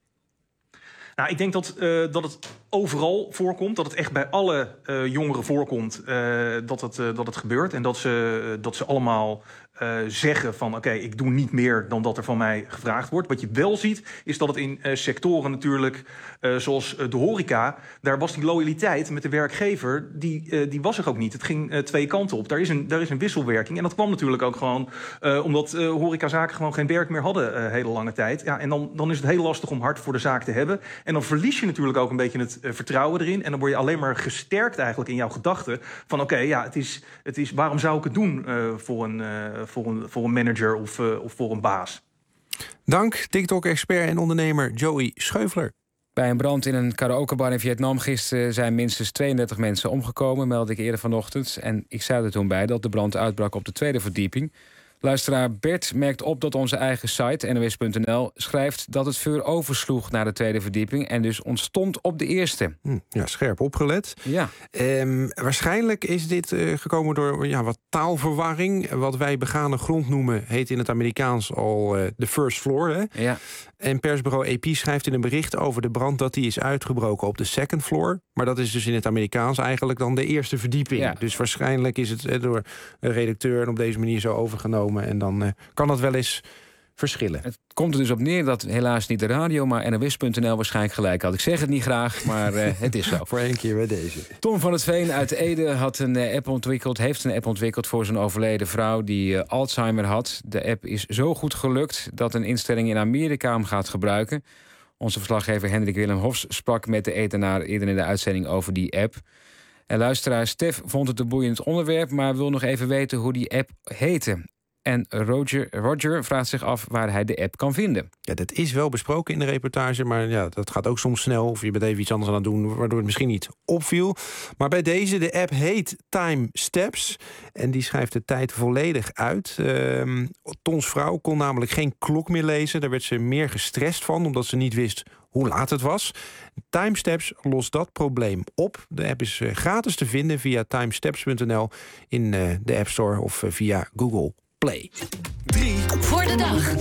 Nou, ik denk dat, uh, dat het overal voorkomt. Dat het echt bij alle uh, jongeren voorkomt uh, dat, het, uh, dat het gebeurt. En dat ze, uh, dat ze allemaal uh, zeggen van... oké, okay, ik doe niet meer dan dat er van mij gevraagd wordt. Wat je wel ziet, is dat het in uh, sectoren natuurlijk... Uh, zoals uh, de horeca, daar was die loyaliteit met de werkgever... die, uh, die was er ook niet. Het ging uh, twee kanten op. Daar is, een, daar is een wisselwerking. En dat kwam natuurlijk ook gewoon... Uh, omdat uh, horecazaken gewoon geen werk meer hadden uh, hele lange tijd. Ja, en dan, dan is het heel lastig om hard voor de zaak te hebben. En dan verlies je natuurlijk ook een beetje het uh, vertrouwen erin. En dan word je alleen maar gesterkt eigenlijk in jouw gedachten. Van oké, okay, ja, het is, het is, waarom zou ik het doen uh, voor, een, uh, voor, een, voor een manager of, uh, of voor een baas? Dank, TikTok-expert en ondernemer Joey Scheufler. Bij een brand in een karaokebar in Vietnam gisteren zijn minstens tweeëndertig mensen omgekomen, meldde ik eerder vanochtend. En ik zei er toen bij dat de brand uitbrak op de tweede verdieping. Luisteraar Bert merkt op dat onze eigen site, N O S punt N L, schrijft dat het vuur oversloeg naar de tweede verdieping en dus ontstond op de eerste. Hm, ja, scherp opgelet. Ja. Um, waarschijnlijk is dit uh, gekomen door ja, wat taalverwarring. Wat wij begane grond noemen, heet in het Amerikaans al uh, de first floor. Hè? Ja. En persbureau A P schrijft in een bericht over de brand dat die is uitgebroken op de second floor. Maar dat is dus in het Amerikaans eigenlijk dan de eerste verdieping. Ja. Dus waarschijnlijk is het uh, door een redacteur en op deze manier zo overgenomen. En dan uh, kan dat wel eens verschillen. Het komt er dus op neer dat helaas niet de radio, maar N O S punt N L waarschijnlijk gelijk had. Ik zeg het niet graag, maar uh, het is zo. Voor één keer bij deze. Tom van het Veen uit Ede had een uh, app ontwikkeld, heeft een app ontwikkeld voor zijn overleden vrouw die uh, Alzheimer had. De app is zo goed gelukt dat een instelling in Amerika hem gaat gebruiken. Onze verslaggever Hendrik Willem Hofs sprak met de Edenaar eerder in de uitzending over die app. En luisteraar Stef vond het een boeiend onderwerp, maar wil nog even weten hoe die app heette. En Roger, Roger vraagt zich af waar hij de app kan vinden. Ja, dat is wel besproken in de reportage, maar ja, dat gaat ook soms snel. Of je bent even iets anders aan het doen, waardoor het misschien niet opviel. Maar bij deze, de app heet Time Steps. En die schrijft de tijd volledig uit. Uh, Tons vrouw kon namelijk geen klok meer lezen. Daar werd ze meer gestrest van, omdat ze niet wist hoe laat het was. Time Steps lost dat probleem op. De app is gratis te vinden via timesteps punt n l in uh, de App Store of uh, via Google Play. drie voor de dag.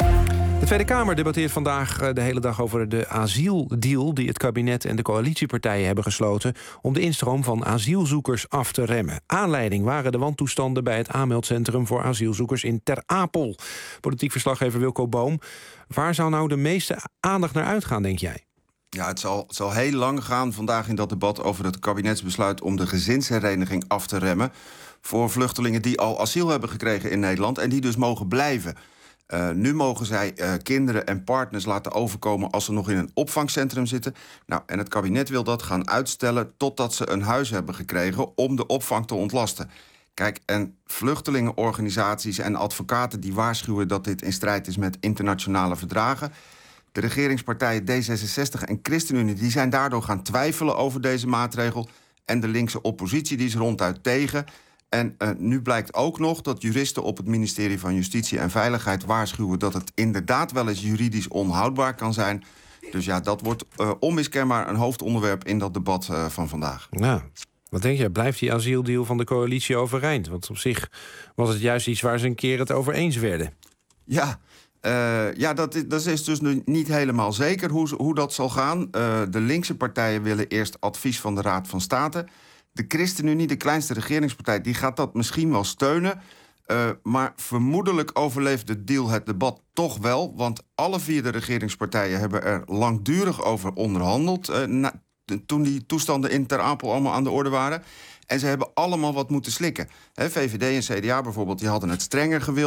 De Tweede Kamer debatteert vandaag de hele dag over de asieldeal die het kabinet en de coalitiepartijen hebben gesloten om de instroom van asielzoekers af te remmen. Aanleiding waren de wantoestanden bij het aanmeldcentrum voor asielzoekers in Ter Apel. Politiek verslaggever Wilco Boom. Waar zou nou de meeste aandacht naar uitgaan, denk jij? Ja, het zal, het zal heel lang gaan vandaag in dat debat over het kabinetsbesluit om de gezinshereniging af te remmen voor vluchtelingen die al asiel hebben gekregen in Nederland en die dus mogen blijven. Uh, nu mogen zij uh, kinderen en partners laten overkomen als ze nog in een opvangcentrum zitten. Nou, en het kabinet wil dat gaan uitstellen totdat ze een huis hebben gekregen om de opvang te ontlasten. Kijk, en vluchtelingenorganisaties en advocaten die waarschuwen dat dit in strijd is met internationale verdragen. De regeringspartijen D zesenzestig en ChristenUnie die zijn daardoor gaan twijfelen over deze maatregel. En de linkse oppositie die is ronduit tegen. En uh, nu blijkt ook nog dat juristen op het ministerie van Justitie en Veiligheid waarschuwen dat het inderdaad wel eens juridisch onhoudbaar kan zijn. Dus ja, dat wordt uh, onmiskenbaar een hoofdonderwerp in dat debat uh, van vandaag. Nou, wat denk je? Blijft die asieldeal van de coalitie overeind? Want op zich was het juist iets waar ze een keer het over eens werden. Ja, uh, ja dat, is, dat is dus nu niet helemaal zeker hoe, hoe dat zal gaan. Uh, de linkse partijen willen eerst advies van de Raad van State. De ChristenUnie, de kleinste regeringspartij, die gaat dat misschien wel steunen. Uh, maar vermoedelijk overleeft de deal het debat toch wel. Want alle vier de regeringspartijen hebben er langdurig over onderhandeld. Uh, na, toen die toestanden in Ter Apel allemaal aan de orde waren. En ze hebben allemaal wat moeten slikken. He, V V D en C D A bijvoorbeeld, die hadden het strenger gewild.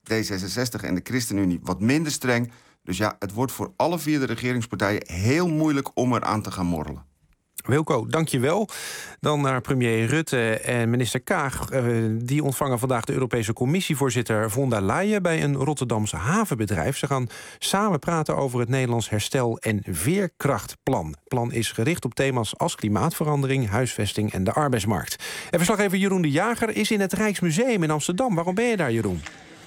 D zesenzestig en de ChristenUnie wat minder streng. Dus ja, het wordt voor alle vier de regeringspartijen heel moeilijk om eraan te gaan morrelen. Wilco, dank je wel. Dan naar premier Rutte en minister Kaag. Die ontvangen vandaag de Europese Commissievoorzitter von der Leyen bij een Rotterdamse havenbedrijf. Ze gaan samen praten over het Nederlands herstel- en veerkrachtplan. Het plan is gericht op thema's als klimaatverandering, huisvesting en de arbeidsmarkt. En verslaggever Jeroen de Jager is in het Rijksmuseum in Amsterdam. Waarom ben je daar, Jeroen?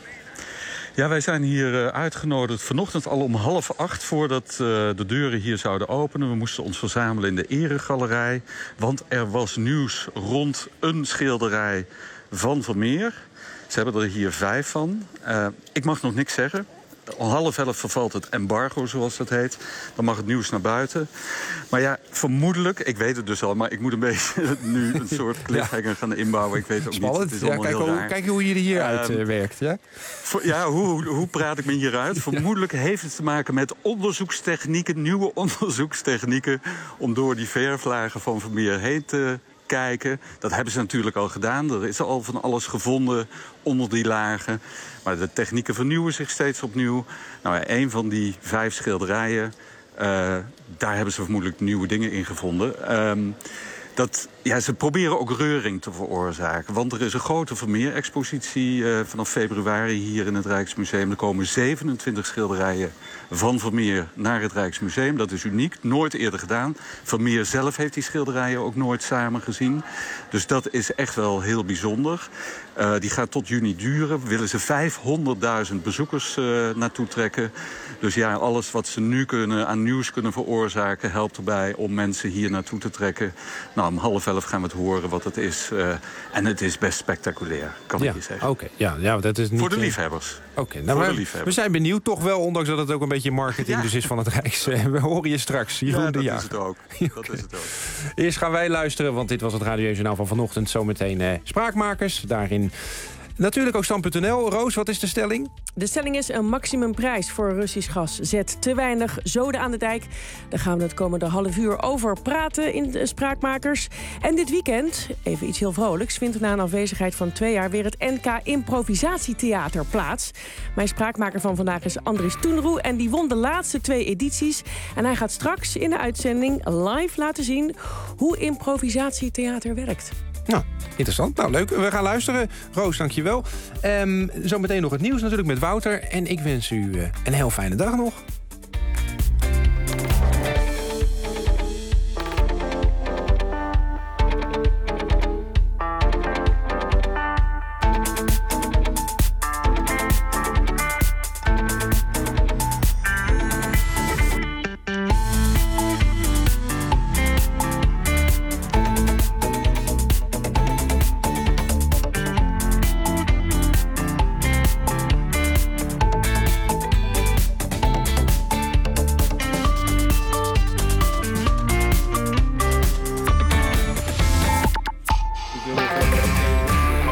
Ja, wij zijn hier uitgenodigd vanochtend al om half acht... voordat uh, de deuren hier zouden openen. We moesten ons verzamelen in de eregalerij. Want er was nieuws rond een schilderij van Vermeer. Ze hebben er hier vijf van. Uh, ik mag nog niks zeggen. Om half elf vervalt het embargo, zoals dat heet. Dan mag het nieuws naar buiten. Maar ja, vermoedelijk, ik weet het dus al... maar ik moet een beetje nu een soort cliffhanger ja. gaan inbouwen. Ik weet ook Spannend. niet, het is ja, allemaal kijk, heel hoe, raar. Kijk hoe je er hieruit um, uh, werkt, ja? Voor, ja, hoe, hoe praat ik me hieruit? Vermoedelijk heeft het te maken met onderzoekstechnieken... nieuwe onderzoekstechnieken... om door die verflagen van Vermeer heen te kijken. Dat hebben ze natuurlijk al gedaan. Er is al van alles gevonden onder die lagen. Maar de technieken vernieuwen zich steeds opnieuw. Nou, een van die vijf schilderijen, uh, daar hebben ze vermoedelijk nieuwe dingen in gevonden. Um, dat, ja, ze proberen ook reuring te veroorzaken. Want er is een grote Vermeer-expositie uh, vanaf februari hier in het Rijksmuseum. Er komen zevenentwintig schilderijen van Vermeer naar het Rijksmuseum. Dat is uniek, nooit eerder gedaan. Vermeer zelf heeft die schilderijen ook nooit samen gezien. Dus dat is echt wel heel bijzonder. Uh, die gaat tot juni duren. Willen ze vijfhonderdduizend bezoekers uh, naartoe trekken. Dus ja, alles wat ze nu kunnen aan nieuws kunnen veroorzaken... helpt erbij om mensen hier naartoe te trekken. Nou, om half elf gaan we het horen wat het is. Uh, en het is best spectaculair, kan ja, ik je zeggen. Okay, ja, ja, dat is niet, Voor de liefhebbers. Oké, okay, nou, Voor we, de liefhebbers. we zijn benieuwd toch wel, ondanks dat het ook een beetje marketing ja. dus is van het Rijks. We horen je straks, Jeroen ja, de Jager. dat is het ook. Okay. Dat is het ook. Eerst gaan wij luisteren, want dit was het Radio Journaal van vanochtend. Zometeen eh, Spraakmakers, daarin... Natuurlijk ook stand punt n l. Roos, wat is de stelling? De stelling is een maximumprijs voor Russisch gas. Zet te weinig zoden aan de dijk. Daar gaan we het komende half uur over praten in de Spraakmakers. En dit weekend, even iets heel vrolijks... vindt er na een afwezigheid van twee jaar weer het N K Improvisatietheater plaats. Mijn spraakmaker van vandaag is Andries Toenroe... en die won de laatste twee edities. En hij gaat straks in de uitzending live laten zien... hoe improvisatietheater werkt. Nou, interessant. Nou, leuk. We gaan luisteren. Roos, dankjewel. Um, zometeen nog het nieuws natuurlijk met Wouter. En ik wens u uh, een heel fijne dag nog.